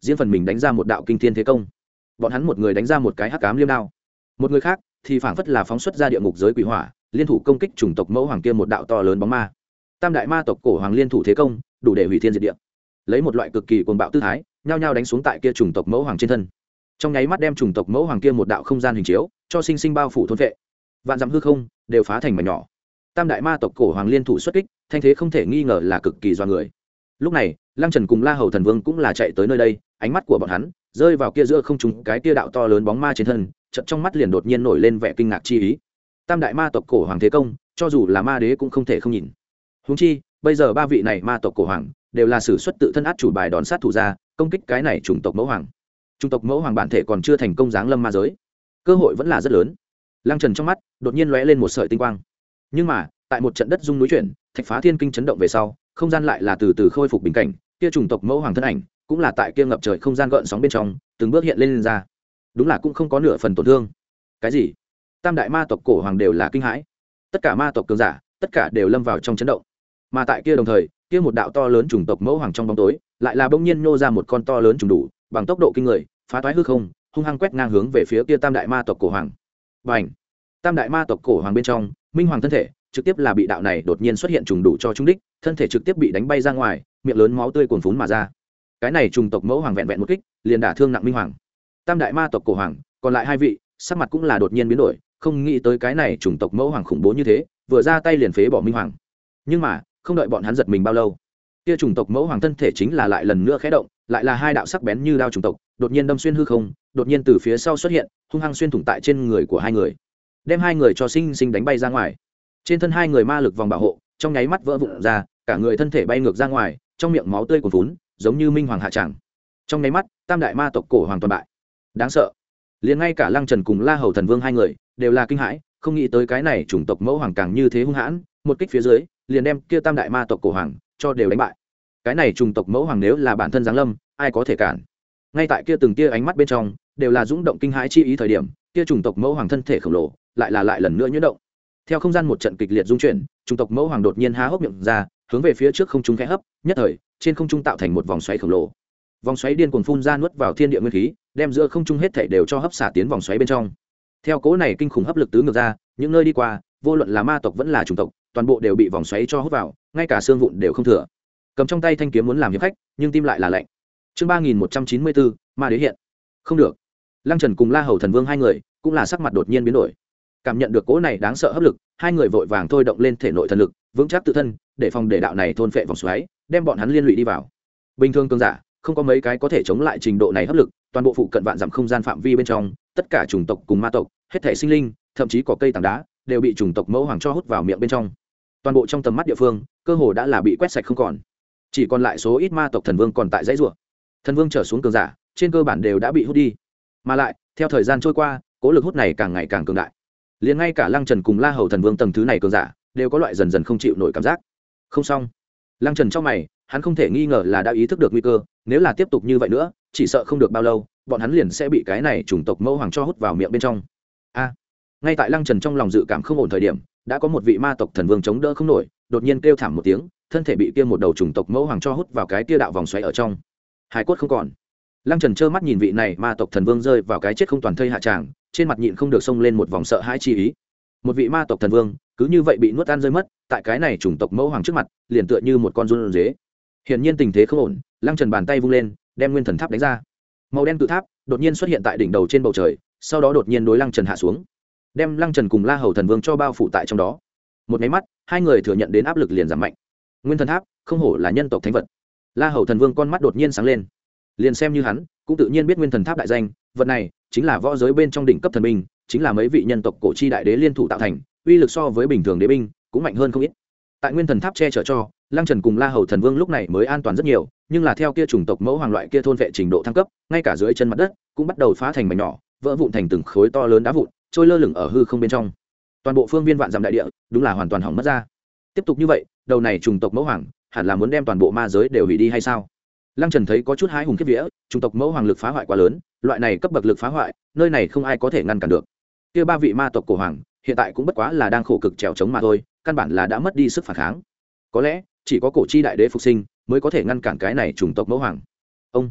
riêng phần mình đánh ra một đạo kinh thiên thế công. Bọn hắn một người đánh ra một cái hắc ám liêm đao, một người khác thì phảng phất là phóng xuất ra địa ngục giới quỷ hỏa, liên thủ công kích chủng tộc mẫu hoàng kia một đạo to lớn bóng ma. Tam đại ma tộc cổ hoàng liên thủ thế công, đủ để hủy thiên diệt địa. Lấy một loại cực kỳ cuồng bạo tư thái, nhao nhao đánh xuống tại kia chủng tộc mẫu hoàng trên thân. Trong nháy mắt đem chủng tộc mẫu hoàng kia một đạo không gian hình chiếu, cho sinh sinh bao phủ thôn vệ. Vạn dặm hư không đều phá thành mảnh nhỏ. Tam đại ma tộc cổ hoàng liên thủ xuất kích, thanh thế không thể nghi ngờ là cực kỳ doa người. Lúc này, Lăng Trần cùng La Hầu Thần Vương cũng là chạy tới nơi đây, ánh mắt của bọn hắn rơi vào kia giữa không trung cái kia đạo to lớn bóng ma trên thân, chợt trong mắt liền đột nhiên nổi lên vẻ kinh ngạc chi ý. Tam đại ma tộc cổ hoàng thế công, cho dù là ma đế cũng không thể không nhìn. Huống chi, bây giờ ba vị này ma tộc cổ hoàng đều là sử xuất tự thân át chủ bài đòn sát thủ ra, công kích cái này chủng tộc mẫu hoàng. Chủng tộc mẫu hoàng bản thể còn chưa thành công giáng lâm ma giới, cơ hội vẫn là rất lớn. Lăng Trần trong mắt đột nhiên lóe lên một sợi tinh quang. Nhưng mà, tại một trận đất rung núi chuyển, thạch phá thiên kinh chấn động về sau, không gian lại là từ từ khôi phục bình cảnh, kia chủng tộc mẫu hoàng thân ảnh cũng là tại kia ngập trời không gian gợn sóng bên trong, từng bước hiện lên, lên ra. Đúng là cũng không có nửa phần tổn thương. Cái gì? Tam đại ma tộc cổ hoàng đều là kinh hãi. Tất cả ma tộc cường giả, tất cả đều lâm vào trong chấn động. Mà tại kia đồng thời, kia một đạo to lớn chủng tộc mẫu hoàng trong bóng tối, lại là bỗng nhiên nô ra một con to lớn trùng đủ, bằng tốc độ kinh người, phá toái hư không, hung hăng quét ngang hướng về phía kia tam đại ma tộc cổ hoàng. Bành! Tam đại ma tộc cổ hoàng bên trong, minh hoàng thân thể trực tiếp là bị đạo này đột nhiên xuất hiện trùng đủ cho trúng đích, thân thể trực tiếp bị đánh bay ra ngoài, miệng lớn máu tươi cuồn phún mà ra. Cái này trùng tộc mẫu hoàng vẹn vẹn một kích, liền đả thương nặng minh hoàng. Tam đại ma tộc cổ hoàng, còn lại hai vị, sắc mặt cũng là đột nhiên biến đổi, không nghĩ tới cái này trùng tộc mẫu hoàng khủng bố như thế, vừa ra tay liền phế bỏ minh hoàng. Nhưng mà, không đợi bọn hắn giật mình bao lâu, kia trùng tộc mẫu hoàng thân thể chính là lại lần nữa khẽ động, lại là hai đạo sắc bén như đao trùng tộc, đột nhiên đâm xuyên hư không, đột nhiên từ phía sau xuất hiện, hung hăng xuyên thủng tại trên người của hai người, đem hai người cho sinh sinh đánh bay ra ngoài. Trên thân hai người ma lực vòng bảo hộ trong nháy mắt vỡ vụn ra, cả người thân thể bay ngược ra ngoài, trong miệng máu tươi cuồn phún, giống như minh hoàng hạ tràng. Trong nháy mắt, tam đại ma tộc cổ hoàng toàn bại. Đáng sợ. Liền ngay cả Lăng Trần cùng La Hầu Thần Vương hai người đều là kinh hãi, không nghĩ tới cái này chủng tộc mẫu hoàng càng như thế hung hãn, một kích phía dưới, liền đem kia tam đại ma tộc cổ hoàng cho đều đánh bại. Cái này chủng tộc mẫu hoàng nếu là bản thân giáng lâm, ai có thể cản? Ngay tại kia từng tia ánh mắt bên trong, đều là dũng động kinh hãi chi ý thời điểm, kia chủng tộc mẫu hoàng thân thể khổng lồ, lại là lại lần nữa nhuyễn động. Theo không gian một trận kịch liệt rung chuyển, chủng tộc mẫu hoàng đột nhiên há hốc miệng ra, hướng về phía trước không trung khẽ hấp, nhất thời, trên không trung tạo thành một vòng xoáy khổng lồ. Vòng xoáy điên cuồng phun ra nuốt vào thiên địa nguyên khí, đem giữa không trung hết thảy đều cho hấp xả tiến vòng xoáy bên trong. Theo cỗ này kinh khủng hấp lực tứ ngược ra, những nơi đi qua, vô luận là ma tộc vẫn là chủng tộc, toàn bộ đều bị vòng xoáy cho hút vào, ngay cả xương vụn đều không thừa. Cầm trong tay thanh kiếm muốn làm hiệp khách, nhưng tim lại là lạnh. Chương ba nghìn một trăm chín mươi bốn, ma đế hiện. Không được. Lăng Trần cùng La Hầu Thần Vương hai người, cũng là sắc mặt đột nhiên biến đổi. Cảm nhận được cỗ này đáng sợ hấp lực, hai người vội vàng thôi động lên thể nội thần lực, vững chắc tự thân, để phòng để đạo này thôn phệ vòng xoáy, đem bọn hắn liên lụy đi vào. Bình thường cường giả, không có mấy cái có thể chống lại trình độ này hấp lực, toàn bộ phụ cận vạn dặm không gian phạm vi bên trong, tất cả chủng tộc cùng ma tộc, hết thảy sinh linh, thậm chí có cây tảng đá, đều bị chủng tộc mẫu hoàng cho hút vào miệng bên trong. Toàn bộ trong tầm mắt địa phương, cơ hồ đã là bị quét sạch không còn. Chỉ còn lại số ít ma tộc thần vương còn tại dãy rủa. Thần vương trở xuống cường giả, trên cơ bản đều đã bị hút đi. Mà lại, theo thời gian trôi qua, cố lực hút này càng ngày càng cường đại. Liền ngay cả Lăng Trần cùng La Hầu Thần Vương tầng thứ này cường giả, đều có loại dần dần không chịu nổi cảm giác. Không xong. Lăng Trần trong mày, hắn không thể nghi ngờ là đã ý thức được nguy cơ, nếu là tiếp tục như vậy nữa, chỉ sợ không được bao lâu, bọn hắn liền sẽ bị cái này chủng tộc mẫu hoàng cho hút vào miệng bên trong. A. Ngay tại Lăng Trần trong lòng dự cảm không ổn thời điểm, đã có một vị ma tộc thần vương chống đỡ không nổi, đột nhiên kêu thảm một tiếng, thân thể bị kia một đầu chủng tộc mẫu hoàng cho hút vào cái kia đạo vòng xoáy ở trong. Hải cốt không còn. Lăng Trần trơ mắt nhìn vị này ma tộc thần vương rơi vào cái chết không toàn thây hạ tràng, trên mặt nhịn không được xông lên một vòng sợ hãi chi ý. Một vị ma tộc thần vương cứ như vậy bị nuốt ăn rơi mất, tại cái này chủng tộc mẫu hoàng trước mặt, liền tựa như một con run rế. Hiển nhiên tình thế không ổn, Lăng Trần bàn tay vung lên, đem nguyên thần tháp đánh ra. Màu đen cự tháp đột nhiên xuất hiện tại đỉnh đầu trên bầu trời, sau đó đột nhiên đối Lăng Trần hạ xuống, đem Lăng Trần cùng La Hầu Thần Vương cho bao phủ tại trong đó. Một cái mắt, hai người thừa nhận đến áp lực liền giảm mạnh. Nguyên thần tháp, không hổ là nhân tộc thánh vật. La Hầu Thần Vương con mắt đột nhiên sáng lên. Liền xem như hắn, cũng tự nhiên biết nguyên thần tháp đại danh, vật này chính là võ giới bên trong đỉnh cấp thần binh, chính là mấy vị nhân tộc cổ chi đại đế liên thủ tạo thành, uy lực so với bình thường đế binh cũng mạnh hơn không ít. Tại nguyên thần tháp che chở cho, Lăng Trần cùng La Hầu Thần Vương lúc này mới an toàn rất nhiều, nhưng là theo kia chủng tộc mẫu hoàng loại kia thôn vệ trình độ thăng cấp, ngay cả dưới chân mặt đất cũng bắt đầu phá thành mảnh nhỏ, vỡ vụn thành từng khối to lớn đá vụn, trôi lơ lửng ở hư không bên trong. Toàn bộ phương viên vạn dặm đại địa, đúng là hoàn toàn hỏng mất ra. Tiếp tục như vậy, đầu này chủng tộc mẫu hoàng hẳn là muốn đem toàn bộ ma giới đều hủy đi hay sao? Lăng Trần thấy có chút hái hùng kiếp vía, chủng tộc mẫu hoàng lực phá hoại quá lớn, loại này cấp bậc lực phá hoại, nơi này không ai có thể ngăn cản được. Kia ba vị ma tộc cổ hoàng, hiện tại cũng bất quá là đang khổ cực trèo chống mà thôi, căn bản là đã mất đi sức phản kháng. Có lẽ, chỉ có cổ chi đại đế phục sinh mới có thể ngăn cản cái này chủng tộc mẫu hoàng. Ông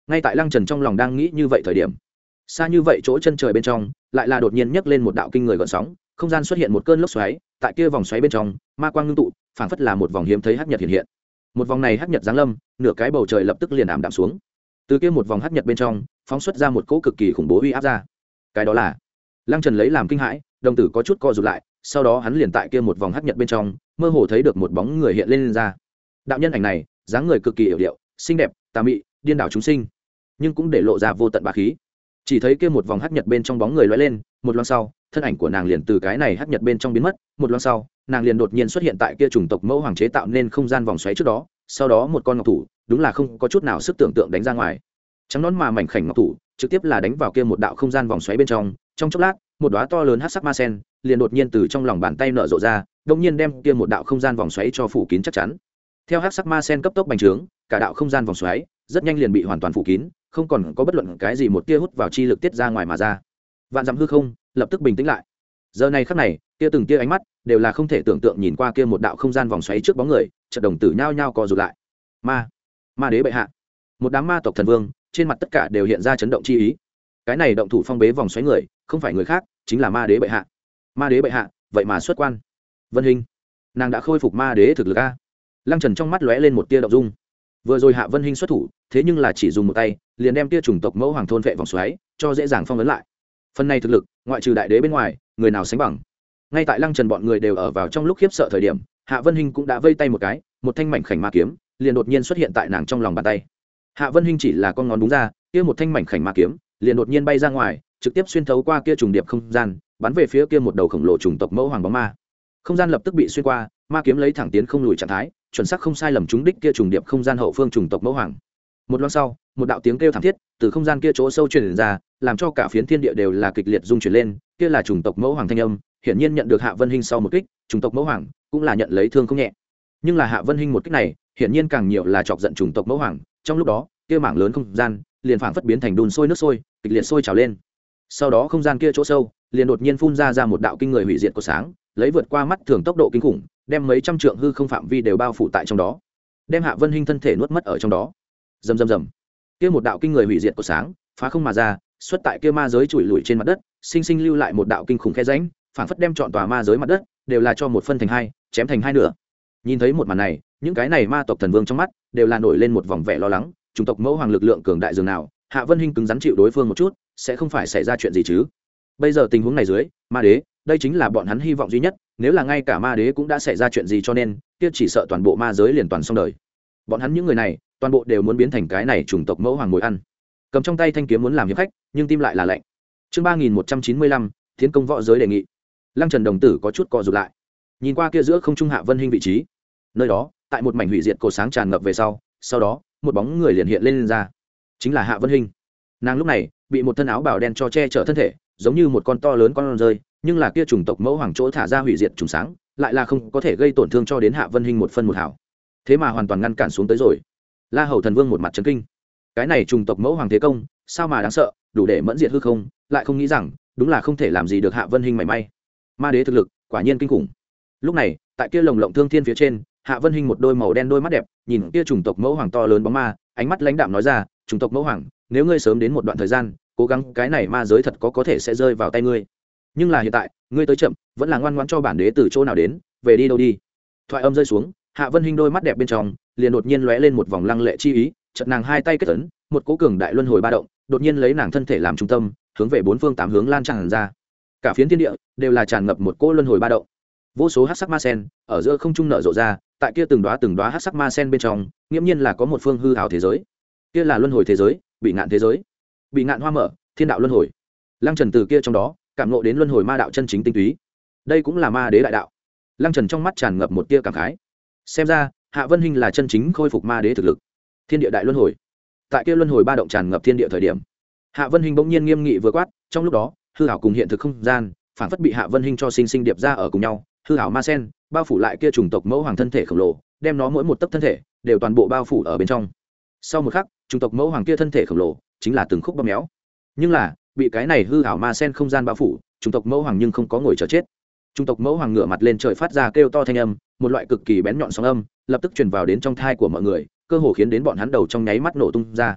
ngay tại Lăng Trần trong lòng đang nghĩ như vậy thời điểm, xa như vậy chỗ chân trời bên trong lại là đột nhiên nhấc lên một đạo kinh người gợn sóng, không gian xuất hiện một cơn lốc xoáy, tại kia vòng xoáy bên trong ma quang ngưng tụ, phảng phất là một vòng hiếm thấy hắc nhật hiện hiện. Một vòng này hắc nhật giáng lâm, nửa cái bầu trời lập tức liền ảm đạm xuống. Từ kia một vòng hắc nhật bên trong phóng xuất ra một cỗ cực kỳ khủng bố uy áp ra. Cái đó là Lăng Trần lấy làm kinh hãi, đồng tử có chút co rụt lại, sau đó hắn liền tại kia một vòng hắc nhật bên trong mơ hồ thấy được một bóng người hiện lên, lên ra. Đạo nhân ảnh này dáng người cực kỳ yểu điệu, xinh đẹp, tà mị, điên đảo chúng sinh, nhưng cũng để lộ ra vô tận bá khí. Chỉ thấy kia một vòng hắc nhật bên trong bóng người lóe lên, một loáng sau thân ảnh của nàng liền từ cái này hắc nhật bên trong biến mất, một loáng sau nàng liền đột nhiên xuất hiện tại kia chủng tộc mẫu hoàng chế tạo nên không gian vòng xoáy trước đó. Sau đó một con ngọc thủ đúng là không có chút nào sức tưởng tượng đánh ra ngoài, trắng nón mà mảnh khảnh ngọc thủ trực tiếp là đánh vào kia một đạo không gian vòng xoáy bên trong. Trong chốc lát một đóa to lớn hắc sắc ma sen liền đột nhiên từ trong lòng bàn tay nở rộ ra, đột nhiên đem kia một đạo không gian vòng xoáy cho phủ kín chắc chắn. Theo hắc sắc ma sen cấp tốc bành trướng, cả đạo không gian vòng xoáy rất nhanh liền bị hoàn toàn phủ kín, không còn có bất luận cái gì một tia hút vào chi lực tiết ra ngoài mà ra. Vạn dặm hư không lập tức bình tĩnh lại. Giờ này khắc này, kia từng tia ánh mắt đều là không thể tưởng tượng nhìn qua kia một đạo không gian vòng xoáy trước bóng người, chợt đồng tử nhao nhao co rụt lại. Ma, ma đế bệ hạ. Một đám ma tộc thần vương trên mặt tất cả đều hiện ra chấn động chi ý. Cái này động thủ phong bế vòng xoáy người không phải người khác, chính là ma đế bệ hạ. Ma đế bệ hạ vậy mà xuất quan. Vân Hinh, nàng đã khôi phục ma đế thực lực a. Lăng Trần trong mắt lóe lên một tia động dung. Vừa rồi Hạ Vân Hinh xuất thủ, thế nhưng là chỉ dùng một tay liền đem tia chủng tộc mẫu hoàng thôn vệ vòng xoáy cho dễ dàng phong ấn lại. Phần này thực lực ngoại trừ đại đế bên ngoài người nào sánh bằng. Ngay tại Lăng Trần bọn người đều ở vào trong lúc khiếp sợ thời điểm, Hạ Vân Hinh cũng đã vây tay một cái, một thanh mảnh khảnh ma kiếm liền đột nhiên xuất hiện tại nàng trong lòng bàn tay. Hạ Vân Hinh chỉ là con ngón đúng ra, kia một thanh mảnh khảnh ma kiếm liền đột nhiên bay ra ngoài, trực tiếp xuyên thấu qua kia trùng điệp không gian, bắn về phía kia một đầu khổng lồ chủng tộc mẫu hoàng bóng ma. Không gian lập tức bị xuyên qua, ma kiếm lấy thẳng tiến không lùi trạng thái, chuẩn xác không sai lầm trúng đích kia trùng điệp không gian hậu phương chủng tộc mẫu hoàng. Một lát sau, một đạo tiếng kêu thảm thiết từ không gian kia chỗ sâu truyền ra, làm cho cả phiến thiên địa đều là kịch liệt rung chuyển lên. Kia là chủng tộc mẫu hoàng thanh âm, hiển nhiên nhận được Hạ Vân Hinh sau một kích, chủng tộc mẫu hoàng cũng là nhận lấy thương không nhẹ. Nhưng là Hạ Vân Hinh một kích này, hiển nhiên càng nhiều là chọc giận chủng tộc mẫu hoàng. Trong lúc đó, kia mảng lớn không gian liền phảng phất biến thành đun sôi nước sôi, kịch liệt sôi trào lên. Sau đó không gian kia chỗ sâu liền đột nhiên phun ra ra một đạo kinh người hủy diệt của sáng, lấy vượt qua mắt thường tốc độ kinh khủng, đem mấy trăm trượng hư không phạm vi đều bao phủ tại trong đó, đem Hạ Vân Hinh thân thể nuốt mất ở trong đó. Rầm rầm rầm, kia một đạo kinh người hủy diệt của sáng phá không mà ra, xuất tại kia ma giới chùi lùi trên mặt đất, sinh sinh lưu lại một đạo kinh khủng khe rãnh, phảng phất đem trọn tòa ma giới mặt đất đều là cho một phân thành hai, chém thành hai nửa. Nhìn thấy một màn này, những cái này ma tộc thần vương trong mắt đều là nổi lên một vòng vẻ lo lắng, chủng tộc mẫu hoàng lực lượng cường đại dường nào, Hạ Vân Hinh cứng rắn chịu đối phương một chút, sẽ không phải xảy ra chuyện gì chứ? Bây giờ tình huống này dưới, ma đế, đây chính là bọn hắn hy vọng duy nhất, nếu là ngay cả ma đế cũng đã xảy ra chuyện gì cho nên, kia chỉ sợ toàn bộ ma giới liền toàn xong đời. Bọn hắn những người này, toàn bộ đều muốn biến thành cái này chủng tộc mẫu hoàng mồi ăn. Cầm trong tay thanh kiếm muốn làm hiệp khách, nhưng tim lại là lạnh. Chương ba nghìn một trăm chín mươi lăm, Tiến công võ giới đề nghị. Lăng Trần đồng tử có chút co rụt lại. Nhìn qua kia giữa không trung Hạ Vân Hinh vị trí. Nơi đó, tại một mảnh hủy diệt cổ sáng tràn ngập về sau, sau đó, một bóng người liền hiện lên, lên ra. Chính là Hạ Vân Hinh. Nàng lúc này bị một thân áo bào đen cho che chở thân thể, giống như một con to lớn con rơi, nhưng là kia chủng tộc mẫu hoàng chỗ thả ra hủy diệt trùng sáng lại là không có thể gây tổn thương cho đến Hạ Vân Hinh một phân một hảo, thế mà hoàn toàn ngăn cản xuống tới rồi. La Hầu thần vương một mặt chấn kinh, cái này chủng tộc mẫu hoàng thế công sao mà đáng sợ, đủ để mẫn diệt hư không, lại không nghĩ rằng đúng là không thể làm gì được Hạ Vân Hinh mảy may. Ma đế thực lực quả nhiên kinh khủng. Lúc này tại kia lồng lộng thương thiên phía trên, Hạ Vân Hinh một đôi màu đen đôi mắt đẹp nhìn kia chủng tộc mẫu hoàng to lớn bóng ma, ánh mắt lãnh đạm nói ra, chủng tộc mẫu hoàng, nếu ngươi sớm đến một đoạn thời gian cố gắng, cái này ma giới thật có có thể sẽ rơi vào tay ngươi, nhưng là hiện tại ngươi tới chậm, vẫn là ngoan ngoãn cho bản đế từ chỗ nào đến, về đi đâu đi. Thoại âm rơi xuống, Hạ Vân Hinh đôi mắt đẹp bên trong liền đột nhiên lóe lên một vòng lăng lệ chi ý, chợt nàng hai tay kết ấn, một cỗ cường đại luân hồi ba động đột nhiên lấy nàng thân thể làm trung tâm, hướng về bốn phương tám hướng lan tràn ra. Cả phiến thiên địa đều là tràn ngập một cỗ luân hồi ba động. Vô số hắc sắc ma sen ở giữa không trung nở rộ ra, tại kia từng đóa từng đóa hắc sắc ma sen bên trong, nghiễm nhiên là có một phương hư ảo thế giới. Kia là luân hồi thế giới, bị ngạn thế giới. Bị ngạn hoa mở, thiên đạo luân hồi. Lăng Trần từ kia trong đó cảm ngộ đến luân hồi ma đạo chân chính tinh túy, đây cũng là ma đế đại đạo. Lăng Trần trong mắt tràn ngập một tia cảm khái, xem ra Hạ Vân Hinh là chân chính khôi phục ma đế thực lực. Thiên địa đại luân hồi, tại kia luân hồi ba động tràn ngập thiên địa thời điểm, Hạ Vân Hinh bỗng nhiên nghiêm nghị vừa quát, trong lúc đó hư ảo cùng hiện thực không gian phản phất bị Hạ Vân Hinh cho sinh sinh điệp ra ở cùng nhau, hư ảo ma sen bao phủ lại kia chủng tộc mẫu hoàng thân thể khổng lồ, đem nó mỗi một tấc thân thể đều toàn bộ bao phủ ở bên trong. Sau một khắc, chủng tộc mẫu hoàng kia thân thể khổng lồ chính là từng khúc bóp méo, nhưng là bị cái này hư ảo ma sen không gian bao phủ, chủng tộc mẫu hoàng nhưng không có ngồi chờ chết. Chủng tộc mẫu hoàng ngửa mặt lên trời phát ra kêu to thanh âm, một loại cực kỳ bén nhọn sóng âm lập tức truyền vào đến trong thai của mọi người, cơ hồ khiến đến bọn hắn đầu trong nháy mắt nổ tung ra.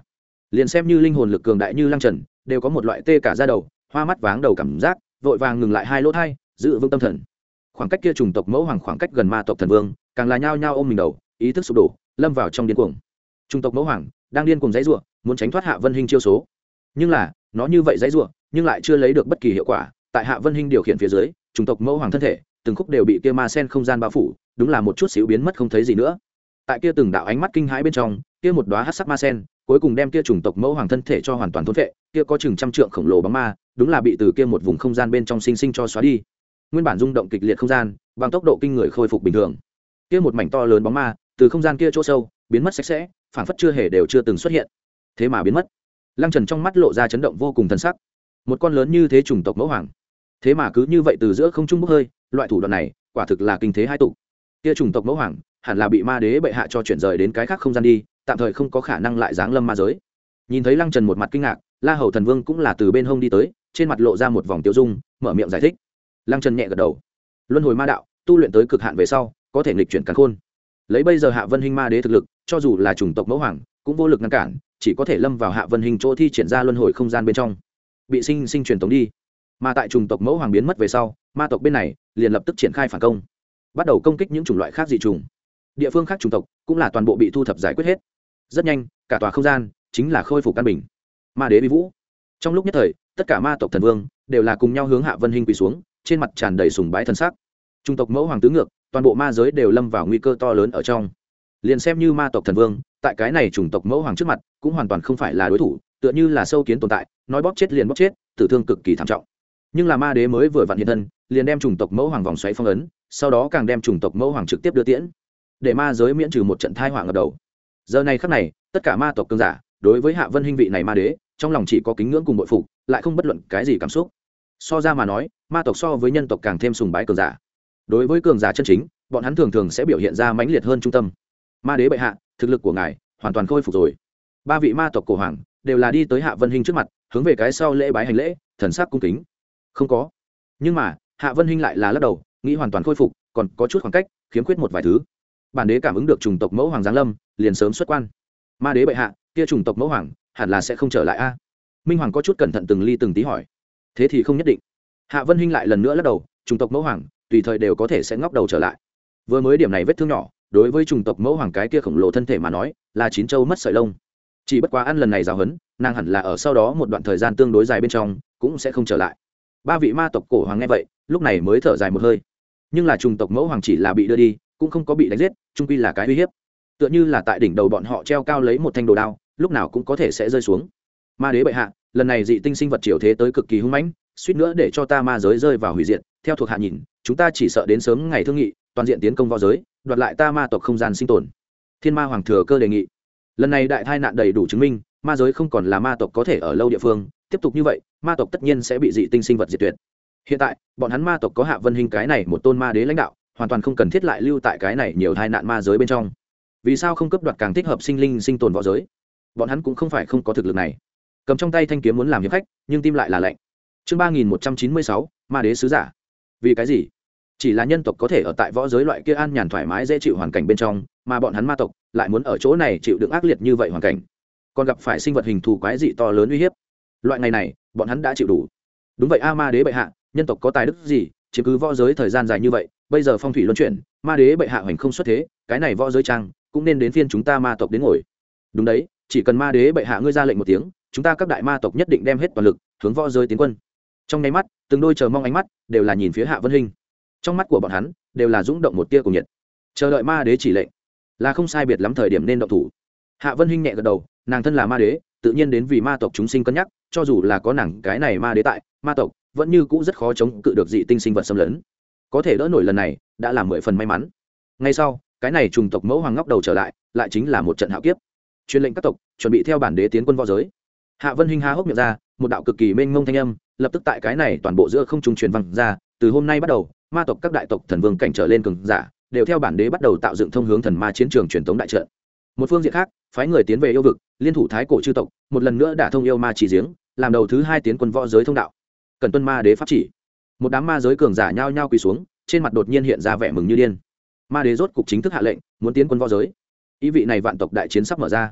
liền xem như linh hồn lực cường đại như Lăng Trần đều có một loại tê cả da đầu, hoa mắt váng đầu cảm giác, vội vàng ngừng lại hai lỗ thai, giữ vững tâm thần. Khoảng cách kia chủng tộc mẫu hoàng khoảng cách gần ma tộc thần vương càng là nhao nhao ôm mình đầu, ý thức sụp đổ, lâm vào trong điên cuồng. Chủng tộc mẫu hoàng đang điên cuồng dãy rủa, muốn tránh thoát Hạ Vân Hinh chiêu số, nhưng là nó như vậy dãy rủa nhưng lại chưa lấy được bất kỳ hiệu quả. Tại Hạ Vân Hinh điều khiển phía dưới, chủng tộc mẫu hoàng thân thể từng khúc đều bị kia ma sen không gian bao phủ, đúng là một chút xíu biến mất không thấy gì nữa. Tại kia từng đạo ánh mắt kinh hãi bên trong, kia một đóa hắc sắc ma sen cuối cùng đem kia chủng tộc mẫu hoàng thân thể cho hoàn toàn thôn phệ, kia có chừng trăm trượng khổng lồ bóng ma đúng là bị từ kia một vùng không gian bên trong sinh sinh cho xóa đi. Nguyên bản rung động kịch liệt không gian bằng tốc độ kinh người khôi phục bình thường, kia một mảnh to lớn bóng ma từ không gian kia chỗ sâu biến mất sạch sẽ, phảng phất chưa hề đều chưa từng xuất hiện, thế mà biến mất. Lăng Trần trong mắt lộ ra chấn động vô cùng thần sắc. Một con lớn như thế chủng tộc mẫu hoàng, thế mà cứ như vậy từ giữa không trung bốc hơi, loại thủ đoạn này quả thực là kinh thế hai tụ. Kia chủng tộc mẫu hoàng hẳn là bị ma đế bệ hạ cho chuyển rời đến cái khác không gian đi, tạm thời không có khả năng lại giáng lâm ma giới. Nhìn thấy Lăng Trần một mặt kinh ngạc, La Hầu thần vương cũng là từ bên hông đi tới, trên mặt lộ ra một vòng tiêu dung, mở miệng giải thích. Lăng Trần nhẹ gật đầu. Luân hồi ma đạo tu luyện tới cực hạn về sau có thể nghịch chuyển càn khôn, lấy bây giờ Hạ Vân Hinh ma đế thực lực, cho dù là chủng tộc mẫu hoàng cũng vô lực ngăn cản, chỉ có thể lâm vào Hạ Vân Hinh chỗ thi triển ra luân hồi không gian bên trong, bị sinh sinh truyền tống đi. Mà tại chủng tộc mẫu hoàng biến mất về sau, ma tộc bên này liền lập tức triển khai phản công, bắt đầu công kích những chủng loại khác dị trùng. Địa phương khác chủng tộc cũng là toàn bộ bị thu thập giải quyết hết. Rất nhanh, cả tòa không gian chính là khôi phục căn bình. Ma đế bi vũ. Trong lúc nhất thời, tất cả ma tộc thần vương đều là cùng nhau hướng Hạ Vân Hinh quỳ xuống, trên mặt tràn đầy sùng bái thần sắc. Chủng tộc mẫu hoàng tứ ngược, toàn bộ ma giới đều lâm vào nguy cơ to lớn ở trong. Liền xem như ma tộc thần vương, tại cái này chủng tộc mẫu hoàng trước mặt, cũng hoàn toàn không phải là đối thủ, tựa như là sâu kiến tồn tại, nói bóp chết liền bóp chết, tử thương cực kỳ thảm trọng. Nhưng là ma đế mới vừa vặn hiện thân, liền đem chủng tộc mẫu hoàng vòng xoáy phong ấn, sau đó càng đem chủng tộc mẫu hoàng trực tiếp đưa tiễn, để ma giới miễn trừ một trận tai họa ngập đầu. Giờ này khắc này, tất cả ma tộc cường giả đối với Hạ Vân Hinh vị này ma đế, trong lòng chỉ có kính ngưỡng cùng bội phục, lại không bất luận cái gì cảm xúc. So ra mà nói, ma tộc so với nhân tộc càng thêm sùng bái cường giả. Đối với cường giả chân chính, bọn hắn thường thường sẽ biểu hiện ra mãnh liệt hơn trung tâm. Ma đế bệ hạ, thực lực của ngài hoàn toàn khôi phục rồi. Ba vị ma tộc cổ hoàng đều là đi tới Hạ Vân Hinh trước mặt, hướng về cái sau lễ bái hành lễ, thần sắc cung kính. Không có. Nhưng mà, Hạ Vân Hinh lại là lắc đầu, nghĩ hoàn toàn khôi phục, còn có chút khoảng cách, khiếm khuyết một vài thứ. Bản đế cảm ứng được chủng tộc mẫu hoàng giáng lâm, liền sớm xuất quan. Ma đế bệ hạ, kia chủng tộc mẫu hoàng hẳn là sẽ không trở lại a? Minh hoàng có chút cẩn thận từng ly từng tí hỏi. Thế thì không nhất định. Hạ Vân Hinh lại lần nữa lắc đầu, chủng tộc mẫu hoàng tùy thời đều có thể sẽ ngóc đầu trở lại. Vừa mới điểm này vết thương nhỏ, đối với chủng tộc mẫu hoàng cái kia khổng lồ thân thể mà nói, là chín châu mất sợi lông. Chỉ bất quá ăn lần này giáo huấn, nàng hẳn là ở sau đó một đoạn thời gian tương đối dài bên trong cũng sẽ không trở lại. Ba vị ma tộc cổ hoàng nghe vậy, lúc này mới thở dài một hơi. Nhưng là chủng tộc mẫu hoàng chỉ là bị đưa đi, cũng không có bị đánh giết, chung quy là cái uy hiếp. Tựa như là tại đỉnh đầu bọn họ treo cao lấy một thanh đồ đao, lúc nào cũng có thể sẽ rơi xuống. Ma đế bệ hạ, lần này dị tinh sinh vật triều thế tới cực kỳ hung mãnh, suýt nữa để cho ta ma giới rơi vào hủy diệt. Theo thuộc hạ nhìn, chúng ta chỉ sợ đến sớm ngày thương nghị, toàn diện tiến công võ giới, đoạt lại ta ma tộc không gian sinh tồn. Thiên ma hoàng thừa cơ đề nghị. Lần này đại tai nạn đầy đủ chứng minh, ma giới không còn là ma tộc có thể ở lâu địa phương, tiếp tục như vậy, ma tộc tất nhiên sẽ bị dị tinh sinh vật diệt tuyệt. Hiện tại, bọn hắn ma tộc có Hạ Vân Hinh cái này một tôn ma đế lãnh đạo, hoàn toàn không cần thiết lại lưu tại cái này nhiều tai nạn ma giới bên trong. Vì sao không cấp đoạt càng thích hợp sinh linh sinh tồn võ giới? Bọn hắn cũng không phải không có thực lực này. Cầm trong tay thanh kiếm muốn làm hiệp khách, nhưng tim lại là lạnh. Chương ba nghìn một trăm chín mươi sáu, ma đế sứ giả. Vì cái gì? Chỉ là nhân tộc có thể ở tại võ giới loại kia an nhàn thoải mái dễ chịu hoàn cảnh bên trong, mà bọn hắn ma tộc lại muốn ở chỗ này chịu đựng ác liệt như vậy hoàn cảnh, còn gặp phải sinh vật hình thù quái dị to lớn uy hiếp. Loại ngày này, bọn hắn đã chịu đủ. Đúng vậy a, ma đế bệ hạ, nhân tộc có tài đức gì, chiếm cứ võ giới thời gian dài như vậy, bây giờ phong thủy luân chuyển, ma đế bệ hạ hoành không xuất thế, cái này võ giới trang cũng nên đến phiên chúng ta ma tộc đến ngồi. Đúng đấy, chỉ cần ma đế bệ hạ ngươi ra lệnh một tiếng, chúng ta các đại ma tộc nhất định đem hết toàn lực hướng võ giới tiến quân. Trong nháy mắt, từng đôi chờ mong ánh mắt đều là nhìn phía Hạ Vân Hinh. Trong mắt của bọn hắn đều là dũng động một tia cùng nhiệt, chờ đợi ma đế chỉ lệnh, là không sai biệt lắm thời điểm nên động thủ. Hạ Vân Hinh nhẹ gật đầu, nàng thân là ma đế, tự nhiên đến vì ma tộc chúng sinh cân nhắc, cho dù là có nàng cái này ma đế tại, ma tộc vẫn như cũ rất khó chống cự được dị tinh sinh vật xâm lấn. Có thể đỡ nổi lần này, đã là mười phần may mắn. Ngay sau, cái này trùng tộc mẫu hoàng ngóc đầu trở lại, lại chính là một trận hạo kiếp. Truyền lệnh các tộc chuẩn bị theo bản đế tiến quân võ giới. Hạ Vân Hinh há hốc miệng ra, một đạo cực kỳ mênh mông thanh âm lập tức tại cái này toàn bộ giữa không trung truyền vang ra. Từ hôm nay bắt đầu, ma tộc các đại tộc thần vương cảnh trở lên cường giả đều theo bản đế bắt đầu tạo dựng thông hướng thần ma chiến trường truyền thống đại trận. Một phương diện khác, phái người tiến về yêu vực, liên thủ thái cổ chư tộc, một lần nữa đả thông yêu ma chỉ giếng, làm đầu thứ hai tiến quân võ giới thông đạo. Cần tuân ma đế pháp chỉ. Một đám ma giới cường giả nhao nhao quỳ xuống, trên mặt đột nhiên hiện ra vẻ mừng như điên. Ma đế rốt cục chính thức hạ lệnh, muốn tiến quân võ giới. Ý vị này vạn tộc đại chiến sắp mở ra.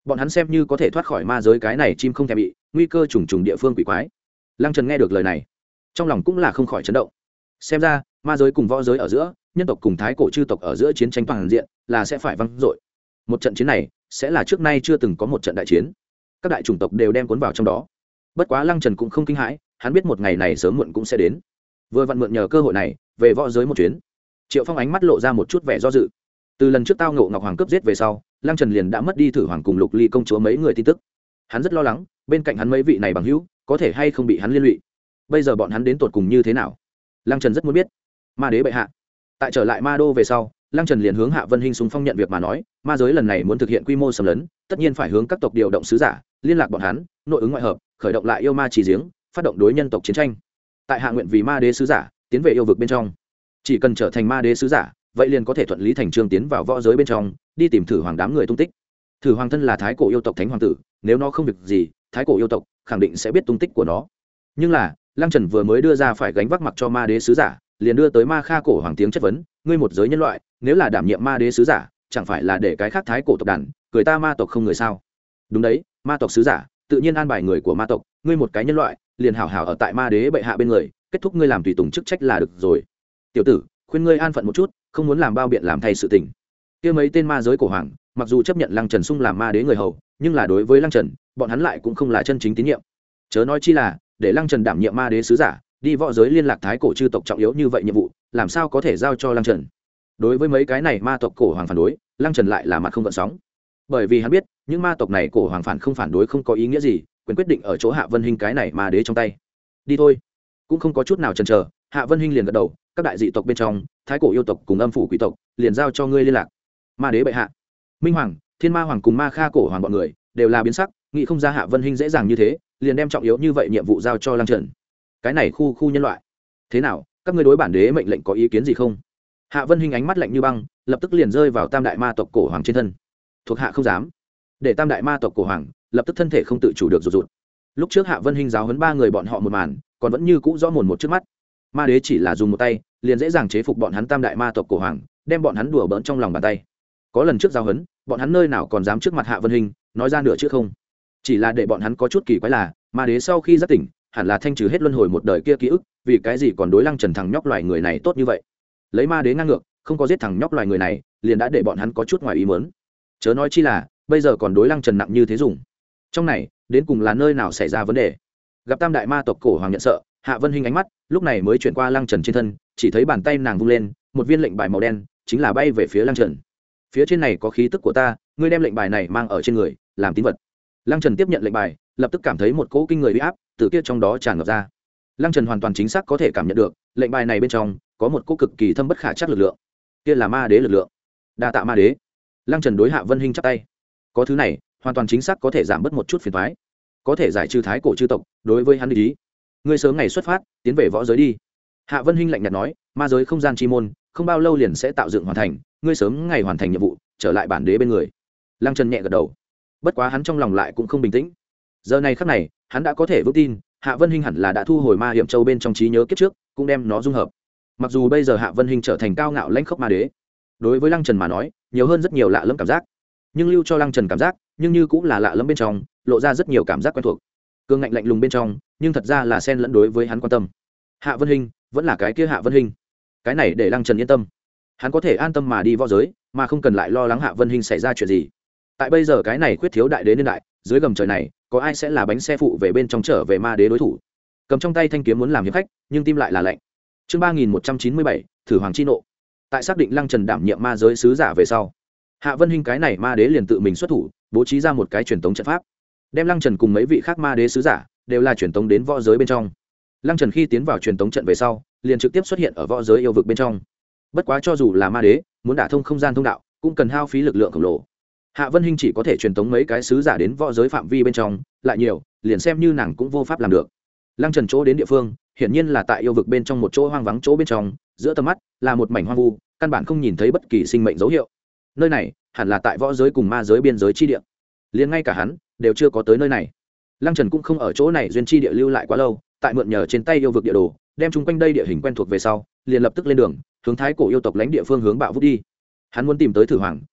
bọn hắn xem như có thể thoát khỏi ma giới cái này chim không thể bị nguy cơ trùng trùng địa phương quỷ quái. Lăng Trần nghe được lời này trong lòng cũng là không khỏi chấn động. Xem ra ma giới cùng võ giới ở giữa, nhân tộc cùng thái cổ chư tộc ở giữa chiến tranh toàn diện là sẽ phải văng dội. Một trận chiến này sẽ là trước nay chưa từng có một trận đại chiến, các đại chủng tộc đều đem cuốn vào trong đó. Bất quá Lăng Trần cũng không kinh hãi, hắn biết một ngày này sớm muộn cũng sẽ đến. Vừa vặn mượn nhờ cơ hội này về võ giới một chuyến. Triệu Phong ánh mắt lộ ra một chút vẻ do dự. Từ lần trước tao ngộ Ngọc Hoàng cướp giết về sau, Lăng Trần liền đã mất đi Thử Hoàng cùng Lục Ly công chúa mấy người tin tức. Hắn rất lo lắng, bên cạnh hắn mấy vị này bằng hữu có thể hay không bị hắn liên lụy. Bây giờ bọn hắn đến tột cùng như thế nào? Lăng Trần rất muốn biết. Ma đế bệ hạ, tại trở lại Ma đô về sau, Lăng Trần liền hướng Hạ Vân Hinh xung phong nhận việc mà nói, ma giới lần này muốn thực hiện quy mô xâm lấn, tất nhiên phải hướng các tộc điều động sứ giả, liên lạc bọn hắn, nội ứng ngoại hợp, khởi động lại yêu ma chỉ giếng, phát động đối nhân tộc chiến tranh. Tại hạ nguyện vì ma đế sứ giả, tiến về yêu vực bên trong. Chỉ cần trở thành ma đế sứ giả, vậy liền có thể thuận lý thành trương tiến vào võ giới bên trong, đi tìm Thử Hoàng đám người tung tích. Thử Hoàng thân là thái cổ yêu tộc thánh hoàng tử, nếu nó không việc gì, thái cổ yêu tộc khẳng định sẽ biết tung tích của nó. Nhưng là, Lăng Trần vừa mới đưa ra phải gánh vác mặc cho ma đế sứ giả, liền đưa tới Ma Kha cổ hoàng tiếng chất vấn, ngươi một giới nhân loại, nếu là đảm nhiệm ma đế sứ giả, chẳng phải là để cái khác thái cổ tộc đàn cười ta ma tộc không người sao? Đúng đấy, ma tộc sứ giả tự nhiên an bài người của ma tộc, ngươi một cái nhân loại liền hảo hảo ở tại ma đế bệ hạ bên người, kết thúc ngươi làm tùy tùng chức trách là được rồi. Tiểu tử, khuyên ngươi an phận một chút, không muốn làm bao biện làm thay sự tình. Kia mấy tên ma giới cổ hoàng mặc dù chấp nhận Lăng Trần xung làm ma đế người hầu, nhưng là đối với Lăng Trần, bọn hắn lại cũng không là chân chính tín nhiệm. Chớ nói chi là để Lăng Trần đảm nhiệm ma đế sứ giả, đi võ giới liên lạc thái cổ chư tộc trọng yếu như vậy nhiệm vụ, làm sao có thể giao cho Lăng Trần? Đối với mấy cái này ma tộc cổ hoàng phản đối, Lăng Trần lại là mặt không gợn sóng, bởi vì hắn biết những ma tộc này cổ hoàng phản không phản đối không có ý nghĩa gì, quyền quyết định ở chỗ Hạ Vân Hinh cái này ma đế trong tay. Đi thôi. Cũng không có chút nào chần chờ, Hạ Vân Hinh liền gật đầu, các đại dị tộc bên trong, thái cổ yêu tộc cùng âm phủ quỷ tộc, liền giao cho ngươi liên lạc. Ma đế bệ hạ. Minh Hoàng, Thiên Ma Hoàng cùng Ma Kha cổ hoàng bọn người đều là biến sắc, nghĩ không ra Hạ Vân Hinh dễ dàng như thế, liền đem trọng yếu như vậy nhiệm vụ giao cho Lăng Trần. Cái này khu khu nhân loại, thế nào, các ngươi đối bản đế mệnh lệnh có ý kiến gì không? Hạ Vân Hinh ánh mắt lạnh như băng, lập tức liền rơi vào tam đại ma tộc cổ hoàng trên thân. Thuộc hạ không dám. Để tam đại ma tộc cổ hoàng lập tức thân thể không tự chủ được rụt rụt. Lúc trước Hạ Vân Hinh giáo huấn ba người bọn họ một màn, còn vẫn như cũ rõ mồn một trước mắt. Ma đế chỉ là dùng một tay, liền dễ dàng chế phục bọn hắn tam đại ma tộc cổ hoàng, đem bọn hắn đùa bỡn trong lòng bàn tay. Có lần trước giáo huấn, bọn hắn nơi nào còn dám trước mặt Hạ Vân Hinh nói ra nửa chữ không? Chỉ là để bọn hắn có chút kỳ quái là, ma đế sau khi giác tỉnh, hẳn là thanh trừ hết luân hồi một đời kia ký ức, vì cái gì còn đối Lăng Trần thằng nhóc loài người này tốt như vậy? Lấy ma đế ngang ngược, không có giết thằng nhóc loài người này, liền đã để bọn hắn có chút ngoài ý muốn. Chớ nói chi là, bây giờ còn đối Lăng Trần nặng như thế dùng. Trong này, đến cùng là nơi nào xảy ra vấn đề? Gặp tam đại ma tộc cổ hoàng nhận sợ, Hạ Vân Hinh ánh mắt lúc này mới chuyển qua Lăng Trần trên thân, chỉ thấy bàn tay nàng vung lên, một viên lệnh bài màu đen, chính là bay về phía Lăng Trần. Phía trên này có khí tức của ta, ngươi đem lệnh bài này mang ở trên người, làm tín vật. Lăng Trần tiếp nhận lệnh bài, lập tức cảm thấy một cỗ kinh người uy áp từ kia trong đó tràn ngập ra. Lăng Trần hoàn toàn chính xác có thể cảm nhận được, lệnh bài này bên trong có một cỗ cực kỳ thâm bất khả trắc lực lượng. Kia là ma đế lực lượng. Đa tạ ma đế. Lăng Trần đối Hạ Vân Hinh chắp tay. Có thứ này, hoàn toàn chính xác có thể giảm bớt một chút phiền toái, có thể giải trừ thái cổ chư tộc đối với hắn ý. Ngươi sớm ngày xuất phát, tiến về võ giới đi. Hạ Vân Hinh lạnh nhạt nói, ma giới không gian chi môn, không bao lâu liền sẽ tạo dựng hoàn thành, ngươi sớm ngày hoàn thành nhiệm vụ, trở lại bản đế bên người. Lăng Trần nhẹ gật đầu. Bất quá hắn trong lòng lại cũng không bình tĩnh. Giờ này khắc này, hắn đã có thể vững tin, Hạ Vân Hinh hẳn là đã thu hồi ma hiểm châu bên trong trí nhớ kiếp trước, cũng đem nó dung hợp. Mặc dù bây giờ Hạ Vân Hinh trở thành cao ngạo lãnh khốc ma đế, đối với Lăng Trần mà nói, nhiều hơn rất nhiều lạ lẫm cảm giác, nhưng lưu cho Lăng Trần cảm giác, nhưng như cũng là lạ lẫm bên trong, lộ ra rất nhiều cảm giác quen thuộc. Cương ngạnh lạnh lùng bên trong, nhưng thật ra là xen lẫn đối với hắn quan tâm. Hạ Vân Hinh vẫn là cái kia Hạ Vân Hinh. Cái này để Lăng Trần yên tâm. Hắn có thể an tâm mà đi võ giới, mà không cần lại lo lắng Hạ Vân Hinh xảy ra chuyện gì. Tại bây giờ cái này khuyết thiếu đại đế niên đại, dưới gầm trời này, có ai sẽ là bánh xe phụ về bên trong trở về ma đế đối thủ? Cầm trong tay thanh kiếm muốn làm hiệp khách, nhưng tim lại là lạnh. Chương ba nghìn một trăm chín mươi bảy, thử hoàng chi nộ. Tại xác định Lăng Trần đảm nhiệm ma giới sứ giả về sau, Hạ Vân Hinh cái này ma đế liền tự mình xuất thủ, bố trí ra một cái truyền tống trận pháp, đem Lăng Trần cùng mấy vị khác ma đế sứ giả đều là truyền tống đến võ giới bên trong. Lăng Trần khi tiến vào truyền tống trận về sau, liền trực tiếp xuất hiện ở võ giới yêu vực bên trong. Bất quá cho dù là ma đế, muốn đả thông không gian thông đạo, cũng cần hao phí lực lượng khổng lồ. Hạ Vân Hinh chỉ có thể truyền tống mấy cái sứ giả đến võ giới phạm vi bên trong, lại nhiều, liền xem như nàng cũng vô pháp làm được. Lăng Trần chỗ đến địa phương, hiển nhiên là tại yêu vực bên trong một chỗ hoang vắng chỗ bên trong, giữa tầm mắt là một mảnh hoang vu, căn bản không nhìn thấy bất kỳ sinh mệnh dấu hiệu. Nơi này hẳn là tại võ giới cùng ma giới biên giới chi địa. Liền ngay cả hắn đều chưa có tới nơi này. Lăng Trần cũng không ở chỗ này duyên chi địa lưu lại quá lâu, tại mượn nhờ trên tay yêu vực địa đồ, đem chung quanh đây địa hình quen thuộc về sau, liền lập tức lên đường, hướng thái cổ yêu tộc lãnh địa phương hướng bạo vút đi. Hắn muốn tìm tới Thử Hoàng,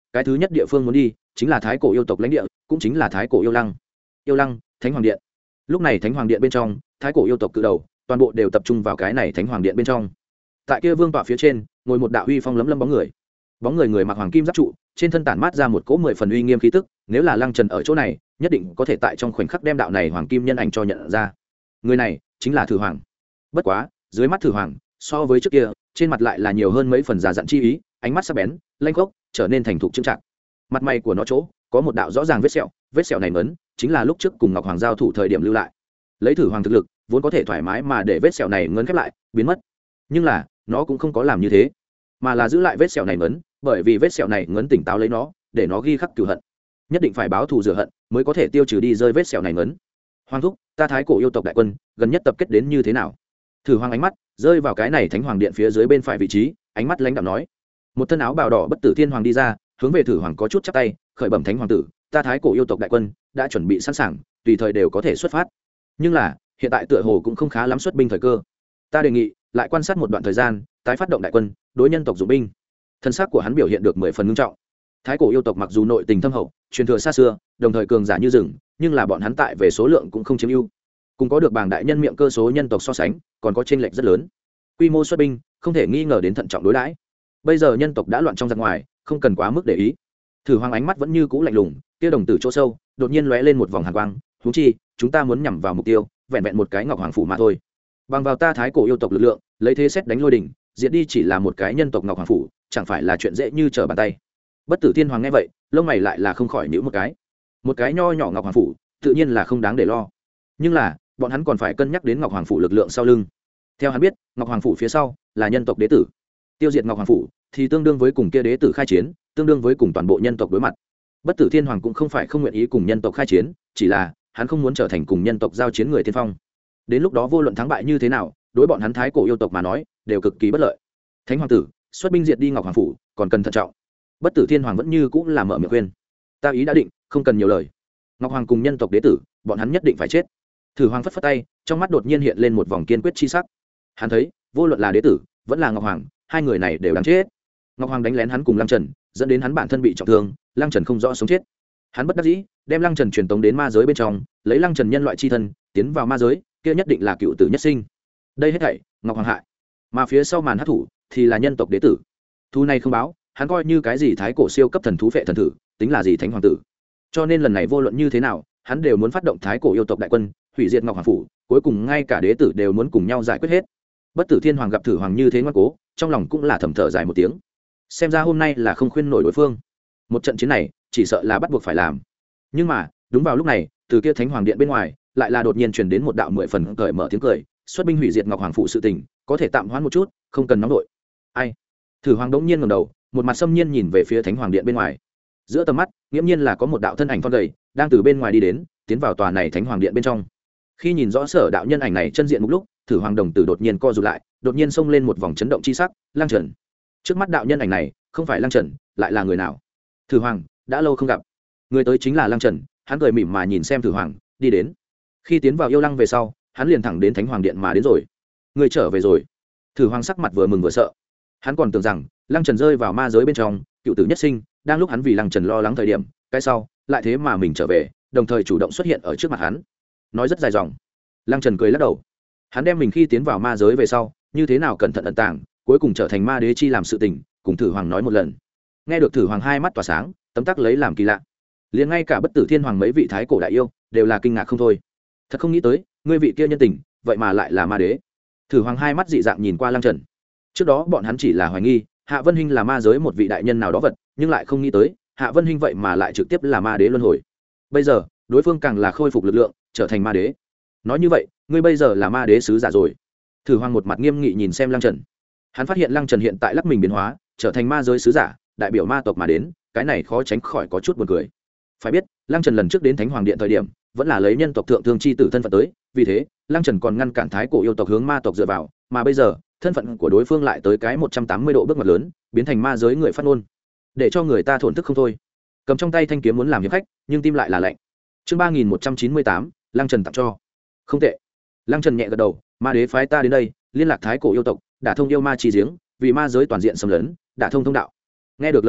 cái thứ nhất địa phương muốn đi chính là thái cổ yêu tộc lãnh địa, cũng chính là thái cổ yêu lăng. Yêu lăng, thánh hoàng điện. Lúc này thánh hoàng điện bên trong, thái cổ yêu tộc cự đầu toàn bộ đều tập trung vào cái này thánh hoàng điện bên trong. Tại kia vương tọa phía trên ngồi một đạo uy phong lấm lấm bóng người. Bóng người người mặc hoàng kim giáp trụ, trên thân tản mát ra một cỗ mười phần uy nghiêm khí tức, nếu là Lăng Trần ở chỗ này nhất định có thể tại trong khoảnh khắc đem đạo này hoàng kim nhân ảnh cho nhận ra. Người này chính là Thử Hoàng. Bất quá dưới mắt Thử Hoàng so với trước kia trên mặt lại là nhiều hơn mấy phần già dặn chi ý, ánh mắt sắc bén lanh khốc, trở nên thành thục trưng trạng. Mặt mày của nó chỗ có một đạo rõ ràng vết sẹo, vết sẹo này ngấn chính là lúc trước cùng Ngọc Hoàng giao thủ thời điểm lưu lại. Lấy Thử Hoàng thực lực vốn có thể thoải mái mà để vết sẹo này ngấn khép lại biến mất, nhưng là nó cũng không có làm như thế, mà là giữ lại vết sẹo này ngấn, bởi vì vết sẹo này ngấn tỉnh táo lấy nó, để nó ghi khắc cửu hận, nhất định phải báo thù rửa hận mới có thể tiêu trừ đi rơi vết sẹo này ngấn. Hoàng thúc, ta thái cổ yêu tộc đại quân gần nhất tập kết đến như thế nào? Thử Hoàng ánh mắt rơi vào cái này thánh hoàng điện phía dưới bên phải vị trí, ánh mắt lãnh đạm nói. Một thân áo bào đỏ bất tử thiên hoàng đi ra, hướng về Thử Hoàng có chút chắp tay, khởi bẩm thánh hoàng tử, ta thái cổ yêu tộc đại quân đã chuẩn bị sẵn sàng, tùy thời đều có thể xuất phát. Nhưng là hiện tại tựa hồ cũng không khá lắm xuất binh thời cơ, ta đề nghị lại quan sát một đoạn thời gian, tái phát động đại quân đối nhân tộc dụng binh. Thân xác của hắn biểu hiện được mười phần nghiêm trọng. Thái cổ yêu tộc mặc dù nội tình thâm hậu, truyền thừa xa xưa, đồng thời cường giả như rừng, nhưng là bọn hắn tại về số lượng cũng không chiếm ưu, cùng có được bảng đại nhân miệng cơ số nhân tộc so sánh còn có chênh lệch rất lớn. Quy mô xuất binh không thể nghi ngờ đến thận trọng đối đãi. Bây giờ nhân tộc đã loạn trong giặc ngoài, không cần quá mức để ý. Thử Hoàng ánh mắt vẫn như cũ lạnh lùng, kia đồng tử chỗ sâu đột nhiên lóe lên một vòng hàn quang, huống chi chúng ta muốn nhắm vào mục tiêu vẹn vẹn một cái Ngọc Hoàng phủ mà thôi. Bằng vào ta thái cổ yêu tộc lực lượng, lấy thế xét đánh lôi đỉnh, diệt đi chỉ là một cái nhân tộc Ngọc Hoàng phủ, chẳng phải là chuyện dễ như trở bàn tay. Bất tử thiên hoàng nghe vậy lông mày lại là không khỏi nhíu một cái. Một cái nho nhỏ Ngọc Hoàng phủ tự nhiên là không đáng để lo, nhưng là bọn hắn còn phải cân nhắc đến Ngọc Hoàng phủ lực lượng sau lưng. Theo hắn biết, Ngọc Hoàng phủ phía sau là nhân tộc đế tử, tiêu diệt Ngọc Hoàng phủ thì tương đương với cùng kia đế tử khai chiến, tương đương với cùng toàn bộ nhân tộc đối mặt. Bất tử thiên hoàng cũng không phải không nguyện ý cùng nhân tộc khai chiến, chỉ là hắn không muốn trở thành cùng nhân tộc giao chiến người tiên phong. Đến lúc đó vô luận thắng bại như thế nào, đối bọn hắn thái cổ yêu tộc mà nói đều cực kỳ bất lợi. Thánh hoàng tử xuất binh diệt đi Ngọc Hoàng phủ còn cần thận trọng. Bất tử thiên hoàng vẫn như cũng là mở miệng khuyên. Ta ý đã định, không cần nhiều lời. Ngọc Hoàng cùng nhân tộc đế tử bọn hắn nhất định phải chết. Thử Hoàng phất phất tay, trong mắt đột nhiên hiện lên một vòng kiên quyết chi sắc. Hắn thấy vô luận là đế tử vẫn là Ngọc Hoàng, hai người này đều đáng chết. Ngọc Hoàng đánh lén hắn cùng Lăng Trần, dẫn đến hắn bản thân bị trọng thương, Lăng Trần không rõ sống chết. Hắn bất đắc dĩ đem Lăng Trần truyền tống đến ma giới bên trong, lấy Lăng Trần nhân loại chi thân tiến vào ma giới, kia nhất định là cựu tử nhất sinh. Đây hết thảy Ngọc Hoàng hại, mà phía sau màn hắc thủ thì là nhân tộc đế tử. Thu này không báo, hắn coi như cái gì thái cổ siêu cấp thần thú phệ thần thử, tính là gì thánh hoàng tử. Cho nên lần này vô luận như thế nào, hắn đều muốn phát động thái cổ yêu tộc đại quân, hủy diệt Ngọc Hoàng phủ, cuối cùng ngay cả đế tử đều muốn cùng nhau giải quyết hết. Bất tử thiên hoàng gặp Thử Hoàng như thế ngoan cố, trong lòng cũng là thầm thở dài một tiếng. Xem ra hôm nay là không khuyên nổi đối phương. Một trận chiến này chỉ sợ là bắt buộc phải làm. Nhưng mà đúng vào lúc này, từ kia thánh hoàng điện bên ngoài lại là đột nhiên truyền đến một đạo mười phần cởi mở tiếng cười. Xuất binh hủy diệt Ngọc Hoàng phủ sự tình có thể tạm hoãn một chút, không cần nóng đội. Ai? Thử Hoàng đống nhiên ngẩng đầu, một mặt xâm nhiên nhìn về phía thánh hoàng điện bên ngoài. Giữa tầm mắt nghiễm nhiên là có một đạo thân ảnh thon gầy đang từ bên ngoài đi đến, tiến vào tòa này thánh hoàng điện bên trong. Khi nhìn rõ sở đạo nhân ảnh này chân diện một lúc, Thử Hoàng đồng tử đột nhiên co rụt lại, đột nhiên xông lên một vòng chấn động chi sắc. Lăng Trần. Trước mắt đạo nhân ảnh này không phải Lăng Trần lại là người nào? Thử Hoàng đã lâu không gặp, người tới chính là Lăng Trần. Hắn cười mỉm mà nhìn xem Thử Hoàng đi đến. Khi tiến vào yêu lăng về sau, hắn liền thẳng đến thánh hoàng điện mà đến rồi. Người trở về rồi. Thử Hoàng sắc mặt vừa mừng vừa sợ. Hắn còn tưởng rằng Lăng Trần rơi vào ma giới bên trong, cựu tử nhất sinh, đang lúc hắn vì Lăng Trần lo lắng thời điểm, cái sau lại thế mà mình trở về, đồng thời chủ động xuất hiện ở trước mặt hắn, nói rất dài dòng. Lăng Trần cười lắc đầu. Hắn đem mình khi tiến vào ma giới về sau như thế nào cẩn thận ẩn tàng, cuối cùng trở thành ma đế chi làm sự tình, cùng Thử Hoàng nói một lần. Nghe được Thử Hoàng hai mắt tỏa sáng, tấm tắc lấy làm kỳ lạ. Liền ngay cả Bất tử thiên hoàng mấy vị thái cổ đại yêu đều là kinh ngạc không thôi. Thật không nghĩ tới ngươi vị kia nhân tình vậy mà lại là ma đế. Thử Hoàng hai mắt dị dạng nhìn qua Lăng Trần. Trước đó bọn hắn chỉ là hoài nghi Hạ Vân Hinh là ma giới một vị đại nhân nào đó vật, nhưng lại không nghĩ tới Hạ Vân Hinh vậy mà lại trực tiếp là ma đế luân hồi. Bây giờ đối phương càng là khôi phục lực lượng, trở thành ma đế. Nói như vậy ngươi bây giờ là ma đế sứ giả rồi. Thử Hoàng một mặt nghiêm nghị nhìn xem Lăng Trần. Hắn phát hiện Lăng Trần hiện tại lắc mình biến hóa, trở thành ma giới sứ giả, đại biểu ma tộc mà đến, cái này khó tránh khỏi có chút buồn cười. Phải biết Lăng Trần lần trước đến thánh hoàng điện thời điểm vẫn là lấy nhân tộc thượng thương chi tử thân phận tới, vì thế Lăng Trần còn ngăn cản thái cổ yêu tộc hướng ma tộc dựa vào, mà bây giờ thân phận của đối phương lại tới cái một trăm tám mươi độ bước ngoặt lớn, biến thành ma giới người phát ngôn, để cho người ta thổn thức không thôi. Cầm trong tay thanh kiếm muốn làm hiệp khách, nhưng tim lại là lạnh. Chương ba nghìn một trăm chín mươi tám, Lăng Trần tặng cho. Không tệ. Lăng Trần nhẹ gật đầu, ma đế phái ta đến đây, liên lạc thái cổ yêu tộc, đả thông yêu ma chi giếng, vì ma giới toàn diện xâm lấn, đả thông thông đạo. Nghe được lời này,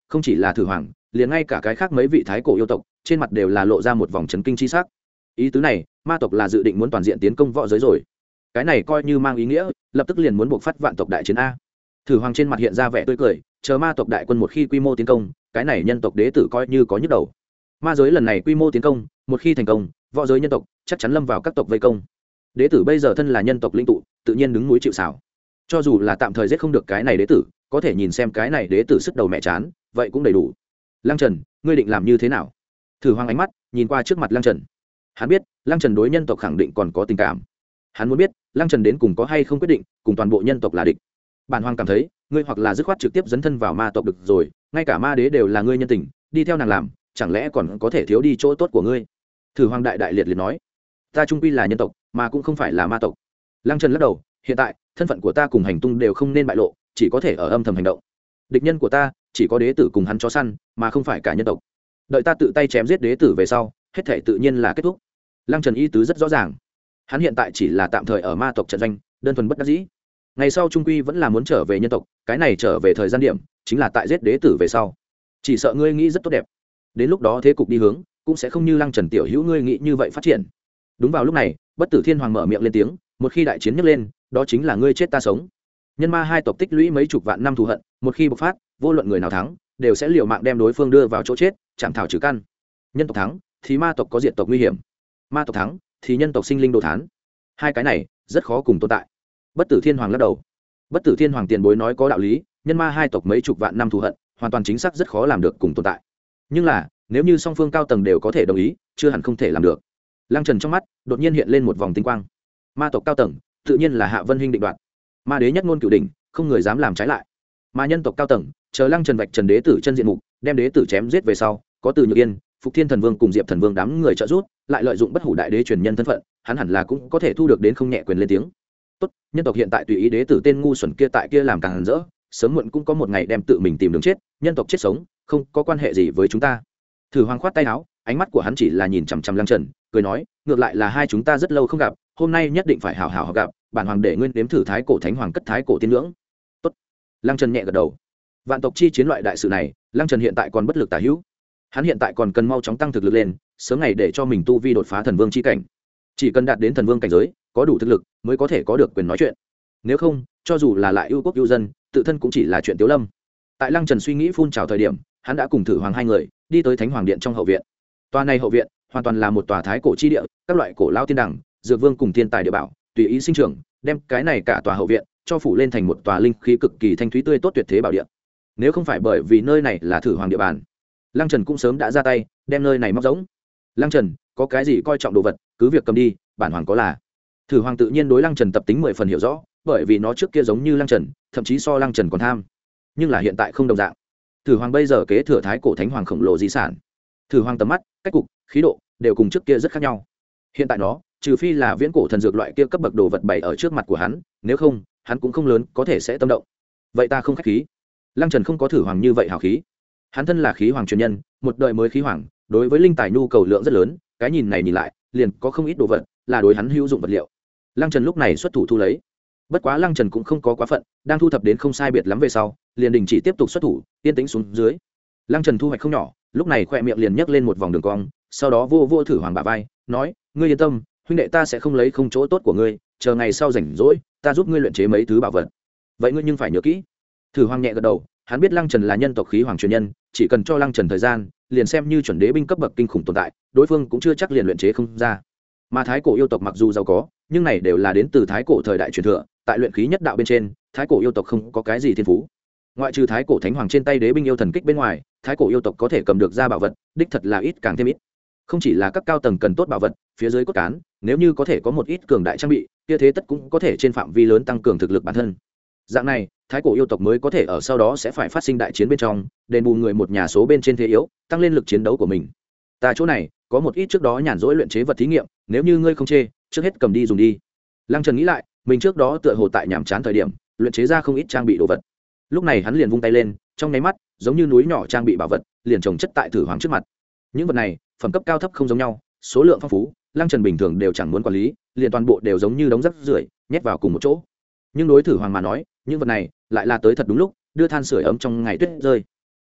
không chỉ là thử hoàng, liền ngay cả cái khác mấy vị thái cổ yêu tộc trên mặt đều là lộ ra một vòng chấn kinh chi sắc. Ý tứ này, ma tộc là dự định muốn toàn diện tiến công võ giới rồi. Cái này coi như mang ý nghĩa lập tức liền muốn buộc phát vạn tộc đại chiến a. Thử hoàng trên mặt hiện ra vẻ tươi cười, chờ ma tộc đại quân một khi quy mô tiến công, cái này nhân tộc đế tử coi như có nhức đầu. Ma giới lần này quy mô tiến công, một khi thành công, võ giới nhân tộc chắc chắn lâm vào các tộc vây công. Đế tử bây giờ thân là nhân tộc linh tụ, tự nhiên đứng núi chịu sào. Cho dù là tạm thời giết không được cái này đế tử, có thể nhìn xem cái này đế tử sức đầu mẹ chán, vậy cũng đầy đủ. Lăng Trần, ngươi định làm như thế nào? Thử hoàng ánh mắt nhìn qua trước mặt Lăng Trần. Hắn biết Lăng Trần đối nhân tộc khẳng định còn có tình cảm. Hắn muốn biết Lăng Trần đến cùng có hay không quyết định cùng toàn bộ nhân tộc là địch. Bản hoàng cảm thấy ngươi hoặc là dứt khoát trực tiếp dấn thân vào ma tộc được rồi, ngay cả ma đế đều là ngươi nhân tình, đi theo nàng làm chẳng lẽ còn có thể thiếu đi chỗ tốt của ngươi? Thử hoàng đại đại liệt liệt nói, ta trung quy là nhân tộc mà cũng không phải là ma tộc. Lăng Trần lắc đầu, hiện tại thân phận của ta cùng hành tung đều không nên bại lộ, chỉ có thể ở âm thầm hành động. Địch nhân của ta chỉ có đế tử cùng hắn chó săn, mà không phải cả nhân tộc. Đợi ta tự tay chém giết đế tử về sau, hết thể tự nhiên là kết thúc. Lăng Trần ý tứ rất rõ ràng, hắn hiện tại chỉ là tạm thời ở ma tộc trận doanh, đơn thuần bất đắc dĩ. Ngày sau trung quy vẫn là muốn trở về nhân tộc, cái này trở về thời gian điểm chính là tại giết đế tử về sau. Chỉ sợ ngươi nghĩ rất tốt đẹp, đến lúc đó thế cục đi hướng cũng sẽ không như Lăng Trần tiểu hữu ngươi nghĩ như vậy phát triển. Đúng vào lúc này, Bất Tử Thiên Hoàng mở miệng lên tiếng, một khi đại chiến nhấc lên, đó chính là ngươi chết ta sống. Nhân ma hai tộc tích lũy mấy chục vạn năm thù hận, một khi bộc phát, vô luận người nào thắng, đều sẽ liều mạng đem đối phương đưa vào chỗ chết, chạm thảo trừ căn. Nhân tộc thắng thì ma tộc có diệt tộc nguy hiểm, ma tộc thắng thì nhân tộc sinh linh đồ thán. Hai cái này rất khó cùng tồn tại. Bất Tử Thiên Hoàng lắc đầu. Bất Tử Thiên Hoàng tiền bối nói có đạo lý, nhân ma hai tộc mấy chục vạn năm thù hận, hoàn toàn chính xác rất khó làm được cùng tồn tại. Nhưng là, nếu như song phương cao tầng đều có thể đồng ý, chưa hẳn không thể làm được. Lăng Trần trong mắt đột nhiên hiện lên một vòng tinh quang. Ma tộc cao tầng tự nhiên là Hạ Vân Hinh định đoạt, ma đế nhất ngôn cửu đỉnh, không người dám làm trái lại. Ma nhân tộc cao tầng chờ Lăng Trần vạch trần đế tử chân diện mục, đem đế tử chém giết về sau, có Từ Nhược Yên, Phục Thiên Thần Vương cùng Diệp Thần Vương đám người trợ giúp, lại lợi dụng bất hủ đại đế truyền nhân thân phận, hắn hẳn là cũng có thể thu được đến không nhẹ quyền lên tiếng. Tốt, nhân tộc hiện tại tùy ý đế tử tên ngu xuẩn kia tại kia làm càng rỡ, sớm muộn cũng có một ngày đem tự mình tìm đường chết, nhân tộc chết sống không có quan hệ gì với chúng ta. Thử hoàng khoát tay áo, ánh mắt của hắn chỉ là nhìn chằm chằm Lăng Trần, cười nói, ngược lại là hai chúng ta rất lâu không gặp, hôm nay nhất định phải hảo hảo gặp, bản hoàng để nguyên đếm thử thái cổ thánh hoàng cất thái cổ tiên ngưỡng. Tốt. Lăng Trần nhẹ gật đầu. Vạn tộc chi chiến loại đại sự này, Lăng Trần hiện tại còn bất lực tả hữu. Hắn hiện tại còn cần mau chóng tăng thực lực lên, sớm ngày để cho mình tu vi đột phá thần vương chi cảnh. Chỉ cần đạt đến thần vương cảnh giới, có đủ thực lực mới có thể có được quyền nói chuyện. Nếu không, cho dù là lại ưu quốc ưu dân, tự thân cũng chỉ là chuyện tiếu lâm. Tại Lăng Trần suy nghĩ phun trào thời điểm, hắn đã cùng Thử Hoàng hai người đi tới Thánh Hoàng điện trong hậu viện. Tòa này hậu viện hoàn toàn là một tòa thái cổ chi địa, các loại cổ lao tiên đẳng, dược vương cùng thiên tài địa bảo tùy ý sinh trưởng, đem cái này cả tòa hậu viện cho phủ lên thành một tòa linh khí cực kỳ thanh thúy tươi tốt tuyệt thế bảo địa. Nếu không phải bởi vì nơi này là Thử Hoàng địa bàn, Lăng Trần cũng sớm đã ra tay đem nơi này móc rỗng. Lăng Trần có cái gì coi trọng đồ vật, cứ việc cầm đi, bản hoàng có là. Thử Hoàng tự nhiên đối Lăng Trần tập tính mười phần hiểu rõ, bởi vì nó trước kia giống như Lăng Trần, thậm chí so Lăng Trần còn tham. Nhưng là hiện tại không đồng dạng. Thử Hoàng bây giờ kế thừa thái cổ thánh hoàng khổng lồ di sản. Thử Hoàng tầm mắt, cách cục, khí độ đều cùng trước kia rất khác nhau. Hiện tại nó, trừ phi là viễn cổ thần dược loại kia cấp bậc đồ vật bày ở trước mặt của hắn, nếu không, hắn cũng không lớn có thể sẽ tâm động. Vậy ta không khách khí. Lăng Trần không có Thử Hoàng như vậy hào khí. Hắn thân là khí hoàng truyền nhân, một đời mới khí hoàng, đối với linh tài nhu cầu lượng rất lớn, cái nhìn này nhìn lại, liền có không ít đồ vật là đối hắn hữu dụng vật liệu. Lăng Trần lúc này xuất thủ thu lấy. Bất quá Lăng Trần cũng không có quá phận, đang thu thập đến không sai biệt lắm về sau, liền đình chỉ tiếp tục xuất thủ, yên tĩnh xuống dưới. Lăng Trần thu hoạch không nhỏ, lúc này khỏe miệng liền nhấc lên một vòng đường cong, sau đó vô vô Thử Hoàng bả vai, nói, ngươi yên tâm, huynh đệ ta sẽ không lấy không chỗ tốt của ngươi, chờ ngày sau rảnh rỗi, ta giúp ngươi luyện chế mấy thứ bảo vật. Vậy ngươi nhưng phải nhớ kỹ. Thử Hoàng nhẹ gật đầu, hắn biết Lăng Trần là nhân tộc khí hoàng truyền nhân, chỉ cần cho Lăng Trần thời gian, liền xem như chuẩn đế binh cấp bậc kinh khủng tồn tại, đối phương cũng chưa chắc liền luyện chế không ra. Mà thái cổ yêu tộc mặc dù giàu có, nhưng này đều là đến từ thái cổ thời đại truyền thừa, tại luyện khí nhất đạo bên trên, thái cổ yêu tộc không có cái gì thiên phú. Ngoại trừ thái cổ thánh hoàng trên tay đế binh yêu thần kích bên ngoài, thái cổ yêu tộc có thể cầm được ra bảo vật, đích thật là ít càng thêm ít. Không chỉ là các cao tầng cần tốt bảo vật, phía dưới cốt cán, nếu như có thể có một ít cường đại trang bị, kia thế tất cũng có thể trên phạm vi lớn tăng cường thực lực bản thân. Dạng này, thái cổ yêu tộc mới có thể ở sau đó sẽ phải phát sinh đại chiến bên trong, đền bù người một nhà số bên trên thế yếu, tăng lên lực chiến đấu của mình. Ta chỗ này có một ít trước đó nhàn rỗi luyện chế vật thí nghiệm, nếu như ngươi không chê, trước hết cầm đi dùng đi. Lăng Trần nghĩ lại, mình trước đó tựa hồ tại nhàm chán thời điểm, luyện chế ra không ít trang bị đồ vật. Lúc này hắn liền vung tay lên, trong nháy mắt, giống như núi nhỏ trang bị bảo vật, liền chồng chất tại Thử Hoàng trước mặt. Những vật này, phẩm cấp cao thấp không giống nhau, số lượng phong phú, Lăng Trần bình thường đều chẳng muốn quản lý, liền toàn bộ đều giống như đống rác rưởi, nhét vào cùng một chỗ. Nhưng đối Thử Hoàng mà nói, những vật này lại là tới thật đúng lúc, đưa than sưởi ấm trong ngày tuyết rơi.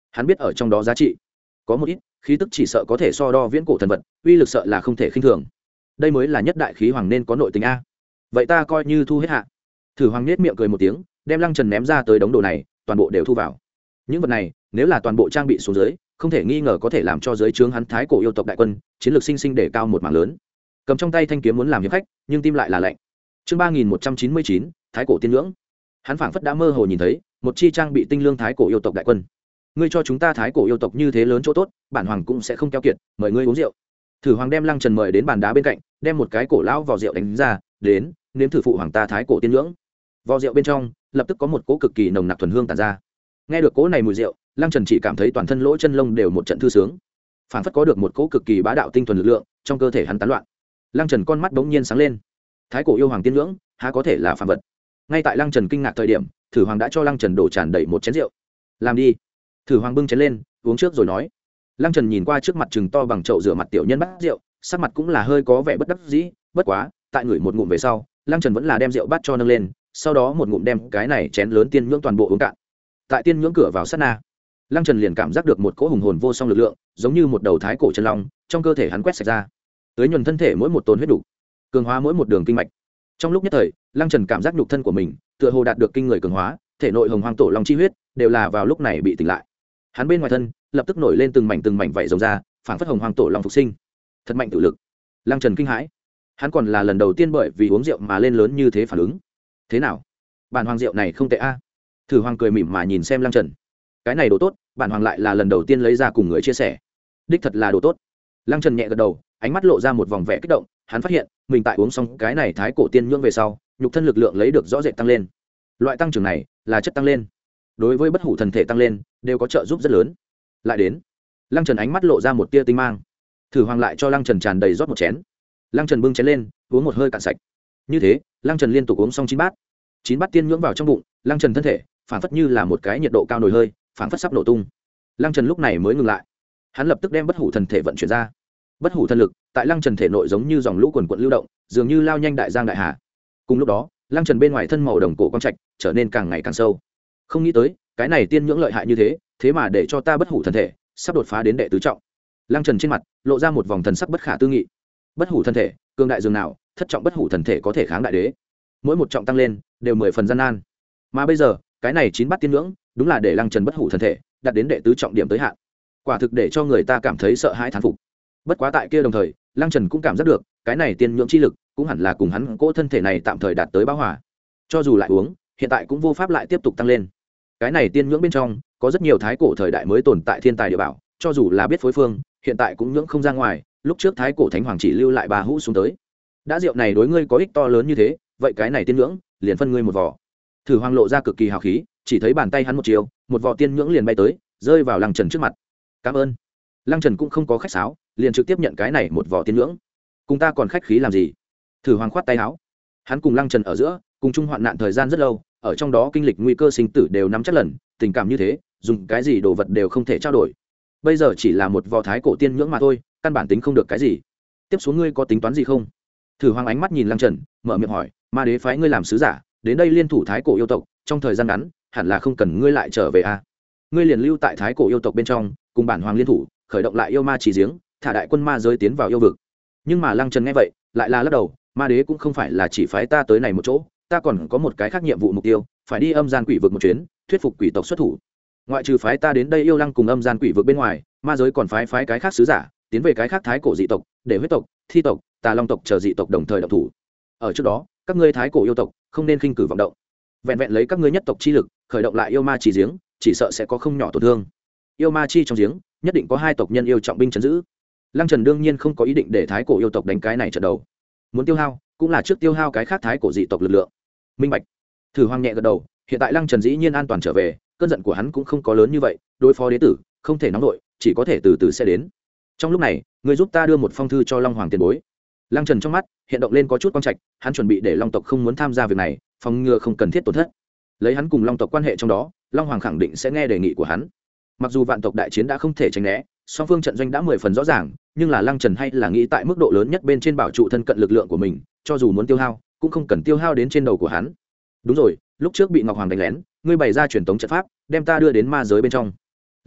hắn biết ở trong đó giá trị có một ít khí tức chỉ sợ có thể so đo viễn cổ thần vật, uy lực sợ là không thể khinh thường. Đây mới là nhất đại khí hoàng nên có nội tình a. Vậy ta coi như thu hết hạ. Thử Hoàng nết miệng cười một tiếng, đem Lăng Trần ném ra tới đống đồ này, toàn bộ đều thu vào. Những vật này, nếu là toàn bộ trang bị xuống dưới, không thể nghi ngờ có thể làm cho dưới trướng hắn Thái cổ yêu tộc đại quân, chiến lược sinh sinh để cao một mảng lớn. Cầm trong tay thanh kiếm muốn làm hiệp khách, nhưng tim lại là lạnh. Chương ba nghìn một trăm chín mươi chín, Thái cổ tiên ngưỡng. Hắn phảng phất đã mơ hồ nhìn thấy, một chi trang bị tinh lương Thái cổ yêu tộc đại quân. Ngươi cho chúng ta Thái cổ yêu tộc như thế lớn chỗ tốt, bản hoàng cũng sẽ không keo kiệt, mời ngươi uống rượu. Thử Hoàng đem Lăng Trần mời đến bàn đá bên cạnh, đem một cái cổ lão vò rượu đánh ra, đến, nếm thử phụ hoàng ta Thái cổ tiên ngưỡng. Vò rượu bên trong, lập tức có một cỗ cực kỳ nồng nặc thuần hương tản ra. Nghe được cỗ này mùi rượu, Lăng Trần chỉ cảm thấy toàn thân lỗ chân lông đều một trận thư sướng. Phảng phất có được một cỗ cực kỳ bá đạo tinh thuần lực lượng, trong cơ thể hắn tán loạn. Lăng Trần con mắt bỗng nhiên sáng lên. Thái cổ yêu hoàng tiên ngưỡng, há có thể là phàm vật. Ngay tại Lăng Trần kinh ngạc thời điểm, Thử Hoàng đã cho Lăng Trần đổ tràn đầy một chén rượu. Làm đi. Thử Hoàng bưng chén lên, uống trước rồi nói. Lăng Trần nhìn qua trước mặt chừng to bằng chậu rửa mặt tiểu nhân bát rượu, sắc mặt cũng là hơi có vẻ bất đắc dĩ, bất quá, tại ngửi một ngụm về sau, Lăng Trần vẫn là đem rượu bát cho nâng lên, sau đó một ngụm đem cái này chén lớn tiên nhưỡng toàn bộ uống cạn. Tại tiên nhưỡng cửa vào sát na, Lăng Trần liền cảm giác được một cỗ hùng hồn vô song lực lượng, giống như một đầu thái cổ chân long, trong cơ thể hắn quét sạch ra, tưới nhuần thân thể mỗi một tốn huyết đủ, cường hóa mỗi một đường kinh mạch. Trong lúc nhất thời, Lăng Trần cảm giác nhục thân của mình, tựa hồ đạt được kinh người cường hóa, thể nội hồng hoang tổ long chi huyết đều là vào lúc này bị tỉnh lại. Hắn bên ngoài thân lập tức nổi lên từng mảnh từng mảnh vảy rồng ra, phảng phất hồng hoang tổ long phục sinh. Thật mạnh tự lực. Lăng Trần kinh hãi. Hắn còn là lần đầu tiên bởi vì uống rượu mà lên lớn như thế phản ứng. Thế nào? Bản hoàng rượu này không tệ a. Thử Hoàng cười mỉm mà nhìn xem Lăng Trần. Cái này đồ tốt, bản hoàng lại là lần đầu tiên lấy ra cùng người chia sẻ. Đích thật là đồ tốt. Lăng Trần nhẹ gật đầu, ánh mắt lộ ra một vòng vẻ kích động, hắn phát hiện, mình tại uống xong cái này thái cổ tiên nhưỡng về sau, nhục thân lực lượng lấy được rõ rệt tăng lên. Loại tăng trưởng này là chất tăng lên, đối với bất hủ thần thể tăng lên đều có trợ giúp rất lớn. Lại đến, Lăng Trần ánh mắt lộ ra một tia tinh mang. Thử Hoàng lại cho Lăng Trần tràn đầy rót một chén. Lăng Trần bưng chén lên, uống một hơi cạn sạch. Như thế, Lăng Trần liên tục uống xong chín bát. Chín bát tiên nhưỡng vào trong bụng, Lăng Trần thân thể phản phất như là một cái nhiệt độ cao nồi hơi, phản phất sắp nổ tung. Lăng Trần lúc này mới ngừng lại. Hắn lập tức đem bất hủ thần thể vận chuyển ra. Bất hủ thần lực tại Lăng Trần thể nội giống như dòng lũ quần quần lưu động, dường như lao nhanh đại giang đại hà. Cùng lúc đó, Lăng Trần bên ngoài thân màu đồng cổ quang trạch trở nên càng ngày càng sâu. Không nghĩ tới, cái này tiên nhưỡng lợi hại như thế, thế mà để cho ta bất hủ thần thể sắp đột phá đến đệ tứ trọng. Lăng Trần trên mặt lộ ra một vòng thần sắc bất khả tư nghị. Bất hủ thần thể, cường đại dường nào, thất trọng bất hủ thần thể có thể kháng đại đế. Mỗi một trọng tăng lên đều mười phần gian nan. Mà bây giờ, cái này chín bát tiên nhưỡng, đúng là để Lăng Trần bất hủ thần thể đạt đến đệ tứ trọng điểm tới hạn. Quả thực để cho người ta cảm thấy sợ hãi thán phục. Bất quá tại kia đồng thời, Lăng Trần cũng cảm giác được, cái này tiên nhưỡng chi lực cũng hẳn là cùng hắn cỗ thân thể này tạm thời đạt tới bão hòa. Cho dù lại uống, hiện tại cũng vô pháp lại tiếp tục tăng lên. Cái này tiên nhưỡng bên trong có rất nhiều thái cổ thời đại mới tồn tại thiên tài địa bảo, cho dù là biết phối phương, hiện tại cũng nhưỡng không ra ngoài. Lúc trước thái cổ thánh hoàng chỉ lưu lại ba hũ xuống tới. Đã rượu này đối ngươi có ích to lớn như thế, vậy cái này tiên nhưỡng liền phân ngươi một vỏ. Thử Hoàng lộ ra cực kỳ hào khí, chỉ thấy bàn tay hắn một chiều, một vỏ tiên nhưỡng liền bay tới, rơi vào Lăng Trần trước mặt. Cảm ơn. Lăng Trần cũng không có khách sáo, liền trực tiếp nhận cái này một vỏ tiên nhưỡng. Cùng ta còn khách khí làm gì? Thử Hoàng khoát tay áo. Hắn cùng Lăng Trần ở giữa, cùng chung hoạn nạn thời gian rất lâu, ở trong đó kinh lịch nguy cơ sinh tử đều nắm chắc lần, tình cảm như thế, dùng cái gì đồ vật đều không thể trao đổi. Bây giờ chỉ là một vỏ thái cổ tiên nhưỡng mà thôi, căn bản tính không được cái gì. Tiếp xuống ngươi có tính toán gì không? Thử Hoàng ánh mắt nhìn Lăng Trần, mở miệng hỏi. Ma đế phái ngươi làm sứ giả, đến đây liên thủ thái cổ yêu tộc, trong thời gian ngắn hẳn là không cần ngươi lại trở về a. À? Ngươi liền lưu tại thái cổ yêu tộc bên trong, cùng bản hoàng liên thủ, khởi động lại yêu ma chỉ giếng, thả đại quân ma giới tiến vào yêu vực. Nhưng mà Lăng Trần nghe vậy, lại là lắc đầu. Ma đế cũng không phải là chỉ phái ta tới này một chỗ, ta còn có một cái khác nhiệm vụ mục tiêu, phải đi âm gian quỷ vực một chuyến, thuyết phục quỷ tộc xuất thủ. Ngoại trừ phái ta đến đây yêu lăng cùng âm gian quỷ vực bên ngoài, ma giới còn phái phái cái khác sứ giả tiến về cái khác thái cổ dị tộc, để huyết tộc, thi tộc, tà long tộc chờ dị tộc đồng thời động thủ. Ở trước đó, các ngươi thái cổ yêu tộc không nên khinh cử vọng động, vẹn vẹn lấy các ngươi nhất tộc chi lực khởi động lại yêu ma chỉ giếng, chỉ sợ sẽ có không nhỏ tổn thương. Yêu ma chi trong giếng nhất định có hai tộc nhân yêu trọng binh trấn giữ. Lăng Trần đương nhiên không có ý định để thái cổ yêu tộc đánh cái này trận đầu, muốn tiêu hao cũng là trước tiêu hao cái khác thái cổ dị tộc lực lượng. Minh bạch. Thử Hoàng nhẹ gật đầu, hiện tại Lăng Trần dĩ nhiên an toàn trở về, cơn giận của hắn cũng không có lớn như vậy, đối phó đế tử không thể nóng nổi, chỉ có thể từ từ sẽ đến. Trong lúc này, người giúp ta đưa một phong thư cho Long Hoàng tiền bối. Lăng Trần trong mắt hiện động lên có chút quang trạch, hắn chuẩn bị để Long tộc không muốn tham gia việc này, phòng ngừa không cần thiết tổn thất. Lấy hắn cùng Long tộc quan hệ trong đó, Long Hoàng khẳng định sẽ nghe đề nghị của hắn. Mặc dù vạn tộc đại chiến đã không thể tránh né, song phương trận doanh đã mười phần rõ ràng, nhưng là Lăng Trần hay là nghĩ tại mức độ lớn nhất bên trên bảo trụ thân cận lực lượng của mình, cho dù muốn tiêu hao, cũng không cần tiêu hao đến trên đầu của hắn. Đúng rồi, lúc trước bị Ngọc Hoàng đánh lén, ngươi bày ra truyền tống trận pháp, đem ta đưa đến ma giới bên trong.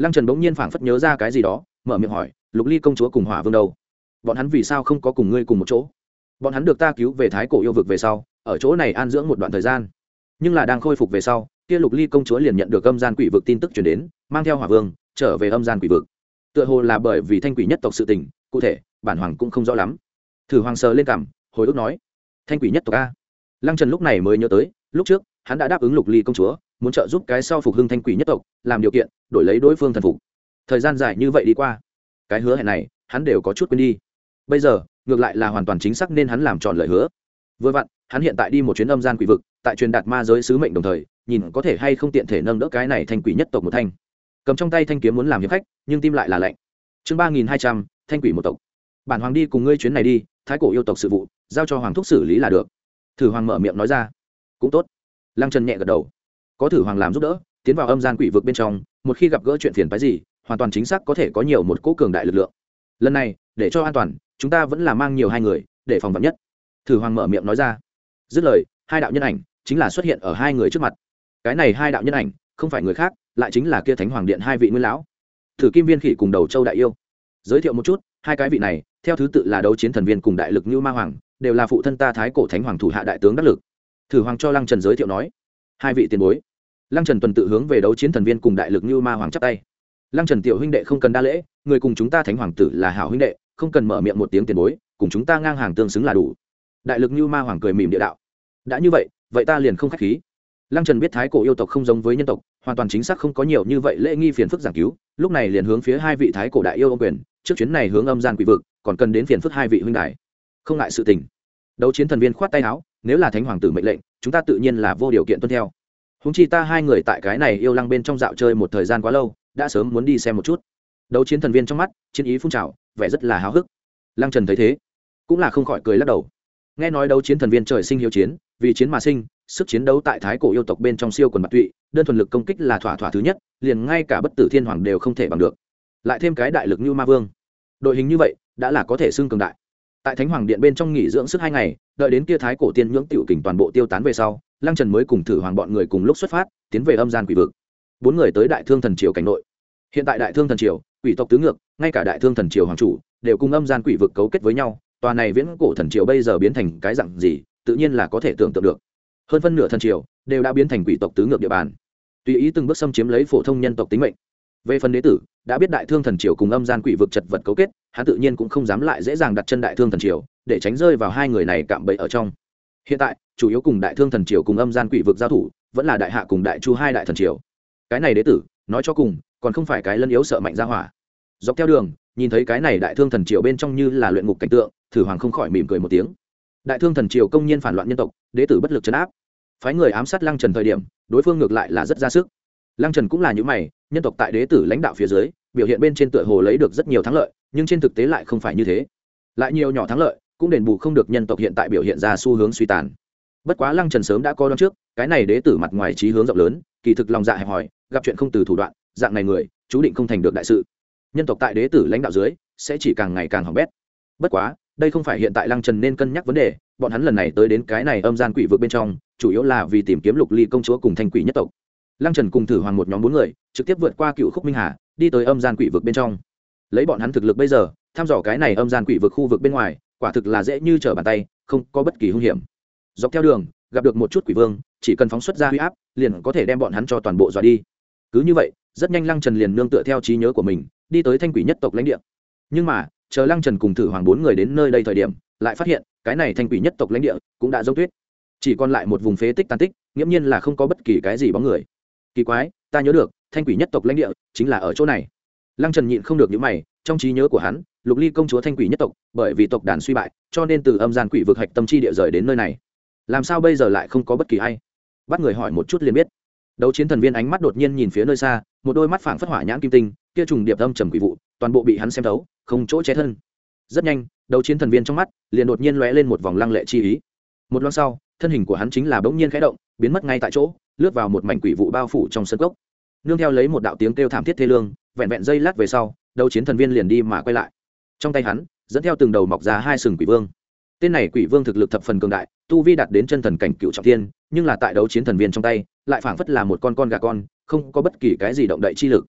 Lăng Trần bỗng nhiên phảng phất nhớ ra cái gì đó, mở miệng hỏi, Lục Ly công chúa cùng Hỏa Vương đâu? Bọn hắn vì sao không có cùng ngươi cùng một chỗ? Bọn hắn được ta cứu về Thái Cổ yêu vực về sau, ở chỗ này an dưỡng một đoạn thời gian, nhưng là đang khôi phục về sau, kia Lục Ly công chúa liền nhận được âm gian quỷ vực tin tức truyền đến, mang theo Hỏa Vương trở về âm gian quỷ vực. Tựa hồ là bởi vì thanh quỷ nhất tộc sự tình, cụ thể bản hoàng cũng không rõ lắm. Thử Hoàng sờ lên cằm, hồi ức nói, thanh quỷ nhất tộc a. Lăng Trần lúc này mới nhớ tới, lúc trước hắn đã đáp ứng Lục Ly công chúa, muốn trợ giúp cái sau phục hưng thanh quỷ nhất tộc, làm điều kiện đổi lấy đối phương thần phục. Thời gian dài như vậy đi qua, cái hứa hẹn này hắn đều có chút quên đi. Bây giờ ngược lại là hoàn toàn chính xác nên hắn làm tròn lời hứa. Vừa vặn hắn hiện tại đi một chuyến âm gian quỷ vực, tại truyền đạt ma giới sứ mệnh đồng thời, nhìn có thể hay không tiện thể nâng đỡ cái này thanh quỷ nhất tộc một thanh. Cầm trong tay thanh kiếm muốn làm hiệp khách, nhưng tim lại là lạnh. Chương ba nghìn hai trăm, thanh quỷ một tộc. Bản hoàng đi cùng ngươi chuyến này đi, thái cổ yêu tộc sự vụ giao cho hoàng thúc xử lý là được. Thử Hoàng mở miệng nói ra. Cũng tốt. Lăng Trần nhẹ gật đầu. Có Thử Hoàng làm giúp đỡ, tiến vào âm gian quỷ vực bên trong, một khi gặp gỡ chuyện phiền phức gì, hoàn toàn chính xác có thể có nhiều một cỗ cường đại lực lượng. Lần này để cho an toàn, chúng ta vẫn là mang nhiều hai người để phòng vạn nhất. Thử Hoàng mở miệng nói ra. Dứt lời, hai đạo nhân ảnh chính là xuất hiện ở hai người trước mặt. Cái này hai đạo nhân ảnh không phải người khác, lại chính là kia Thánh Hoàng điện hai vị nguyên lão, Thử Kim Viên Khỉ cùng Đầu Châu đại yêu. Giới thiệu một chút, hai cái vị này theo thứ tự là Đấu Chiến Thần Viên cùng Đại Lực Như Ma Hoàng, đều là phụ thân ta Thái Cổ Thánh Hoàng thủ hạ đại tướng đắc lực. Thử Hoàng cho Lăng Trần giới thiệu nói, hai vị tiền bối. Lăng Trần tuần tự hướng về Đấu Chiến Thần Viên cùng Đại Lực Như Ma Hoàng chắp tay. Lăng Trần tiểu huynh đệ không cần đa lễ, người cùng chúng ta Thánh Hoàng tử là hảo huynh đệ, không cần mở miệng một tiếng tiền bối, cùng chúng ta ngang hàng tương xứng là đủ. Đại Lực Như Ma Hoàng cười mỉm địa đạo. Đã như vậy, vậy ta liền không khách khí. Lăng Trần biết thái cổ yêu tộc không giống với nhân tộc, hoàn toàn chính xác không có nhiều như vậy lễ nghi phiền phức giảng cứu, lúc này liền hướng phía hai vị thái cổ đại yêu ôm quyền, trước chuyến này hướng âm gian quỷ vực, còn cần đến phiền phức hai vị huynh đài. Không ngại sự tình. Đấu Chiến Thần Viên khoát tay áo, nếu là Thánh Hoàng tử mệnh lệnh, chúng ta tự nhiên là vô điều kiện tuân theo. Huống chi ta hai người tại cái này yêu lăng bên trong dạo chơi một thời gian quá lâu, đã sớm muốn đi xem một chút. Đấu Chiến Thần Viên trong mắt chiến ý phun trào, vẻ rất là háo hức. Lăng Trần thấy thế, cũng là không khỏi cười lắc đầu. Nghe nói Đấu Chiến Thần Viên trời sinh hiếu chiến, vì chiến mà sinh, sức chiến đấu tại thái cổ yêu tộc bên trong siêu quần bạc tụy, đơn thuần lực công kích là thỏa thỏa thứ nhất, liền ngay cả bất tử thiên hoàng đều không thể bằng được. Lại thêm cái đại lực như ma vương, đội hình như vậy đã là có thể xưng cường đại. Tại Thánh Hoàng điện bên trong nghỉ dưỡng sức hai ngày, đợi đến kia thái cổ tiên nhưỡng tiểu kình toàn bộ tiêu tán về sau, Lăng Trần mới cùng Thử Hoàng bọn người cùng lúc xuất phát, tiến về âm gian quỷ vực. Bốn người tới Đại Thương Thần Triều cảnh nội. Hiện tại Đại Thương Thần Triều, quỷ tộc tứ ngược, ngay cả Đại Thương Thần Triều hoàng chủ đều cùng âm gian quỷ vực cấu kết với nhau, tòa này viễn cổ thần triều bây giờ biến thành cái dạng gì, tự nhiên là có thể tưởng tượng được. Hơn phân nửa thần triều đều đã biến thành quỷ tộc tứ ngược địa bàn, tùy ý từng bước xâm chiếm lấy phổ thông nhân tộc tính mệnh. Về phần đế tử, đã biết Đại Thương Thần Triều cùng âm gian quỷ vực chật vật cấu kết, hắn tự nhiên cũng không dám lại dễ dàng đặt chân Đại Thương Thần Triều, để tránh rơi vào hai người này cạm bẫy ở trong. Hiện tại, chủ yếu cùng Đại Thương Thần Triều cùng âm gian quỷ vực giao thủ, vẫn là Đại Hạ cùng Đại Chu hai đại thần triều. Cái này đế tử, nói cho cùng, còn không phải cái lân yếu sợ mạnh ra hỏa. Dọc theo đường, nhìn thấy cái này Đại Thương Thần Triều bên trong như là luyện ngục cảnh tượng, Thử Hoàng không khỏi mỉm cười một tiếng. Đại Thương Thần Triều công nhiên phản loạn nhân tộc, đế tử bất lực trấn áp, phái người ám sát Lăng Trần thời điểm, đối phương ngược lại là rất ra sức. Lăng Trần cũng là những mày, nhân tộc tại đế tử lãnh đạo phía dưới, biểu hiện bên trên tựa hồ lấy được rất nhiều thắng lợi, nhưng trên thực tế lại không phải như thế. Lại nhiều nhỏ thắng lợi, cũng đền bù không được nhân tộc hiện tại biểu hiện ra xu hướng suy tàn. Bất quá Lăng Trần sớm đã coi đoán trước, cái này đế tử mặt ngoài trí hướng rộng lớn, kỳ thực lòng dạ hẹp hòi, gặp chuyện không từ thủ đoạn, dạng này người, chú định không thành được đại sự. Nhân tộc tại đế tử lãnh đạo dưới, sẽ chỉ càng ngày càng hỏng bét. Bất quá, đây không phải hiện tại Lăng Trần nên cân nhắc vấn đề, bọn hắn lần này tới đến cái này âm gian quỷ vực bên trong, chủ yếu là vì tìm kiếm Lục Ly công chúa cùng thanh quỷ nhất tộc. Lăng Trần cùng Thử Hoàng một nhóm bốn người, trực tiếp vượt qua Cựu Khúc Minh Hà, đi tới âm gian quỷ vực bên trong. Lấy bọn hắn thực lực bây giờ, thăm dò cái này âm gian quỷ vực khu vực bên ngoài, quả thực là dễ như trở bàn tay, không có bất kỳ hung hiểm. Dọc theo đường, gặp được một chút quỷ vương, chỉ cần phóng xuất ra huy áp, liền có thể đem bọn hắn cho toàn bộ dọa đi. Cứ như vậy, rất nhanh Lăng Trần liền nương tựa theo trí nhớ của mình, đi tới thanh quỷ nhất tộc lãnh địa. Nhưng mà, chờ Lăng Trần cùng Thử Hoàng bốn người đến nơi đây thời điểm, lại phát hiện, cái này thanh quỷ nhất tộc lãnh địa cũng đã giống tuyết, chỉ còn lại một vùng phế tích tàn tích, nghiễm nhiên là không có bất kỳ cái gì bóng người. Kỳ quái, ta nhớ được thanh quỷ nhất tộc lãnh địa chính là ở chỗ này. Lăng Trần nhịn không được những mày, trong trí nhớ của hắn, Lục Ly công chúa thanh quỷ nhất tộc, bởi vì tộc đàn suy bại, cho nên từ âm gian quỷ vực hạch tâm chi địa rời đến nơi này. Làm sao bây giờ lại không có bất kỳ ai? Bắt người hỏi một chút liền biết. Đấu Chiến Thần Viên ánh mắt đột nhiên nhìn phía nơi xa, một đôi mắt phảng phất hỏa nhãn kim tinh, kia trùng điệp âm trầm quỷ vụ, toàn bộ bị hắn xem thấu, không chỗ che thân. Rất nhanh, Đấu Chiến Thần Viên trong mắt liền đột nhiên lóe lên một vòng lăng lệ chi ý. Một lát sau, thân hình của hắn chính là bỗng nhiên khẽ động, biến mất ngay tại chỗ, lướt vào một mảnh quỷ vụ bao phủ trong sân cốc. Nương theo lấy một đạo tiếng kêu thảm thiết thê lương, vẹn vẹn giây lát về sau, Đấu Chiến Thần Viên liền đi mà quay lại. Trong tay hắn, dẫn theo từng đầu mọc ra hai sừng quỷ vương. Tên này quỷ vương thực lực thập phần cường đại, tu vi đạt đến chân thần cảnh cựu trọng thiên, nhưng là tại Đấu Chiến Thần Viên trong tay, lại phảng phất là một con con gà con, không có bất kỳ cái gì động đậy chi lực.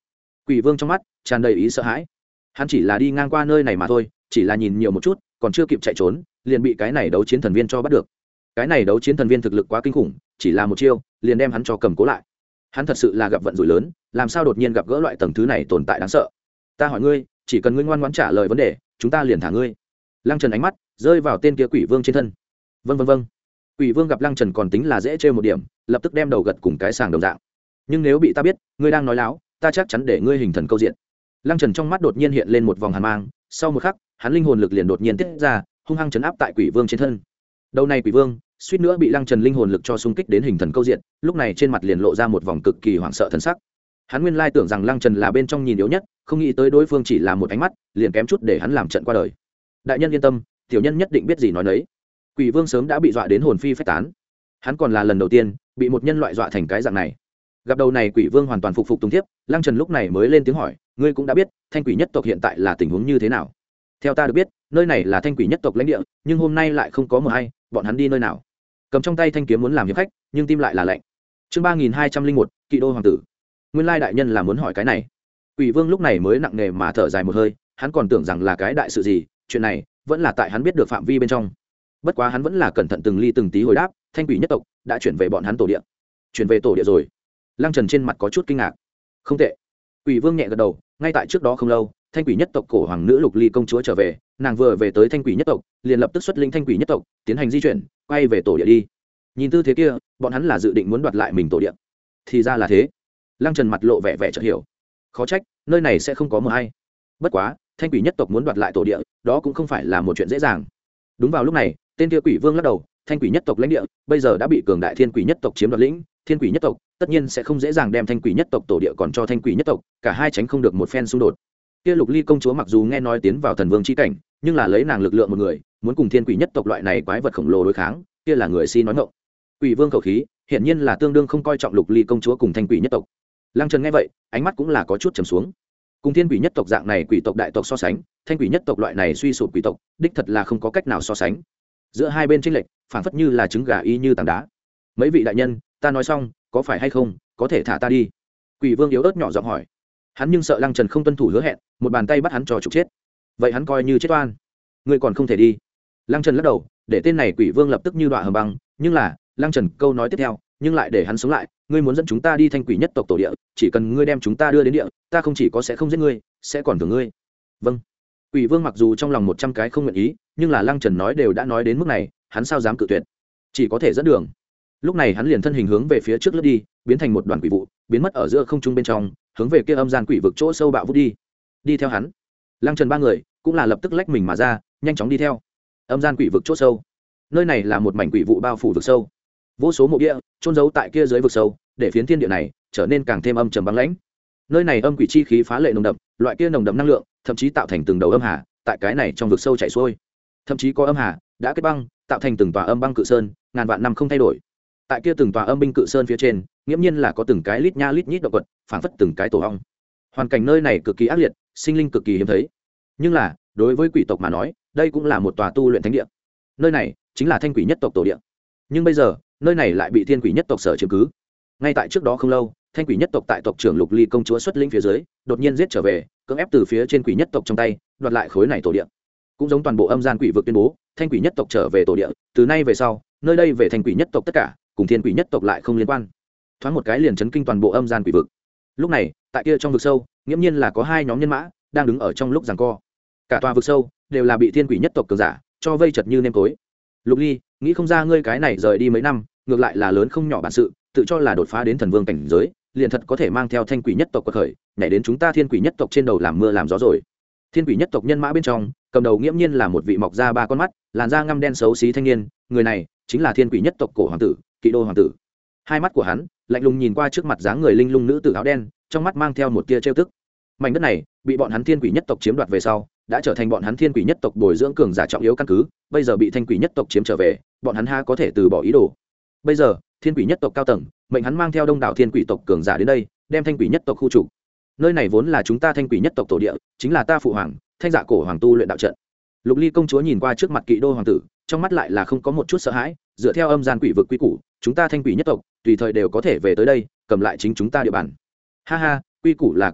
Quỷ vương trong mắt tràn đầy ý sợ hãi. Hắn chỉ là đi ngang qua nơi này mà thôi, chỉ là nhìn nhiều một chút, còn chưa kịp chạy trốn liền bị cái này đấu chiến thần viên cho bắt được. Cái này đấu chiến thần viên thực lực quá kinh khủng, chỉ là một chiêu liền đem hắn cho cầm cố lại. Hắn thật sự là gặp vận rủi lớn, làm sao đột nhiên gặp gỡ loại tầng thứ này tồn tại đáng sợ. Ta hỏi ngươi, chỉ cần ngươi ngoan ngoãn trả lời vấn đề, chúng ta liền thả ngươi. Lăng Trần ánh mắt rơi vào tên kia quỷ vương trên thân. Vâng vâng vâng. Quỷ vương gặp Lăng Trần còn tính là dễ trêu một điểm, lập tức đem đầu gật cùng cái sàng đồng dạng. Nhưng nếu bị ta biết ngươi đang nói láo, ta chắc chắn để ngươi hình thần câu diện. Lăng Trần trong mắt đột nhiên hiện lên một vòng hàn mang, sau một khắc hắn linh hồn lực liền đột nhiên tiết ra, hung hăng chấn áp tại quỷ vương trên thân. Đầu này quỷ vương suýt nữa bị Lăng Trần linh hồn lực cho xung kích đến hình thần câu diện, lúc này trên mặt liền lộ ra một vòng cực kỳ hoảng sợ thần sắc. Hắn nguyên lai tưởng rằng Lăng Trần là bên trong nhìn yếu nhất, không nghĩ tới đối phương chỉ là một ánh mắt liền kém chút để hắn làm trận qua đời. Đại nhân yên tâm, tiểu nhân nhất định biết gì nói nấy. Quỷ vương sớm đã bị dọa đến hồn phi phách tán, hắn còn là lần đầu tiên bị một nhân loại dọa thành cái dạng này. Gặp đầu này quỷ vương hoàn toàn phục phục tùng tiếp, Lăng Trần lúc này mới lên tiếng hỏi, ngươi cũng đã biết thanh quỷ nhất tộc hiện tại là tình huống như thế nào? Theo ta được biết, nơi này là thanh quỷ nhất tộc lãnh địa, nhưng hôm nay lại không có một ai, bọn hắn đi nơi nào? Cầm trong tay thanh kiếm muốn làm hiệp khách, nhưng tim lại là lạnh. Chương ba nghìn hai trăm linh một, Kỵ đô hoàng tử. Nguyên lai đại nhân là muốn hỏi cái này. Quỷ vương lúc này mới nặng nề mà thở dài một hơi, hắn còn tưởng rằng là cái đại sự gì, chuyện này vẫn là tại hắn biết được phạm vi bên trong. Bất quá hắn vẫn là cẩn thận từng ly từng tí hồi đáp, thanh quỷ nhất tộc đã chuyển về bọn hắn tổ địa. Chuyển về tổ địa rồi? Lăng Trần trên mặt có chút kinh ngạc. Không tệ. Quỷ vương nhẹ gật đầu, ngay tại trước đó không lâu, thanh quỷ nhất tộc cổ hoàng nữ Lục Ly công chúa trở về, nàng vừa về tới thanh quỷ nhất tộc, liền lập tức xuất linh thanh quỷ nhất tộc, tiến hành di chuyển, quay về tổ địa đi. Nhìn tư thế kia, bọn hắn là dự định muốn đoạt lại mình tổ địa. Thì ra là thế. Lăng Trần mặt lộ vẻ vẻ chợt hiểu. Khó trách, nơi này sẽ không có mờ hay. Bất quá, thanh quỷ nhất tộc muốn đoạt lại tổ địa, đó cũng không phải là một chuyện dễ dàng. Đúng vào lúc này, tên kia quỷ vương lắc đầu, thanh quỷ nhất tộc lãnh địa bây giờ đã bị cường đại thiên quỷ nhất tộc chiếm đoạt lĩnh, thiên quỷ nhất tộc tất nhiên sẽ không dễ dàng đem thanh quỷ nhất tộc tổ địa còn cho thanh quỷ nhất tộc, cả hai tránh không được một phen xung đột. Kia Lục Ly công chúa mặc dù nghe nói tiến vào thần vương chi cảnh, nhưng là lấy nàng lực lượng một người, muốn cùng thiên quỷ nhất tộc loại này quái vật khổng lồ đối kháng, kia là người si nói ngọng. Quỷ vương khẩu khí, hiển nhiên là tương đương không coi trọng Lục Ly công chúa cùng thanh quỷ nhất tộc. Lăng Trần nghe vậy, ánh mắt cũng là có chút trầm xuống. Cùng thiên quỷ nhất tộc dạng này quỷ tộc đại tộc so sánh, thanh quỷ nhất tộc loại này suy sụp quỷ tộc, đích thật là không có cách nào so sánh. Giữa hai bên chênh lệch, phảng phất như là trứng gà y như tảng đá. Mấy vị đại nhân, ta nói xong, có phải hay không, có thể thả ta đi? Quỷ vương yếu ớt nhỏ giọng hỏi. Hắn nhưng sợ Lăng Trần không tuân thủ hứa hẹn, một bàn tay bắt hắn cho trục chết. Vậy hắn coi như chết oan. Ngươi còn không thể đi. Lăng Trần lắc đầu, để tên này quỷ vương lập tức như đọa hầm băng, nhưng là, Lăng Trần câu nói tiếp theo, nhưng lại để hắn sống lại, ngươi muốn dẫn chúng ta đi thanh quỷ nhất tộc tổ địa, chỉ cần ngươi đem chúng ta đưa đến địa, ta không chỉ có sẽ không giết ngươi, sẽ còn thưởng ngươi. Vâng. Quỷ vương mặc dù trong lòng một trăm cái không nguyện ý, nhưng là Lăng Trần nói đều đã nói đến mức này, hắn sao dám cự tuyệt? Chỉ có thể dẫn đường. Lúc này hắn liền thân hình hướng về phía trước lướt đi, biến thành một đoàn quỷ vụ, biến mất ở giữa không trung bên trong, hướng về kia âm gian quỷ vực chỗ sâu bạo vút đi. Đi theo hắn, Lăng Trần ba người cũng là lập tức lách mình mà ra, nhanh chóng đi theo. Âm gian quỷ vực chỗ sâu, nơi này là một mảnh quỷ vụ bao phủ vực sâu, vô số mộ địa trôn giấu tại kia dưới vực sâu, để phiến thiên địa này trở nên càng thêm âm trầm băng lãnh. Nơi này âm quỷ chi khí phá lệ nồng đậm, loại kia nồng đậm năng lượng thậm chí tạo thành từng đầu âm hà tại cái này trong vực sâu chảy xuôi, thậm chí có âm hà đã kết băng, tạo thành từng tòa âm băng cự sơn, ngàn vạn năm không thay đổi. Tại kia từng tòa âm binh cự sơn phía trên, nghiễm nhiên là có từng cái lít nha lít nhít động vật, phảng phất từng cái tổ ong. Hoàn cảnh nơi này cực kỳ ác liệt, sinh linh cực kỳ hiếm thấy. Nhưng là, đối với quỷ tộc mà nói, đây cũng là một tòa tu luyện thánh địa. Nơi này chính là thanh quỷ nhất tộc tổ địa. Nhưng bây giờ, nơi này lại bị thiên quỷ nhất tộc sở chiếm cứ. Ngay tại trước đó không lâu, thanh quỷ nhất tộc tại tộc trưởng Lục Ly công chúa xuất lĩnh phía dưới, đột nhiên giết trở về, cưỡng ép từ phía trên quỷ nhất tộc trong tay đoạt lại khối này tổ địa. Cũng giống toàn bộ âm gian quỷ vực tuyên bố, thanh quỷ nhất tộc trở về tổ địa, từ nay về sau, nơi đây về thanh quỷ nhất tộc tất cả, cùng thiên quỷ nhất tộc lại không liên quan. Thoáng một cái liền chấn kinh toàn bộ âm gian quỷ vực. Lúc này, tại kia trong vực sâu, nghiễm nhiên là có hai nhóm nhân mã đang đứng ở trong lúc giằng co. Cả tòa vực sâu đều là bị thiên quỷ nhất tộc cường giả cho vây chật như nêm tối. Lục Ly, nghĩ không ra ngươi cái này rời đi mấy năm, ngược lại là lớn không nhỏ bản sự, tự cho là đột phá đến thần vương cảnh giới, liền thật có thể mang theo thanh quỷ nhất tộc quật khởi, nhảy đến chúng ta thiên quỷ nhất tộc trên đầu làm mưa làm gió rồi. Thiên quỷ nhất tộc nhân mã bên trong, cầm đầu nghiễm nhiên là một vị mọc ra ba con mắt, làn da ngăm đen xấu xí thanh niên, người này chính là thiên quỷ nhất tộc cổ hoàng tử, Kỵ đô hoàng tử. Hai mắt của hắn lạnh lùng nhìn qua trước mặt dáng người linh lung nữ tử áo đen, trong mắt mang theo một tia trêu tức. Mảnh đất này bị bọn hắn thiên quỷ nhất tộc chiếm đoạt về sau, đã trở thành bọn hắn thiên quỷ nhất tộc bồi dưỡng cường giả trọng yếu căn cứ, bây giờ bị thanh quỷ nhất tộc chiếm trở về, bọn hắn ha có thể từ bỏ ý đồ. Bây giờ thiên quỷ nhất tộc cao tầng mệnh hắn mang theo đông đảo thiên quỷ tộc cường giả đến đây, đem thanh quỷ nhất tộc khu trục. Nơi này vốn là chúng ta thanh quỷ nhất tộc tổ địa, chính là ta phụ hoàng thanh dạ cổ hoàng tu luyện đạo trận. Lục Ly công chúa nhìn qua trước mặt Kỵ đô hoàng tử, trong mắt lại là không có một chút sợ hãi, dựa theo âm gian quỷ vực quy củ, chúng ta thanh quỷ nhất tộc tùy thời đều có thể về tới đây, cầm lại chính chúng ta địa bàn. Ha ha, quy củ là quy củ,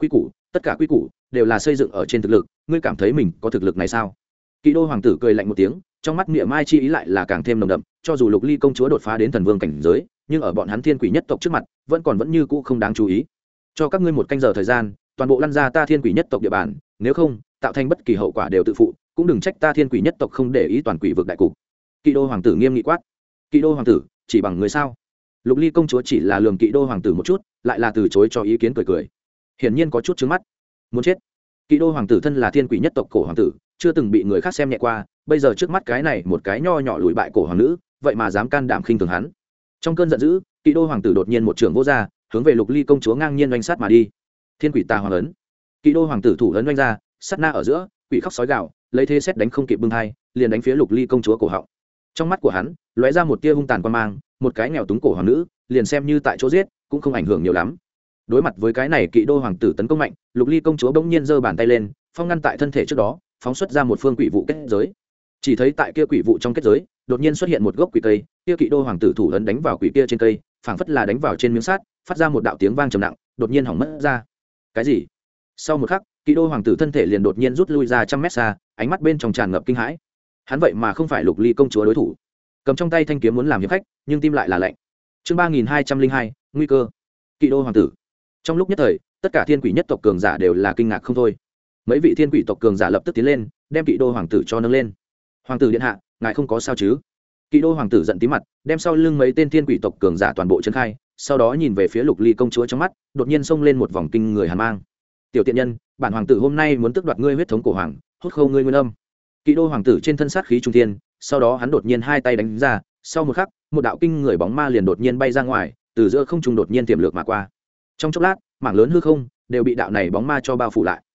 tất cả quy củ đều là xây dựng ở trên thực lực, ngươi cảm thấy mình có thực lực này sao? Kỵ đô hoàng tử cười lạnh một tiếng, trong mắt niệm mai chi ý lại là càng thêm nồng đậm, cho dù Lục Ly công chúa đột phá đến thần vương cảnh giới, nhưng ở bọn hắn thiên quỷ nhất tộc trước mặt vẫn còn vẫn như cũ không đáng chú ý. Cho các ngươi một canh giờ thời gian, toàn bộ lăn ra ta thiên quỷ nhất tộc địa bàn, nếu không tạo thành bất kỳ hậu quả đều tự phụ, cũng đừng trách ta thiên quỷ nhất tộc không để ý toàn quỷ vực đại cục. Kỵ đô hoàng tử nghiêm nghị quát. Kỵ đô hoàng tử chỉ bằng người sao? Lục Ly công chúa chỉ là lườm Kỵ đô hoàng tử một chút, lại là từ chối cho ý kiến, cười cười, hiển nhiên có chút trướng mắt. Muốn chết. Kỵ đô hoàng tử thân là thiên quỷ nhất tộc cổ hoàng tử, chưa từng bị người khác xem nhẹ qua, bây giờ trước mắt cái này một cái nho nhỏ lùi bại cổ hoàng nữ, vậy mà dám can đảm khinh thường hắn. Trong cơn giận dữ, Kỵ đô hoàng tử đột nhiên một trường vô ra, hướng về Lục Ly công chúa ngang nhiên oanh sát mà đi. Thiên quỷ tà hoàng ấn. Kỵ đô hoàng tử thủ ấn oanh ra, sát na ở giữa, quỷ khóc sói gào, lấy thế xét đánh không kịp bưng hai, liền đánh phía Lục Ly công chúa cổ họng. Trong mắt của hắn lóe ra một tia hung tàn quan mang, một cái nghèo túng cổ hoàng nữ, liền xem như tại chỗ giết, cũng không ảnh hưởng nhiều lắm. Đối mặt với cái này Kỵ đô hoàng tử tấn công mạnh, Lục Ly công chúa bỗng nhiên giơ bàn tay lên, phong ngăn tại thân thể trước đó, phóng xuất ra một phương quỷ vụ kết giới. Chỉ thấy tại kia quỷ vụ trong kết giới, đột nhiên xuất hiện một gốc quỷ cây, kia Kỵ đô hoàng tử thủ ấn đánh vào quỷ kia trên cây, phảng phất là đánh vào trên miếng sắt, phát ra một đạo tiếng vang trầm nặng, đột nhiên hỏng mất ra. Cái gì? Sau một khắc, Kỵ đô hoàng tử thân thể liền đột nhiên rút lui ra trăm mét xa, ánh mắt bên trong tràn ngập kinh hãi. Hắn vậy mà không phải Lục Ly công chúa đối thủ. Cầm trong tay thanh kiếm muốn làm hiệp khách, nhưng tim lại là lạnh. Chương ba nghìn hai trăm linh hai, nguy cơ. Kỵ đô hoàng tử. Trong lúc nhất thời, tất cả thiên quỷ nhất tộc cường giả đều là kinh ngạc không thôi. Mấy vị thiên quỷ tộc cường giả lập tức tiến lên, đem Kỵ đô hoàng tử cho nâng lên. Hoàng tử điện hạ, ngài không có sao chứ? Kỵ đô hoàng tử giận tím mặt, đem sau lưng mấy tên thiên quỷ tộc cường giả toàn bộ trấn khai, sau đó nhìn về phía Lục Ly công chúa trong mắt, đột nhiên xông lên một vòng kinh người hàn mang. Tiểu tiện nhân, bản hoàng tử hôm nay muốn tước đoạt ngươi huyết thống cổ hoàng, hút khâu ngươi nguyên âm. Kỵ đô hoàng tử trên thân sát khí trung thiên, sau đó hắn đột nhiên hai tay đánh ra, sau một khắc, một đạo kinh người bóng ma liền đột nhiên bay ra ngoài, từ giữa không trung đột nhiên tiềm lược mà qua. Trong chốc lát, mảng lớn hư không đều bị đạo này bóng ma cho bao phủ lại.